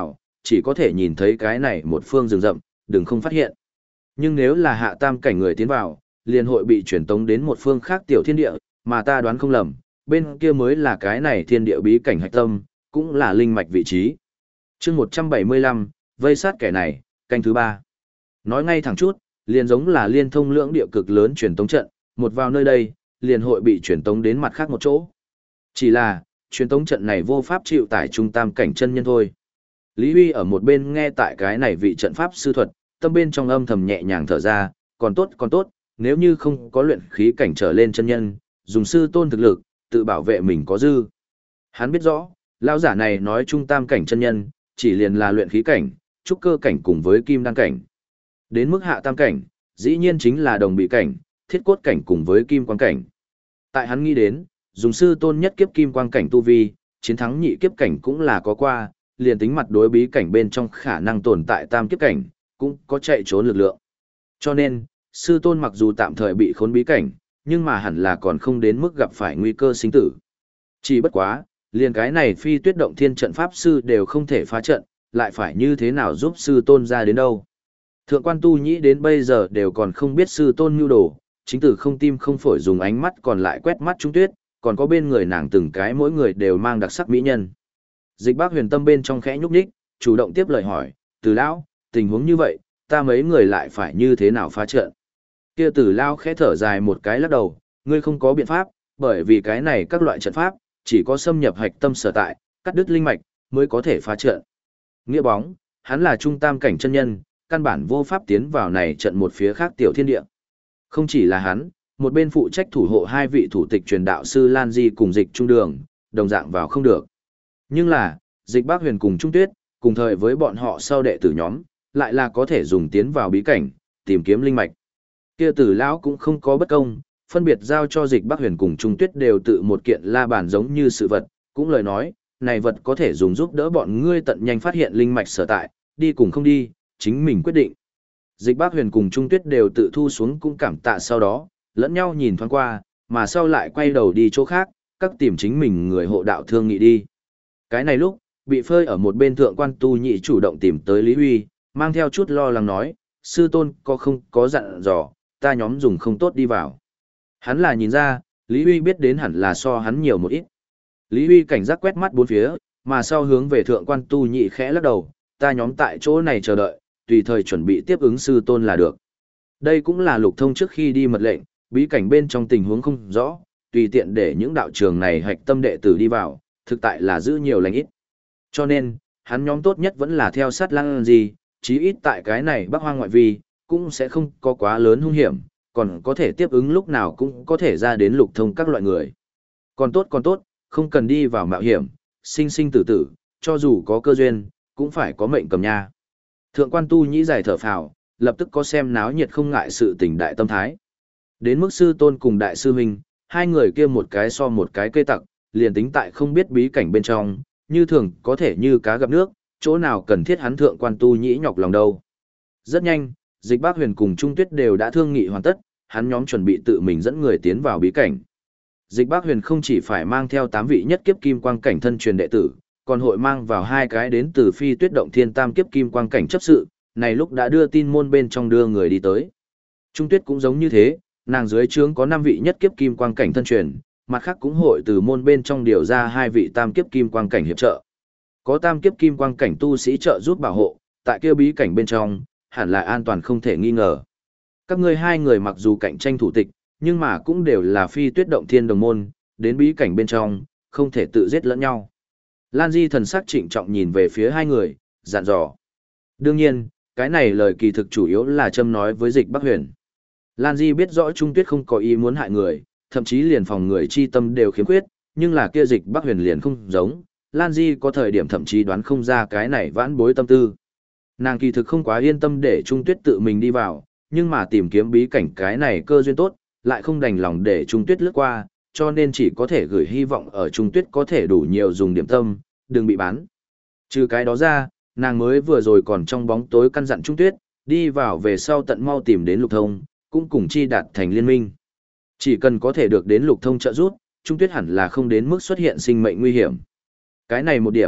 [SPEAKER 1] chỉ có thể nhìn thấy cái này một phương rừng rậm, đừng không phát hiện. Nhưng nếu là hạ tam cảnh người tiến vào, liền hội bị chuyển tống đến một phương khác tiểu thiên địa, mà ta đoán không lầm, bên kia mới là cái này thiên địa bí cảnh hạch tâm, cũng là linh mạch vị trí. chương một trăm bảy mươi lăm, vây sát kẻ này, canh thứ ba. Nói ngay thẳng chút, liền giống là liên thông lưỡng địa cực lớn truyền tống trận, một vào nơi đây, liền hội bị truyền tống đến mặt khác một chỗ. Chỉ là, truyền tống trận này vô pháp chịu tải trung tam cảnh chân nhân thôi. Lý Huy ở một bên nghe tại cái này vị trận pháp sư thuật, tâm bên trong âm thầm nhẹ nhàng thở ra, còn tốt còn tốt, nếu như không có luyện khí cảnh trở lên chân nhân, dùng sư tôn thực lực, tự bảo vệ mình có dư. Hắn biết rõ, lão giả này nói trung tam cảnh chân nhân, chỉ liền là luyện khí cảnh, trúc cơ cảnh cùng với kim đan cảnh. Đến mức hạ tam cảnh, dĩ nhiên chính là đồng bị cảnh, thiết cốt cảnh cùng với kim quang cảnh. Tại hắn nghĩ đến, dùng sư tôn nhất kiếp kim quang cảnh tu vi, chiến thắng nhị kiếp cảnh cũng là có qua, liền tính mặt đối bí cảnh bên trong khả năng tồn tại tam kiếp cảnh, cũng có chạy trốn lực lượng. Cho nên, sư tôn mặc dù tạm thời bị khốn bí cảnh, nhưng mà hẳn là còn không đến mức gặp phải nguy cơ sinh tử. Chỉ bất quá, liền cái này phi tuyết động thiên trận pháp sư đều không thể phá trận, lại phải như thế nào giúp sư tôn ra đến đâu. Thượng quan tu nhĩ đến bây giờ đều còn không biết sư tôn nhu đồ, chính tử không tim không phổi dùng ánh mắt còn lại quét mắt Trung Tuyết, còn có bên người nàng từng cái mỗi người đều mang đặc sắc mỹ nhân. Dịch Bác Huyền tâm bên trong khẽ nhúc nhích, chủ động tiếp lời hỏi, Từ lão, tình huống như vậy, ta mấy người lại phải như thế nào phá trận? Kia Từ lão khẽ thở dài một cái lắc đầu, ngươi không có biện pháp, bởi vì cái này các loại trận pháp, chỉ có xâm nhập hạch tâm sở tại, cắt đứt linh mạch, mới có thể phá trận. Nghĩa bóng, hắn là trung tam cảnh chân nhân, căn bản vô pháp tiến vào này trận một phía khác tiểu thiên địa. Không chỉ là hắn, một bên phụ trách thủ hộ hai vị thủ tịch truyền đạo sư Lan Di cùng Dịch Trung Đường, đồng dạng vào không được. Nhưng là, Dịch Bác Huyền cùng Trung Tuyết, cùng thời với bọn họ sau đệ tử nhóm, lại là có thể dùng tiến vào bí cảnh, tìm kiếm linh mạch. Kia Tử lão cũng không có bất công, phân biệt giao cho Dịch Bác Huyền cùng Trung Tuyết đều tự một kiện la bàn giống như sự vật, cũng lời nói, này vật có thể dùng giúp đỡ bọn ngươi tận nhanh phát hiện linh mạch sở tại, đi cùng không đi, chính mình quyết định. Dịch Bác Huyền cùng Trung Tuyết đều tự thu xuống cũng cảm tạ sau đó, lẫn nhau nhìn thoáng qua, mà sau lại quay đầu đi chỗ khác, các tìm chính mình người hộ đạo thương nghị đi. Cái này lúc, bị phơi ở một bên thượng quan tu nhị chủ động tìm tới Lý Huy, mang theo chút lo lắng nói, sư tôn có không có dặn dò, ta nhóm dùng không tốt đi vào. Hắn là nhìn ra, Lý Huy biết đến hẳn là so hắn nhiều một ít. Lý Huy cảnh giác quét mắt bốn phía, mà sau hướng về thượng quan tu nhị khẽ lắc đầu, ta nhóm tại chỗ này chờ đợi, tùy thời chuẩn bị tiếp ứng sư tôn là được. Đây cũng là Lục Thông trước khi đi mật lệnh, bí cảnh bên trong tình huống không rõ, tùy tiện để những đạo trường này hạch tâm đệ tử đi vào, thực tại là giữ nhiều lành ít. Cho nên, hắn nhóm tốt nhất vẫn là theo sát Lan Di, chí ít tại cái này Bắc Hoang ngoại vi, cũng sẽ không có quá lớn hung hiểm, còn có thể tiếp ứng lúc nào cũng có thể ra đến Lục Thông các loại người. Còn tốt còn tốt, không cần đi vào mạo hiểm, sinh sinh tử tử, cho dù có cơ duyên, cũng phải có mệnh cầm nha. Thượng quan tu nhĩ giải thở phào, lập tức có xem náo nhiệt không ngại sự tình đại tâm thái. Đến mức sư tôn cùng đại sư huynh, hai người kia một cái so một cái cây tặc, liền tính tại không biết bí cảnh bên trong, như thường có thể như cá gặp nước, chỗ nào cần thiết hắn thượng quan tu nhĩ nhọc lòng đâu. Rất nhanh, Dịch Bác Huyền cùng Trung Tuyết đều đã thương nghị hoàn tất, hắn nhóm chuẩn bị tự mình dẫn người tiến vào bí cảnh. Dịch Bác Huyền không chỉ phải mang theo tám vị nhất kiếp kim quang cảnh thân truyền đệ tử, còn hội mang vào hai cái đến từ phi tuyết động thiên tam kiếp kim quang cảnh chấp sự, này lúc đã đưa tin môn bên trong đưa người đi tới. Trung Tuyết cũng giống như thế, nàng dưới trướng có năm vị nhất kiếp kim quang cảnh thân truyền, mặt khác cũng hội từ môn bên trong điều ra hai vị tam kiếp kim quang cảnh hiệp trợ. Có tam kiếp kim quang cảnh tu sĩ trợ giúp bảo hộ, tại kia bí cảnh bên trong, hẳn là an toàn không thể nghi ngờ. Các ngươi hai người mặc dù cạnh tranh thủ tịch, nhưng mà cũng đều là phi tuyết động thiên đồng môn, đến bí cảnh bên trong, không thể tự giết lẫn nhau. Lan Di thần sắc trịnh trọng nhìn về phía hai người, dặn dò. Đương nhiên, cái này lời kỳ thực chủ yếu là châm nói với Dịch Bác Huyền. Lan Di biết rõ Trung Tuyết không có ý muốn hại người, thậm chí liền phòng người chi tâm đều khiếm khuyết, nhưng là kia Dịch Bác Huyền liền không giống, Lan Di có thời điểm thậm chí đoán không ra cái này vãn bối tâm tư. Nàng kỳ thực không quá yên tâm để Trung Tuyết tự mình đi vào, nhưng mà tìm kiếm bí cảnh cái này cơ duyên tốt, lại không đành lòng để Trung Tuyết lướt qua, cho nên chỉ có thể gửi hy vọng ở Trung Tuyết có thể đủ nhiều dùng điểm tâm, đừng bị bán. Trừ cái đó ra, nàng mới vừa rồi còn trong bóng tối căn dặn Trung Tuyết, đi vào về sau tận mau tìm đến Lục Thông, cũng cùng chi đạt thành liên minh. Chỉ cần có thể được đến Lục Thông trợ giúp, Trung Tuyết hẳn là không đến mức xuất hiện sinh mệnh nguy hiểm. Cái này một điểm,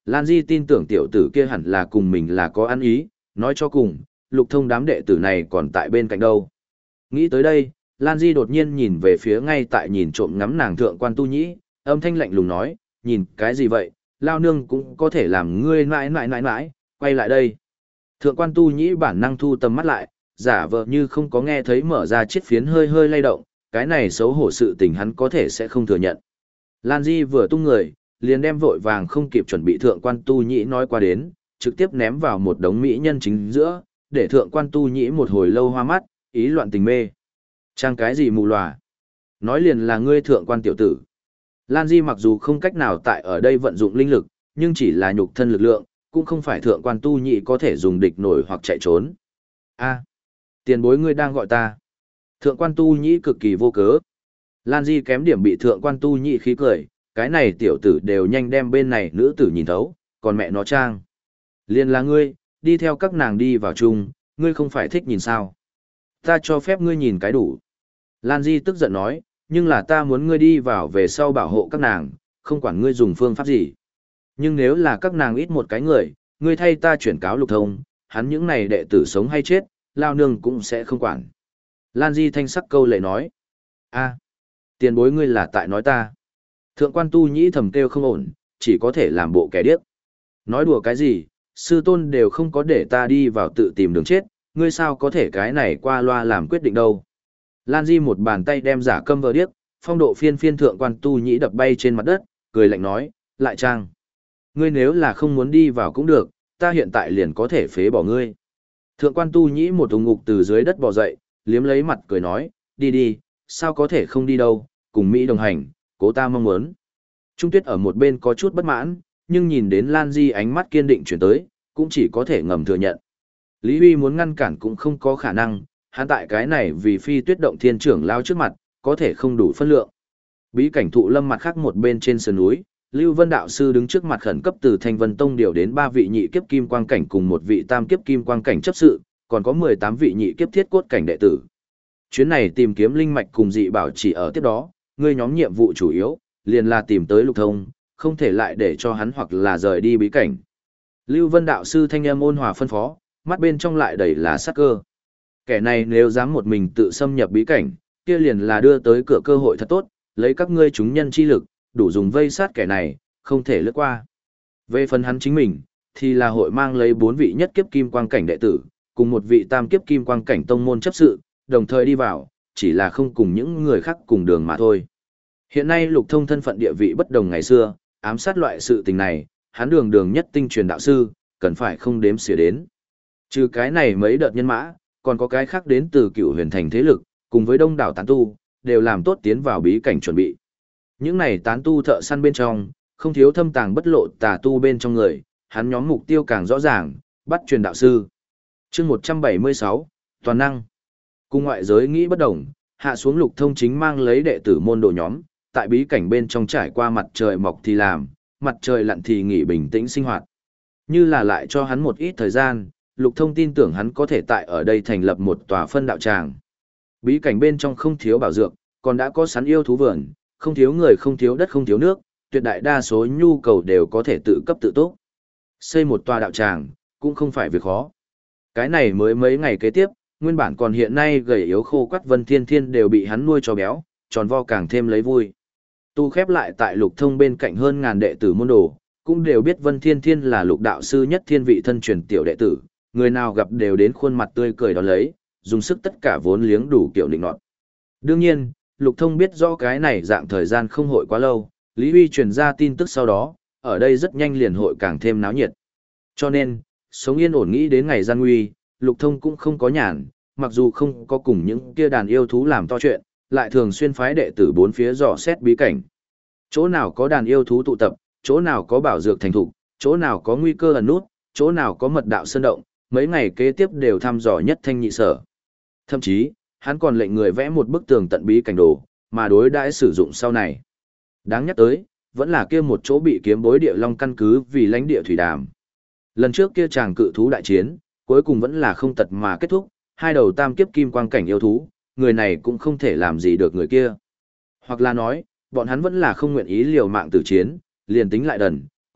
[SPEAKER 1] Lan Di tin tưởng tiểu tử kia hẳn là cùng mình là có ăn ý, nói cho cùng, lục thông đám đệ tử này còn tại bên cạnh đâu. Nghĩ tới đây, Lan Di đột nhiên nhìn về phía ngay tại nhìn trộm ngắm nàng thượng quan tu nhĩ, âm thanh lạnh lùng nói, nhìn cái gì vậy, lao nương cũng có thể làm ngươi mãi mãi mãi mãi, quay lại đây. Thượng quan tu nhĩ bản năng thu tầm mắt lại, giả vờ như không có nghe thấy mở ra chiếc phiến hơi hơi lay động, cái này xấu hổ sự tình hắn có thể sẽ không thừa nhận. Lan Di vừa tung người, liền đem vội vàng không kịp chuẩn bị thượng quan tu nhĩ nói qua đến, trực tiếp ném vào một đống mỹ nhân chính giữa, để thượng quan tu nhĩ một hồi lâu hoa mắt, ý loạn tình mê. Trang cái gì mù lòa? Nói liền là ngươi thượng quan tiểu tử. Lan Di mặc dù không cách nào tại ở đây vận dụng linh lực, nhưng chỉ là nhục thân lực lượng, cũng không phải thượng quan tu nhĩ có thể dùng địch nổi hoặc chạy trốn. A, tiền bối ngươi đang gọi ta. Thượng quan tu nhĩ cực kỳ vô cớ. Lan Di kém điểm bị thượng quan tu nhĩ khí cười, cái này tiểu tử đều nhanh đem bên này nữ tử nhìn thấu, còn mẹ nó trang. Liên là ngươi, đi theo các nàng đi vào chung, ngươi không phải thích nhìn sao. Ta cho phép ngươi nhìn cái đủ. Lan Di tức giận nói, nhưng là ta muốn ngươi đi vào về sau bảo hộ các nàng, không quản ngươi dùng phương pháp gì. Nhưng nếu là các nàng ít một cái người, ngươi thay ta chuyển cáo lục thông, hắn những này đệ tử sống hay chết, lao nương cũng sẽ không quản. Lan Di thanh sắc câu lệ nói, a, tiền bối ngươi là tại nói ta. Thượng quan tu nhĩ thầm kêu không ổn, chỉ có thể làm bộ kẻ điếc. Nói đùa cái gì, sư tôn đều không có để ta đi vào tự tìm đường chết, ngươi sao có thể cái này qua loa làm quyết định đâu. Lan Di một bàn tay đem giả câm vờ điếc, phong độ phiên phiên thượng quan tu nhĩ đập bay trên mặt đất, cười lạnh nói, lại trang. Ngươi nếu là không muốn đi vào cũng được, ta hiện tại liền có thể phế bỏ ngươi. Thượng quan tu nhĩ một ủng ngục từ dưới đất bò dậy, liếm lấy mặt cười nói, đi đi, sao có thể không đi đâu, cùng Mỹ đồng hành, cố ta mong muốn. Trung Tuyết ở một bên có chút bất mãn, nhưng nhìn đến Lan Di ánh mắt kiên định chuyển tới, cũng chỉ có thể ngầm thừa nhận. Lý Huy muốn ngăn cản cũng không có khả năng, hắn tại cái này vì phi tuyết động thiên trưởng lao trước mặt, có thể không đủ phân lượng. Bí cảnh thụ lâm mặt khác một bên trên sườn núi, Lưu Vân đạo sư đứng trước mặt khẩn cấp từ Thanh Vân Tông điều đến ba vị nhị kiếp kim quang cảnh cùng một vị tam kiếp kim quang cảnh chấp sự, còn có mười tám vị nhị kiếp thiết cốt cảnh đệ tử. Chuyến này tìm kiếm linh mạch cùng dị bảo chỉ ở tiếp đó, ngươi nhóm nhiệm vụ chủ yếu liền là tìm tới Lục Thông, không thể lại để cho hắn hoặc là rời đi bí cảnh. Lưu Vân đạo sư thanh âm ôn hòa phân phó, mắt bên trong lại đầy là sát cơ. Kẻ này nếu dám một mình tự xâm nhập bí cảnh, kia liền là đưa tới cửa cơ hội thật tốt, lấy các ngươi chúng nhân chi lực, đủ dùng vây sát kẻ này, không thể lướt qua. Về phần hắn chính mình, thì là hội mang lấy bốn vị nhất kiếp kim quang cảnh đệ tử, cùng một vị tam kiếp kim quang cảnh tông môn chấp sự, đồng thời đi vào, chỉ là không cùng những người khác cùng đường mà thôi. Hiện nay Lục Thông thân phận địa vị bất đồng ngày xưa, ám sát loại sự tình này, hắn đường đường nhất tinh truyền đạo sư, cần phải không đếm xỉa đến. Trừ cái này mấy đợt nhân mã, còn có cái khác đến từ Cựu Huyền Thành thế lực, cùng với đông đảo tán tu, đều làm tốt tiến vào bí cảnh chuẩn bị. Những này tán tu thợ săn bên trong, không thiếu thâm tàng bất lộ tà tu bên trong người, hắn nhóm mục tiêu càng rõ ràng, bắt truyền đạo sư. Chương một trăm bảy mươi sáu, toàn năng. Cùng ngoại giới nghĩ bất đồng, hạ xuống Lục Thông chính mang lấy đệ tử môn đồ nhóm, tại bí cảnh bên trong trải qua mặt trời mọc thì làm, mặt trời lặn thì nghỉ bình tĩnh sinh hoạt. Như là lại cho hắn một ít thời gian, Lục Thông tin tưởng hắn có thể tại ở đây thành lập một tòa phân đạo tràng. Bí cảnh bên trong không thiếu bảo dược, còn đã có sắn yêu thú vườn, không thiếu người không thiếu đất không thiếu nước, tuyệt đại đa số nhu cầu đều có thể tự cấp tự túc. Xây một tòa đạo tràng, cũng không phải việc khó. Cái này mới mấy ngày kế tiếp, nguyên bản còn hiện nay gầy yếu khô quắt Vân Thiên Thiên đều bị hắn nuôi cho béo, tròn vo càng thêm lấy vui. Tu khép lại tại Lục Thông bên cạnh hơn ngàn đệ tử môn đồ, cũng đều biết Vân Thiên Thiên là Lục đạo sư nhất thiên vị thân truyền tiểu đệ tử, người nào gặp đều đến khuôn mặt tươi cười đón lấy, dùng sức tất cả vốn liếng đủ kiểu định nọt. Đương nhiên, Lục Thông biết rõ cái này dạng thời gian không hội quá lâu, Lý Huy truyền ra tin tức sau đó, ở đây rất nhanh liền hội càng thêm náo nhiệt. Cho nên, sống yên ổn nghĩ đến ngày gian nguy, Lục Thông cũng không có nhàn, mặc dù không có cùng những kia đàn yêu thú làm to chuyện, lại thường xuyên phái đệ tử bốn phía dò xét bí cảnh. Chỗ nào có đàn yêu thú tụ tập, chỗ nào có bảo dược thành thục, chỗ nào có nguy cơ ẩn nút, chỗ nào có mật đạo sơn động, mấy ngày kế tiếp đều thăm dò nhất thanh nhị sở. Thậm chí, hắn còn lệnh người vẽ một bức tường tận bí cảnh đồ, mà đối đãi sử dụng sau này. Đáng nhắc tới, vẫn là kia một chỗ bị kiếm bối địa long căn cứ vì lãnh địa thủy đàm. Lần trước kia chàng cự thú đại chiến, cuối cùng vẫn là không tật mà kết thúc, hai đầu tam kiếp kim quang cảnh yêu thú, người này cũng không thể làm gì được người kia. Hoặc là nói, bọn hắn vẫn là không nguyện ý liều mạng tử chiến, liền tính lại đần,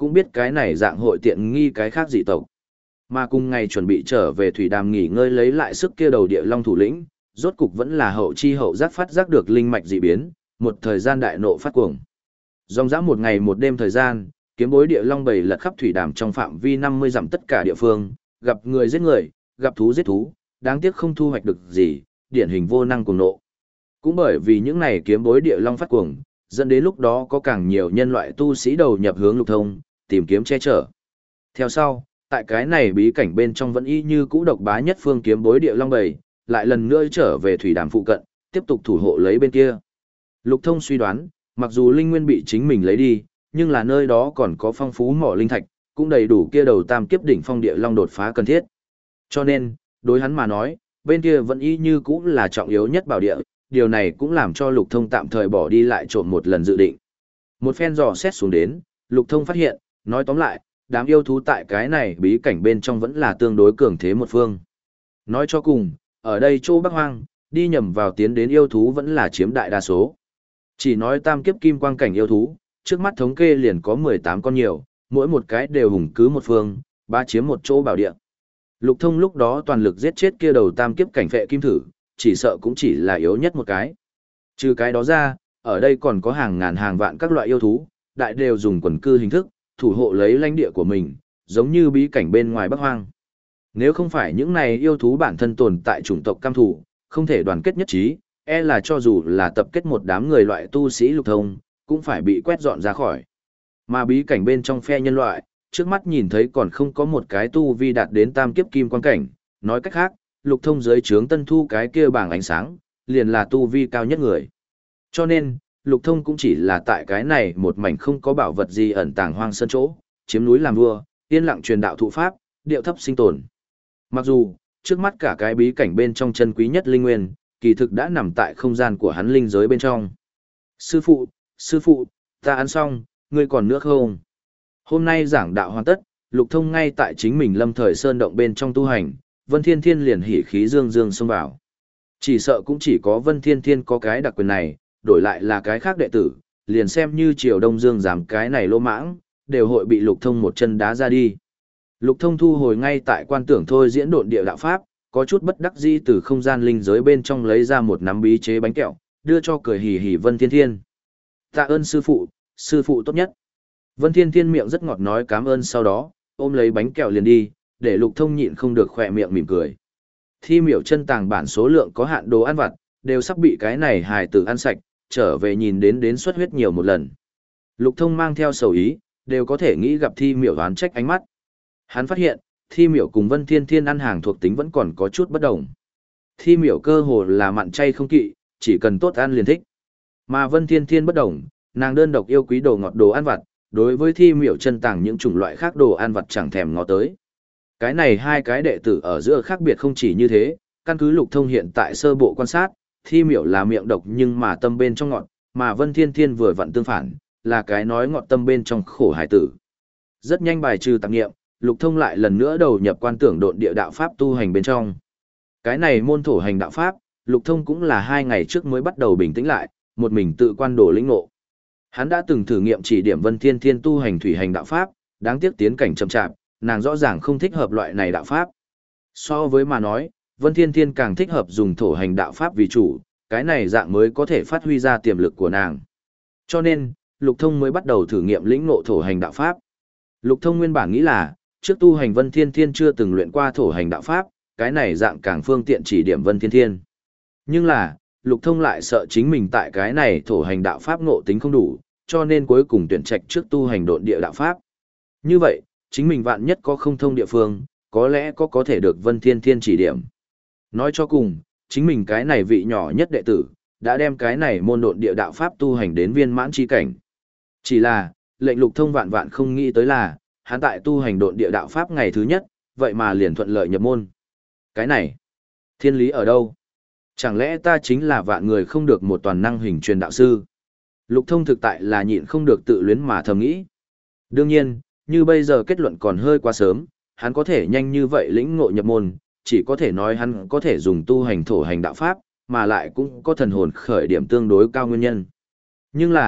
[SPEAKER 1] cũng biết cái này dạng hội tiện nghi cái khác dị tộc. Mà cùng ngày chuẩn bị trở về thủy đàm nghỉ ngơi lấy lại sức kia đầu địa long thủ lĩnh, rốt cục vẫn là hậu chi hậu giác phát giác được linh mạch dị biến, một thời gian đại nộ phát cuồng. Dòng dã một ngày một đêm thời gian, kiếm bối địa long bầy lật khắp thủy đàm trong phạm vi năm mươi dặm tất cả địa phương, gặp người giết người, gặp thú giết thú, đáng tiếc không thu hoạch được gì, điển hình vô năng cuồng nộ. Cũng bởi vì những này kiếm bối địa long phát cuồng, dẫn đến lúc đó có càng nhiều nhân loại tu sĩ đầu nhập hướng Lục Thông, tìm kiếm che chở. Theo sau, tại cái này bí cảnh bên trong vẫn y như cũ độc bá nhất phương kiếm bối địa long bầy, lại lần nữa trở về thủy đàm phụ cận, tiếp tục thủ hộ lấy bên kia. Lục Thông suy đoán, mặc dù linh nguyên bị chính mình lấy đi, nhưng là nơi đó còn có phong phú mỏ linh thạch, cũng đầy đủ kia đầu tam kiếp đỉnh phong địa long đột phá cần thiết. Cho nên, đối hắn mà nói, bên kia vẫn y như cũ là trọng yếu nhất bảo địa, điều này cũng làm cho Lục Thông tạm thời bỏ đi lại trộm một lần dự định. Một phen dò xét xuống đến, Lục Thông phát hiện, nói tóm lại, đám yêu thú tại cái này bí cảnh bên trong vẫn là tương đối cường thế một phương. Nói cho cùng, ở đây chỗ Bắc Hoang, đi nhầm vào tiến đến yêu thú vẫn là chiếm đại đa số. Chỉ nói tam kiếp kim quang cảnh yêu thú, trước mắt thống kê liền có mười tám con nhiều, mỗi một cái đều hùng cứ một phương, ba chiếm một chỗ bảo địa. Lục Thông lúc đó toàn lực giết chết kia đầu tam kiếp cảnh phệ kim thử, chỉ sợ cũng chỉ là yếu nhất một cái. Trừ cái đó ra, ở đây còn có hàng ngàn hàng vạn các loại yêu thú, đại đều dùng quần cư hình thức, thủ hộ lấy lãnh địa của mình, giống như bí cảnh bên ngoài Bắc Hoang. Nếu không phải những này yêu thú bản thân tồn tại chủng tộc cam thủ, không thể đoàn kết nhất trí, e là cho dù là tập kết một đám người loại tu sĩ Lục Thông, cũng phải bị quét dọn ra khỏi. Mà bí cảnh bên trong phe nhân loại, trước mắt nhìn thấy còn không có một cái tu vi đạt đến tam kiếp kim quan cảnh, nói cách khác, Lục Thông dưới trướng Tân Thu cái kia bảng ánh sáng, liền là tu vi cao nhất người. Cho nên, Lục Thông cũng chỉ là tại cái này một mảnh không có bảo vật gì ẩn tàng hoang sơn chỗ, chiếm núi làm vua, yên lặng truyền đạo thụ pháp, điệu thấp sinh tồn. Mặc dù, trước mắt cả cái bí cảnh bên trong chân quý nhất linh nguyên, kỳ thực đã nằm tại không gian của hắn linh giới bên trong. Sư phụ, sư phụ, ta ăn xong, ngươi còn nữa không? Hôm nay giảng đạo hoàn tất, Lục Thông ngay tại chính mình lâm thời sơn động bên trong tu hành, Vân Thiên Thiên liền hỉ khí dương dương xông vào. Chỉ sợ cũng chỉ có Vân Thiên Thiên có cái đặc quyền này, đổi lại là cái khác đệ tử, liền xem như Triều Đông Dương giảm cái này lô mãng, đều hội bị Lục Thông một chân đá ra đi. Lục Thông thu hồi ngay tại quan tưởng thôi diễn độn địa đạo pháp, có chút bất đắc dĩ từ không gian linh giới bên trong lấy ra một nắm bí chế bánh kẹo, đưa cho cười hì hì Vân Thiên Thiên. Tạ ơn sư phụ, sư phụ tốt nhất. Vân Thiên Thiên miệng rất ngọt nói cảm ơn, sau đó, ôm lấy bánh kẹo liền đi, để Lục Thông nhịn không được khỏe miệng mỉm cười. Thi miểu chân tàng bản số lượng có hạn đồ ăn vặt, đều sắp bị cái này hài tử ăn sạch, trở về nhìn đến đến xuất huyết nhiều một lần. Lục Thông mang theo sầu ý, đều có thể nghĩ gặp Thi miểu đoán trách ánh mắt. Hắn phát hiện, Thi miểu cùng Vân Thiên Thiên ăn hàng thuộc tính vẫn còn có chút bất đồng. Thi miểu cơ hồ là mặn chay không kỵ, chỉ cần tốt ăn liền thích. Mà Vân Thiên Thiên bất đồng, nàng đơn độc yêu quý đồ ngọt đồ ăn vặt, đối với Thi miểu chân tàng những chủng loại khác đồ ăn vặt chẳng thèm ngó tới. Cái này hai cái đệ tử ở giữa khác biệt không chỉ như thế, căn cứ Lục Thông hiện tại sơ bộ quan sát, Thi miểu là miệng độc nhưng mà tâm bên trong ngọt, mà Vân Thiên Thiên vừa vặn tương phản, là cái nói ngọt tâm bên trong khổ hải tử. Rất nhanh bài trừ tạp nghiệm, Lục Thông lại lần nữa đầu nhập quan tưởng độn địa đạo pháp tu hành bên trong. Cái này môn thổ hành đạo pháp, Lục Thông cũng là hai ngày trước mới bắt đầu bình tĩnh lại, một mình tự quan đổ lĩnh ngộ. Hắn đã từng thử nghiệm chỉ điểm Vân Thiên Thiên tu hành thủy hành đạo pháp, đáng tiếc tiến cảnh chậm chạp, nàng rõ ràng không thích hợp loại này đạo pháp. So với mà nói, Vân Thiên Thiên càng thích hợp dùng thổ hành đạo pháp vì chủ, cái này dạng mới có thể phát huy ra tiềm lực của nàng. Cho nên, Lục Thông mới bắt đầu thử nghiệm lĩnh ngộ thổ hành đạo pháp. Lục Thông nguyên bản nghĩ là, trước tu hành Vân Thiên Thiên chưa từng luyện qua thổ hành đạo pháp, cái này dạng càng phương tiện chỉ điểm Vân Thiên Thiên. Nhưng là, Lục Thông lại sợ chính mình tại cái này thổ hành đạo pháp ngộ tính không đủ, cho nên cuối cùng tuyển trạch trước tu hành độn địa đạo pháp. Như vậy, chính mình vạn nhất có không thông địa phương, có lẽ có có thể được Vân Thiên Thiên chỉ điểm. Nói cho cùng, chính mình cái này vị nhỏ nhất đệ tử, đã đem cái này môn độn địa đạo pháp tu hành đến viên mãn chi cảnh. Chỉ là, lệnh Lục Thông vạn vạn không nghĩ tới là, hắn tại tu hành độn địa đạo pháp ngày thứ nhất, vậy mà liền thuận lợi nhập môn. Cái này, thiên lý ở đâu? Chẳng lẽ ta chính là vạn người không được một toàn năng hình truyền đạo sư? Lục Thông thực tại là nhịn không được tự luyến mà thầm nghĩ. Đương nhiên, như bây giờ kết luận còn hơi quá sớm, hắn có thể nhanh như vậy lĩnh ngộ nhập môn, chỉ có thể nói hắn có thể dùng tu hành thổ hành đạo pháp, mà lại cũng có thần hồn khởi điểm tương đối cao nguyên nhân. Nhưng là,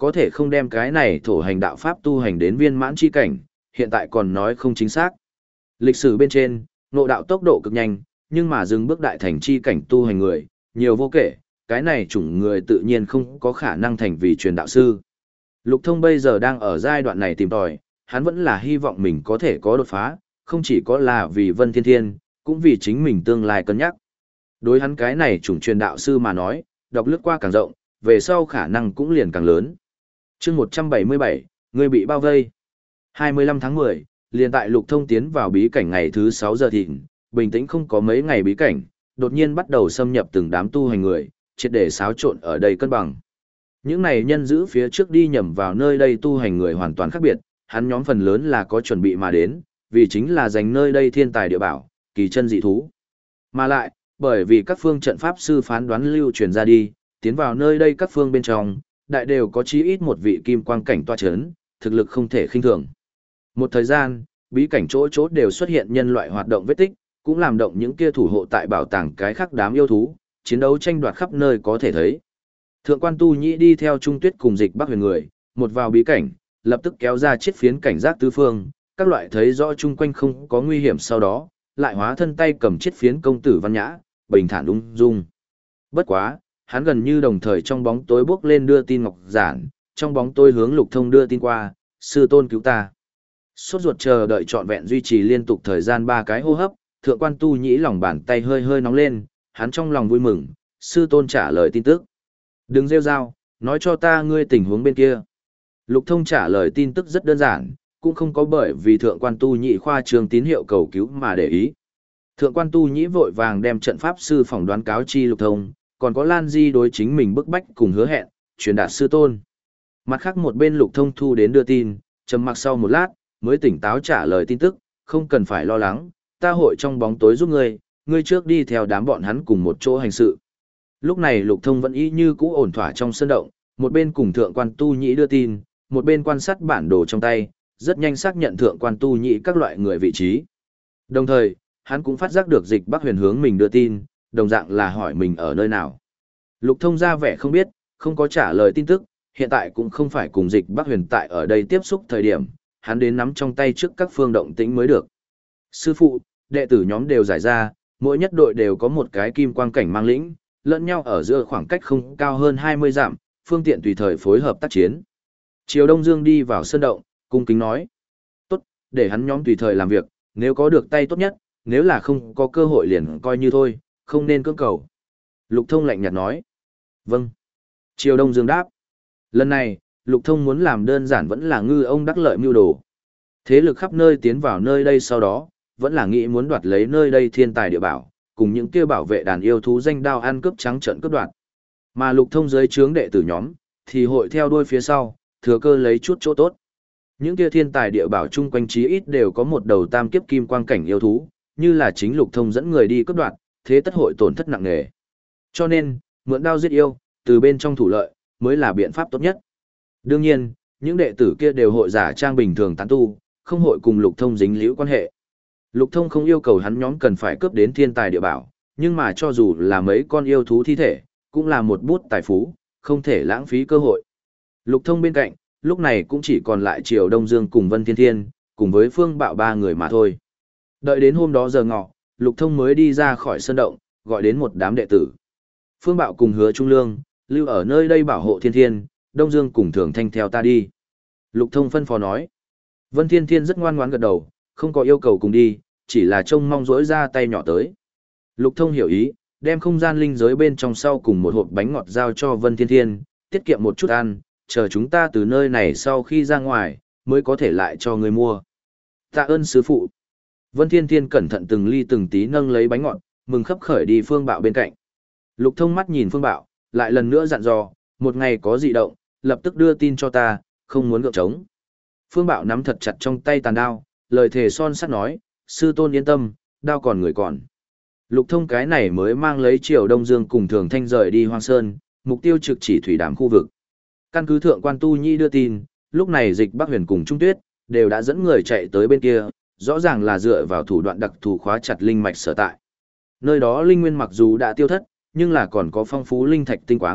[SPEAKER 1] có thể không đem cái này thổ hành đạo pháp tu hành đến viên mãn chi cảnh, hiện tại còn nói không chính xác. Lịch sử bên trên, ngộ đạo tốc độ cực nhanh, nhưng mà dừng bước đại thành chi cảnh tu hành người, nhiều vô kể, cái này chủng người tự nhiên không có khả năng thành vì truyền đạo sư. Lục Thông bây giờ đang ở giai đoạn này tìm tòi, hắn vẫn là hy vọng mình có thể có đột phá, không chỉ có là vì Vân Thiên Thiên, cũng vì chính mình tương lai cân nhắc. Đối hắn cái này chủng truyền đạo sư mà nói, đọc lướt qua càng rộng, về sau khả năng cũng liền càng lớn. Chương một trăm bảy mươi bảy, người bị bao vây. hai mươi lăm tháng mười, liền tại Lục Thông tiến vào bí cảnh ngày thứ sáu giờ thịnh, bình tĩnh không có mấy ngày bí cảnh, đột nhiên bắt đầu xâm nhập từng đám tu hành người, triệt để xáo trộn ở đây cân bằng. Những này nhân giữ phía trước đi nhầm vào nơi đây tu hành người hoàn toàn khác biệt, hắn nhóm phần lớn là có chuẩn bị mà đến, vì chính là giành nơi đây thiên tài địa bảo, kỳ chân dị thú. Mà lại, bởi vì các phương trận pháp sư phán đoán lưu truyền ra đi, tiến vào nơi đây các phương bên trong, đại đều có chí ít một vị kim quang cảnh toa chấn, thực lực không thể khinh thường. Một thời gian, bí cảnh chỗ chỗ đều xuất hiện nhân loại hoạt động vết tích, cũng làm động những kia thủ hộ tại bảo tàng cái khác đám yêu thú, chiến đấu tranh đoạt khắp nơi có thể thấy. Thượng quan Tu Nhĩ đi theo Trung Tuyết cùng Dịch Bắc Huyền người, một vào bí cảnh, lập tức kéo ra chiếc phiến cảnh giác tứ phương, các loại thấy rõ chung quanh không có nguy hiểm sau đó, lại hóa thân tay cầm chiếc phiến công tử văn nhã, bình thản ung dung. Bất quá, hắn gần như đồng thời trong bóng tối bước lên đưa tin ngọc giản, trong bóng tối hướng Lục Thông đưa tin qua, sư tôn cứu ta. Sốt ruột chờ đợi trọn vẹn duy trì liên tục thời gian ba cái hô hấp, thượng quan Tu Nhĩ lòng bàn tay hơi hơi nóng lên, hắn trong lòng vui mừng, sư tôn trả lời tin tức. Đừng rêu rao, nói cho ta ngươi tình huống bên kia. Lục Thông trả lời tin tức rất đơn giản, cũng không có bởi vì thượng quan Tu Nhĩ khoa trương tín hiệu cầu cứu mà để ý. Thượng quan Tu Nhĩ vội vàng đem trận pháp sư phỏng đoán cáo chi Lục Thông, còn có Lan Di đối chính mình bức bách cùng hứa hẹn, truyền đạt sư tôn. Mặt khác một bên Lục Thông thu đến đưa tin, trầm mặc sau một lát, mới tỉnh táo trả lời tin tức, không cần phải lo lắng, ta hội trong bóng tối giúp ngươi, ngươi trước đi theo đám bọn hắn cùng một chỗ hành sự. Lúc này Lục Thông vẫn y như cũ ổn thỏa trong sân động, một bên cùng thượng quan Tu Nhĩ đưa tin, một bên quan sát bản đồ trong tay, rất nhanh xác nhận thượng quan Tu Nhĩ các loại người vị trí. Đồng thời, hắn cũng phát giác được Dịch Bắc Huyền hướng mình đưa tin, đồng dạng là hỏi mình ở nơi nào. Lục Thông ra vẻ không biết, không có trả lời tin tức, hiện tại cũng không phải cùng Dịch Bắc Huyền tại ở đây tiếp xúc thời điểm, hắn đến nắm trong tay trước các phương động tĩnh mới được. Sư phụ, đệ tử nhóm đều giải ra, mỗi nhất đội đều có một cái kim quang cảnh mang lĩnh, lẫn nhau ở giữa khoảng cách không cao hơn hai mươi dặm, phương tiện tùy thời phối hợp tác chiến. Triều Đông Dương đi vào sân động, cung kính nói. Tốt, để hắn nhóm tùy thời làm việc, nếu có được tay tốt nhất, nếu là không có cơ hội liền coi như thôi, không nên cưỡng cầu. Lục Thông lạnh nhạt nói. Vâng. Triều Đông Dương đáp. Lần này, Lục Thông muốn làm đơn giản vẫn là ngư ông đắc lợi mưu đồ. Thế lực khắp nơi tiến vào nơi đây sau đó, vẫn là nghĩ muốn đoạt lấy nơi đây thiên tài địa bảo, cùng những kia bảo vệ đàn yêu thú danh đao ăn cướp trắng trợn cướp đoạt. Mà Lục Thông dưới trướng đệ tử nhóm, thì hội theo đuôi phía sau, thừa cơ lấy chút chỗ tốt. Những kia thiên tài địa bảo chung quanh chí ít đều có một đầu tam kiếp kim quang cảnh yêu thú, như là chính Lục Thông dẫn người đi cướp đoạt, thế tất hội tổn thất nặng nề. Cho nên, mượn đao giết yêu, từ bên trong thủ lợi, mới là biện pháp tốt nhất. Đương nhiên, những đệ tử kia đều hội giả trang bình thường tán tu, không hội cùng Lục Thông dính liễu quan hệ. Lục Thông không yêu cầu hắn nhóm cần phải cướp đến thiên tài địa bảo, nhưng mà cho dù là mấy con yêu thú thi thể, cũng là một bút tài phú, không thể lãng phí cơ hội. Lục Thông bên cạnh, lúc này cũng chỉ còn lại Triều Đông Dương cùng Vân Thiên Thiên, cùng với Phương Bạo ba người mà thôi. Đợi đến hôm đó giờ ngọ, Lục Thông mới đi ra khỏi sân động, gọi đến một đám đệ tử. Phương Bạo cùng Hứa Trung Lương, lưu ở nơi đây bảo hộ Thiên Thiên, Đông Dương cùng Thường Thanh theo ta đi. Lục Thông phân phó nói. Vân Thiên Thiên rất ngoan ngoãn gật đầu, không có yêu cầu cùng đi, chỉ là trông mong rỗi ra tay nhỏ tới. Lục Thông hiểu ý, đem không gian linh giới bên trong sau cùng một hộp bánh ngọt giao cho Vân Thiên Thiên, tiết kiệm một chút ăn, chờ chúng ta từ nơi này sau khi ra ngoài, mới có thể lại cho người mua. Tạ ơn sư phụ. Vân Thiên Thiên cẩn thận từng ly từng tí nâng lấy bánh ngọt, mừng khấp khởi đi Phương Bạo bên cạnh. Lục Thông mắt nhìn Phương Bạo, lại lần nữa dặn dò, một ngày có dị động, lập tức đưa tin cho ta, không muốn gượng trống. Phương Bạo nắm thật chặt trong tay tàn đao, lời thề son sắt nói, sư tôn yên tâm, đao còn người còn. Lục Thông cái này mới mang lấy Triều Đông Dương cùng Thường Thanh rời đi Hoang Sơn, mục tiêu trực chỉ thủy đàm khu vực. Căn cứ thượng quan Tu Nhi đưa tin, lúc này Dịch Bắc Huyền cùng Trung Tuyết đều đã dẫn người chạy tới bên kia, rõ ràng là dựa vào thủ đoạn đặc thù khóa chặt linh mạch sở tại. Nơi đó linh nguyên mặc dù đã tiêu thất, nhưng là còn có phong phú linh thạch tinh quáng,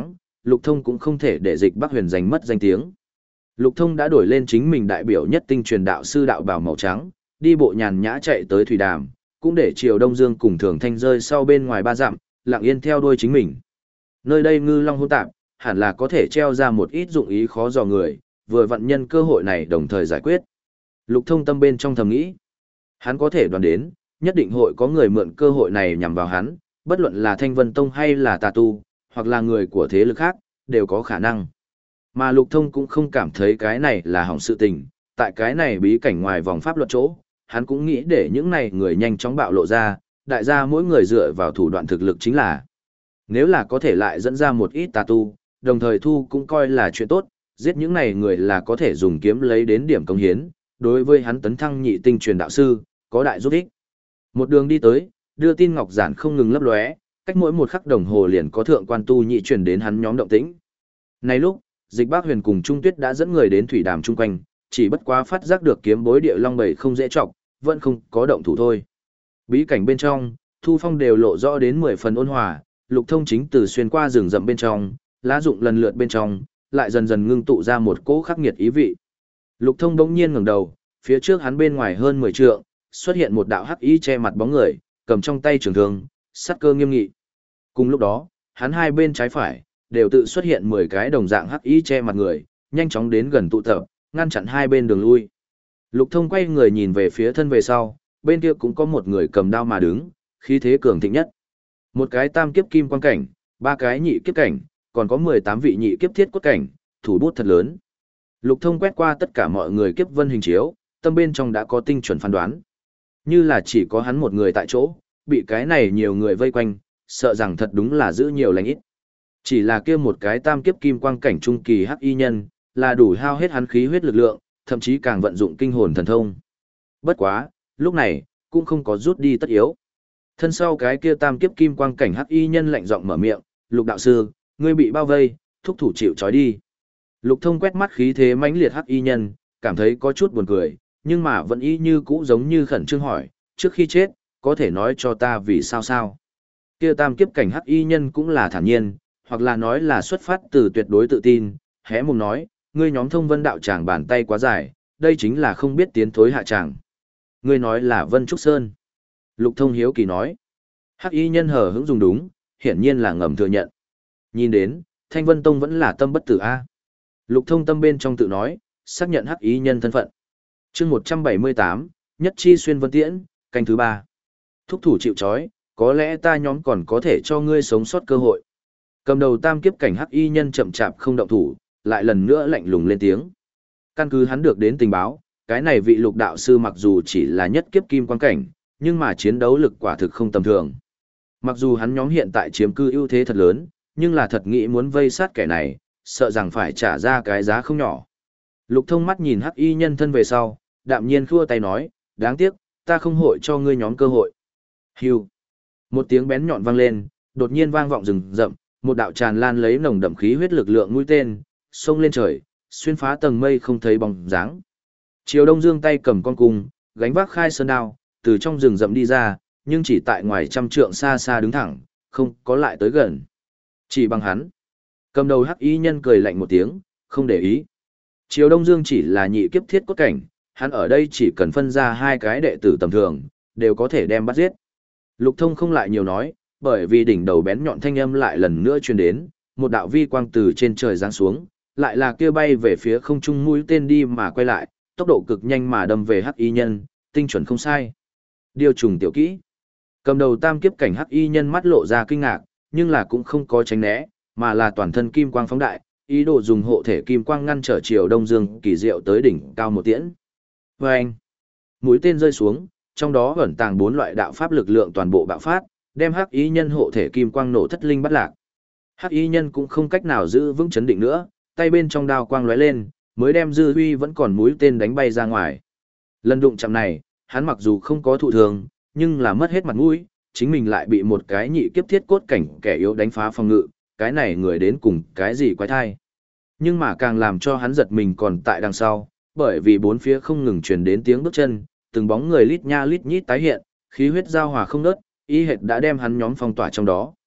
[SPEAKER 1] Lục Thông cũng không thể để Dịch Bắc Huyền giành mất danh tiếng. Lục Thông đã đổi lên chính mình đại biểu nhất tinh truyền đạo sư đạo bào màu trắng, đi bộ nhàn nhã chạy tới thủy đàm, cũng để Triều Đông Dương cùng Thường Thanh rơi sau bên ngoài ba dặm, lặng yên theo đuôi chính mình. Nơi đây ngư long hỗn tạp, hẳn là có thể treo ra một ít dụng ý khó dò người, vừa vận nhân cơ hội này đồng thời giải quyết. Lục Thông tâm bên trong thầm nghĩ, hắn có thể đoán đến, nhất định hội có người mượn cơ hội này nhằm vào hắn, bất luận là Thanh Vân Tông hay là Tà Tu, hoặc là người của thế lực khác, đều có khả năng. Mà Lục Thông cũng không cảm thấy cái này là hỏng sự tình, tại cái này bí cảnh ngoài vòng pháp luật chỗ, hắn cũng nghĩ để những này người nhanh chóng bạo lộ ra, đại gia mỗi người dựa vào thủ đoạn thực lực chính là. Nếu là có thể lại dẫn ra một ít tà tu, đồng thời thu cũng coi là chuyện tốt, giết những này người là có thể dùng kiếm lấy đến điểm công hiến, đối với hắn tấn thăng nhị tinh truyền đạo sư, có đại giúp ích. Một đường đi tới, đưa tin ngọc giản không ngừng lấp lóe, cách mỗi một khắc đồng hồ liền có thượng quan tu nhị truyền đến hắn nhóm động tĩnh. Này lúc, Dịch Bác Huyền cùng Trung Tuyết đã dẫn người đến thủy đàm chung quanh, chỉ bất quá phát giác được kiếm bối địa long bầy không dễ trọng, vẫn không có động thủ thôi. Bí cảnh bên trong, thu phong đều lộ rõ đến mười phần ôn hòa, Lục Thông chính từ xuyên qua rừng rậm bên trong, lá rụng lần lượt bên trong, lại dần dần ngưng tụ ra một cỗ khắc nghiệt ý vị. Lục Thông bỗng nhiên ngẩng đầu, phía trước hắn bên ngoài hơn mười trượng, xuất hiện một đạo hắc y che mặt bóng người, cầm trong tay trường thương, sát cơ nghiêm nghị. Cùng lúc đó, hắn hai bên trái phải đều tự xuất hiện mười cái đồng dạng hắc y che mặt người, nhanh chóng đến gần tụ tập, ngăn chặn hai bên đường lui. Lục Thông quay người nhìn về phía thân về sau, bên kia cũng có một người cầm đao mà đứng, khí thế cường thịnh nhất. Một cái tam kiếp kim quang cảnh, ba cái nhị kiếp cảnh, còn có mười tám vị nhị kiếp thiết cốt cảnh, thủ bút thật lớn. Lục Thông quét qua tất cả mọi người kiếp vân hình chiếu, tâm bên trong đã có tinh chuẩn phán đoán. Như là chỉ có hắn một người tại chỗ, bị cái này nhiều người vây quanh, sợ rằng thật đúng là giữ nhiều lành ít. Chỉ là kia một cái tam kiếp kim quang cảnh trung kỳ hắc y nhân, là đủ hao hết hắn khí huyết lực lượng, thậm chí càng vận dụng kinh hồn thần thông. Bất quá, lúc này, cũng không có rút đi tất yếu. Thân sau cái kia tam kiếp kim quang cảnh hắc y nhân lạnh giọng mở miệng, "Lục đạo sư, ngươi bị bao vây, thúc thủ chịu trói đi." Lục Thông quét mắt khí thế mãnh liệt hắc y nhân, cảm thấy có chút buồn cười, nhưng mà vẫn y như cũ giống như khẩn trương hỏi, "Trước khi chết, có thể nói cho ta vì sao sao?" Kia tam kiếp cảnh hắc y nhân cũng là thản nhiên, hoặc là nói là xuất phát từ tuyệt đối tự tin, hé mồm nói, "Ngươi nhóm Thông Vân đạo tràng bàn tay quá dài, đây chính là không biết tiến thối hạ tràng." "Ngươi nói là Vân Trúc Sơn?" Lục Thông hiếu kỳ nói. Hắc y nhân hờ hững dùng đúng, hiển nhiên là ngầm thừa nhận. Nhìn đến, Thanh Vân Tông vẫn là tâm bất tử a. Lục Thông tâm bên trong tự nói, xác nhận hắc y nhân thân phận. Chương một trăm bảy mươi tám, Nhất Chi xuyên vân tiễn, canh thứ ba. Thúc thủ chịu trói, có lẽ ta nhóm còn có thể cho ngươi sống sót cơ hội. Cầm đầu tam kiếp cảnh hắc y nhân chậm chạp không động thủ, lại lần nữa lạnh lùng lên tiếng. Căn cứ hắn được đến tình báo, cái này vị Lục đạo sư mặc dù chỉ là nhất kiếp kim quan cảnh, nhưng mà chiến đấu lực quả thực không tầm thường. Mặc dù hắn nhóm hiện tại chiếm cư ưu thế thật lớn, nhưng là thật nghĩ muốn vây sát kẻ này, sợ rằng phải trả ra cái giá không nhỏ. Lục Thông mắt nhìn hắc y nhân thân về sau, đạm nhiên khua tay nói, đáng tiếc, ta không hội cho ngươi nhóm cơ hội. Hưu. Một tiếng bén nhọn vang lên, đột nhiên vang vọng rừng rậm, một đạo tràn lan lấy nồng đậm khí huyết lực lượng mũi tên, xông lên trời, xuyên phá tầng mây không thấy bóng dáng. Triều Đông Dương tay cầm con cung, gánh vác khai sơn đao, từ trong rừng rậm đi ra, nhưng chỉ tại ngoài trăm trượng xa xa đứng thẳng, không có lại tới gần. Chỉ bằng hắn. Cầm đầu hắc y nhân cười lạnh một tiếng, không để ý. Triều Đông Dương chỉ là nhị kiếp thiết cốt cảnh, hắn ở đây chỉ cần phân ra hai cái đệ tử tầm thường, đều có thể đem bắt giết. Lục Thông không lại nhiều nói, bởi vì đỉnh đầu bén nhọn thanh âm lại lần nữa truyền đến, một đạo vi quang từ trên trời giáng xuống, lại là kia bay về phía không trung mũi tên đi mà quay lại, tốc độ cực nhanh mà đâm về hắc y nhân, tinh chuẩn không sai. Điều trùng tiểu kỹ. Cầm đầu tam kiếp cảnh hắc y nhân mắt lộ ra kinh ngạc, nhưng là cũng không có tránh né, mà là toàn thân kim quang phóng đại, ý đồ dùng hộ thể kim quang ngăn trở Triều Đông Dương kỳ diệu tới đỉnh cao một tiễn. Và anh, mũi tên rơi xuống, trong đó ẩn tàng bốn loại đạo pháp lực lượng toàn bộ bạo phát, đem hắc y nhân hộ thể kim quang nổ thất linh bắt lạc. Hắc y nhân cũng không cách nào giữ vững chấn định nữa, tay bên trong đao quang lóe lên, mới đem dư huy vẫn còn mũi tên đánh bay ra ngoài. Lần đụng chạm này, hắn mặc dù không có thụ thường, nhưng là mất hết mặt mũi, chính mình lại bị một cái nhị kiếp thiết cốt cảnh kẻ yếu đánh phá phòng ngự, cái này người đến cùng cái gì quái thai. Nhưng mà càng làm cho hắn giật mình còn tại đằng sau, bởi vì bốn phía không ngừng truyền đến tiếng bước chân, từng bóng người lít nha lít nhít tái hiện, khí huyết giao hòa không ngớt, y hệt đã đem hắn nhóm phong tỏa trong đó.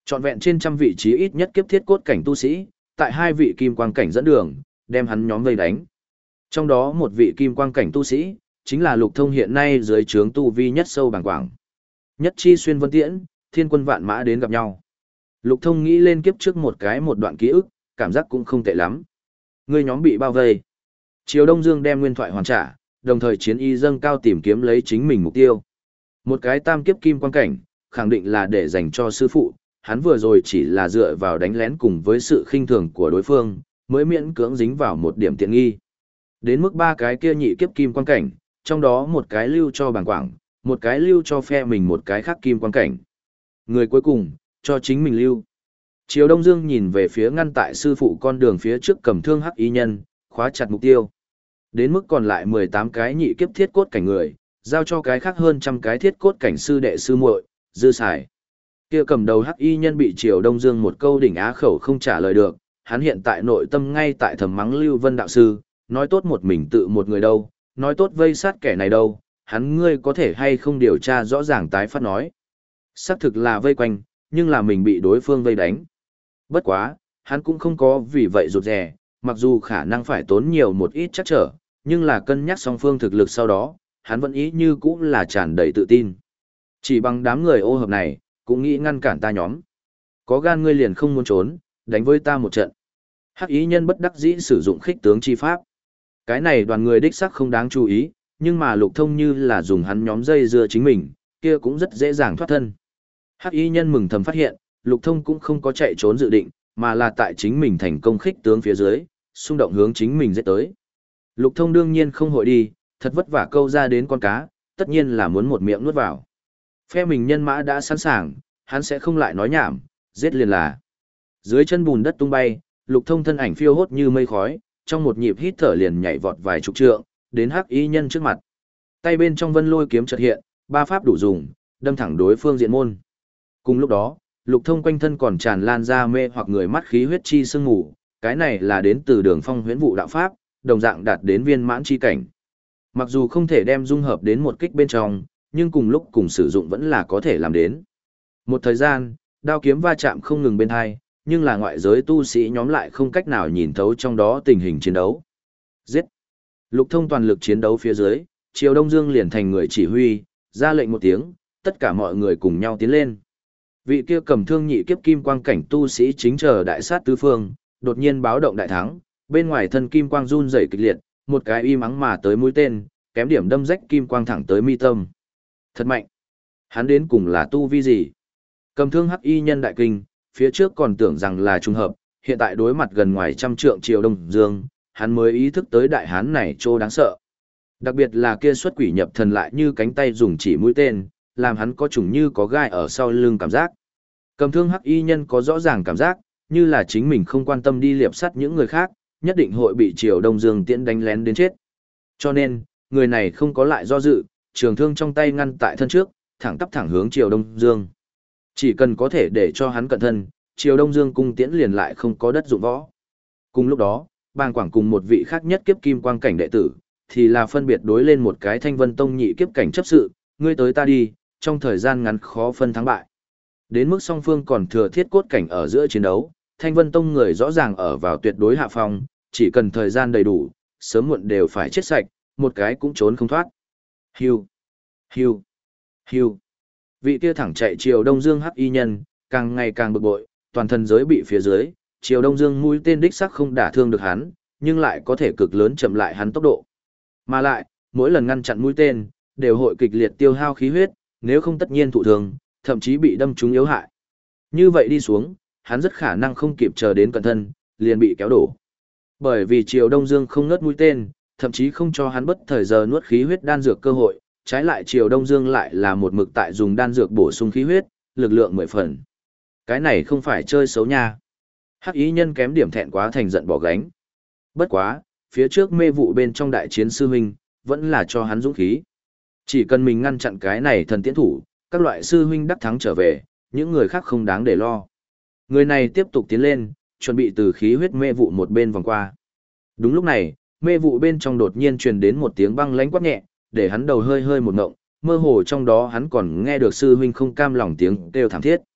[SPEAKER 1] Trọn vẹn trên trăm vị trí ít nhất kiếp thiết cốt cảnh tu sĩ, tại hai vị kim quang cảnh dẫn đường, đem hắn nhóm vây đánh. Trong đó một vị kim quang cảnh tu sĩ, chính là Lục Thông hiện nay dưới trướng tu vi nhất sâu bàng quảng. Nhất chi xuyên vân tiễn, thiên quân vạn mã đến gặp nhau. Lục Thông nghĩ lên kiếp trước một cái một đoạn ký ức, cảm giác cũng không tệ lắm. Người nhóm bị bao vây. Triều Đông Dương đem nguyên thoại hoàn trả, đồng thời chiến y dâng cao tìm kiếm lấy chính mình mục tiêu. Một cái tam kiếp kim quang cảnh, khẳng định là để dành cho sư phụ, hắn vừa rồi chỉ là dựa vào đánh lén cùng với sự khinh thường của đối phương, mới miễn cưỡng dính vào một điểm tiện nghi. Đến mức ba cái kia nhị kiếp kim quang cảnh, trong đó một cái lưu cho bàng quảng, một cái lưu cho phe mình một cái khác kim quang cảnh. Người cuối cùng, cho chính mình lưu. Triều Đông Dương nhìn về phía ngăn tại sư phụ con đường phía trước cầm thương hắc y nhân, khóa chặt mục tiêu. Đến mức còn lại mười tám cái nhị kiếp thiết cốt cảnh người, giao cho cái khác hơn trăm cái thiết cốt cảnh sư đệ sư muội, dư xài. Kia cầm đầu hắc y nhân bị Triều Đông Dương một câu đỉnh á khẩu không trả lời được, hắn hiện tại nội tâm ngay tại thầm mắng Lưu Vân đạo sư, nói tốt một mình tự một người đâu, nói tốt vây sát kẻ này đâu, hắn ngươi có thể hay không điều tra rõ ràng tái phát nói. Xác thực là vây quanh, nhưng là mình bị đối phương vây đánh. Bất quá, hắn cũng không có vì vậy rụt rè, mặc dù khả năng phải tốn nhiều một ít chắc trở, nhưng là cân nhắc song phương thực lực sau đó, hắn vẫn ý như cũng là tràn đầy tự tin. Chỉ bằng đám người ô hợp này, cũng nghĩ ngăn cản ta nhóm. Có gan ngươi liền không muốn trốn, đánh với ta một trận. Hắc ý nhân bất đắc dĩ sử dụng khích tướng chi pháp. Cái này đoàn người đích sắc không đáng chú ý, nhưng mà Lục Thông như là dùng hắn nhóm dây dưa chính mình, kia cũng rất dễ dàng thoát thân. Hắc y nhân mừng thầm phát hiện, Lục Thông cũng không có chạy trốn dự định, mà là tại chính mình thành công khích tướng phía dưới, xung động hướng chính mình giết tới. Lục Thông đương nhiên không hội đi, thật vất vả câu ra đến con cá, tất nhiên là muốn một miệng nuốt vào. Phe mình nhân mã đã sẵn sàng, hắn sẽ không lại nói nhảm, giết liền là. Dưới chân bùn đất tung bay, Lục Thông thân ảnh phiêu hốt như mây khói, trong một nhịp hít thở liền nhảy vọt vài chục trượng, đến hắc y nhân trước mặt. Tay bên trong vân lôi kiếm chợt hiện, ba pháp đủ dùng, đâm thẳng đối phương diện môn. Cùng lúc đó, Lục Thông quanh thân còn tràn lan ra mê hoặc người mắt khí huyết chi sương ngủ, cái này là đến từ đường phong huyễn vụ đạo pháp, đồng dạng đạt đến viên mãn chi cảnh. Mặc dù không thể đem dung hợp đến một kích bên trong, nhưng cùng lúc cùng sử dụng vẫn là có thể làm đến. Một thời gian, đao kiếm va chạm không ngừng bên hai, nhưng là ngoại giới tu sĩ nhóm lại không cách nào nhìn thấu trong đó tình hình chiến đấu. Giết! Lục Thông toàn lực chiến đấu phía dưới, Triều Đông Dương liền thành người chỉ huy, ra lệnh một tiếng, tất cả mọi người cùng nhau tiến lên. Vị kia cầm thương nhị kiếp kim quang cảnh tu sĩ chính chờ đại sát tứ phương, đột nhiên báo động đại thắng, bên ngoài thân kim quang run rẩy kịch liệt, một cái im ắng mà tới mũi tên, kém điểm đâm rách kim quang thẳng tới mi tâm. Thật mạnh! Hắn đến cùng là tu vi gì? Cầm thương hắc y nhân đại kinh, phía trước còn tưởng rằng là trùng hợp, hiện tại đối mặt gần ngoài trăm trượng Triều Đông Dương, hắn mới ý thức tới đại hán này trô đáng sợ. Đặc biệt là kia xuất quỷ nhập thần lại như cánh tay dùng chỉ mũi tên, làm hắn có chủng như có gai ở sau lưng cảm giác. Cầm thương hắc y nhân có rõ ràng cảm giác, như là chính mình không quan tâm đi liệp sắt những người khác, nhất định hội bị Triều Đông Dương tiễn đánh lén đến chết. Cho nên, người này không có lại do dự, trường thương trong tay ngăn tại thân trước, thẳng tắp thẳng hướng Triều Đông Dương. Chỉ cần có thể để cho hắn cận thân, Triều Đông Dương cung tiễn liền lại không có đất dụng võ. Cùng lúc đó, Bàng Quảng cùng một vị khác nhất kiếp kim quang cảnh đệ tử, thì là phân biệt đối lên một cái Thanh Vân Tông nhị kiếp cảnh chấp sự, ngươi tới ta đi, trong thời gian ngắn khó phân thắng bại. Đến mức song phương còn thừa thiết cốt cảnh ở giữa chiến đấu, Thanh Vân Tông người rõ ràng ở vào tuyệt đối hạ phong, chỉ cần thời gian đầy đủ, sớm muộn đều phải chết sạch, một cái cũng trốn không thoát. Hiu, hiu, hiu. Vị kia thẳng chạy Triều Đông Dương hắc y nhân, càng ngày càng bực bội, toàn thân giới bị phía dưới, Triều Đông Dương mũi tên đích sắc không đả thương được hắn, nhưng lại có thể cực lớn chậm lại hắn tốc độ. Mà lại, mỗi lần ngăn chặn mũi tên, đều hội kịch liệt tiêu hao khí huyết, nếu không tất nhiên thụ thương, thậm chí bị đâm trúng yếu hại. Như vậy đi xuống, hắn rất khả năng không kịp chờ đến cận thân, liền bị kéo đổ. Bởi vì Triều Đông Dương không ngớt mũi tên, thậm chí không cho hắn bất thời giờ nuốt khí huyết đan dược cơ hội, trái lại Triều Đông Dương lại là một mực tại dùng đan dược bổ sung khí huyết, lực lượng mười phần. Cái này không phải chơi xấu nha. Hắc ý nhân kém điểm thẹn quá thành giận bỏ gánh. Bất quá, phía trước mê vụ bên trong đại chiến sư huynh, vẫn là cho hắn dũng khí. Chỉ cần mình ngăn chặn cái này thần tiễn thủ, các loại sư huynh đắc thắng trở về, những người khác không đáng để lo. Người này tiếp tục tiến lên, chuẩn bị từ khí huyết mê vụ một bên vòng qua. Đúng lúc này, mê vụ bên trong đột nhiên truyền đến một tiếng băng lãnh quát nhẹ, để hắn đầu hơi hơi một ngộng, mơ hồ trong đó hắn còn nghe được sư huynh không cam lòng tiếng kêu thảm thiết.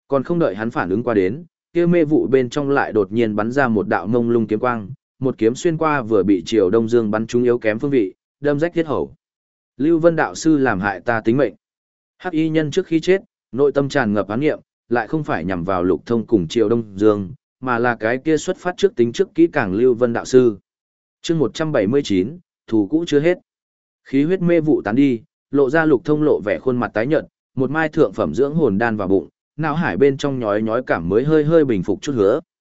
[SPEAKER 1] Còn không đợi hắn phản ứng qua đến, kia mê vụ bên trong lại đột nhiên bắn ra một đạo mông lung kiếm quang, một kiếm xuyên qua vừa bị Triều Đông Dương bắn trúng yếu kém phương vị, đâm rách thiết hầu. Lưu Vân đạo sư làm hại ta tính mệnh. Hắc y nhân trước khi chết, nội tâm tràn ngập án nghiệm, lại không phải nhằm vào Lục Thông cùng Triều Đông Dương, mà là cái kia xuất phát trước tính trước kỹ càng Lưu Vân đạo sư. Chương một trăm bảy mươi chín, thủ cũ chưa hết. Khí huyết mê vụ tán đi, lộ ra Lục Thông lộ vẻ khuôn mặt tái nhợt, một mai thượng phẩm dưỡng hồn đan vào bụng, não hải bên trong nhói nhói cảm mới hơi hơi bình phục chút hứa,